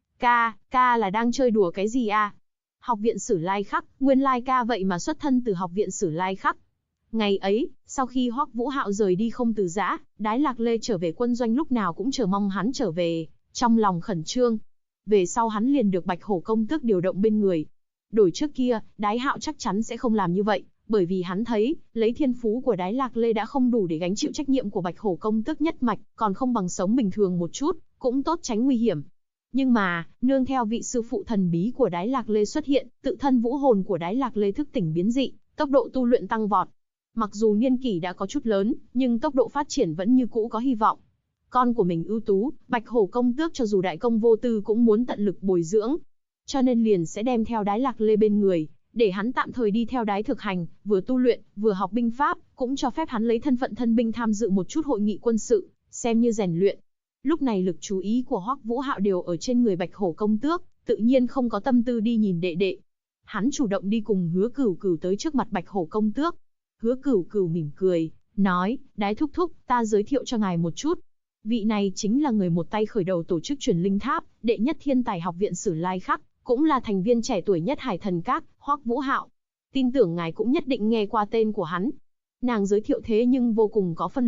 Ca là đang chơi đùa cái gì à? Học viện Sử Lai Khắc, nguyên lai ca vậy mà xuất thân từ học viện Sử Lai Khắc. Ngày ấy, sau khi Hoắc Vũ Hạo rời đi không từ giã, Đái Lạc Lê trở về quân doanh lúc nào cũng chờ mong hắn trở về, trong lòng khẩn trương. Về sau hắn liền được Bạch Hổ công tước điều động bên người. Đổi trước kia, Đái Hạo chắc chắn sẽ không làm như vậy, bởi vì hắn thấy, lấy thiên phú của Đái Lạc Lê đã không đủ để gánh chịu trách nhiệm của Bạch Hổ công tước nhất mạch, còn không bằng sống bình thường một chút, cũng tốt tránh nguy hiểm. Nhưng mà, nương theo vị sư phụ thần bí của Đái Lạc Lê xuất hiện, tự thân vũ hồn của Đái Lạc Lê thức tỉnh biến dị, tốc độ tu luyện tăng vọt. Mặc dù niên kỷ đã có chút lớn, nhưng tốc độ phát triển vẫn như cũ có hy vọng. Con của mình ưu tú, Bạch Hổ công tước cho dù đại công vô tư cũng muốn tận lực bồi dưỡng. Cho nên liền sẽ đem theo Đái Lạc Lê bên người, để hắn tạm thời đi theo Đái Thực Hành, vừa tu luyện, vừa học binh pháp, cũng cho phép hắn lấy thân phận thân binh tham dự một chút hội nghị quân sự, xem như rèn luyện. Lúc này lực chú ý của Hoắc Vũ Hạo đều ở trên người Bạch Hổ công tước, tự nhiên không có tâm tư đi nhìn đệ đệ. Hắn chủ động đi cùng Hứa Cửu Cửu tới trước mặt Bạch Hổ công tước. Hứa Cửu Cửu mỉm cười, nói, Đái thúc thúc, ta giới thiệu cho ngài một chút. Vị này chính là người một tay khởi đầu tổ chức truyền linh tháp, đệ nhất thiên tài học viện Sử Lai Khắc, cũng là thành viên trẻ tuổi nhất Hải Thần Các, Hoắc Vũ Hạo. Tin tưởng ngài cũng nhất định nghe qua tên của hắn. Nàng giới thiệu thế nhưng vô cùng có phân lượng,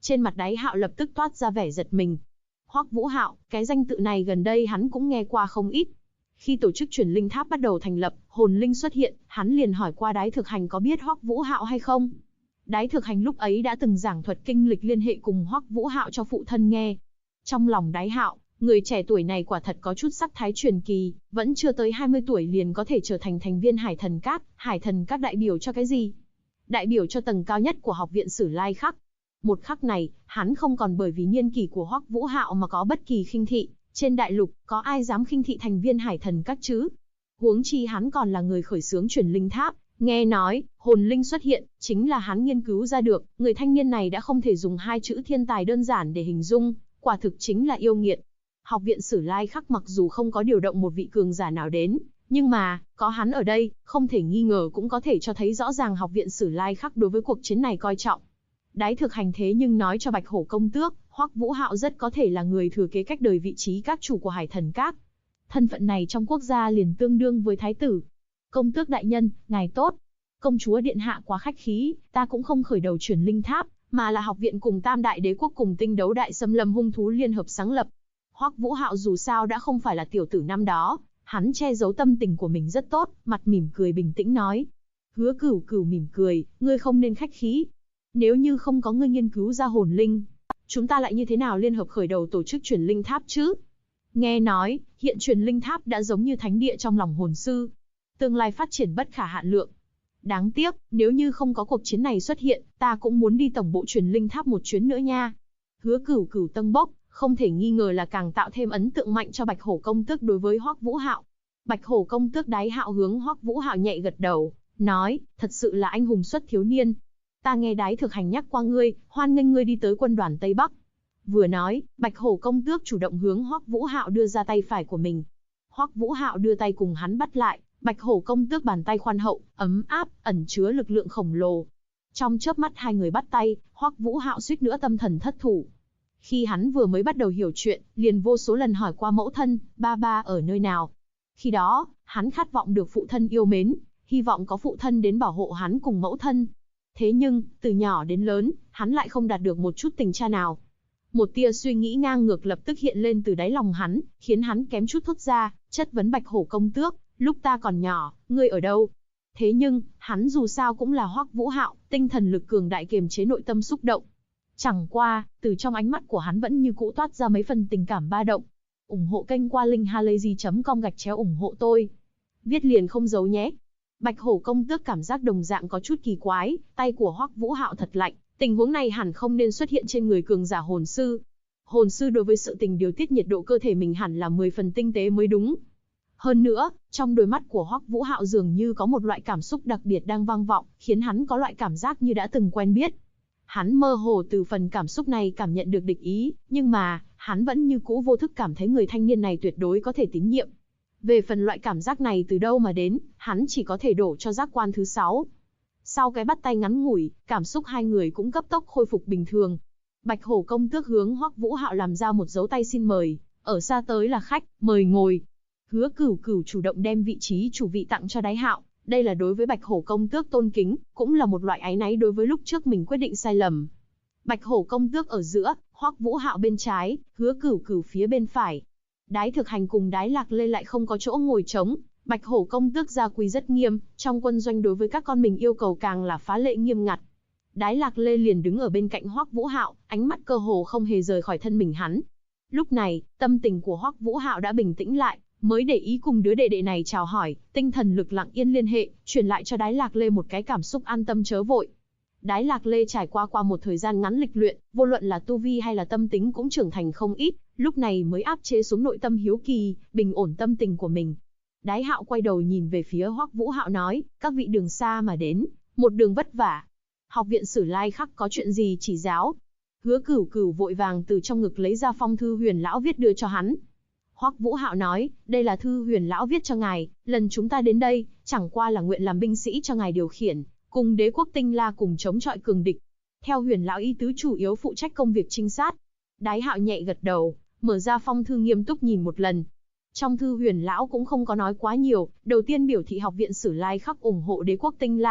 Trên mặt Đái Hạo lập tức toát ra vẻ giật mình. Hoắc Vũ Hạo, cái danh tự này gần đây hắn cũng nghe qua không ít. Khi tổ chức Truyền Linh Tháp bắt đầu thành lập, hồn linh xuất hiện, hắn liền hỏi qua Đái Thực Hành có biết Hoắc Vũ Hạo hay không. Đái Thực Hành lúc ấy đã từng giảng thuật kinh lịch liên hệ cùng Hoắc Vũ Hạo cho phụ thân nghe. Trong lòng Đái Hạo, người trẻ tuổi này quả thật có chút sắc thái truyền kỳ, vẫn chưa tới 20 tuổi liền có thể trở thành thành viên Hải Thần Các. Hải Thần Các đại biểu cho cái gì? Đại biểu cho tầng cao nhất của học viện Sử Lai Khắc. Một khắc này, hắn không còn bởi vì niên kỷ của Hoắc Vũ Hạo mà có bất kỳ khinh thị. Trên đại lục, có ai dám khinh thị thành viên Hải Thần Các chứ? Huống chi hắn còn là người khởi xướng Truyền Linh Tháp. Nghe nói, hồn linh xuất hiện, chính là hắn nghiên cứu ra được. Người thanh niên này đã không thể dùng hai chữ thiên tài đơn giản để hình dung, quả thực chính là yêu nghiệt. Học viện Sử Lai Khắc mặc dù không có điều động một vị cường giả nào đến, nhưng mà, có hắn ở đây, không thể nghi ngờ cũng có thể cho thấy rõ ràng học viện Sử Lai Khắc đối với cuộc chiến này coi trọng. Đái Thực Hành thế nhưng nói cho Bạch Hổ công tước, Hoắc Vũ Hạo rất có thể là người thừa kế cách đời vị trí các chủ của Hải Thần Các. Thân phận này trong quốc gia liền tương đương với thái tử. Công tước đại nhân, ngài tốt. Công chúa điện hạ quá khách khí, ta cũng không khởi đầu Truyền Linh Tháp, mà là học viện cùng Tam Đại Đế quốc cùng Tinh Đấu Đại Xâm Lâm hung thú liên hợp sáng lập. Hoắc Vũ Hạo dù sao đã không phải là tiểu tử năm đó, hắn che giấu tâm tình của mình rất tốt, mặt mỉm cười bình tĩnh nói. Hứa Cửu Cửu mỉm cười, ngươi không nên khách khí. Nếu như không có ngươi nghiên cứu ra hồn linh, chúng ta lại như thế nào liên hợp khởi đầu tổ chức Truyền Linh Tháp chứ? Nghe nói, hiện Truyền Linh Tháp đã giống như thánh địa trong lòng hồn sư. Tương lai phát triển bất khả hạn lượng. Đáng tiếc, nếu như không có cuộc chiến này xuất hiện, ta cũng muốn đi tổng bộ Truyền Linh Tháp một chuyến nữa nha. Hứa Cửu Cửu tâng bốc, không thể nghi ngờ là càng tạo thêm ấn tượng mạnh cho Bạch Hổ công tước đối với Hoắc Vũ Hạo. Bạch Hổ công tước Đái Hạo hướng Hoắc Vũ Hạo nhẹ gật đầu, nói, thật sự là anh hùng xuất thiếu niên. Ta nghe Đái Thực Hành nhắc qua ngươi, hoan nghênh ngươi đi tới quân đoàn Tây Bắc. Vừa nói, Bạch Hổ công tước chủ động hướng Hoắc Vũ Hạo đưa ra tay phải của mình. Hoắc Vũ Hạo đưa tay cùng hắn bắt lại, Bạch Hổ công tước bàn tay khoan hậu, ấm áp, ẩn chứa lực lượng khổng lồ. Trong chớp mắt hai người bắt tay, Hoắc Vũ Hạo suýt nữa tâm thần thất thủ. Khi hắn vừa mới bắt đầu hiểu chuyện, liền vô số lần hỏi qua mẫu thân, ba ba ở nơi nào. Khi đó, hắn khát vọng được phụ thân yêu mến, hy vọng có phụ thân đến bảo hộ hắn cùng mẫu thân. Thế nhưng, từ nhỏ đến lớn, hắn lại không đạt được một chút tình cha nào. Một tia suy nghĩ ngang ngược lập tức hiện lên từ đáy lòng hắn, khiến hắn kém chút thốt ra, chất vấn Bạch Hổ công tước, lúc ta còn nhỏ, ngươi ở đâu? Thế nhưng, hắn dù sao cũng là Hoắc Vũ Hạo, tinh thần lực cường đại kiềm chế nội tâm xúc động. Chẳng qua, từ trong ánh mắt của hắn vẫn như cũ toát ra mấy phần tình cảm ba động. Ủng hộ kênh qua linkhalazy.com/ủng hộ tôi. Viết liền không giấu nhé. Bạch Hổ công tước cảm giác đồng dạng có chút kỳ quái, tay của Hoắc Vũ Hạo thật lạnh, tình huống này hẳn không nên xuất hiện trên người cường giả hồn sư. Hồn sư đối với sự tình điều tiết nhiệt độ cơ thể mình hẳn là 10 phần tinh tế mới đúng. Hơn nữa, trong đôi mắt của Hoắc Vũ Hạo dường như có một loại cảm xúc đặc biệt đang vang vọng, khiến hắn có loại cảm giác như đã từng quen biết. Hắn mơ hồ từ phần cảm xúc này cảm nhận được địch ý, nhưng mà, hắn vẫn như cũ vô thức cảm thấy người thanh niên này tuyệt đối có thể tín nhiệm. Về phần loại cảm giác này từ đâu mà đến, hắn chỉ có thể đổ cho giác quan thứ 6. Sau cái bắt tay ngắn ngủi, cảm xúc hai người cũng cấp tốc khôi phục bình thường. Bạch Hổ công tước hướng Hoắc Vũ Hạo làm ra một dấu tay xin mời, ở xa tới là khách, mời ngồi. Hứa Cửu Cửu chủ động đem vị trí chủ vị tặng cho Đái Hạo, đây là đối với Bạch Hổ công tước tôn kính, cũng là một loại áy náy đối với lúc trước mình quyết định sai lầm. Bạch Hổ công tước ở giữa, Hoắc Vũ Hạo bên trái, Hứa Cửu Cửu phía bên phải. Đái Thực Hành cùng Đái Lạc Lê lại không có chỗ ngồi trống, Bạch Hổ công tước gia quy rất nghiêm, trong quân doanh đối với các con mình yêu cầu càng là phá lệ nghiêm ngặt. Đái Lạc Lê liền đứng ở bên cạnh Hoắc Vũ Hạo, ánh mắt cơ hồ không hề rời khỏi thân mình hắn. Lúc này, tâm tình của Hoắc Vũ Hạo đã bình tĩnh lại, mới để ý cùng đứa đệ đệ này chào hỏi, tinh thần lực lặng yên liên hệ, truyền lại cho Đái Lạc Lê một cái cảm xúc an tâm chớ vội. Đái Lạc Lê trải qua một thời gian ngắn lịch luyện, vô luận là tu vi hay là tâm tính cũng trưởng thành không ít, lúc này mới áp chế xuống nội tâm hiếu kỳ, bình ổn tâm tình của mình. Đái Hạo quay đầu nhìn về phía Hoắc Vũ Hạo nói, các vị đường xa mà đến, một đường vất vả. Học viện Sử Lai Khắc có chuyện gì chỉ giáo? Hứa Cửu Cửu vội vàng từ trong ngực lấy ra phong thư Huyền lão viết đưa cho hắn. Hoắc Vũ Hạo nói, đây là thư Huyền lão viết cho ngài, lần chúng ta đến đây, chẳng qua là nguyện làm binh sĩ cho ngài điều khiển, cùng đế quốc Tinh La cùng chống chọi cường địch. Theo Huyền lão ý tứ chủ yếu phụ trách công việc trinh sát. Đái Hạo nhẹ gật đầu, mở ra phong thư nghiêm túc nhìn một lần. Trong thư Huyền lão cũng không có nói quá nhiều, đầu tiên biểu thị học viện Sử Lai Khắc ủng hộ đế quốc Tinh La,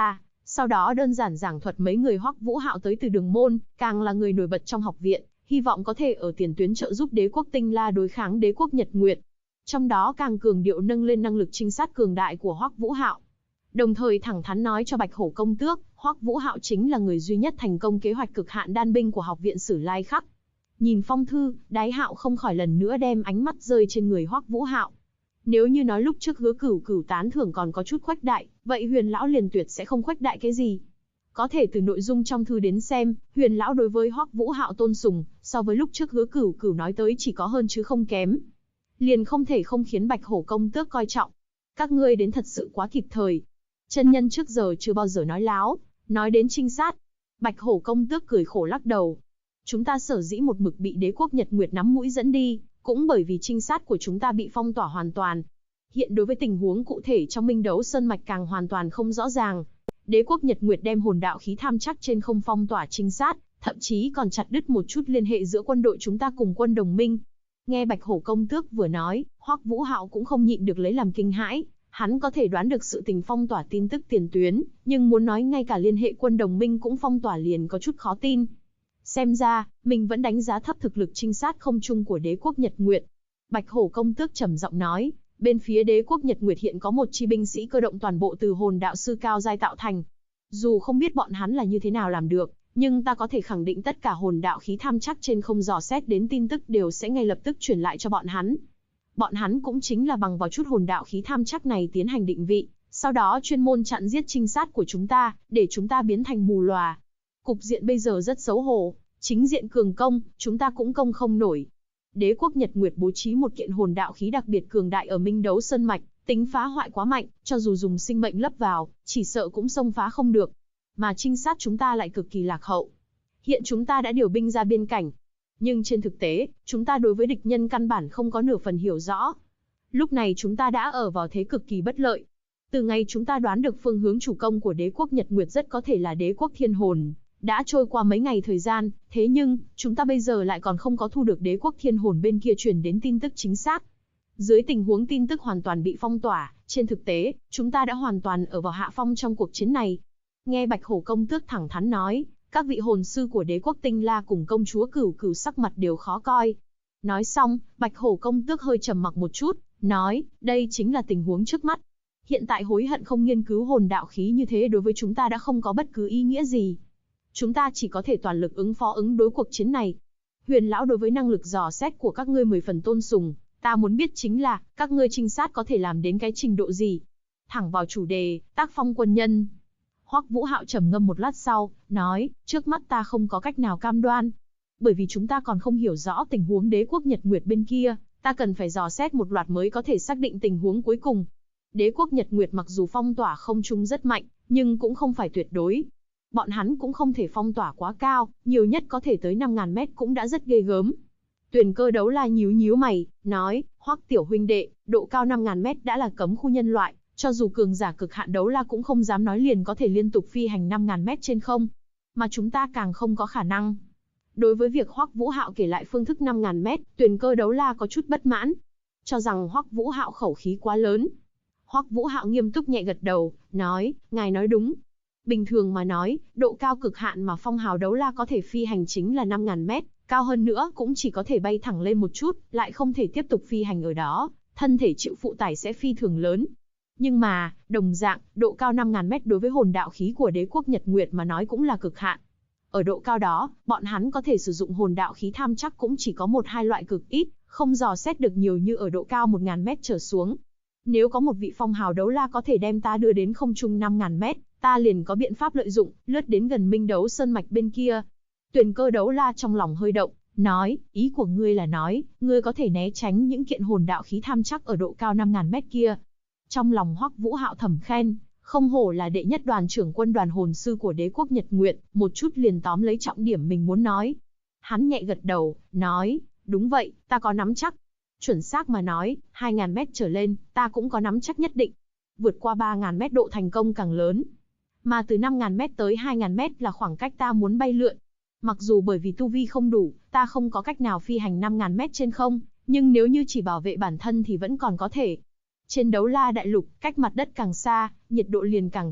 Sau đó đơn giản giảng thuật mấy người Hoắc Vũ Hạo tới từ Đường Môn, càng là người nổi bật trong học viện, hy vọng có thể ở tiền tuyến trợ giúp đế quốc Tinh La đối kháng đế quốc Nhật Nguyệt. Trong đó càng cường điệu nâng lên năng lực trinh sát cường đại của Hoắc Vũ Hạo. Đồng thời thẳng thắn nói cho Bạch Hổ công tước, Hoắc Vũ Hạo chính là người duy nhất thành công kế hoạch cực hạn đan binh của học viện Sử Lai Khắc. Nhìn phong thư, Đái Hạo không khỏi lần nữa đem ánh mắt rơi trên người Hoắc Vũ Hạo. Nếu như nói lúc trước Hứa Cửu Cửu tán thưởng còn có chút khuếch đại, vậy Huyền lão liền tuyệt sẽ không khuếch đại cái gì. Có thể từ nội dung trong thư đến xem, Huyền lão đối với Hoắc Vũ Hạo tôn sùng, so với lúc trước Hứa Cửu Cửu nói tới chỉ có hơn chứ không kém. Liền không thể không khiến Bạch Hổ công tước coi trọng. Các ngươi đến thật sự quá kịp thời. Chân nhân trước giờ chưa bao giờ nói láo, nói đến trinh sát. Bạch Hổ công tước cười khổ lắc đầu. Chúng ta sở dĩ một mực bị đế quốc Nhật Nguyệt nắm mũi dẫn đi, cũng bởi vì trinh sát của chúng ta bị phong tỏa hoàn toàn. Hiện đối với tình huống cụ thể trong Minh Đấu Sơn Mạch càng hoàn toàn không rõ ràng. Đế quốc Nhật Nguyệt đem hồn đạo khí tham chắc trên không phong tỏa trinh sát, thậm chí còn chặt đứt một chút liên hệ giữa quân đội chúng ta cùng quân đồng minh. Nghe Bạch Hổ công tước vừa nói, Hoắc Vũ Hạo cũng không nhịn được lấy làm kinh hãi. Hắn có thể đoán được sự tình phong tỏa tin tức tiền tuyến, nhưng muốn nói ngay cả liên hệ quân đồng minh cũng phong tỏa liền có chút khó tin. Xem ra, mình vẫn đánh giá thấp thực lực trinh sát không trung của đế quốc Nhật Nguyệt. Bạch Hổ công tước trầm giọng nói, bên phía đế quốc Nhật Nguyệt hiện có một chi binh sĩ cơ động toàn bộ từ hồn đạo sư cao giai tạo thành. Dù không biết bọn hắn là như thế nào làm được, nhưng ta có thể khẳng định tất cả hồn đạo khí tham chắc trên không dò xét đến tin tức đều sẽ ngay lập tức chuyển lại cho bọn hắn. Bọn hắn cũng chính là bằng vào chút hồn đạo khí tham chắc này tiến hành định vị, sau đó chuyên môn chặn giết trinh sát của chúng ta, để chúng ta biến thành mù lòa. Cục diện bây giờ rất xấu hổ, chính diện cường công, chúng ta cũng công không nổi. Đế quốc Nhật Nguyệt bố trí một kiện hồn đạo khí đặc biệt cường đại ở Minh Đấu Sơn Mạch, tính phá hoại quá mạnh, cho dù dùng sinh mệnh lấp vào, chỉ sợ cũng xông phá không được. Mà trinh sát chúng ta lại cực kỳ lạc hậu. Hiện chúng ta đã điều binh ra biên cảnh, nhưng trên thực tế, chúng ta đối với địch nhân căn bản không có nửa phần hiểu rõ. Lúc này chúng ta đã ở vào thế cực kỳ bất lợi. Từ ngày chúng ta đoán được phương hướng chủ công của đế quốc Nhật Nguyệt rất có thể là đế quốc Thiên Hồn, đã trôi qua mấy ngày thời gian, thế nhưng, chúng ta bây giờ lại còn không có thu được đế quốc Thiên Hồn bên kia truyền đến tin tức chính xác. Dưới tình huống tin tức hoàn toàn bị phong tỏa, trên thực tế, chúng ta đã hoàn toàn ở vào hạ phong trong cuộc chiến này. Nghe Bạch Hổ công tước thẳng thắn nói, các vị hồn sư của đế quốc Tinh La cùng công chúa Cửu Cửu sắc mặt đều khó coi. Nói xong, Bạch Hổ công tước hơi trầm mặc một chút, nói, đây chính là tình huống trước mắt. Hiện tại hối hận không nghiên cứu hồn đạo khí như thế đối với chúng ta đã không có bất cứ ý nghĩa gì. Chúng ta chỉ có thể toàn lực ứng đối cuộc chiến này. Huyền lão đối với năng lực dò xét của các ngươi 10 phần tôn sùng, ta muốn biết chính là, các ngươi trinh sát có thể làm đến cái trình độ gì. Thẳng vào chủ đề, tác phong quân nhân. Hoắc Vũ Hạo trầm ngâm một lát sau, nói, trước mắt ta không có cách nào cam đoan. Bởi vì chúng ta còn không hiểu rõ tình huống đế quốc Nhật Nguyệt bên kia, ta cần phải dò xét một loạt mới có thể xác định tình huống cuối cùng. Đế quốc Nhật Nguyệt mặc dù phong tỏa không trung rất mạnh, nhưng cũng không phải tuyệt đối. Bọn hắn cũng không thể phong tỏa quá cao, nhiều nhất có thể tới 5.000 mét cũng đã rất ghê gớm. Tuyền Cơ Đấu La nhíu nhíu mày, nói, Hoắc tiểu huynh đệ, độ cao 5.000 mét đã là cấm khu nhân loại, cho dù cường giả cực hạn đấu la cũng không dám nói liền có thể liên tục phi hành 5.000 mét trên không. Mà chúng ta càng không có khả năng. Đối với việc Hoắc Vũ Hạo kể lại phương thức 5.000 mét, Tuyền Cơ Đấu La có chút bất mãn, cho rằng Hoắc Vũ Hạo khẩu khí quá lớn. Hoắc Vũ Hạo nghiêm túc nhẹ gật đầu, nói, ngài nói đúng. Bình thường mà nói, độ cao cực hạn mà phong hào đấu la có thể phi hành chính là 5.000 mét, cao hơn nữa cũng chỉ có thể bay thẳng lên một chút, lại không thể tiếp tục phi hành ở đó, thân thể chịu phụ tải sẽ phi thường lớn. Nhưng mà, đồng dạng, độ cao 5.000 mét đối với hồn đạo khí của đế quốc Nhật Nguyệt mà nói cũng là cực hạn. Ở độ cao đó, bọn hắn có thể sử dụng hồn đạo khí tham chắc cũng chỉ có 1-2 loại cực ít, không dò xét được nhiều như ở độ cao 1.000 mét trở xuống. Nếu có một vị phong hào đấu la có thể đem ta đưa đến không trung 5.000 mét, ta liền có biện pháp lợi dụng, lướt đến gần Minh Đấu Sơn Mạch bên kia. Tuyền Cơ Đấu La trong lòng hơi động, nói, ý của ngươi là nói, ngươi có thể né tránh những kiện hồn đạo khí tham chắc ở độ cao 5.000 mét kia. Trong lòng Hoắc Vũ Hạo thầm khen, không hổ là đệ nhất đoàn trưởng quân đoàn hồn sư của đế quốc Nhật Nguyệt, một chút liền tóm lấy trọng điểm mình muốn nói. Hắn nhẹ gật đầu, nói, đúng vậy, ta có nắm chắc. Chuẩn xác mà nói, 2.000 mét trở lên, ta cũng có nắm chắc nhất định. Vượt qua 3.000 mét độ thành công càng lớn. Mà từ 5.000 mét tới 2.000 mét là khoảng cách ta muốn bay lượn. Mặc dù bởi vì tu vi không đủ, ta không có cách nào phi hành 5.000 mét trên không, nhưng nếu như chỉ bảo vệ bản thân thì vẫn còn có thể. Trên Đấu La Đại Lục, cách mặt đất càng xa, nhiệt độ liền càng thấp,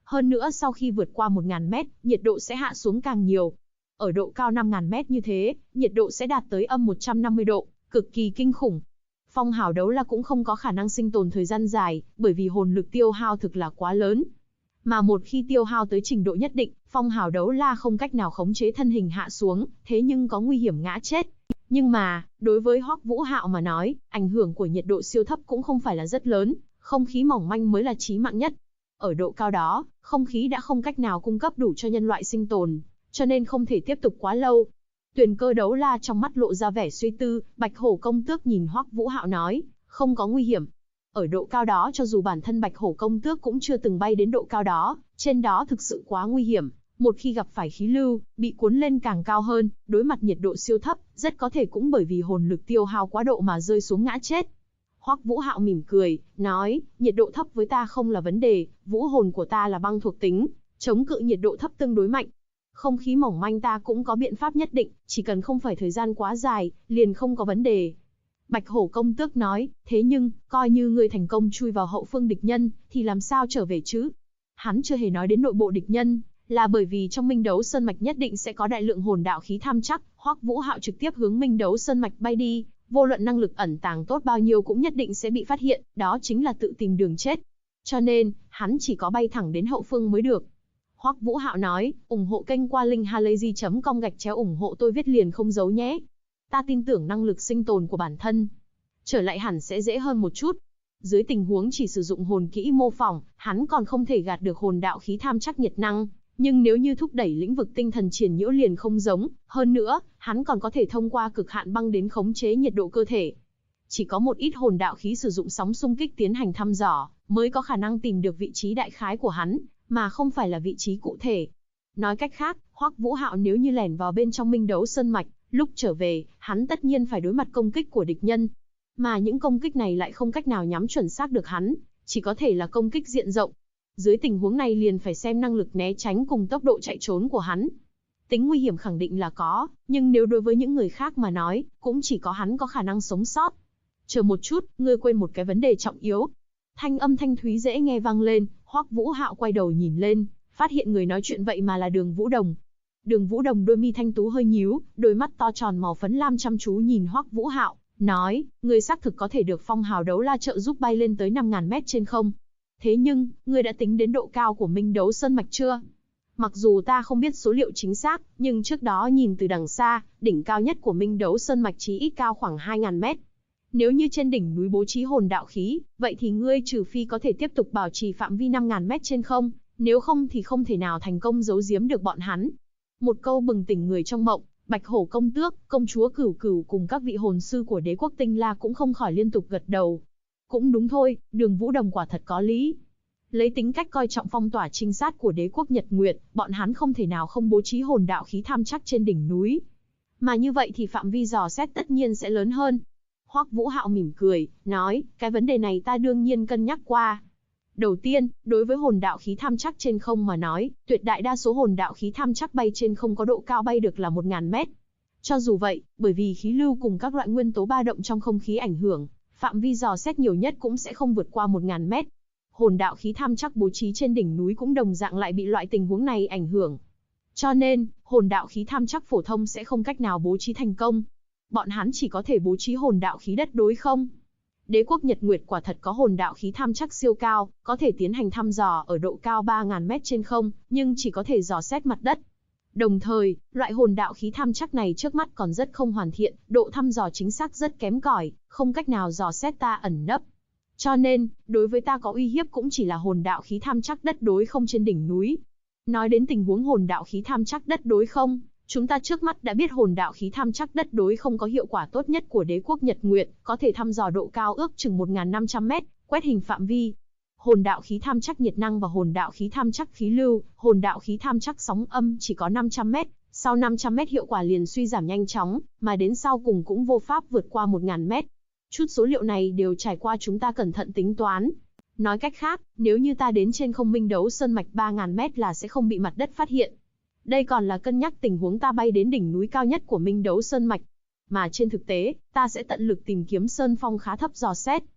Hơn nữa sau khi vượt qua 1.000 mét, nhiệt độ sẽ hạ xuống càng nhiều. Ở độ cao 5.000 mét như thế, nhiệt độ sẽ đạt tới âm 150 độ, cực kỳ kinh khủng. Phong hào đấu la cũng không có khả năng sinh tồn thời gian dài, bởi vì hồn lực tiêu hao thực là quá lớn. Mà một khi tiêu hao tới trình độ nhất định, phong hào đấu la không cách nào khống chế thân hình hạ xuống, thế nhưng có nguy hiểm ngã chết. Nhưng mà, đối với Hoắc Vũ Hạo mà nói, ảnh hưởng của nhiệt độ siêu thấp cũng không phải là rất lớn, không khí mỏng manh mới là chí mạng nhất. Ở độ cao đó, không khí đã không cách nào cung cấp đủ cho nhân loại sinh tồn, cho nên không thể tiếp tục quá lâu. Tuyền Cơ Đấu La trong mắt lộ ra vẻ suy tư, Bạch Hổ Công Tước nhìn Hoắc Vũ Hạo nói, không có nguy hiểm. Ở độ cao đó cho dù bản thân Bạch Hổ Công Tước cũng chưa từng bay đến độ cao đó, trên đó thực sự quá nguy hiểm. Một khi gặp phải khí lưu, bị cuốn lên càng cao hơn, đối mặt nhiệt độ siêu thấp, rất có thể cũng bởi vì hồn lực tiêu hao quá độ mà rơi xuống ngã chết. Hoắc Vũ Hạo mỉm cười, nói, nhiệt độ thấp với ta không là vấn đề, vũ hồn của ta là băng thuộc tính, chống cự nhiệt độ thấp tương đối mạnh. Không khí mỏng manh ta cũng có biện pháp nhất định, chỉ cần không phải thời gian quá dài, liền không có vấn đề. Bạch Hổ Công Tước nói, thế nhưng, coi như ngươi thành công chui vào hậu phương địch nhân, thì làm sao trở về chứ? Hắn chưa hề nói đến nội bộ địch nhân, là bởi vì trong Minh Đấu Sơn Mạch nhất định sẽ có đại lượng hồn đạo khí tham chắc, Hoắc Vũ Hạo trực tiếp hướng Minh Đấu Sơn Mạch bay đi, vô luận năng lực ẩn tàng tốt bao nhiêu cũng nhất định sẽ bị phát hiện, đó chính là tự tìm đường chết. Cho nên, hắn chỉ có bay thẳng đến hậu phương mới được. Hoắc Vũ Hạo nói, ủng hộ kênh qua link halayzi.com ủng hộ tôi viết liền không giấu nhé. Ta tin tưởng năng lực sinh tồn của bản thân. Trở lại hẳn sẽ dễ hơn một chút. Dưới tình huống chỉ sử dụng hồn kỹ mô phỏng, hắn còn không thể gạt được hồn đạo khí tham chắc nhiệt năng. Nhưng nếu như thúc đẩy lĩnh vực tinh thần triển nhiễu liền không giống, hơn nữa, hắn còn có thể thông qua cực hạn băng đến khống chế nhiệt độ cơ thể. Chỉ có một ít hồn đạo khí sử dụng sóng xung kích tiến hành thăm dò, mới có khả năng tìm được vị trí đại khái của hắn, mà không phải là vị trí cụ thể. Nói cách khác, Hoắc Vũ Hạo nếu như lẻn vào bên trong Minh Đấu Sơn Mạch, lúc trở về, hắn tất nhiên phải đối mặt công kích của địch nhân. Mà những công kích này lại không cách nào nhắm chuẩn xác được hắn, chỉ có thể là công kích diện rộng. Dưới tình huống này liền phải xem năng lực né tránh cùng tốc độ chạy trốn của hắn. Tính nguy hiểm khẳng định là có, nhưng nếu đối với những người khác mà nói, cũng chỉ có hắn có khả năng sống sót. Chờ một chút, ngươi quên một cái vấn đề trọng yếu. Thanh âm thanh thúy dễ nghe vang lên, Hoắc Vũ Hạo quay đầu nhìn lên, phát hiện người nói chuyện vậy mà là Đường Vũ Đồng. Đường Vũ Đồng đôi mi thanh tú hơi nhíu, đôi mắt to tròn màu phấn lam chăm chú nhìn Hoắc Vũ Hạo, nói, ngươi xác thực có thể được phong hào đấu la trợ giúp bay lên tới 5.000 mét trên không. Thế nhưng, ngươi đã tính đến độ cao của Minh Đấu Sơn Mạch chưa? Mặc dù ta không biết số liệu chính xác, nhưng trước đó nhìn từ đằng xa, đỉnh cao nhất của Minh Đấu Sơn Mạch chí ít cao khoảng 2.000 mét. Nếu như trên đỉnh núi bố trí hồn đạo khí, vậy thì ngươi trừ phi có thể tiếp tục bảo trì phạm vi 5.000 mét trên không, nếu không thì không thể nào thành công giấu giếm được bọn hắn. Một câu bừng tỉnh người trong mộng, Bạch Hổ Công Tước, công chúa Cửu Cửu cùng các vị hồn sư của Đế quốc Tinh La cũng không khỏi liên tục gật đầu. Cũng đúng thôi, Đường Vũ Đồng quả thật có lý. Lấy tính cách coi trọng phong tỏa trinh sát của Đế quốc Nhật Nguyệt, bọn hắn không thể nào không bố trí hồn đạo khí tham chắc trên đỉnh núi. Mà như vậy thì phạm vi dò xét tất nhiên sẽ lớn hơn. Hoắc Vũ Hạo mỉm cười, nói, cái vấn đề này ta đương nhiên cân nhắc qua. Đầu tiên, đối với hồn đạo khí tham chắc trên không mà nói, tuyệt đại đa số hồn đạo khí tham chắc bay trên không có độ cao bay được là 1.000 mét. Cho dù vậy, bởi vì khí lưu cùng các loại nguyên tố ba động trong không khí ảnh hưởng, phạm vi dò xét nhiều nhất cũng sẽ không vượt qua 1.000 mét. Hồn đạo khí tham chắc bố trí trên đỉnh núi cũng đồng dạng lại bị loại tình huống này ảnh hưởng. Cho nên, hồn đạo khí tham chắc phổ thông sẽ không cách nào bố trí thành công. Bọn hắn chỉ có thể bố trí hồn đạo khí đất đối không. Đế quốc Nhật Nguyệt quả thật có hồn đạo khí tham chắc siêu cao, có thể tiến hành thăm dò ở độ cao 3.000 mét trên không, nhưng chỉ có thể dò xét mặt đất. Đồng thời, loại hồn đạo khí tham chắc này trước mắt còn rất không hoàn thiện, độ thăm dò chính xác rất kém cỏi, không cách nào dò xét ta ẩn nấp. Cho nên, đối với ta có uy hiếp cũng chỉ là hồn đạo khí tham chắc đất đối không trên đỉnh núi. Nói đến tình huống hồn đạo khí tham chắc đất đối không, chúng ta trước mắt đã biết hồn đạo khí tham chắc đất đối không có hiệu quả tốt nhất của Đế quốc Nhật Nguyệt, có thể thăm dò độ cao ước chừng 1.500 mét, quét hình phạm vi. Hồn đạo khí tham chắc nhiệt năng và hồn đạo khí tham chắc khí lưu, hồn đạo khí tham chắc sóng âm chỉ có 500 mét, sau 500 mét hiệu quả liền suy giảm nhanh chóng, mà đến sau cùng cũng vô pháp vượt qua 1.000 mét. Chút số liệu này đều trải qua chúng ta cẩn thận tính toán. Nói cách khác, nếu như ta đến trên không Minh Đấu Sơn Mạch 3.000 mét là sẽ không bị mặt đất phát hiện. Đây còn là cân nhắc tình huống ta bay đến đỉnh núi cao nhất của Minh Đấu Sơn Mạch. Mà trên thực tế, ta sẽ tận lực tìm kiếm sơn phong khá thấp dò xét.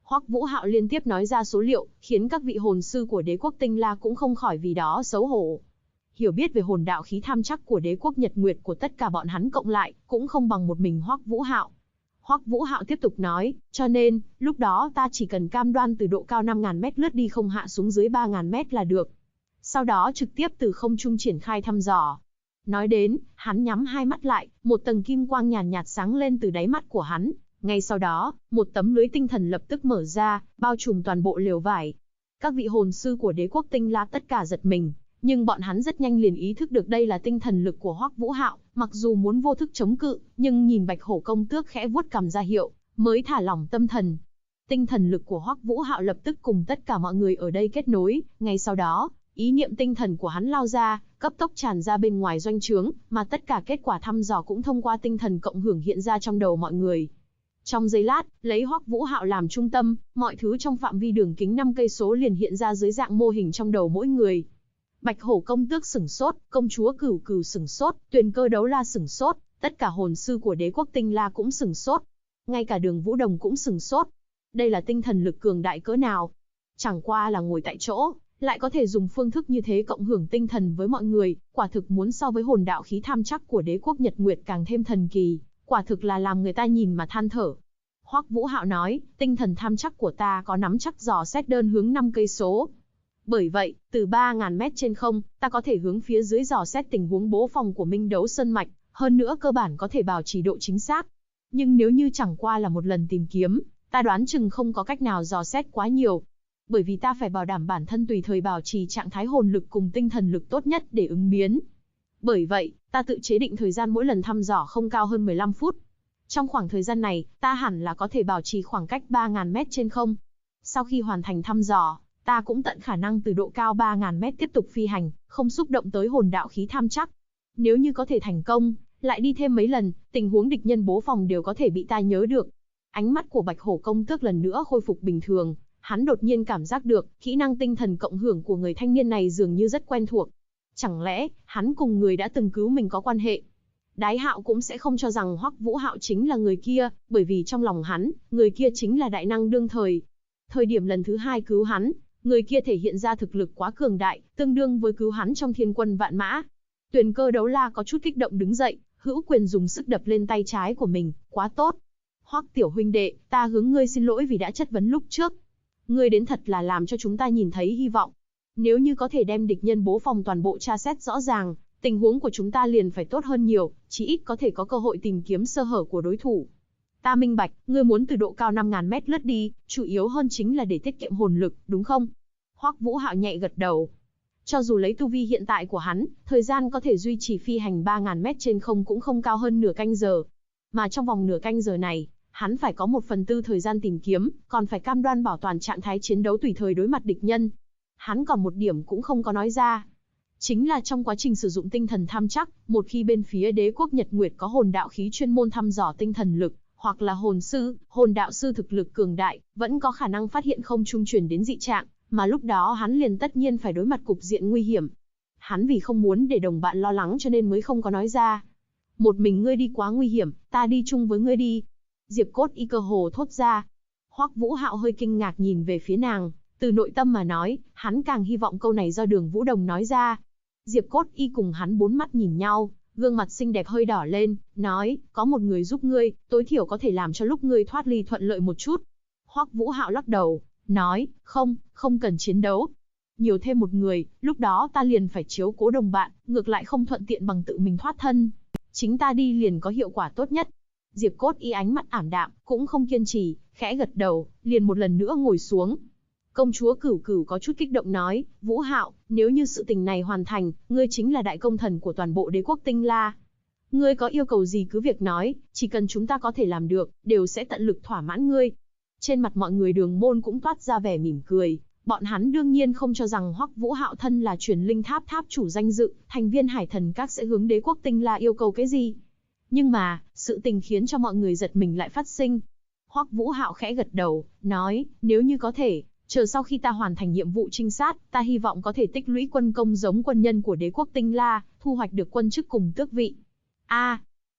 Hoắc Vũ Hạo liên tiếp nói ra số liệu, khiến các vị hồn sư của đế quốc Tinh La cũng không khỏi vì đó xấu hổ. Hiểu biết về hồn đạo khí tham chắc của đế quốc Nhật Nguyệt của tất cả bọn hắn cộng lại, cũng không bằng một mình Hoắc Vũ Hạo. Hoắc Vũ Hạo tiếp tục nói, cho nên, lúc đó ta chỉ cần cam đoan từ độ cao 5.000 mét lướt đi không hạ xuống dưới 3.000 mét là được. Sau đó trực tiếp từ không trung triển khai thăm dò. Nói đến, hắn nhắm hai mắt lại, một tầng kim quang nhàn nhạt sáng lên từ đáy mắt của hắn. Ngay sau đó, một tấm lưới tinh thần lập tức mở ra, bao trùm toàn bộ lều vải. Các vị hồn sư của đế quốc Tinh La tất cả giật mình, nhưng bọn hắn rất nhanh liền ý thức được đây là tinh thần lực của Hoắc Vũ Hạo, mặc dù muốn vô thức chống cự, nhưng nhìn Bạch Hổ công tước khẽ vuốt cằm ra hiệu, mới thả lỏng tâm thần. Tinh thần lực của Hoắc Vũ Hạo lập tức cùng tất cả mọi người ở đây kết nối, ngay sau đó, ý niệm tinh thần của hắn lao ra, cấp tốc tràn ra bên ngoài doanh trướng, mà tất cả kết quả thăm dò cũng thông qua tinh thần cộng hưởng hiện ra trong đầu mọi người. Trong giây lát, lấy Hoắc Vũ Hạo làm trung tâm, mọi thứ trong phạm vi đường kính 5 cây số liền hiện ra dưới dạng mô hình trong đầu mỗi người. Bạch Hổ công tước sửng sốt, công chúa Cửu Cửu sửng sốt, Tuyền Cơ Đấu La sửng sốt, tất cả hồn sư của đế quốc Tinh La cũng sửng sốt. Ngay cả Đường Vũ Đồng cũng sửng sốt. Đây là tinh thần lực cường đại cỡ nào? Chẳng qua là ngồi tại chỗ, lại có thể dùng phương thức như thế cộng hưởng tinh thần với mọi người, quả thực muốn so với hồn đạo khí tham chắc của đế quốc Nhật Nguyệt càng thêm thần kỳ, quả thực là làm người ta nhìn mà than thở. Hoắc Vũ Hạo nói, tinh thần tham chắc của ta có nắm chắc dò xét đơn hướng 5 cây số. Bởi vậy, từ 3.000 mét trên không, ta có thể hướng phía dưới dò xét tình huống bố phòng của Minh Đấu Sơn Mạch, hơn nữa cơ bản có thể bảo trì độ chính xác. Nhưng nếu như chẳng qua là một lần tìm kiếm, ta đoán chừng không có cách nào dò xét quá nhiều. Bởi vì ta phải bảo đảm bản thân tùy thời bảo trì trạng thái hồn lực cùng tinh thần lực tốt nhất để ứng biến. Bởi vậy, ta tự chế định thời gian mỗi lần thăm dò không cao hơn 15 phút. Trong khoảng thời gian này, ta hẳn là có thể bảo trì khoảng cách 3.000 mét trên không. Sau khi hoàn thành thăm dò, ta cũng tận khả năng từ độ cao 3.000 mét tiếp tục phi hành, không xúc động tới hồn đạo khí tham chắc. Nếu như có thể thành công, lại đi thêm mấy lần, tình huống địch nhân bố phòng đều có thể bị ta nhớ được. Ánh mắt của Bạch Hổ công tước lần nữa khôi phục bình thường, hắn đột nhiên cảm giác được, kỹ năng tinh thần cộng hưởng của người thanh niên này dường như rất quen thuộc. Chẳng lẽ, hắn cùng người đã từng cứu mình có quan hệ? Đái Hạo cũng sẽ không cho rằng Hoắc Vũ Hạo chính là người kia, bởi vì trong lòng hắn, người kia chính là đại năng đương thời. Thời điểm lần thứ 2 cứu hắn, người kia thể hiện ra thực lực quá cường đại, tương đương với cứu hắn trong thiên quân vạn mã. Tuyền Cơ Đấu La có chút kích động đứng dậy, hữu quyền dùng sức đập lên tay trái của mình, quá tốt. Hoắc tiểu huynh đệ, ta hướng ngươi xin lỗi vì đã chất vấn lúc trước. Ngươi đến thật là làm cho chúng ta nhìn thấy hy vọng. Nếu như có thể đem địch nhân bố phòng toàn bộ tra xét rõ ràng, tình huống của chúng ta liền phải tốt hơn nhiều, chí ít có thể có cơ hội tìm kiếm sơ hở của đối thủ. Ta minh bạch, ngươi muốn từ độ cao 5.000 mét lướt đi, chủ yếu hơn chính là để tiết kiệm hồn lực, đúng không? Hoắc Vũ Hạo nhẹ gật đầu. Cho dù lấy tu vi hiện tại của hắn, thời gian có thể duy trì phi hành 3.000 mét trên không cũng không cao hơn nửa canh giờ. Mà trong vòng nửa canh giờ này, hắn phải có 1/4 thời gian tìm kiếm, còn phải cam đoan bảo toàn trạng thái chiến đấu tùy thời đối mặt địch nhân. Hắn còn một điểm cũng không có nói ra. Chính là trong quá trình sử dụng tinh thần tham chắc, một khi bên phía đế quốc Nhật Nguyệt có hồn đạo khí chuyên môn thăm dò tinh thần lực, hoặc là hồn sư, hồn đạo sư thực lực cường đại, vẫn có khả năng phát hiện không trung truyền đến dị trạng, mà lúc đó hắn liền tất nhiên phải đối mặt cục diện nguy hiểm. Hắn vì không muốn để đồng bạn lo lắng cho nên mới không có nói ra. Một mình ngươi đi quá nguy hiểm, ta đi chung với ngươi đi. Diệp Cốt Y cơ hồ thốt ra. Hoắc Vũ Hạo hơi kinh ngạc nhìn về phía nàng, từ nội tâm mà nói, hắn càng hy vọng câu này do Đường Vũ Đồng nói ra. Diệp Cốt Y cùng hắn bốn mắt nhìn nhau, gương mặt xinh đẹp hơi đỏ lên, nói, có một người giúp ngươi, tối thiểu có thể làm cho lúc ngươi thoát ly thuận lợi một chút. Hoắc Vũ Hạo lắc đầu, nói, không cần chiến đấu. Nhiều thêm một người, lúc đó ta liền phải chiếu cố đồng bạn, ngược lại không thuận tiện bằng tự mình thoát thân. Chính ta đi liền có hiệu quả tốt nhất. Diệp Cốt Y ánh mắt ảm đạm, cũng không kiên trì, khẽ gật đầu, liền một lần nữa ngồi xuống. Công chúa Cửu Cửu có chút kích động nói, Vũ Hạo, nếu như sự tình này hoàn thành, ngươi chính là đại công thần của toàn bộ đế quốc Tinh La. Ngươi có yêu cầu gì cứ việc nói, chỉ cần chúng ta có thể làm được, đều sẽ tận lực thỏa mãn ngươi. Trên mặt mọi người Đường môn cũng toát ra vẻ mỉm cười, bọn hắn đương nhiên không cho rằng Hoắc Vũ Hạo thân là truyền linh tháp tháp chủ danh dự, thành viên Hải Thần Các sẽ hướng đế quốc Tinh La yêu cầu cái gì. Nhưng mà, sự tình khiến cho mọi người giật mình lại phát sinh. Hoắc Vũ Hạo khẽ gật đầu, nói, nếu như có thể, chờ sau khi ta hoàn thành nhiệm vụ trinh sát, ta hy vọng có thể tích lũy quân công giống quân nhân của đế quốc Tinh La, thu hoạch được quân chức cùng tước vị.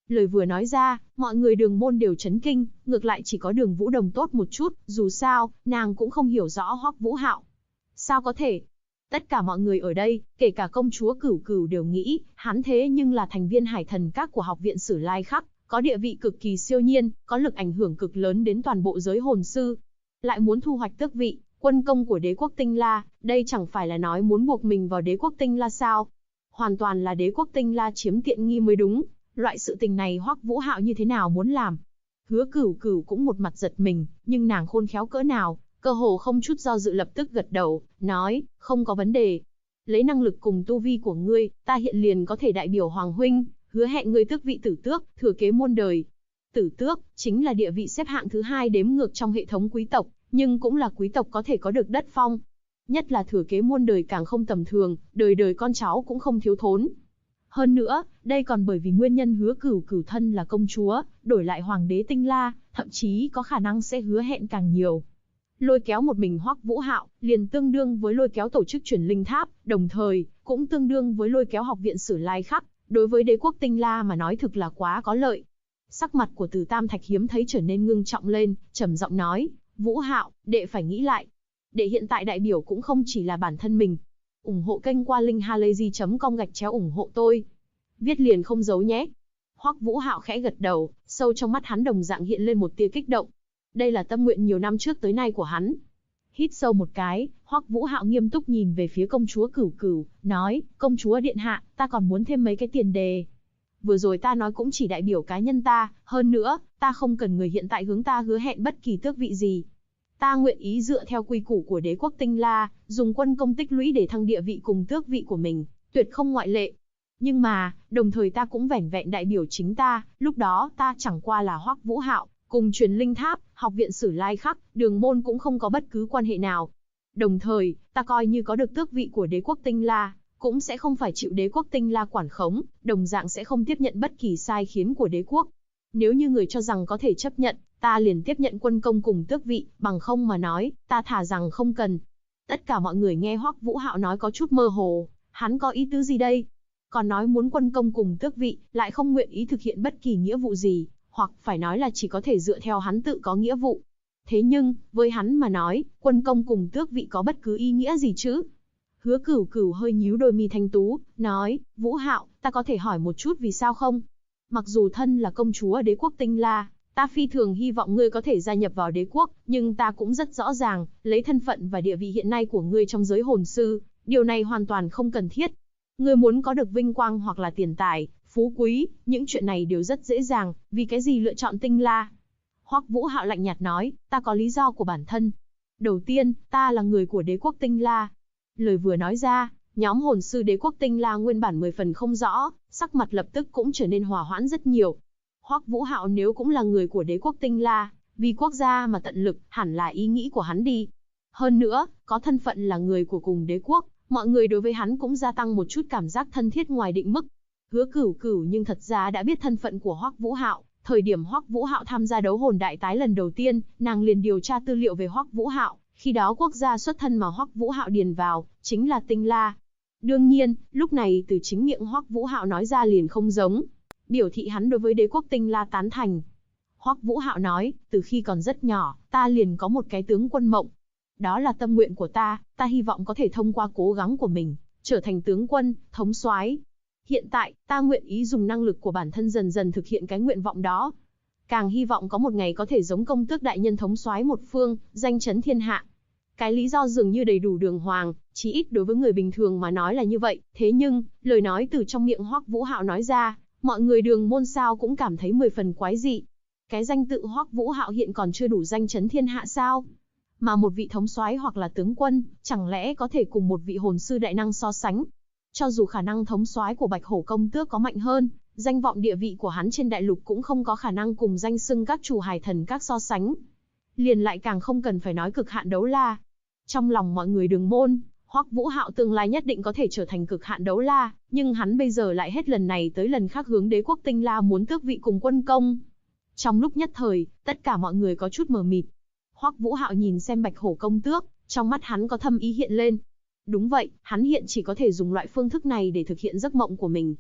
Lời vừa nói ra, mọi người Đường môn đều chấn kinh, ngược lại chỉ có Đường Vũ Đồng tốt một chút, dù sao, nàng cũng không hiểu rõ Hoắc Vũ Hạo. Sao có thể? Tất cả mọi người ở đây, kể cả công chúa Cửu Cửu đều nghĩ, hắn thế nhưng là thành viên Hải Thần Các của Học viện Sử Lai Khắc, có địa vị cực kỳ siêu nhiên, có lực ảnh hưởng cực lớn đến toàn bộ giới hồn sư. Lại muốn thu hoạch tước vị, quân công của đế quốc Tinh La, đây chẳng phải là nói muốn buộc mình vào đế quốc Tinh La sao? Hoàn toàn là đế quốc Tinh La chiếm tiện nghi mới đúng. Loại sự tình này Hoắc Vũ Hạo như thế nào muốn làm? Hứa Cửu Cửu cũng một mặt giật mình, nhưng nàng khôn khéo cỡ nào, cơ hồ không chút do dự lập tức gật đầu, nói, không có vấn đề. Lấy năng lực cùng tu vi của ngươi, ta hiện liền có thể đại biểu Hoàng huynh, hứa hẹn ngươi tước vị tử tước, thừa kế muôn đời. Tử tước, chính là địa vị xếp hạng thứ 2 đếm ngược trong hệ thống quý tộc, nhưng cũng là quý tộc có thể có được đất phong. Nhất là thừa kế muôn đời càng không tầm thường, đời đời con cháu cũng không thiếu thốn. Hơn nữa, đây còn bởi vì nguyên nhân Hứa Cửu Cửu thân là công chúa, đổi lại hoàng đế Tinh La, thậm chí có khả năng sẽ hứa hẹn càng nhiều. Lôi kéo một mình Hoắc Vũ Hạo, liền tương đương với lôi kéo tổ chức truyền linh tháp, đồng thời, cũng tương đương với lôi kéo học viện Sử Lai Khắc, đối với đế quốc Tinh La mà nói thực là quá có lợi. Sắc mặt của Từ Tam Thạch hiếm thấy trở nên ngưng trọng lên, trầm giọng nói, Vũ Hạo, đệ phải nghĩ lại. Đệ hiện tại đại biểu cũng không chỉ là bản thân mình. Ủng hộ kênh qua linkhalazy.com ủng hộ tôi. Viết liền không giấu nhé. Hoắc Vũ Hạo khẽ gật đầu, sâu trong mắt hắn đồng dạng hiện lên một tia kích động. Đây là tâm nguyện nhiều năm trước tới nay của hắn. Hít sâu một cái, Hoắc Vũ Hạo nghiêm túc nhìn về phía công chúa Cửu Cửu, nói, công chúa điện hạ, ta còn muốn thêm mấy cái tiền đề. Vừa rồi ta nói cũng chỉ đại biểu cá nhân ta, hơn nữa, ta không cần người hiện tại hướng ta hứa hẹn bất kỳ tước vị gì. Ta nguyện ý dựa theo quy củ của đế quốc Tinh La, dùng quân công tích lũy để thăng địa vị cùng tước vị của mình, tuyệt không ngoại lệ. Nhưng mà, đồng thời ta cũng vẻn vẹn đại biểu chính ta, lúc đó ta chẳng qua là Hoắc Vũ Hạo, cùng truyền linh tháp, học viện Sử Lai Khắc, Đường môn cũng không có bất cứ quan hệ nào. Đồng thời, ta coi như có được tước vị của đế quốc Tinh La, cũng sẽ không phải chịu đế quốc Tinh La quản khống, đồng dạng sẽ không tiếp nhận bất kỳ sai khiến của đế quốc. Nếu như người cho rằng có thể chấp nhận, ta liền tiếp nhận quân công cùng tước vị, bằng không mà nói, ta thả rằng không cần. Tất cả mọi người nghe Hoắc Vũ Hạo nói có chút mơ hồ, hắn có ý tứ gì đây? Còn nói muốn quân công cùng tước vị, lại không nguyện ý thực hiện bất kỳ nghĩa vụ gì, hoặc phải nói là chỉ có thể dựa theo hắn tự có nghĩa vụ. Thế nhưng, với hắn mà nói, quân công cùng tước vị có bất cứ ý nghĩa gì chứ? Hứa Cửu Cửu hơi nhíu đôi mi thanh tú, nói, Vũ Hạo, ta có thể hỏi một chút vì sao không? Mặc dù thân là công chúa đế quốc Tinh La, ta phi thường hy vọng ngươi có thể gia nhập vào đế quốc, nhưng ta cũng rất rõ ràng, lấy thân phận và địa vị hiện nay của ngươi trong giới hồn sư, điều này hoàn toàn không cần thiết. Ngươi muốn có được vinh quang hoặc là tiền tài, phú quý, những chuyện này đều rất dễ dàng, vì cái gì lựa chọn Tinh La? Hoắc Vũ Hạo lạnh nhạt nói, ta có lý do của bản thân. Đầu tiên, ta là người của đế quốc Tinh La. Lời vừa nói ra, nhóm hồn sư đế quốc Tinh La nguyên bản 10 phần không rõ, sắc mặt lập tức cũng trở nên hòa hoãn rất nhiều. Hoắc Vũ Hạo nếu cũng là người của đế quốc Tinh La, vì quốc gia mà tận lực, hẳn là ý nghĩ của hắn đi. Hơn nữa, có thân phận là người của cùng đế quốc, mọi người đối với hắn cũng gia tăng một chút cảm giác thân thiết ngoài định mức. Hứa Cửu Cửu nhưng thật ra đã biết thân phận của Hoắc Vũ Hạo, thời điểm Hoắc Vũ Hạo tham gia đấu hồn đại tái lần đầu tiên, nàng liền điều tra tư liệu về Hoắc Vũ Hạo, khi đó quốc gia xuất thân mà Hoắc Vũ Hạo điền vào, chính là Tinh La. Đương nhiên, lúc này từ chính miệng Hoắc Vũ Hạo nói ra liền không giống, biểu thị hắn đối với đế quốc Tinh La tán thành. Hoắc Vũ Hạo nói, từ khi còn rất nhỏ, ta liền có một cái tướng quân mộng. Đó là tâm nguyện của ta hy vọng có thể thông qua cố gắng của mình, trở thành tướng quân, thống soái. Hiện tại, ta nguyện ý dùng năng lực của bản thân dần dần thực hiện cái nguyện vọng đó. Càng hy vọng có một ngày có thể giống công tước đại nhân thống soái một phương, danh chấn thiên hạ. Cái lý do dường như đầy đủ đường hoàng, chí ít đối với người bình thường mà nói là như vậy. Thế nhưng, lời nói từ trong miệng Hoắc Vũ Hạo nói ra, mọi người Đường môn sao cũng cảm thấy 10 phần quái dị. Cái danh tự Hoắc Vũ Hạo hiện còn chưa đủ danh chấn thiên hạ sao? Mà một vị thống soái hoặc là tướng quân, chẳng lẽ có thể cùng một vị hồn sư đại năng so sánh? Cho dù khả năng thống soái của Bạch Hổ công tước có mạnh hơn, danh vọng địa vị của hắn trên đại lục cũng không có khả năng cùng danh xưng các chủ Hải Thần Các so sánh. Liền lại càng không cần phải nói cực hạn đấu la. Trong lòng mọi người Đường môn, Hoắc Vũ Hạo tương lai nhất định có thể trở thành cực hạn đấu la, nhưng hắn bây giờ lại hết lần này tới lần khác hướng đế quốc Tinh La muốn tước vị cùng quân công. Trong lúc nhất thời, tất cả mọi người có chút mờ mịt. Hoắc Vũ Hạo nhìn xem Bạch Hổ công tước, trong mắt hắn có thâm ý hiện lên. Đúng vậy, hắn hiện chỉ có thể dùng loại phương thức này để thực hiện giấc mộng của mình.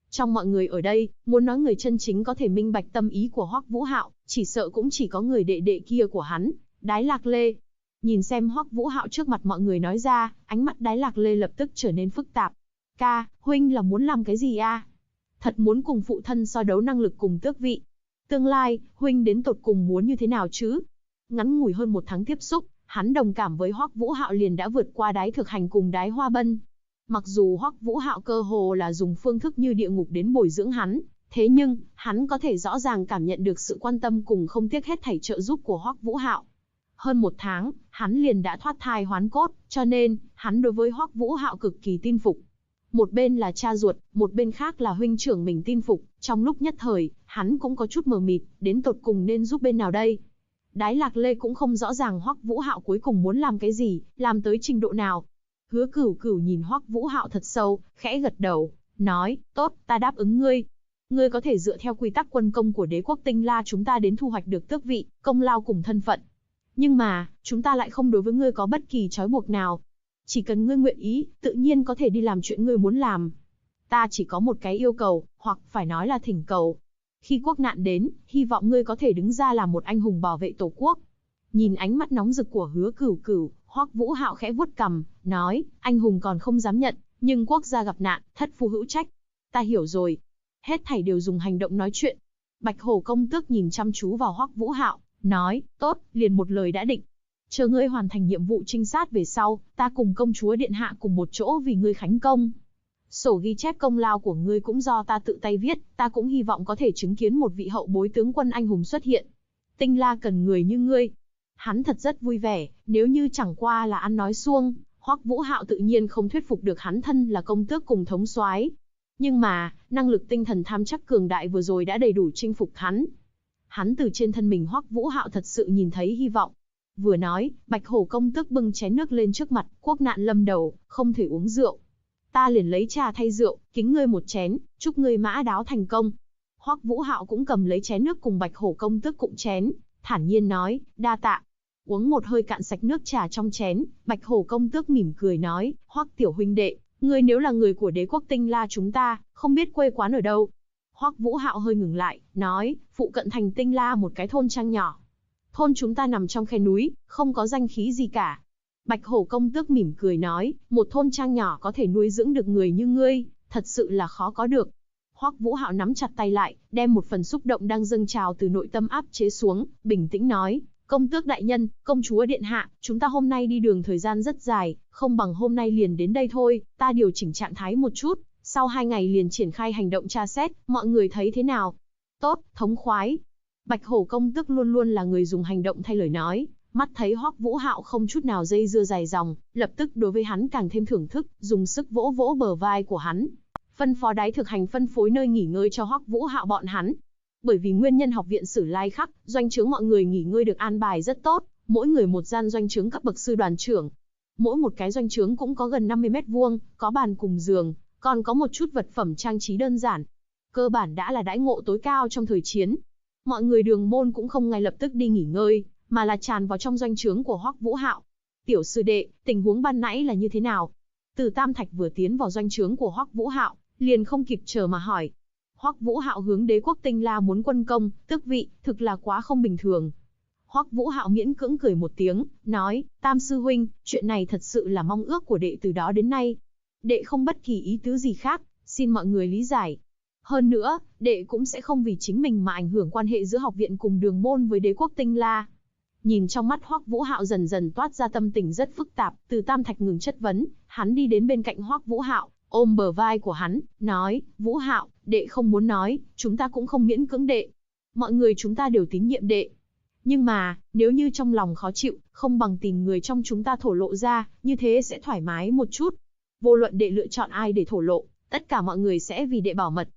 Trong mọi người ở đây, muốn nói người chân chính có thể minh bạch tâm ý của Hoắc Vũ Hạo, chỉ sợ cũng chỉ có người đệ đệ kia của hắn, Đái Lạc Lê. Nhìn xem Hoắc Vũ Hạo trước mặt mọi người nói ra, ánh mắt Đái Lạc Lê lập tức trở nên phức tạp. Ca, huynh là muốn làm cái gì a? Thật muốn cùng phụ thân so đấu năng lực cùng tước vị. Tương lai, huynh đến tột cùng muốn như thế nào chứ? Ngắn ngủi hơn 1 tháng tiếp xúc, hắn đồng cảm với Hoắc Vũ Hạo liền đã vượt qua Đái Thực Hành cùng Đái Hoa Bân. Mặc dù Hoắc Vũ Hạo cơ hồ là dùng phương thức như địa ngục đến bồi dưỡng hắn, thế nhưng, hắn có thể rõ ràng cảm nhận được sự quan tâm cùng không tiếc hết thảy trợ giúp của Hoắc Vũ Hạo. Hơn 1 tháng, hắn liền đã thoát thai hoán cốt, cho nên, hắn đối với Hoắc Vũ Hạo cực kỳ tin phục. Một bên là cha ruột, một bên khác là huynh trưởng mình tin phục, trong lúc nhất thời, hắn cũng có chút mờ mịt, đến tột cùng nên giúp bên nào đây. Đái Lạc Lê cũng không rõ ràng Hoắc Vũ Hạo cuối cùng muốn làm cái gì, làm tới trình độ nào. Hứa Cửu Cửu nhìn Hoắc Vũ Hạo thật sâu, khẽ gật đầu, nói, tốt, ta đáp ứng ngươi. Ngươi có thể dựa theo quy tắc quân công của đế quốc Tinh La chúng ta đến thu hoạch được tước vị, công lao cùng thân phận. Nhưng mà, chúng ta lại không đối với ngươi có bất kỳ trói buộc nào. Chỉ cần ngươi nguyện ý, tự nhiên có thể đi làm chuyện ngươi muốn làm. Ta chỉ có một cái yêu cầu, hoặc phải nói là thỉnh cầu. Khi quốc nạn đến, hy vọng ngươi có thể đứng ra làm một anh hùng bảo vệ tổ quốc. Nhìn ánh mắt nóng rực của Hứa Cửu Cửu, Hoắc Vũ Hạo khẽ vuốt cằm, nói, anh hùng còn không dám nhận, nhưng quốc gia gặp nạn, thất phu hữu trách. Ta hiểu rồi. Hết thảy đều dùng hành động nói chuyện. Bạch Hổ công tước nhìn chăm chú vào Hoắc Vũ Hạo, nói, tốt, liền một lời đã định. Chờ ngươi hoàn thành nhiệm vụ trinh sát về sau, ta cùng công chúa điện hạ cùng một chỗ vì ngươi khánh công. Sổ ghi chép công lao của ngươi cũng do ta tự tay viết, ta cũng hy vọng có thể chứng kiến một vị hậu bối tướng quân anh hùng xuất hiện. Tinh La cần người như ngươi. Hắn thật rất vui vẻ, nếu như chẳng qua là ăn nói suông, Hoắc Vũ Hạo tự nhiên không thuyết phục được hắn thân là công tước cùng thống soái. Nhưng mà, năng lực tinh thần tham chắc cường đại vừa rồi đã đầy đủ chinh phục hắn. Hắn từ trên thân mình Hoắc Vũ Hạo thật sự nhìn thấy hy vọng. Vừa nói, Bạch Hổ công tước bưng chén nước lên trước mặt, quốc nạn lâm đầu, không thể uống rượu. Ta liền lấy trà thay rượu, kính ngươi một chén, chúc ngươi mã đáo thành công. Hoắc Vũ Hạo cũng cầm lấy chén nước cùng Bạch Hổ công tước cụng chén, thản nhiên nói, đa tạ. Uống một hơi cạn sạch nước trà trong chén, Bạch Hổ công tước mỉm cười nói, Hoắc tiểu huynh đệ, ngươi nếu là người của đế quốc Tinh La chúng ta, không biết quê quán ở đâu. Hoắc Vũ Hạo hơi ngừng lại, nói, phụ cận thành Tinh La một cái thôn trang nhỏ. Thôn chúng ta nằm trong khe núi, không có danh khí gì cả. Bạch Hổ công tước mỉm cười nói, một thôn trang nhỏ có thể nuôi dưỡng được người như ngươi, thật sự là khó có được. Hoắc Vũ Hạo nắm chặt tay lại, đem một phần xúc động đang dâng trào từ nội tâm áp chế xuống, bình tĩnh nói, công tước đại nhân, công chúa điện hạ, chúng ta hôm nay đi đường thời gian rất dài, không bằng hôm nay liền đến đây thôi, ta điều chỉnh trạng thái một chút, sau 2 ngày liền triển khai hành động tra xét, mọi người thấy thế nào? Tốt, thống khoái. Bạch Hổ công tước luôn luôn là người dùng hành động thay lời nói, mắt thấy Hoắc Vũ Hạo không chút nào dây dưa dài dòng, lập tức đối với hắn càng thêm thưởng thức, dùng sức vỗ vỗ bờ vai của hắn. Phân phó Đái Thực Hành phân phối nơi nghỉ ngơi cho Hoắc Vũ Hạo bọn hắn. Bởi vì nguyên nhân học viện Sử Lai Khắc, doanh trướng mọi người nghỉ ngơi được an bài rất tốt, mỗi người một gian doanh trướng cấp bậc sư đoàn trưởng. Mỗi một cái doanh trướng cũng có gần 50 mét vuông, có bàn cùng giường, còn có một chút vật phẩm trang trí đơn giản. Cơ bản đã là đãi ngộ tối cao trong thời chiến. Mọi người đường môn cũng không ngay lập tức đi nghỉ ngơi, mà là tràn vào trong doanh trướng của Hoắc Vũ Hạo. Tiểu sư đệ, tình huống ban nãy là như thế nào? Từ Tam Thạch vừa tiến vào doanh trướng của Hoắc Vũ Hạo, liền không kịp chờ mà hỏi. Hoắc Vũ Hạo hướng đế quốc Tinh La muốn quân công, tước vị, thực là quá không bình thường. Hoắc Vũ Hạo miễn cưỡng cười một tiếng, nói, Tam sư huynh, chuyện này thật sự là mong ước của đệ từ đó đến nay. Đệ không bất kỳ ý tứ gì khác, xin mọi người lý giải. Hơn nữa, đệ cũng sẽ không vì chính mình mà ảnh hưởng quan hệ giữa học viện cùng đường môn với đế quốc Tinh La. Nhìn trong mắt Hoắc Vũ Hạo dần dần toát ra tâm tình rất phức tạp, Từ Tam Thạch ngừng chất vấn, hắn đi đến bên cạnh Hoắc Vũ Hạo, ôm bờ vai của hắn, nói, Vũ Hạo, đệ không muốn nói, chúng ta cũng không miễn cưỡng đệ. Mọi người chúng ta đều tín nhiệm đệ. Nhưng mà, nếu như trong lòng khó chịu, không bằng tìm người trong chúng ta thổ lộ ra, như thế sẽ thoải mái một chút. Vô luận đệ lựa chọn ai để thổ lộ, tất cả mọi người sẽ vì đệ bảo mật.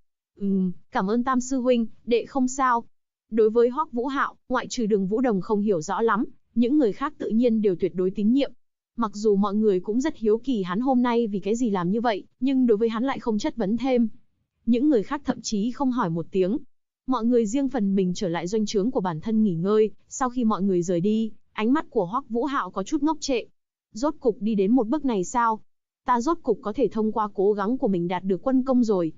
Cảm ơn Tam sư huynh, đệ không sao. Đối với Hoắc Vũ Hạo, ngoại trừ Đường Vũ Đồng không hiểu rõ lắm, những người khác tự nhiên đều tuyệt đối tín nhiệm. Mặc dù mọi người cũng rất hiếu kỳ hắn hôm nay vì cái gì làm như vậy, nhưng đối với hắn lại không chất vấn thêm. Những người khác thậm chí không hỏi một tiếng. Mọi người riêng phần mình trở lại doanh trướng của bản thân nghỉ ngơi, sau khi mọi người rời đi, ánh mắt của Hoắc Vũ Hạo có chút ngốc trệ. Rốt cục đi đến một bước này sao? Ta rốt cục có thể thông qua cố gắng của mình đạt được quân công rồi.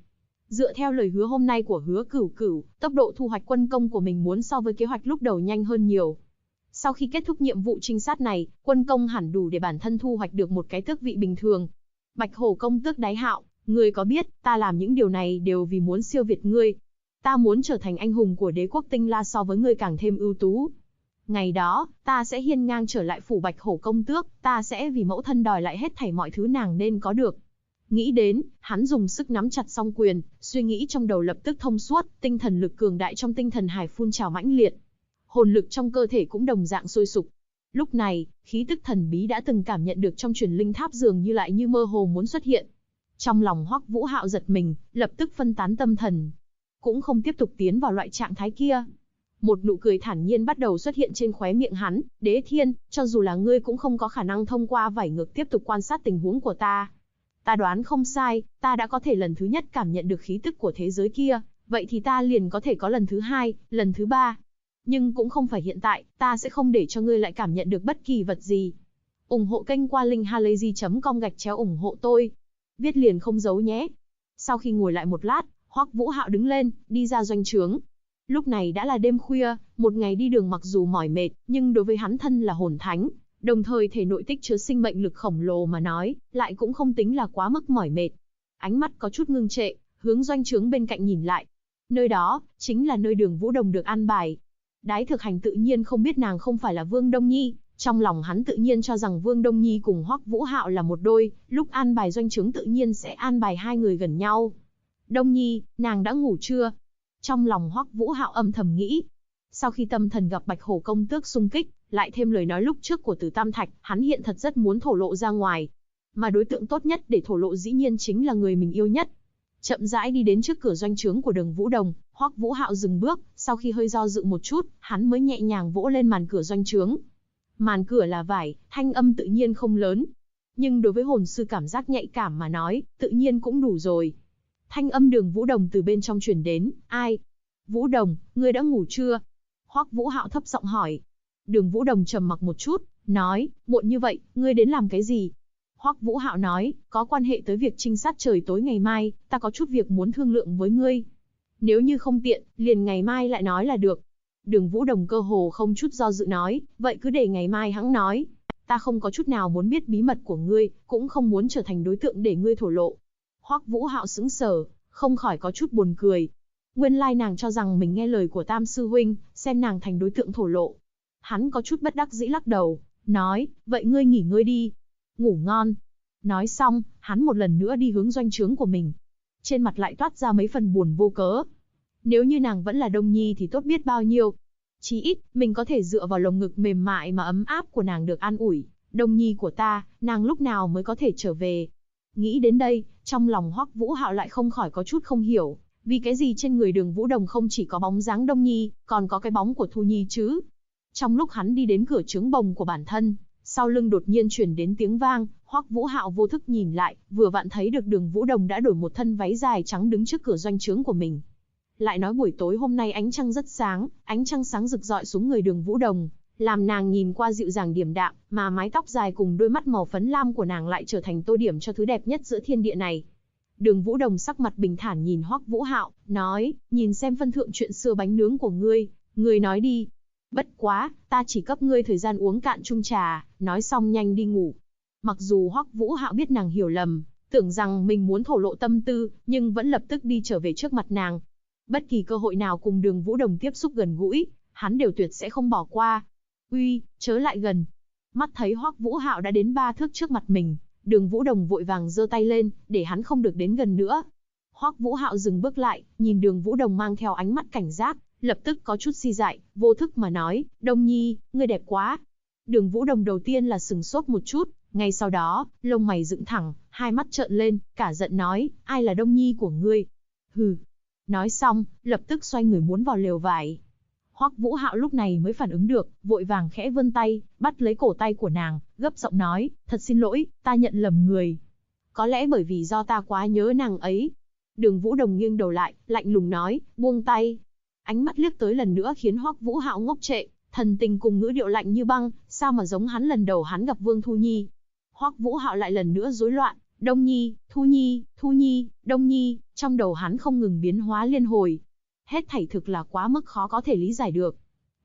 Dựa theo lời hứa hôm nay của Hứa Cửu Cửu, tốc độ thu hoạch quân công của mình muốn so với kế hoạch lúc đầu nhanh hơn nhiều. Sau khi kết thúc nhiệm vụ trinh sát này, quân công hẳn đủ để bản thân thu hoạch được một cái tước vị bình thường. Bạch Hổ công tước Đái Hạo, ngươi có biết, ta làm những điều này đều vì muốn siêu việt ngươi. Ta muốn trở thành anh hùng của đế quốc Tinh La so với ngươi càng thêm ưu tú. Ngày đó, ta sẽ hiên ngang trở lại phủ Bạch Hổ công tước, ta sẽ vì mẫu thân đòi lại hết thảy mọi thứ nàng nên có được. Nghĩ đến, hắn dùng sức nắm chặt song quyền, suy nghĩ trong đầu lập tức thông suốt, tinh thần lực cường đại trong tinh thần hải phun trào mãnh liệt. Hồn lực trong cơ thể cũng đồng dạng sôi sục. Lúc này, khí tức thần bí đã từng cảm nhận được trong truyền linh tháp dường như lại như mơ hồ muốn xuất hiện. Trong lòng Hoắc Vũ Hạo giật mình, lập tức phân tán tâm thần. Cũng không tiếp tục tiến vào loại trạng thái kia. Một nụ cười thản nhiên bắt đầu xuất hiện trên khóe miệng hắn, Đế Thiên, cho dù là ngươi cũng không có khả năng thông qua vảy ngược tiếp tục quan sát tình huống của ta. Ta đoán không sai, ta đã có thể lần thứ nhất cảm nhận được khí tức của thế giới kia, vậy thì ta liền có thể có lần thứ hai, lần thứ ba. Nhưng cũng không phải hiện tại, ta sẽ không để cho ngươi lại cảm nhận được bất kỳ vật gì. Ủng hộ kênh qua linkhalazy.com/ủng hộ tôi. Viết liền không giấu nhé. Sau khi ngồi lại một lát, Hoắc Vũ Hạo đứng lên, đi ra doanh trướng. Lúc này đã là đêm khuya, một ngày đi đường mặc dù mỏi mệt, nhưng đối với hắn thân là hồn thánh, đồng thời thể nội tích chứa sinh mệnh lực khổng lồ mà nói, lại cũng không tính là quá mức mỏi mệt. Ánh mắt có chút ngưng trệ, hướng doanh trướng bên cạnh nhìn lại. Nơi đó, chính là nơi Đường Vũ Đồng được an bài. Đái Thực Hành tự nhiên không biết nàng không phải là Vương Đông Nhi, trong lòng hắn tự nhiên cho rằng Vương Đông Nhi cùng Hoắc Vũ Hạo là một đôi, lúc an bài doanh trướng tự nhiên sẽ an bài hai người gần nhau. Đông Nhi, nàng đã ngủ chưa? Trong lòng Hoắc Vũ Hạo âm thầm nghĩ. Sau khi tâm thần gặp Bạch Hổ công tước xung kích, lại thêm lời nói lúc trước của Từ Tam Thạch, hắn hiện thật rất muốn thổ lộ ra ngoài. Mà đối tượng tốt nhất để thổ lộ dĩ nhiên chính là người mình yêu nhất. Chậm rãi đi đến trước cửa doanh trướng của Đường Vũ Đồng, Hoắc Vũ Hạo dừng bước, sau khi hơi do dự một chút, hắn mới nhẹ nhàng vỗ lên màn cửa doanh trướng. Màn cửa là vải, thanh âm tự nhiên không lớn. Nhưng đối với hồn sư cảm giác nhạy cảm mà nói, tự nhiên cũng đủ rồi. Thanh âm Đường Vũ Đồng từ bên trong truyền đến, ai? Vũ Đồng, ngươi đã ngủ chưa? Hoắc Vũ Hạo thấp giọng hỏi. Đường Vũ Đồng trầm mặc một chút, nói, muộn như vậy, ngươi đến làm cái gì? Hoắc Vũ Hạo nói, có quan hệ tới việc trinh sát trời tối ngày mai, ta có chút việc muốn thương lượng với ngươi. Nếu như không tiện, liền ngày mai lại nói là được. Đường Vũ Đồng cơ hồ không chút do dự nói, vậy cứ để ngày mai hẵng nói. Ta không có chút nào muốn biết bí mật của ngươi, cũng không muốn trở thành đối tượng để ngươi thổ lộ. Hoắc Vũ Hạo sững sờ, không khỏi có chút buồn cười. Nguyên lai nàng cho rằng mình nghe lời của Tam sư huynh, xem nàng thành đối tượng thổ lộ. Hắn có chút bất đắc dĩ lắc đầu, nói, vậy ngươi nghỉ ngơi đi. Ngủ ngon. Nói xong, hắn một lần nữa đi hướng doanh trướng của mình. Trên mặt lại toát ra mấy phần buồn vô cớ. Nếu như nàng vẫn là Đông Nhi thì tốt biết bao nhiêu. Chí ít, mình có thể dựa vào lồng ngực mềm mại mà ấm áp của nàng được an ủi. Đông Nhi của ta, nàng lúc nào mới có thể trở về? Nghĩ đến đây, trong lòng Hoắc Vũ Hạo lại không khỏi có chút không hiểu. Vì cái gì trên người Đường Vũ Đồng không chỉ có bóng dáng Đông Nhi, còn có cái bóng của Thu Nhi chứ? Trong lúc hắn đi đến cửa trướng bồng của bản thân, sau lưng đột nhiên truyền đến tiếng vang, Hoắc Vũ Hạo vô thức nhìn lại, vừa vặn thấy được Đường Vũ Đồng đã đổi một thân váy dài trắng đứng trước cửa doanh trướng của mình. Lại nói buổi tối hôm nay ánh trăng rất sáng, ánh trăng sáng rực rọi xuống người Đường Vũ Đồng, làm nàng nhìn qua dịu dàng điềm đạm, mà mái tóc dài cùng đôi mắt màu phấn lam của nàng lại trở thành tô điểm cho thứ đẹp nhất giữa thiên địa này. Đường Vũ Đồng sắc mặt bình thản nhìn Hoắc Vũ Hạo, nói, nhìn xem phân thượng chuyện xưa bánh nướng của ngươi nói đi. Bất quá, ta chỉ cấp ngươi thời gian uống cạn chung trà, nói xong nhanh đi ngủ. Mặc dù Hoắc Vũ Hạo biết nàng hiểu lầm, tưởng rằng mình muốn thổ lộ tâm tư, nhưng vẫn lập tức đi trở về trước mặt nàng. Bất kỳ cơ hội nào cùng Đường Vũ Đồng tiếp xúc gần gũi, hắn đều tuyệt sẽ không bỏ qua. Uy, chớ lại gần. Mắt thấy Hoắc Vũ Hạo đã đến 3 thước trước mặt mình, Đường Vũ Đồng vội vàng giơ tay lên, để hắn không được đến gần nữa. Hoắc Vũ Hạo dừng bước lại, nhìn Đường Vũ Đồng mang theo ánh mắt cảnh giác, lập tức có chút si dại, vô thức mà nói, Đông Nhi, ngươi đẹp quá. Đường Vũ Đồng đầu tiên là sừng sốt một chút, ngay sau đó, lông mày dựng thẳng, hai mắt trợn lên, cả giận nói, ai là Đông Nhi của ngươi? Hừ. Nói xong, lập tức xoay người muốn vào lều vải. Hoắc Vũ Hạo lúc này mới phản ứng được, vội vàng khẽ vươn tay, bắt lấy cổ tay của nàng, gấp giọng nói, thật xin lỗi, ta nhận lầm người. Có lẽ bởi vì do ta quá nhớ nàng ấy. Đường Vũ Đồng nghiêng đầu lại, lạnh lùng nói, buông tay. Ánh mắt liếc tới lần nữa khiến Hoắc Vũ Hạo ngốc trệ, thần tình cùng ngữ điệu lạnh như băng, sao mà giống hắn lần đầu hắn gặp Vương Thu Nhi. Hoắc Vũ Hạo lại lần nữa rối loạn, Đông Nhi, Thu Nhi, Thu Nhi, Đông Nhi, trong đầu hắn không ngừng biến hóa liên hồi. Hết thảy thực là quá mức khó có thể lý giải được.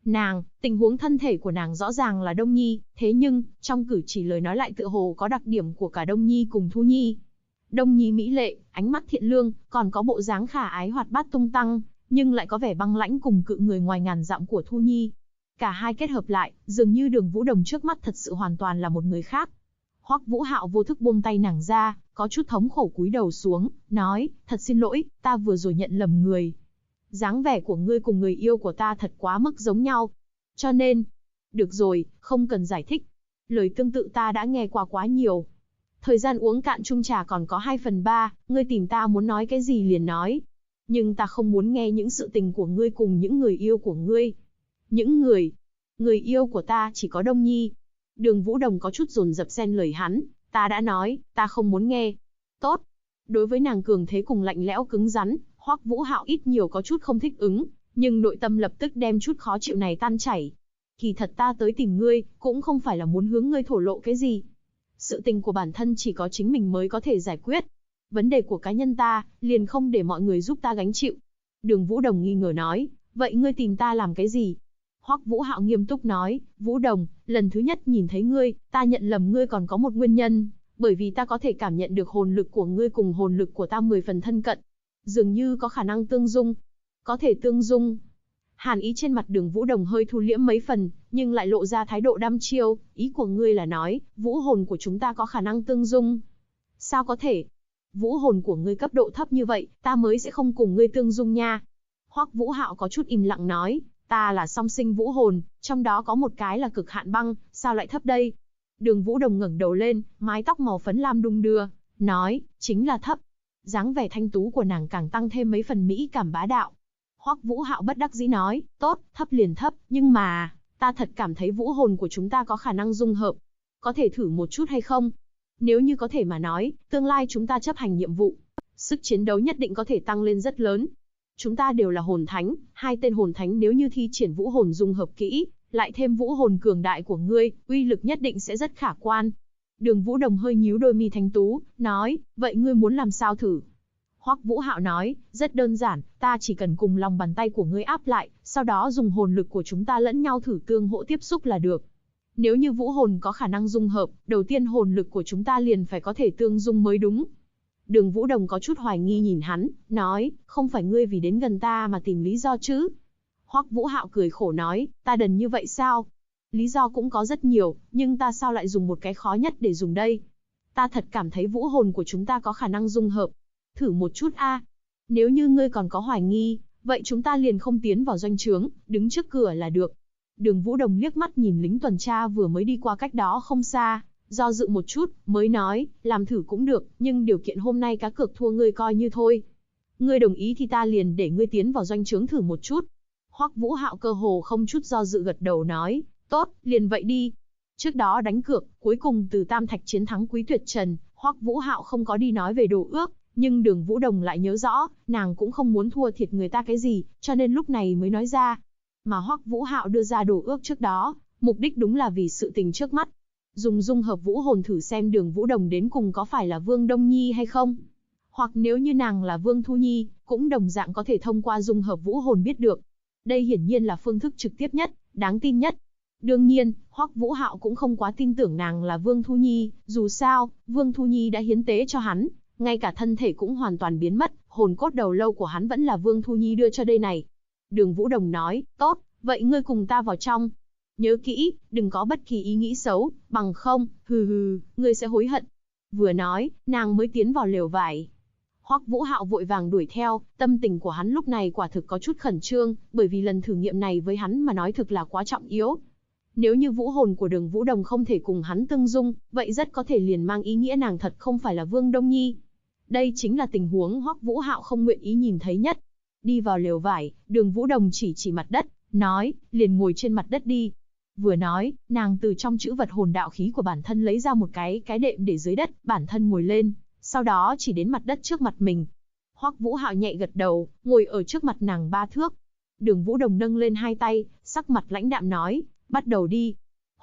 Tình huống thân thể của nàng rõ ràng là Đông Nhi, thế nhưng, trong cử chỉ lời nói lại tựa hồ có đặc điểm của cả Đông Nhi cùng Thu Nhi. Đông Nhi mỹ lệ, ánh mắt thiện lương, còn có bộ dáng khả ái hoạt bát tung tăng, nhưng lại có vẻ băng lãnh cùng cự người ngoài ngàn dặm của Thu Nhi. Cả hai kết hợp lại, dường như Đường Vũ Đồng trước mắt thật sự hoàn toàn là một người khác. Hoắc Vũ Hạo vô thức buông tay nàng ra, có chút thống khổ cúi đầu xuống, nói, thật xin lỗi, ta vừa rồi nhận lầm người. Dáng vẻ của ngươi cùng người yêu của ta thật quá mức giống nhau. Cho nên, được rồi, không cần giải thích. Lời tương tự ta đã nghe qua quá nhiều. Thời gian uống cạn chung trà còn có 2/3, ngươi tìm ta muốn nói cái gì liền nói. Nhưng ta không muốn nghe những sự tình của ngươi cùng những người yêu của ngươi. Những người yêu của ta chỉ có Đông Nhi. Đường Vũ Đồng có chút dồn dập xen lời hắn, ta đã nói, ta không muốn nghe. Tốt. Đối với nàng cường thế cùng lạnh lẽo cứng rắn, Hoắc Vũ Hạo ít nhiều có chút không thích ứng, nhưng nội tâm lập tức đem chút khó chịu này tan chảy. Kỳ thật ta tới tìm ngươi, cũng không phải là muốn hướng ngươi thổ lộ cái gì. Sự tình của bản thân chỉ có chính mình mới có thể giải quyết. Vấn đề của cá nhân ta, liền không để mọi người giúp ta gánh chịu. Đường Vũ Đồng nghi ngờ nói, vậy ngươi tìm ta làm cái gì? Hoắc Vũ Hạo nghiêm túc nói, Vũ Đồng, lần thứ nhất nhìn thấy ngươi, ta nhận lầm ngươi còn có một nguyên nhân, bởi vì ta có thể cảm nhận được hồn lực của ngươi cùng hồn lực của ta 10 phần thân cận. Dường như có khả năng tương dung. Có thể tương dung. Hàn ý trên mặt Đường Vũ Đồng hơi thu liễm mấy phần, nhưng lại lộ ra thái độ đăm chiêu, ý của ngươi là nói, vũ hồn của chúng ta có khả năng tương dung. Sao có thể? Vũ hồn của ngươi cấp độ thấp như vậy, ta mới sẽ không cùng ngươi tương dung nha. Hoắc Vũ Hạo có chút im lặng nói, ta là song sinh vũ hồn, trong đó có một cái là cực hạn băng, sao lại thấp đây? Đường Vũ Đồng ngẩng đầu lên, mái tóc màu phấn lam đung đưa, nói, chính là thấp. Dáng vẻ thanh tú của nàng càng tăng thêm mấy phần mỹ cảm bá đạo. Hoắc Vũ Hạo bất đắc dĩ nói, tốt, thấp liền thấp, nhưng mà, ta thật cảm thấy vũ hồn của chúng ta có khả năng dung hợp. Có thể thử một chút hay không? Nếu như có thể mà nói, tương lai chúng ta chấp hành nhiệm vụ, sức chiến đấu nhất định có thể tăng lên rất lớn. Chúng ta đều là hồn thánh, hai tên hồn thánh nếu như thi triển vũ hồn dung hợp kỹ, lại thêm vũ hồn cường đại của ngươi, uy lực nhất định sẽ rất khả quan. Đường Vũ Đồng hơi nhíu đôi mi thanh tú, nói, vậy ngươi muốn làm sao thử? Hoắc Vũ Hạo nói, rất đơn giản, ta chỉ cần cùng lòng bàn tay của ngươi áp lại, sau đó dùng hồn lực của chúng ta lẫn nhau thử tương hỗ tiếp xúc là được. Nếu như vũ hồn có khả năng dung hợp, đầu tiên hồn lực của chúng ta liền phải có thể tương dung mới đúng. Đường Vũ Đồng có chút hoài nghi nhìn hắn, nói, không phải ngươi vì đến gần ta mà tìm lý do chứ? Hoắc Vũ Hạo cười khổ nói, ta đần như vậy sao? Lý do cũng có rất nhiều, nhưng ta sao lại dùng một cái khó nhất để dùng đây? Ta thật cảm thấy vũ hồn của chúng ta có khả năng dung hợp. Thử một chút a. Nếu như ngươi còn có hoài nghi, vậy chúng ta liền không tiến vào doanh trướng, đứng trước cửa là được. Đường Vũ Đồng liếc mắt nhìn lính tuần tra vừa mới đi qua cách đó không xa, do dự một chút, mới nói, làm thử cũng được, nhưng điều kiện hôm nay cá cược thua ngươi coi như thôi. Ngươi đồng ý thì ta liền để ngươi tiến vào doanh trướng thử một chút. Hoắc Vũ Hạo cơ hồ không chút do dự gật đầu nói, tốt, liền vậy đi. Trước đó đánh cược, cuối cùng từ Tam Thạch chiến thắng Quý Tuyệt Trần, Hoắc Vũ Hạo không có đi nói về đồ ước, nhưng Đường Vũ Đồng lại nhớ rõ, nàng cũng không muốn thua thiệt người ta cái gì, cho nên lúc này mới nói ra. Mà Hoắc Vũ Hạo đưa ra đồ ước trước đó, mục đích đúng là vì sự tình trước mắt. Dùng dung hợp vũ hồn thử xem Đường Vũ Đồng đến cùng có phải là Vương Đông Nhi hay không. Hoặc nếu như nàng là Vương Thu Nhi, cũng đồng dạng có thể thông qua dung hợp vũ hồn biết được. Đây hiển nhiên là phương thức trực tiếp nhất, đáng tin nhất. Đương nhiên, Hoắc Vũ Hạo cũng không quá tin tưởng nàng là Vương Thu Nhi, dù sao, Vương Thu Nhi đã hiến tế cho hắn, ngay cả thân thể cũng hoàn toàn biến mất, hồn cốt đầu lâu của hắn vẫn là Vương Thu Nhi đưa cho đây này. Đường Vũ Đồng nói, tốt, vậy ngươi cùng ta vào trong. Nhớ kỹ, đừng có bất kỳ ý nghĩ xấu, bằng không, ngươi sẽ hối hận. Vừa nói, nàng mới tiến vào lều vải. Hoắc Vũ Hạo vội vàng đuổi theo, tâm tình của hắn lúc này quả thực có chút khẩn trương, bởi vì lần thử nghiệm này với hắn mà nói thực là quá trọng yếu. Nếu như vũ hồn của Đường Vũ Đồng không thể cùng hắn tương dung, vậy rất có thể liền mang ý nghĩa nàng thật không phải là Vương Đông Nhi. Đây chính là tình huống Hoắc Vũ Hạo không nguyện ý nhìn thấy nhất. Đi vào lều vải, Đường Vũ Đồng chỉ mặt đất, nói, liền ngồi trên mặt đất đi. Vừa nói, nàng từ trong trữ vật hồn đạo khí của bản thân lấy ra một cái đệm để dưới đất, bản thân ngồi lên, sau đó chỉ đến mặt đất trước mặt mình. Hoắc Vũ Hạo nhẹ gật đầu, ngồi ở trước mặt nàng 3 thước. Đường Vũ Đồng nâng lên 2 tay, sắc mặt lãnh đạm nói, bắt đầu đi.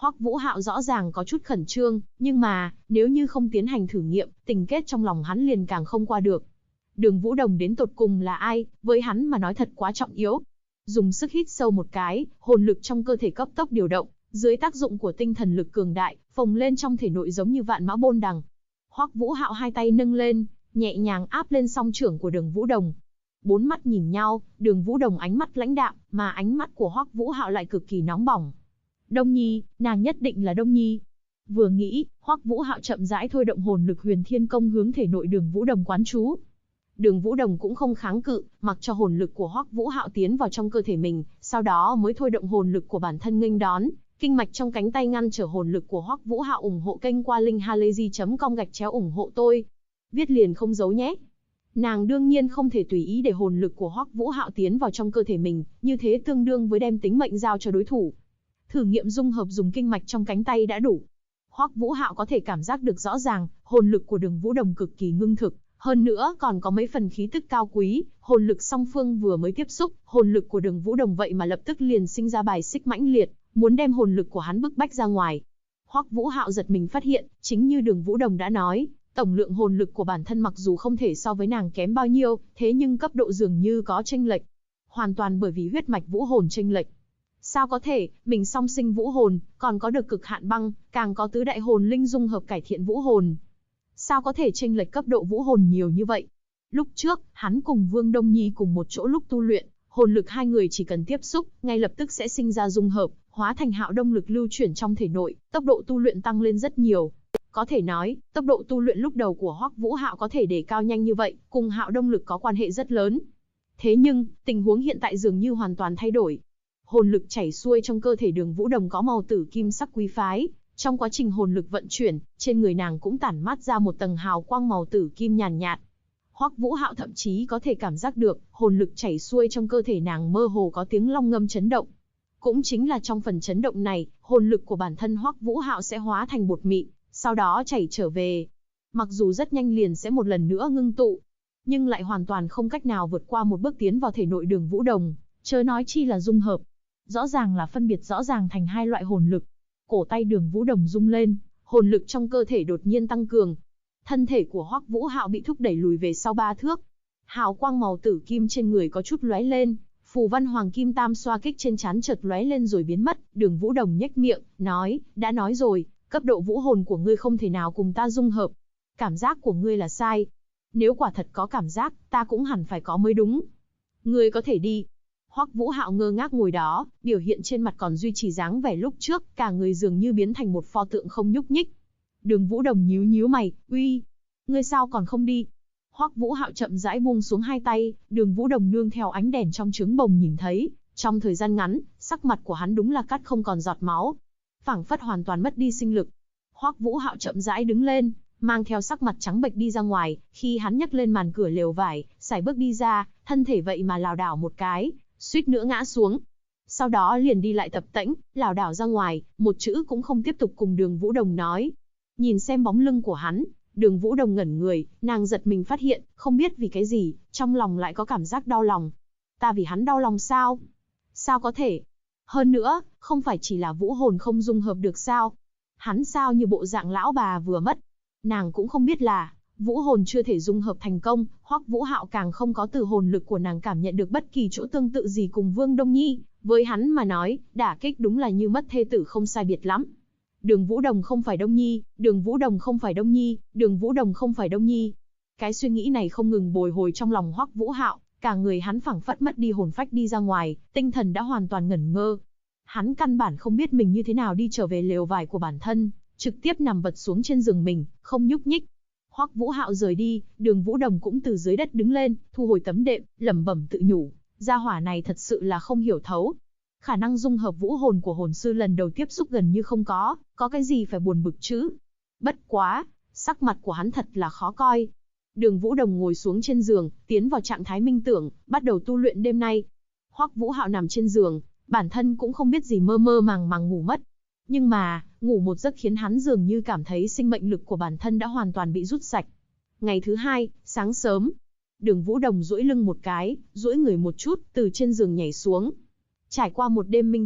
Hoắc Vũ Hạo rõ ràng có chút khẩn trương, nhưng mà, nếu như không tiến hành thử nghiệm, tình kết trong lòng hắn liền càng không qua được. Đường Vũ Đồng đến tột cùng là ai, với hắn mà nói thật quá trọng yếu. Dùng sức hít sâu một cái, hồn lực trong cơ thể cấp tốc điều động, dưới tác dụng của tinh thần lực cường đại, phồng lên trong thể nội giống như vạn mã bôn đằng. Hoắc Vũ Hạo hai tay nâng lên, nhẹ nhàng áp lên song trưởng của Đường Vũ Đồng. Bốn mắt nhìn nhau, Đường Vũ Đồng ánh mắt lãnh đạm, mà ánh mắt của Hoắc Vũ Hạo lại cực kỳ nóng bỏng. Đông Nhi, nàng nhất định là Đông Nhi. Vừa nghĩ, Hoắc Vũ Hạo chậm rãi thôi động hồn lực Huyền Thiên Công hướng thể nội Đường Vũ Đồng quán chú. Đường Vũ Đồng cũng không kháng cự, mặc cho hồn lực của Hoắc Vũ Hạo tiến vào trong cơ thể mình, sau đó mới thôi động hồn lực của bản thân nghênh đón. Kinh mạch trong cánh tay ngăn trở hồn lực của Hoắc Vũ Hạo. Ủng hộ kênh qua linkhalazy.com/ủng hộ tôi. Viết liền không giấu nhé. Nàng đương nhiên không thể tùy ý để hồn lực của Hoắc Vũ Hạo tiến vào trong cơ thể mình, như thế tương đương với đem tính mệnh giao cho đối thủ. Thử nghiệm dung hợp dùng kinh mạch trong cánh tay đã đủ. Hoắc Vũ Hạo có thể cảm giác được rõ ràng, hồn lực của Đường Vũ Đồng cực kỳ ngưng thực, hơn nữa còn có mấy phần khí tức cao quý, hồn lực song phương vừa mới tiếp xúc, hồn lực của Đường Vũ Đồng vậy mà lập tức liền sinh ra bài xích mãnh liệt, muốn đem hồn lực của hắn bức bách ra ngoài. Hoắc Vũ Hạo giật mình phát hiện, chính như Đường Vũ Đồng đã nói, tổng lượng hồn lực của bản thân mặc dù không thể so với nàng kém bao nhiêu, thế nhưng cấp độ dường như có chênh lệch. Hoàn toàn bởi vì huyết mạch vũ hồn chênh lệch. Sao có thể, mình song sinh vũ hồn, còn có được cực hạn băng, càng có tứ đại hồn linh dung hợp cải thiện vũ hồn. Sao có thể chênh lệch cấp độ vũ hồn nhiều như vậy? Lúc trước, hắn cùng Vương Đông Nhi cùng một chỗ lúc tu luyện, hồn lực hai người chỉ cần tiếp xúc, ngay lập tức sẽ sinh ra dung hợp, hóa thành hạo đông lực lưu chuyển trong thể nội, tốc độ tu luyện tăng lên rất nhiều. Có thể nói, tốc độ tu luyện lúc đầu của Hoắc Vũ Hạo có thể đề cao nhanh như vậy, cùng hạo đông lực có quan hệ rất lớn. Thế nhưng, tình huống hiện tại dường như hoàn toàn thay đổi. Hồn lực chảy xuôi trong cơ thể Đường Vũ Đồng có màu tử kim sắc quý phái, trong quá trình hồn lực vận chuyển, trên người nàng cũng tản mát ra một tầng hào quang màu tử kim nhàn nhạt. Hoắc Vũ Hạo thậm chí có thể cảm giác được, hồn lực chảy xuôi trong cơ thể nàng mơ hồ có tiếng long ngâm chấn động. Cũng chính là trong phần chấn động này, hồn lực của bản thân Hoắc Vũ Hạo sẽ hóa thành bột mịn, sau đó chảy trở về. Mặc dù rất nhanh liền sẽ một lần nữa ngưng tụ, nhưng lại hoàn toàn không cách nào vượt qua một bước tiến vào thể nội Đường Vũ Đồng, chớ nói chi là dung hợp. Rõ ràng là phân biệt rõ ràng thành hai loại hồn lực. Cổ tay Đường Vũ Đồng rung lên, hồn lực trong cơ thể đột nhiên tăng cường. Thân thể của Hoắc Vũ Hạo bị thúc đẩy lùi về sau 3 thước. Hào quang màu tử kim trên người có chút lóe lên, phù văn hoàng kim tam xoa kích trên trán chợt lóe lên rồi biến mất. Đường Vũ Đồng nhếch miệng, nói, đã nói rồi, cấp độ vũ hồn của ngươi không thể nào cùng ta dung hợp. Cảm giác của ngươi là sai. Nếu quả thật có cảm giác, ta cũng hẳn phải có mới đúng. Ngươi có thể đi. Hoắc Vũ Hạo ngơ ngác ngồi đó, biểu hiện trên mặt còn duy trì dáng vẻ lúc trước, cả người dường như biến thành một pho tượng không nhúc nhích. Đường Vũ Đồng nhíu nhíu mày, uy, ngươi sao còn không đi? Hoắc Vũ Hạo chậm rãi buông xuống hai tay, Đường Vũ Đồng nương theo ánh đèn trong trứng bồng nhìn thấy, trong thời gian ngắn, sắc mặt của hắn đúng là cắt không còn giọt máu, phảng phất hoàn toàn mất đi sinh lực. Hoắc Vũ Hạo chậm rãi đứng lên, mang theo sắc mặt trắng bệch đi ra ngoài, khi hắn nhấc lên màn cửa lều vải, sải bước đi ra, thân thể vậy mà lảo đảo một cái, suýt nữa ngã xuống. Sau đó liền đi lại tập tễnh, lảo đảo ra ngoài, một chữ cũng không tiếp tục cùng Đường Vũ Đồng nói. Nhìn xem bóng lưng của hắn, Đường Vũ Đồng ngẩn người, nàng giật mình phát hiện, không biết vì cái gì, trong lòng lại có cảm giác đau lòng. Ta vì hắn đau lòng sao? Sao có thể? Hơn nữa, không phải chỉ là vũ hồn không dung hợp được sao? Hắn sao như bộ dạng lão bà vừa mất? Nàng cũng không biết là, vũ hồn chưa thể dung hợp thành công, Hoắc Vũ Hạo càng không có từ hồn lực của nàng cảm nhận được bất kỳ chỗ tương tự gì cùng Vương Đông Nhi. Với hắn mà nói, đả kích đúng là như mất thê tử không sai biệt lắm. Đường Vũ Đồng không phải Đông Nhi, Đường Vũ Đồng không phải Đông Nhi, Đường Vũ Đồng không phải Đông Nhi. Cái suy nghĩ này không ngừng bồi hồi trong lòng Hoắc Vũ Hạo, cả người hắn phảng phất mất đi hồn phách đi ra ngoài, tinh thần đã hoàn toàn ngẩn ngơ. Hắn căn bản không biết mình như thế nào đi trở về lều vải của bản thân, trực tiếp nằm vật xuống trên giường mình, không nhúc nhích. Hoắc Vũ Hạo rời đi, Đường Vũ Đồng cũng từ dưới đất đứng lên, thu hồi tấm đệm, lẩm bẩm tự nhủ, gia hỏa này thật sự là không hiểu thấu. Khả năng dung hợp vũ hồn của hồn sư lần đầu tiếp xúc gần như không có cái gì phải buồn bực chứ. Bất quá, sắc mặt của hắn thật là khó coi. Đường Vũ Đồng ngồi xuống trên giường, tiến vào trạng thái minh tưởng, bắt đầu tu luyện đêm nay. Hoắc Vũ Hạo nằm trên giường, bản thân cũng không biết gì mơ mơ màng màng ngủ mất. Nhưng mà, ngủ một giấc khiến hắn dường như cảm thấy sinh mệnh lực của bản thân đã hoàn toàn bị rút sạch. Ngày thứ hai, sáng sớm, Đường Vũ Đồng duỗi lưng một cái, duỗi người một chút, từ trên giường nhảy xuống. Trải qua một đêm minh tưởng,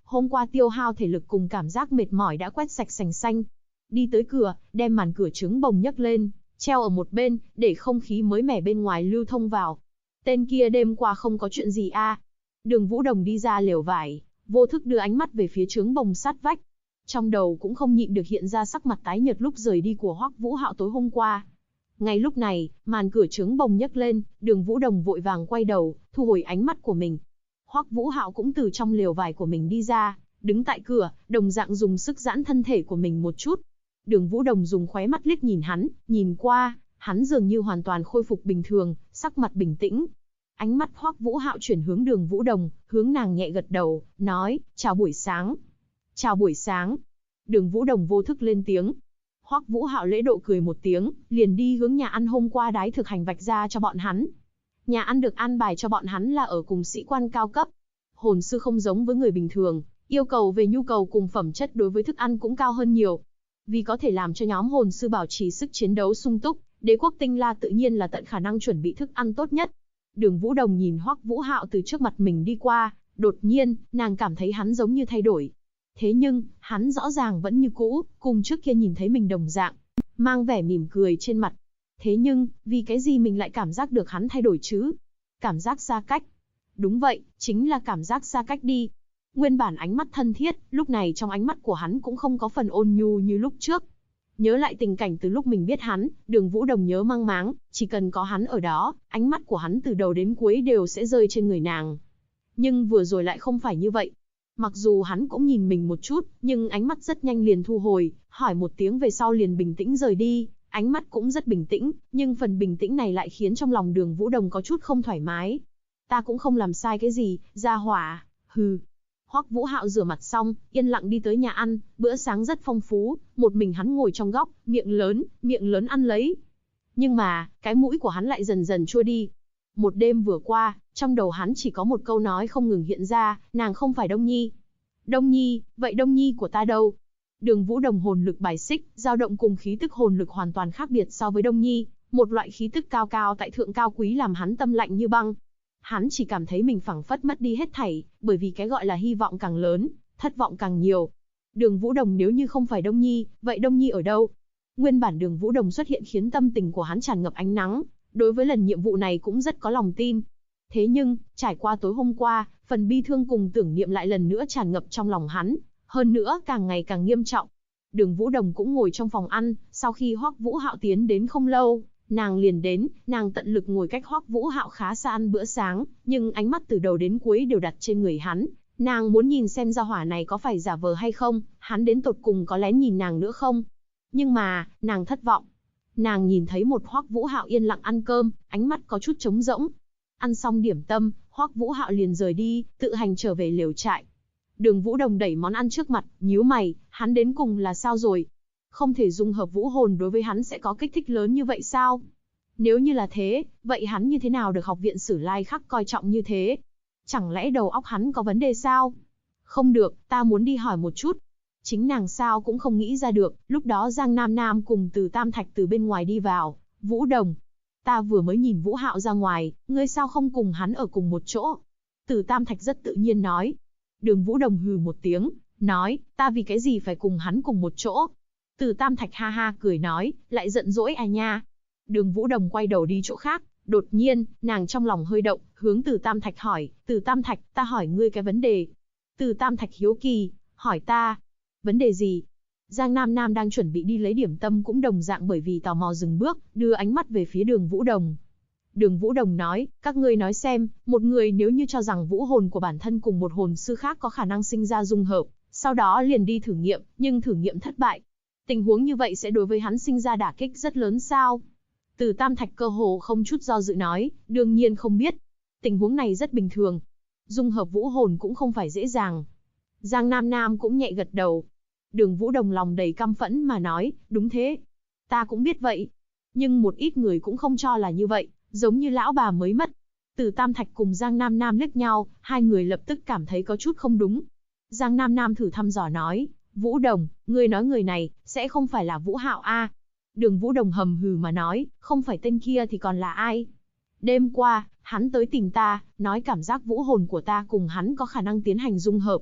hôm qua tiêu hao thể lực cùng cảm giác mệt mỏi đã quét sạch sành xanh. Đi tới cửa, đem màn cửa trứng bồng nhấc lên, treo ở một bên, để không khí mới mẻ bên ngoài lưu thông vào. Tên kia đêm qua không có chuyện gì à? Đường Vũ Đồng đi ra lều vải, vô thức đưa ánh mắt về phía trứng bồng sát vách. Trong đầu cũng không nhịn được hiện ra sắc mặt tái nhợt lúc rời đi của Hoắc Vũ Hạo tối hôm qua. Ngay lúc này, màn cửa trứng bồng nhấc lên, Đường Vũ Đồng vội vàng quay đầu, thu hồi ánh mắt của mình. Hoắc Vũ Hạo cũng từ trong lều vải của mình đi ra, đứng tại cửa, đồng dạng dùng sức giãn thân thể của mình một chút. Đường Vũ Đồng dùng khóe mắt liếc nhìn hắn, nhìn qua, hắn dường như hoàn toàn khôi phục bình thường, sắc mặt bình tĩnh. Ánh mắt Hoắc Vũ Hạo chuyển hướng Đường Vũ Đồng, hướng nàng nhẹ gật đầu, nói, chào buổi sáng. Chào buổi sáng. Đường Vũ Đồng vô thức lên tiếng. Hoắc Vũ Hạo lễ độ cười một tiếng, liền đi hướng nhà ăn hôm qua đái thực hành vạch ra cho bọn hắn. Nhà ăn được an bài cho bọn hắn là ở cùng sĩ quan cao cấp. Hồn sư không giống với người bình thường, yêu cầu về nhu cầu cùng phẩm chất đối với thức ăn cũng cao hơn nhiều. Vì có thể làm cho nhóm hồn sư bảo trì sức chiến đấu sung túc, Đế quốc Tinh La tự nhiên là tận khả năng chuẩn bị thức ăn tốt nhất. Đường Vũ Đồng nhìn Hoắc Vũ Hạo từ trước mặt mình đi qua, đột nhiên, nàng cảm thấy hắn giống như thay đổi. Thế nhưng, hắn rõ ràng vẫn như cũ, cùng trước kia nhìn thấy mình đồng dạng, mang vẻ mỉm cười trên mặt. Thế nhưng, vì cái gì mình lại cảm giác được hắn thay đổi chứ? Cảm giác xa cách. Đúng vậy, chính là cảm giác xa cách đi. Nguyên bản ánh mắt thân thiết, lúc này trong ánh mắt của hắn cũng không có phần ôn nhu như lúc trước. Nhớ lại tình cảnh từ lúc mình biết hắn, Đường Vũ Đồng nhớ mang máng, chỉ cần có hắn ở đó, ánh mắt của hắn từ đầu đến cuối đều sẽ rơi trên người nàng. Nhưng vừa rồi lại không phải như vậy. Mặc dù hắn cũng nhìn mình một chút, nhưng ánh mắt rất nhanh liền thu hồi, hỏi một tiếng về sau liền bình tĩnh rời đi, ánh mắt cũng rất bình tĩnh, nhưng phần bình tĩnh này lại khiến trong lòng Đường Vũ Đồng có chút không thoải mái. Ta cũng không làm sai cái gì, gia hỏa, hừ. Hoắc Vũ Hạo rửa mặt xong, yên lặng đi tới nhà ăn, bữa sáng rất phong phú, một mình hắn ngồi trong góc, miệng lớn ăn lấy. Nhưng mà, cái mũi của hắn lại dần dần chua đi. Một đêm vừa qua, trong đầu hắn chỉ có một câu nói không ngừng hiện ra, nàng không phải Đông Nhi. Đông Nhi, vậy Đông Nhi của ta đâu? Đường Vũ Đồng hồn lực bài xích, dao động cùng khí tức hồn lực hoàn toàn khác biệt so với Đông Nhi, một loại khí tức cao cao tại thượng cao quý làm hắn tâm lạnh như băng. Hắn chỉ cảm thấy mình phảng phất mất đi hết thảy, bởi vì cái gọi là hy vọng càng lớn, thất vọng càng nhiều. Đường Vũ Đồng nếu như không phải Đông Nhi, vậy Đông Nhi ở đâu? Nguyên bản Đường Vũ Đồng xuất hiện khiến tâm tình của hắn tràn ngập ánh nắng, đối với lần nhiệm vụ này cũng rất có lòng tin. Thế nhưng, trải qua tối hôm qua, phần bi thương cùng tưởng niệm lại lần nữa tràn ngập trong lòng hắn, hơn nữa càng ngày càng nghiêm trọng. Đường Vũ Đồng cũng ngồi trong phòng ăn, sau khi Hoắc Vũ Hạo tiến đến không lâu, nàng liền đến, nàng tận lực ngồi cách Hoắc Vũ Hạo khá xa ăn bữa sáng, nhưng ánh mắt từ đầu đến cuối đều đặt trên người hắn. Nàng muốn nhìn xem gia hỏa này có phải giả vờ hay không, hắn đến tột cùng có lén nhìn nàng nữa không. Nhưng mà, nàng thất vọng. Nàng nhìn thấy một Hoắc Vũ Hạo yên lặng ăn cơm, ánh mắt có chút trống rỗng. Ăn xong điểm tâm, Hoắc Vũ Hạo liền rời đi, tự hành trở về lều trại. Đường Vũ Đồng đẩy món ăn trước mặt, nhíu mày, hắn đến cùng là sao rồi? Không thể dung hợp vũ hồn đối với hắn sẽ có kích thích lớn như vậy sao? Nếu như là thế, vậy hắn như thế nào được học viện Sử Lai Khắc coi trọng như thế? Chẳng lẽ đầu óc hắn có vấn đề sao? Không được, ta muốn đi hỏi một chút. Chính nàng sao cũng không nghĩ ra được, lúc đó Giang Nam Nam cùng Từ Tam Thạch từ bên ngoài đi vào. Vũ Đồng, ta vừa mới nhìn Vũ Hạo ra ngoài, ngươi sao không cùng hắn ở cùng một chỗ? Từ Tam Thạch rất tự nhiên nói. Đường Vũ Đồng hừ một tiếng, nói, ta vì cái gì phải cùng hắn cùng một chỗ? Từ Tam Thạch ha ha cười nói, lại giận dỗi à nha. Đường Vũ Đồng quay đầu đi chỗ khác, đột nhiên, nàng trong lòng hơi động, hướng Từ Tam Thạch hỏi, Từ Tam Thạch, ta hỏi ngươi cái vấn đề. Từ Tam Thạch hiếu kỳ, hỏi ta, vấn đề gì? Giang Nam Nam đang chuẩn bị đi lấy điểm tâm cũng đồng dạng bởi vì tò mò dừng bước, đưa ánh mắt về phía Đường Vũ Đồng. Đường Vũ Đồng nói, các ngươi nói xem, một người nếu như cho rằng vũ hồn của bản thân cùng một hồn sư khác có khả năng sinh ra dung hợp, sau đó liền đi thử nghiệm, nhưng thử nghiệm thất bại. Tình huống như vậy sẽ đối với hắn sinh ra đả kích rất lớn sao? Từ Tam Thạch cơ hồ không chút do dự nói, đương nhiên không biết. Tình huống này rất bình thường. Dung hợp vũ hồn cũng không phải dễ dàng. Giang Nam Nam cũng nhẹ gật đầu. Đường Vũ Đồng lòng đầy căm phẫn mà nói, đúng thế. Ta cũng biết vậy. Nhưng một ít người cũng không cho là như vậy, giống như lão bà mới mất. Từ Tam Thạch cùng Giang Nam Nam liếc nhau, hai người lập tức cảm thấy có chút không đúng. Giang Nam Nam thử thăm dò nói, Vũ Đồng, ngươi nói người này, sẽ không phải là Vũ Hạo a? Đường Vũ Đồng hầm hừ mà nói, không phải tên kia thì còn là ai? Đêm qua, hắn tới tìm ta, nói cảm giác vũ hồn của ta cùng hắn có khả năng tiến hành dung hợp.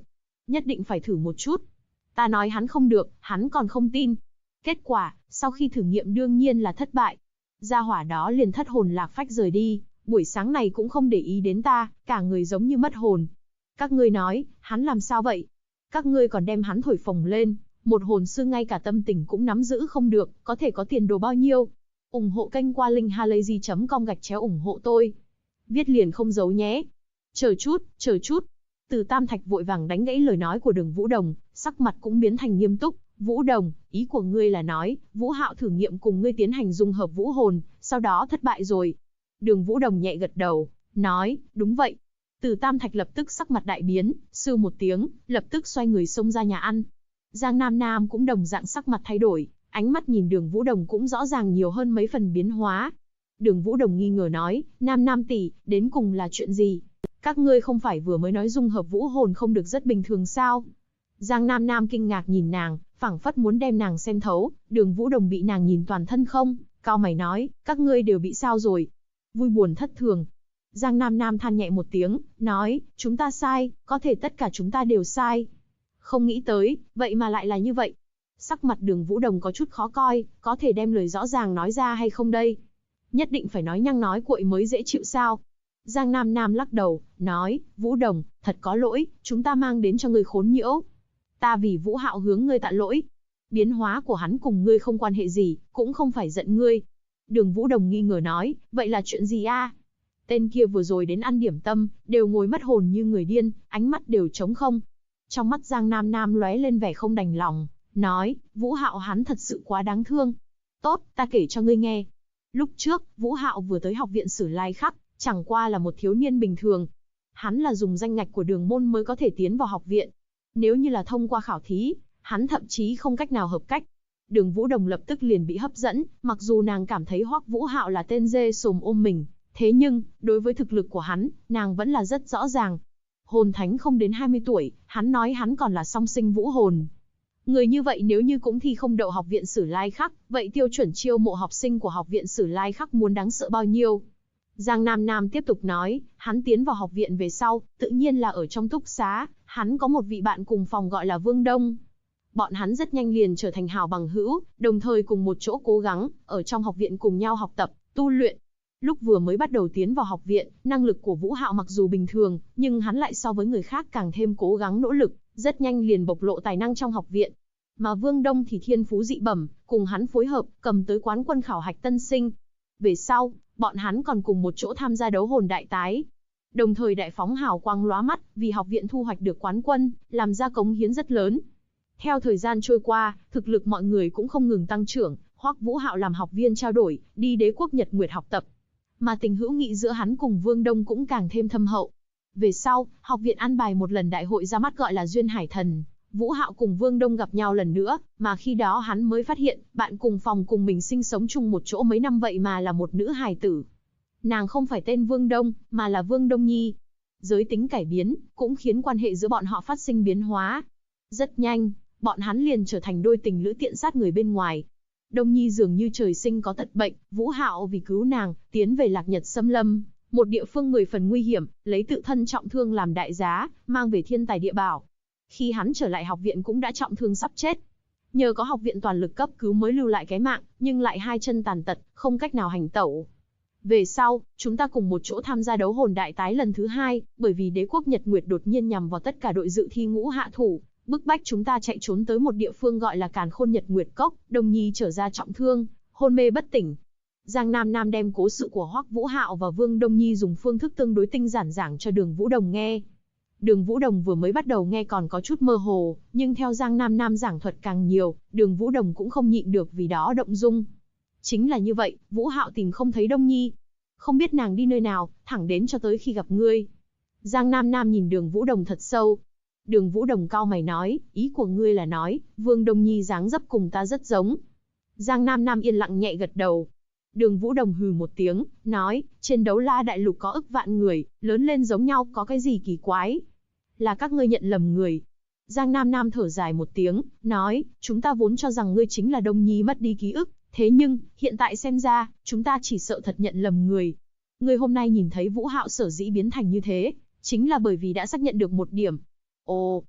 nhất định phải thử một chút. Ta nói hắn không được, hắn còn không tin. Kết quả, sau khi thử nghiệm đương nhiên là thất bại. Gia hỏa đó liền thất hồn lạc phách rời đi, buổi sáng này cũng không để ý đến ta, cả người giống như mất hồn. Các ngươi nói, hắn làm sao vậy? Các ngươi còn đem hắn thổi phồng lên, một hồn sư ngay cả tâm tình cũng nắm giữ không được, có thể có tiền đồ bao nhiêu? Ủng hộ kênh qua linkhalazy.com/ủng hộ tôi. Viết liền không giấu nhé. Chờ chút. Từ Tam Thạch vội vàng đánh gãy lời nói của Đường Vũ Đồng, sắc mặt cũng biến thành nghiêm túc. Vũ Đồng, ý của ngươi là nói, Vũ Hạo thử nghiệm cùng ngươi tiến hành dung hợp vũ hồn, sau đó thất bại rồi. Đường Vũ Đồng nhẹ gật đầu, nói, đúng vậy. Từ Tam Thạch lập tức sắc mặt đại biến, sưu một tiếng, lập tức xoay người xông ra nhà ăn. Giang Nam Nam cũng đồng dạng sắc mặt thay đổi, ánh mắt nhìn Đường Vũ Đồng cũng rõ ràng nhiều hơn mấy phần biến hóa. Đường Vũ Đồng nghi ngờ nói, Nam Nam tỷ, đến cùng là chuyện gì? Các ngươi không phải vừa mới nói dung hợp vũ hồn không được rất bình thường sao? Giang Nam Nam kinh ngạc nhìn nàng, phảng phất muốn đem nàng xem thấu. Đường Vũ Đồng bị nàng nhìn toàn thân không, cau mày nói, các ngươi đều bị sao rồi? Vui buồn thất thường. Giang Nam Nam than nhẹ một tiếng, nói, chúng ta sai, có thể tất cả chúng ta đều sai. Không nghĩ tới, vậy mà lại là như vậy. Sắc mặt Đường Vũ Đồng có chút khó coi, có thể đem lời rõ ràng nói ra hay không đây? Nhất định phải nói nhăng nói cuội mới dễ chịu sao? Giang Nam Nam lắc đầu, nói, Vũ Đồng, thật có lỗi, chúng ta mang đến cho ngươi khốn nhiễu. Ta vì Vũ Hạo hướng ngươi tạ lỗi. Biến hóa của hắn cùng ngươi không quan hệ gì, cũng không phải giận ngươi. Đường Vũ Đồng nghi ngờ nói, vậy là chuyện gì a? Tên kia vừa rồi đến ăn điểm tâm, đều ngồi mất hồn như người điên, ánh mắt đều trống không. Trong mắt Giang Nam Nam lóe lên vẻ không đành lòng, nói, Vũ Hạo hắn thật sự quá đáng thương. Tốt, ta kể cho ngươi nghe. Lúc trước, Vũ Hạo vừa tới học viện Sử Lai Khắc, chẳng qua là một thiếu niên bình thường. Hắn là dùng danh ngạch của đường môn mới có thể tiến vào học viện. Nếu như là thông qua khảo thí, hắn thậm chí không cách nào hợp cách. Đường Vũ Đồng lập tức liền bị hấp dẫn, mặc dù nàng cảm thấy Hoắc Vũ Hạo là tên dê sồm ôm mình, thế nhưng, đối với thực lực của hắn, nàng vẫn là rất rõ ràng. Hồn thánh không đến 20 tuổi, hắn nói hắn còn là song sinh vũ hồn. Người như vậy nếu như cũng thi không đậu học viện Sử Lai Khắc, vậy tiêu chuẩn chiêu mộ học sinh của học viện Sử Lai Khắc muốn đáng sợ bao nhiêu? Giang Nam Nam tiếp tục nói, hắn tiến vào học viện về sau, tự nhiên là ở trong túc xá, hắn có một vị bạn cùng phòng gọi là Vương Đông. Bọn hắn rất nhanh liền trở thành hảo bằng hữu, đồng thời cùng một chỗ cố gắng, ở trong học viện cùng nhau học tập, tu luyện. Lúc vừa mới bắt đầu tiến vào học viện, năng lực của Vũ Hạo mặc dù bình thường, nhưng hắn lại so với người khác càng thêm cố gắng nỗ lực, rất nhanh liền bộc lộ tài năng trong học viện. Mà Vương Đông thì thiên phú dị bẩm, cùng hắn phối hợp, cầm tới quán quân khảo hạch tân sinh. Về sau, bọn hắn còn cùng một chỗ tham gia đấu hồn đại tái. Đồng thời đại phóng hào quang lóa mắt, vì học viện thu hoạch được quán quân, làm ra cống hiến rất lớn. Theo thời gian trôi qua, thực lực mọi người cũng không ngừng tăng trưởng, Hoắc Vũ Hạo làm học viên trao đổi, đi Đế quốc Nhật Nguyệt học tập. Mà tình hữu nghị giữa hắn cùng Vương Đông cũng càng thêm thâm hậu. Về sau, học viện an bài một lần đại hội ra mắt gọi là Duyên Hải Thần. Vũ Hạo cùng Vương Đông gặp nhau lần nữa, mà khi đó hắn mới phát hiện, bạn cùng phòng cùng mình sinh sống chung một chỗ mấy năm vậy mà là một nữ hài tử. Nàng không phải tên Vương Đông, mà là Vương Đông Nhi. Giới tính cải biến, cũng khiến quan hệ giữa bọn họ phát sinh biến hóa. Rất nhanh, bọn hắn liền trở thành đôi tình lữ tiện sát người bên ngoài. Đông Nhi dường như trời sinh có tật bệnh, Vũ Hạo vì cứu nàng, tiến về Lạc Nhật Xâm Lâm, một địa phương 10 phần nguy hiểm, lấy tự thân trọng thương làm đại giá, mang về thiên tài địa bảo. Khi hắn trở lại học viện cũng đã trọng thương sắp chết. Nhờ có học viện toàn lực cấp cứu mới lưu lại cái mạng, nhưng lại hai chân tàn tật, không cách nào hành tẩu. Về sau, chúng ta cùng một chỗ tham gia đấu hồn đại tái lần thứ 2, bởi vì Đế quốc Nhật Nguyệt đột nhiên nhằm vào tất cả đội dự thi ngũ hạ thủ, bức bách chúng ta chạy trốn tới một địa phương gọi là Càn Khôn Nhật Nguyệt Cốc, Đông Nhi trở ra trọng thương, hôn mê bất tỉnh. Giang Nam Nam đem cố sự của Hoắc Vũ Hạo và Vương Đông Nhi dùng phương thức tương đối tinh giản giảng cho Đường Vũ Đồng nghe. Đường Vũ Đồng vừa mới bắt đầu nghe còn có chút mơ hồ, nhưng theo Giang Nam Nam giảng thuật càng nhiều, Đường Vũ Đồng cũng không nhịn được vì đó động dung. Chính là như vậy, Vũ Hạo tìm không thấy Đông Nhi. Không biết nàng đi nơi nào, thẳng đến cho tới khi gặp ngươi. Giang Nam Nam nhìn Đường Vũ Đồng thật sâu. Đường Vũ Đồng cau mày nói, ý của ngươi là nói, Vương Đông Nhi dáng dấp cùng ta rất giống. Giang Nam Nam yên lặng nhẹ gật đầu. Đường Vũ Đồng hừ một tiếng, nói, trên đấu la đại lục có ức vạn người, lớn lên giống nhau có cái gì kỳ quái. Là các ngươi nhận lầm người. Giang Nam Nam thở dài một tiếng, nói, chúng ta vốn cho rằng ngươi chính là Đông Nhi mất đi ký ức, thế nhưng, hiện tại xem ra, chúng ta chỉ sợ thật nhận lầm người. Ngươi hôm nay nhìn thấy Vũ Hạo sở dĩ biến thành như thế, chính là bởi vì đã xác nhận được một điểm. Ồ,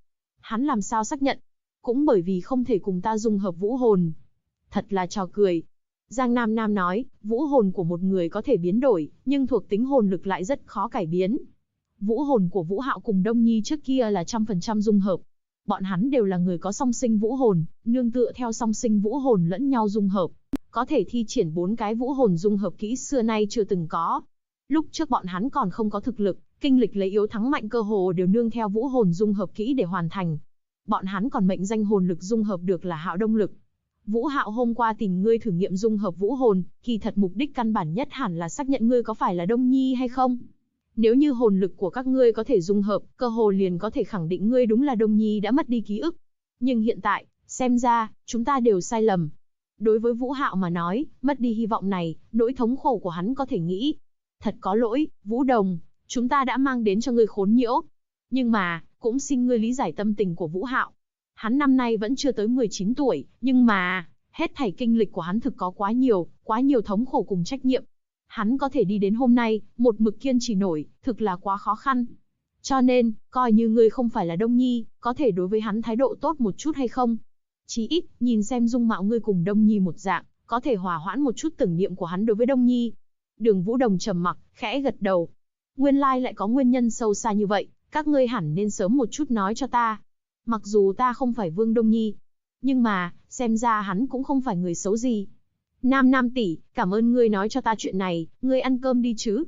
Hắn làm sao xác nhận? Cũng bởi vì không thể cùng ta dung hợp vũ hồn. Thật là trò cười. Giang Nam Nam nói, vũ hồn của một người có thể biến đổi, nhưng thuộc tính hồn lực lại rất khó cải biến. Vũ hồn của Vũ Hạo cùng Đông Nhi trước kia là 100% dung hợp. Bọn hắn đều là người có song sinh vũ hồn, nương tựa theo song sinh vũ hồn lẫn nhau dung hợp. Có thể thi triển 4 cái vũ hồn dung hợp kỹ xưa nay chưa từng có. Lúc trước bọn hắn còn không có thực lực, kinh lịch lấy yếu thắng mạnh cơ hồ đều nương theo vũ hồn dung hợp kỹ để hoàn thành. Bọn hắn còn mệnh danh hồn lực dung hợp được là Hạo Đông lực. Vũ Hạo hôm qua tìm ngươi thử nghiệm dung hợp vũ hồn, kỳ thật mục đích căn bản nhất hẳn là xác nhận ngươi có phải là Đông Nhi hay không. Nếu như hồn lực của các ngươi có thể dung hợp, cơ hồ liền có thể khẳng định ngươi đúng là Đông Nhi đã mất đi ký ức. Nhưng hiện tại, xem ra, chúng ta đều sai lầm. Đối với Vũ Hạo mà nói, mất đi hy vọng này, nỗi thống khổ của hắn có thể nghĩ. Thật có lỗi, Vũ Đồng, chúng ta đã mang đến cho ngươi khốn nhiễu. Nhưng mà, cũng xin ngươi lý giải tâm tình của Vũ Hạo. Hắn năm nay vẫn chưa tới 19 tuổi, nhưng mà, hết thảy kinh lịch của hắn thực có quá nhiều thống khổ cùng trách nhiệm. Hắn có thể đi đến hôm nay, một mực kiên trì nổi, thực là quá khó khăn. Cho nên, coi như ngươi không phải là Đông Nhi, có thể đối với hắn thái độ tốt một chút hay không? Chí ít, nhìn xem dung mạo ngươi cùng Đông Nhi một dạng, có thể hòa hoãn một chút tưởng niệm của hắn đối với Đông Nhi. Đường Vũ Đồng trầm mặc, khẽ gật đầu. Nguyên lai lại có nguyên nhân sâu xa như vậy, các ngươi hẳn nên sớm một chút nói cho ta. Mặc dù ta không phải Vương Đông Nhi, nhưng mà, xem ra hắn cũng không phải người xấu gì. Nam Nam tỷ, cảm ơn ngươi nói cho ta chuyện này, ngươi ăn cơm đi chứ?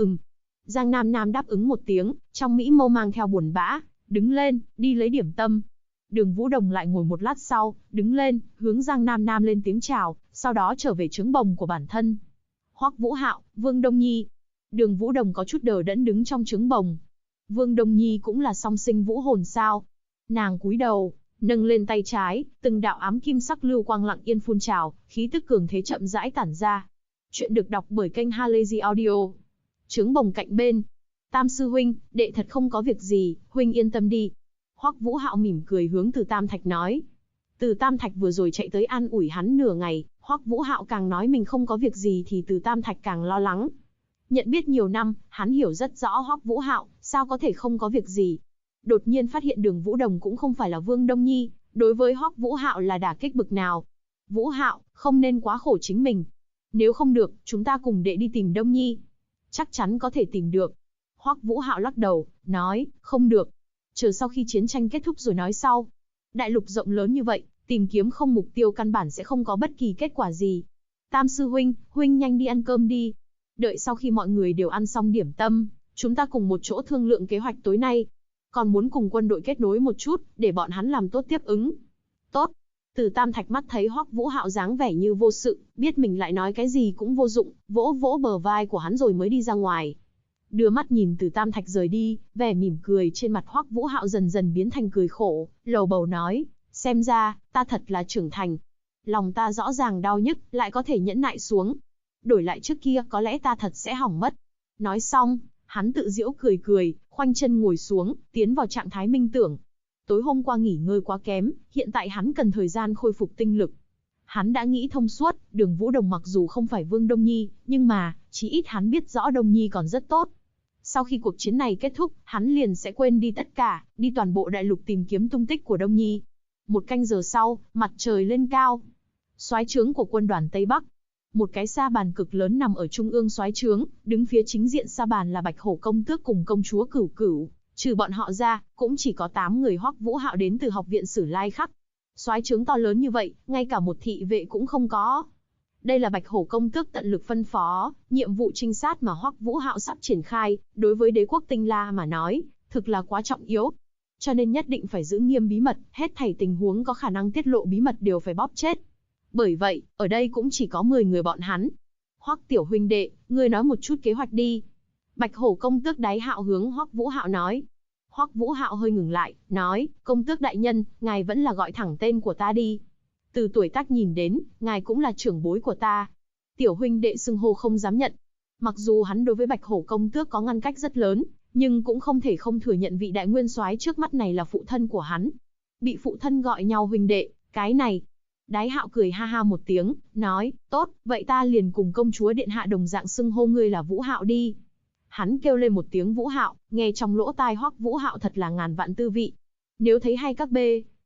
Giang Nam Nam đáp ứng một tiếng, trong mỹ mâu mang theo buồn bã, đứng lên, đi lấy điểm tâm. Đường Vũ Đồng lại ngồi một lát sau, đứng lên, hướng Giang Nam Nam lên tiếng chào, sau đó trở về trướng bồng của bản thân. Hoắc Vũ Hạo, Vương Đông Nhi. Đường Vũ Đồng có chút đờ đẫn đứng trong trướng bồng. Vương Đông Nhi cũng là song sinh vũ hồn sao? Nàng cúi đầu, nâng lên tay trái, từng đạo ám kim sắc lưu quang lặng yên phun trào, khí tức cường thế chậm rãi tản ra. Chuyện được đọc bởi kênh Halazy Audio. Trướng bồng cạnh bên. Tam sư huynh, đệ thật không có việc gì, huynh yên tâm đi. Hoắc Vũ Hạo mỉm cười hướng Từ Tam Thạch nói. Từ Tam Thạch vừa rồi chạy tới an ủi hắn nửa ngày, Hoắc Vũ Hạo càng nói mình không có việc gì thì Từ Tam Thạch càng lo lắng. Nhận biết nhiều năm, hắn hiểu rất rõ Hoắc Vũ Hạo, sao có thể không có việc gì. Đột nhiên phát hiện Đường Vũ Đồng cũng không phải là Vương Đông Nhi, đối với Hoắc Vũ Hạo là đả kích bực nào. Vũ Hạo, không nên quá khổ chính mình. Nếu không được, chúng ta cùng đệ đi tìm Đông Nhi. Chắc chắn có thể tìm được. Hoắc Vũ Hạo lắc đầu, nói, không được. Chờ sau khi chiến tranh kết thúc rồi nói sau. Đại lục rộng lớn như vậy, tìm kiếm không mục tiêu căn bản sẽ không có bất kỳ kết quả gì. Tam sư huynh, huynh nhanh đi ăn cơm đi. Đợi sau khi mọi người đều ăn xong điểm tâm, chúng ta cùng một chỗ thương lượng kế hoạch tối nay. Còn muốn cùng quân đội kết nối một chút, để bọn hắn làm tốt tiếp ứng. Tốt. Từ Tam Thạch mắt thấy Hoắc Vũ Hạo dáng vẻ như vô sự, biết mình lại nói cái gì cũng vô dụng, vỗ vỗ bờ vai của hắn rồi mới đi ra ngoài. Đưa mắt nhìn Từ Tam Thạch rời đi, vẻ mỉm cười trên mặt Hoắc Vũ Hạo dần dần biến thành cười khổ, lầu bầu nói, xem ra, ta thật là trưởng thành. Lòng ta rõ ràng đau nhức, lại có thể nhẫn nại xuống. Đổi lại trước kia có lẽ ta thật sẽ hỏng mất. Nói xong, hắn tự giễu cười cười, khoanh chân ngồi xuống, tiến vào trạng thái minh tưởng. Tối hôm qua nghỉ ngơi quá kém, hiện tại hắn cần thời gian khôi phục tinh lực. Hắn đã nghĩ thông suốt, Đường Vũ Đồng mặc dù không phải Vương Đông Nhi, nhưng mà, chí ít hắn biết rõ Đông Nhi còn rất tốt. Sau khi cuộc chiến này kết thúc, hắn liền sẽ quên đi tất cả, đi toàn bộ đại lục tìm kiếm tung tích của Đông Nhi. 1 canh giờ sau, mặt trời lên cao. Soái trướng của quân đoàn Tây Bắc. Một cái sa bàn cực lớn nằm ở trung ương soái trướng, đứng phía chính diện sa bàn là Bạch Hổ công tước cùng công chúa Cửu Cửu. Trừ bọn họ ra, cũng chỉ có 8 người Hoắc Vũ Hạo đến từ học viện Sử Lai Khắc. Soái trướng to lớn như vậy, ngay cả một thị vệ cũng không có. Đây là Bạch Hổ công tước tận lực phân phó, nhiệm vụ trinh sát mà Hoắc Vũ Hạo sắp triển khai, đối với đế quốc Tinh La mà nói, thực là quá trọng yếu. Cho nên nhất định phải giữ nghiêm bí mật, hết thảy tình huống có khả năng tiết lộ bí mật đều phải bóp chết. Bởi vậy, ở đây cũng chỉ có 10 người bọn hắn. Hoắc tiểu huynh đệ, ngươi nói một chút kế hoạch đi. Bạch Hổ công tước Đái Hạo hướng Hoắc Vũ Hạo nói. Hoắc Vũ Hạo hơi ngừng lại, nói, công tước đại nhân, ngài vẫn là gọi thẳng tên của ta đi. Từ tuổi tác nhìn đến, ngài cũng là trưởng bối của ta. Tiểu huynh đệ xưng hô không dám nhận. Mặc dù hắn đối với Bạch Hổ công tước có ngăn cách rất lớn, nhưng cũng không thể không thừa nhận vị đại nguyên soái trước mắt này là phụ thân của hắn. Bị phụ thân gọi nhau huynh đệ, cái này. Đái Hạo cười ha ha một tiếng, nói, tốt, vậy ta liền cùng công chúa điện hạ đồng dạng xưng hô ngươi là Vũ Hạo đi. Hắn kêu lên một tiếng Vũ Hạo, nghe trong lỗ tai Hoắc Vũ Hạo thật là ngàn vạn tư vị. Nếu thấy hay các B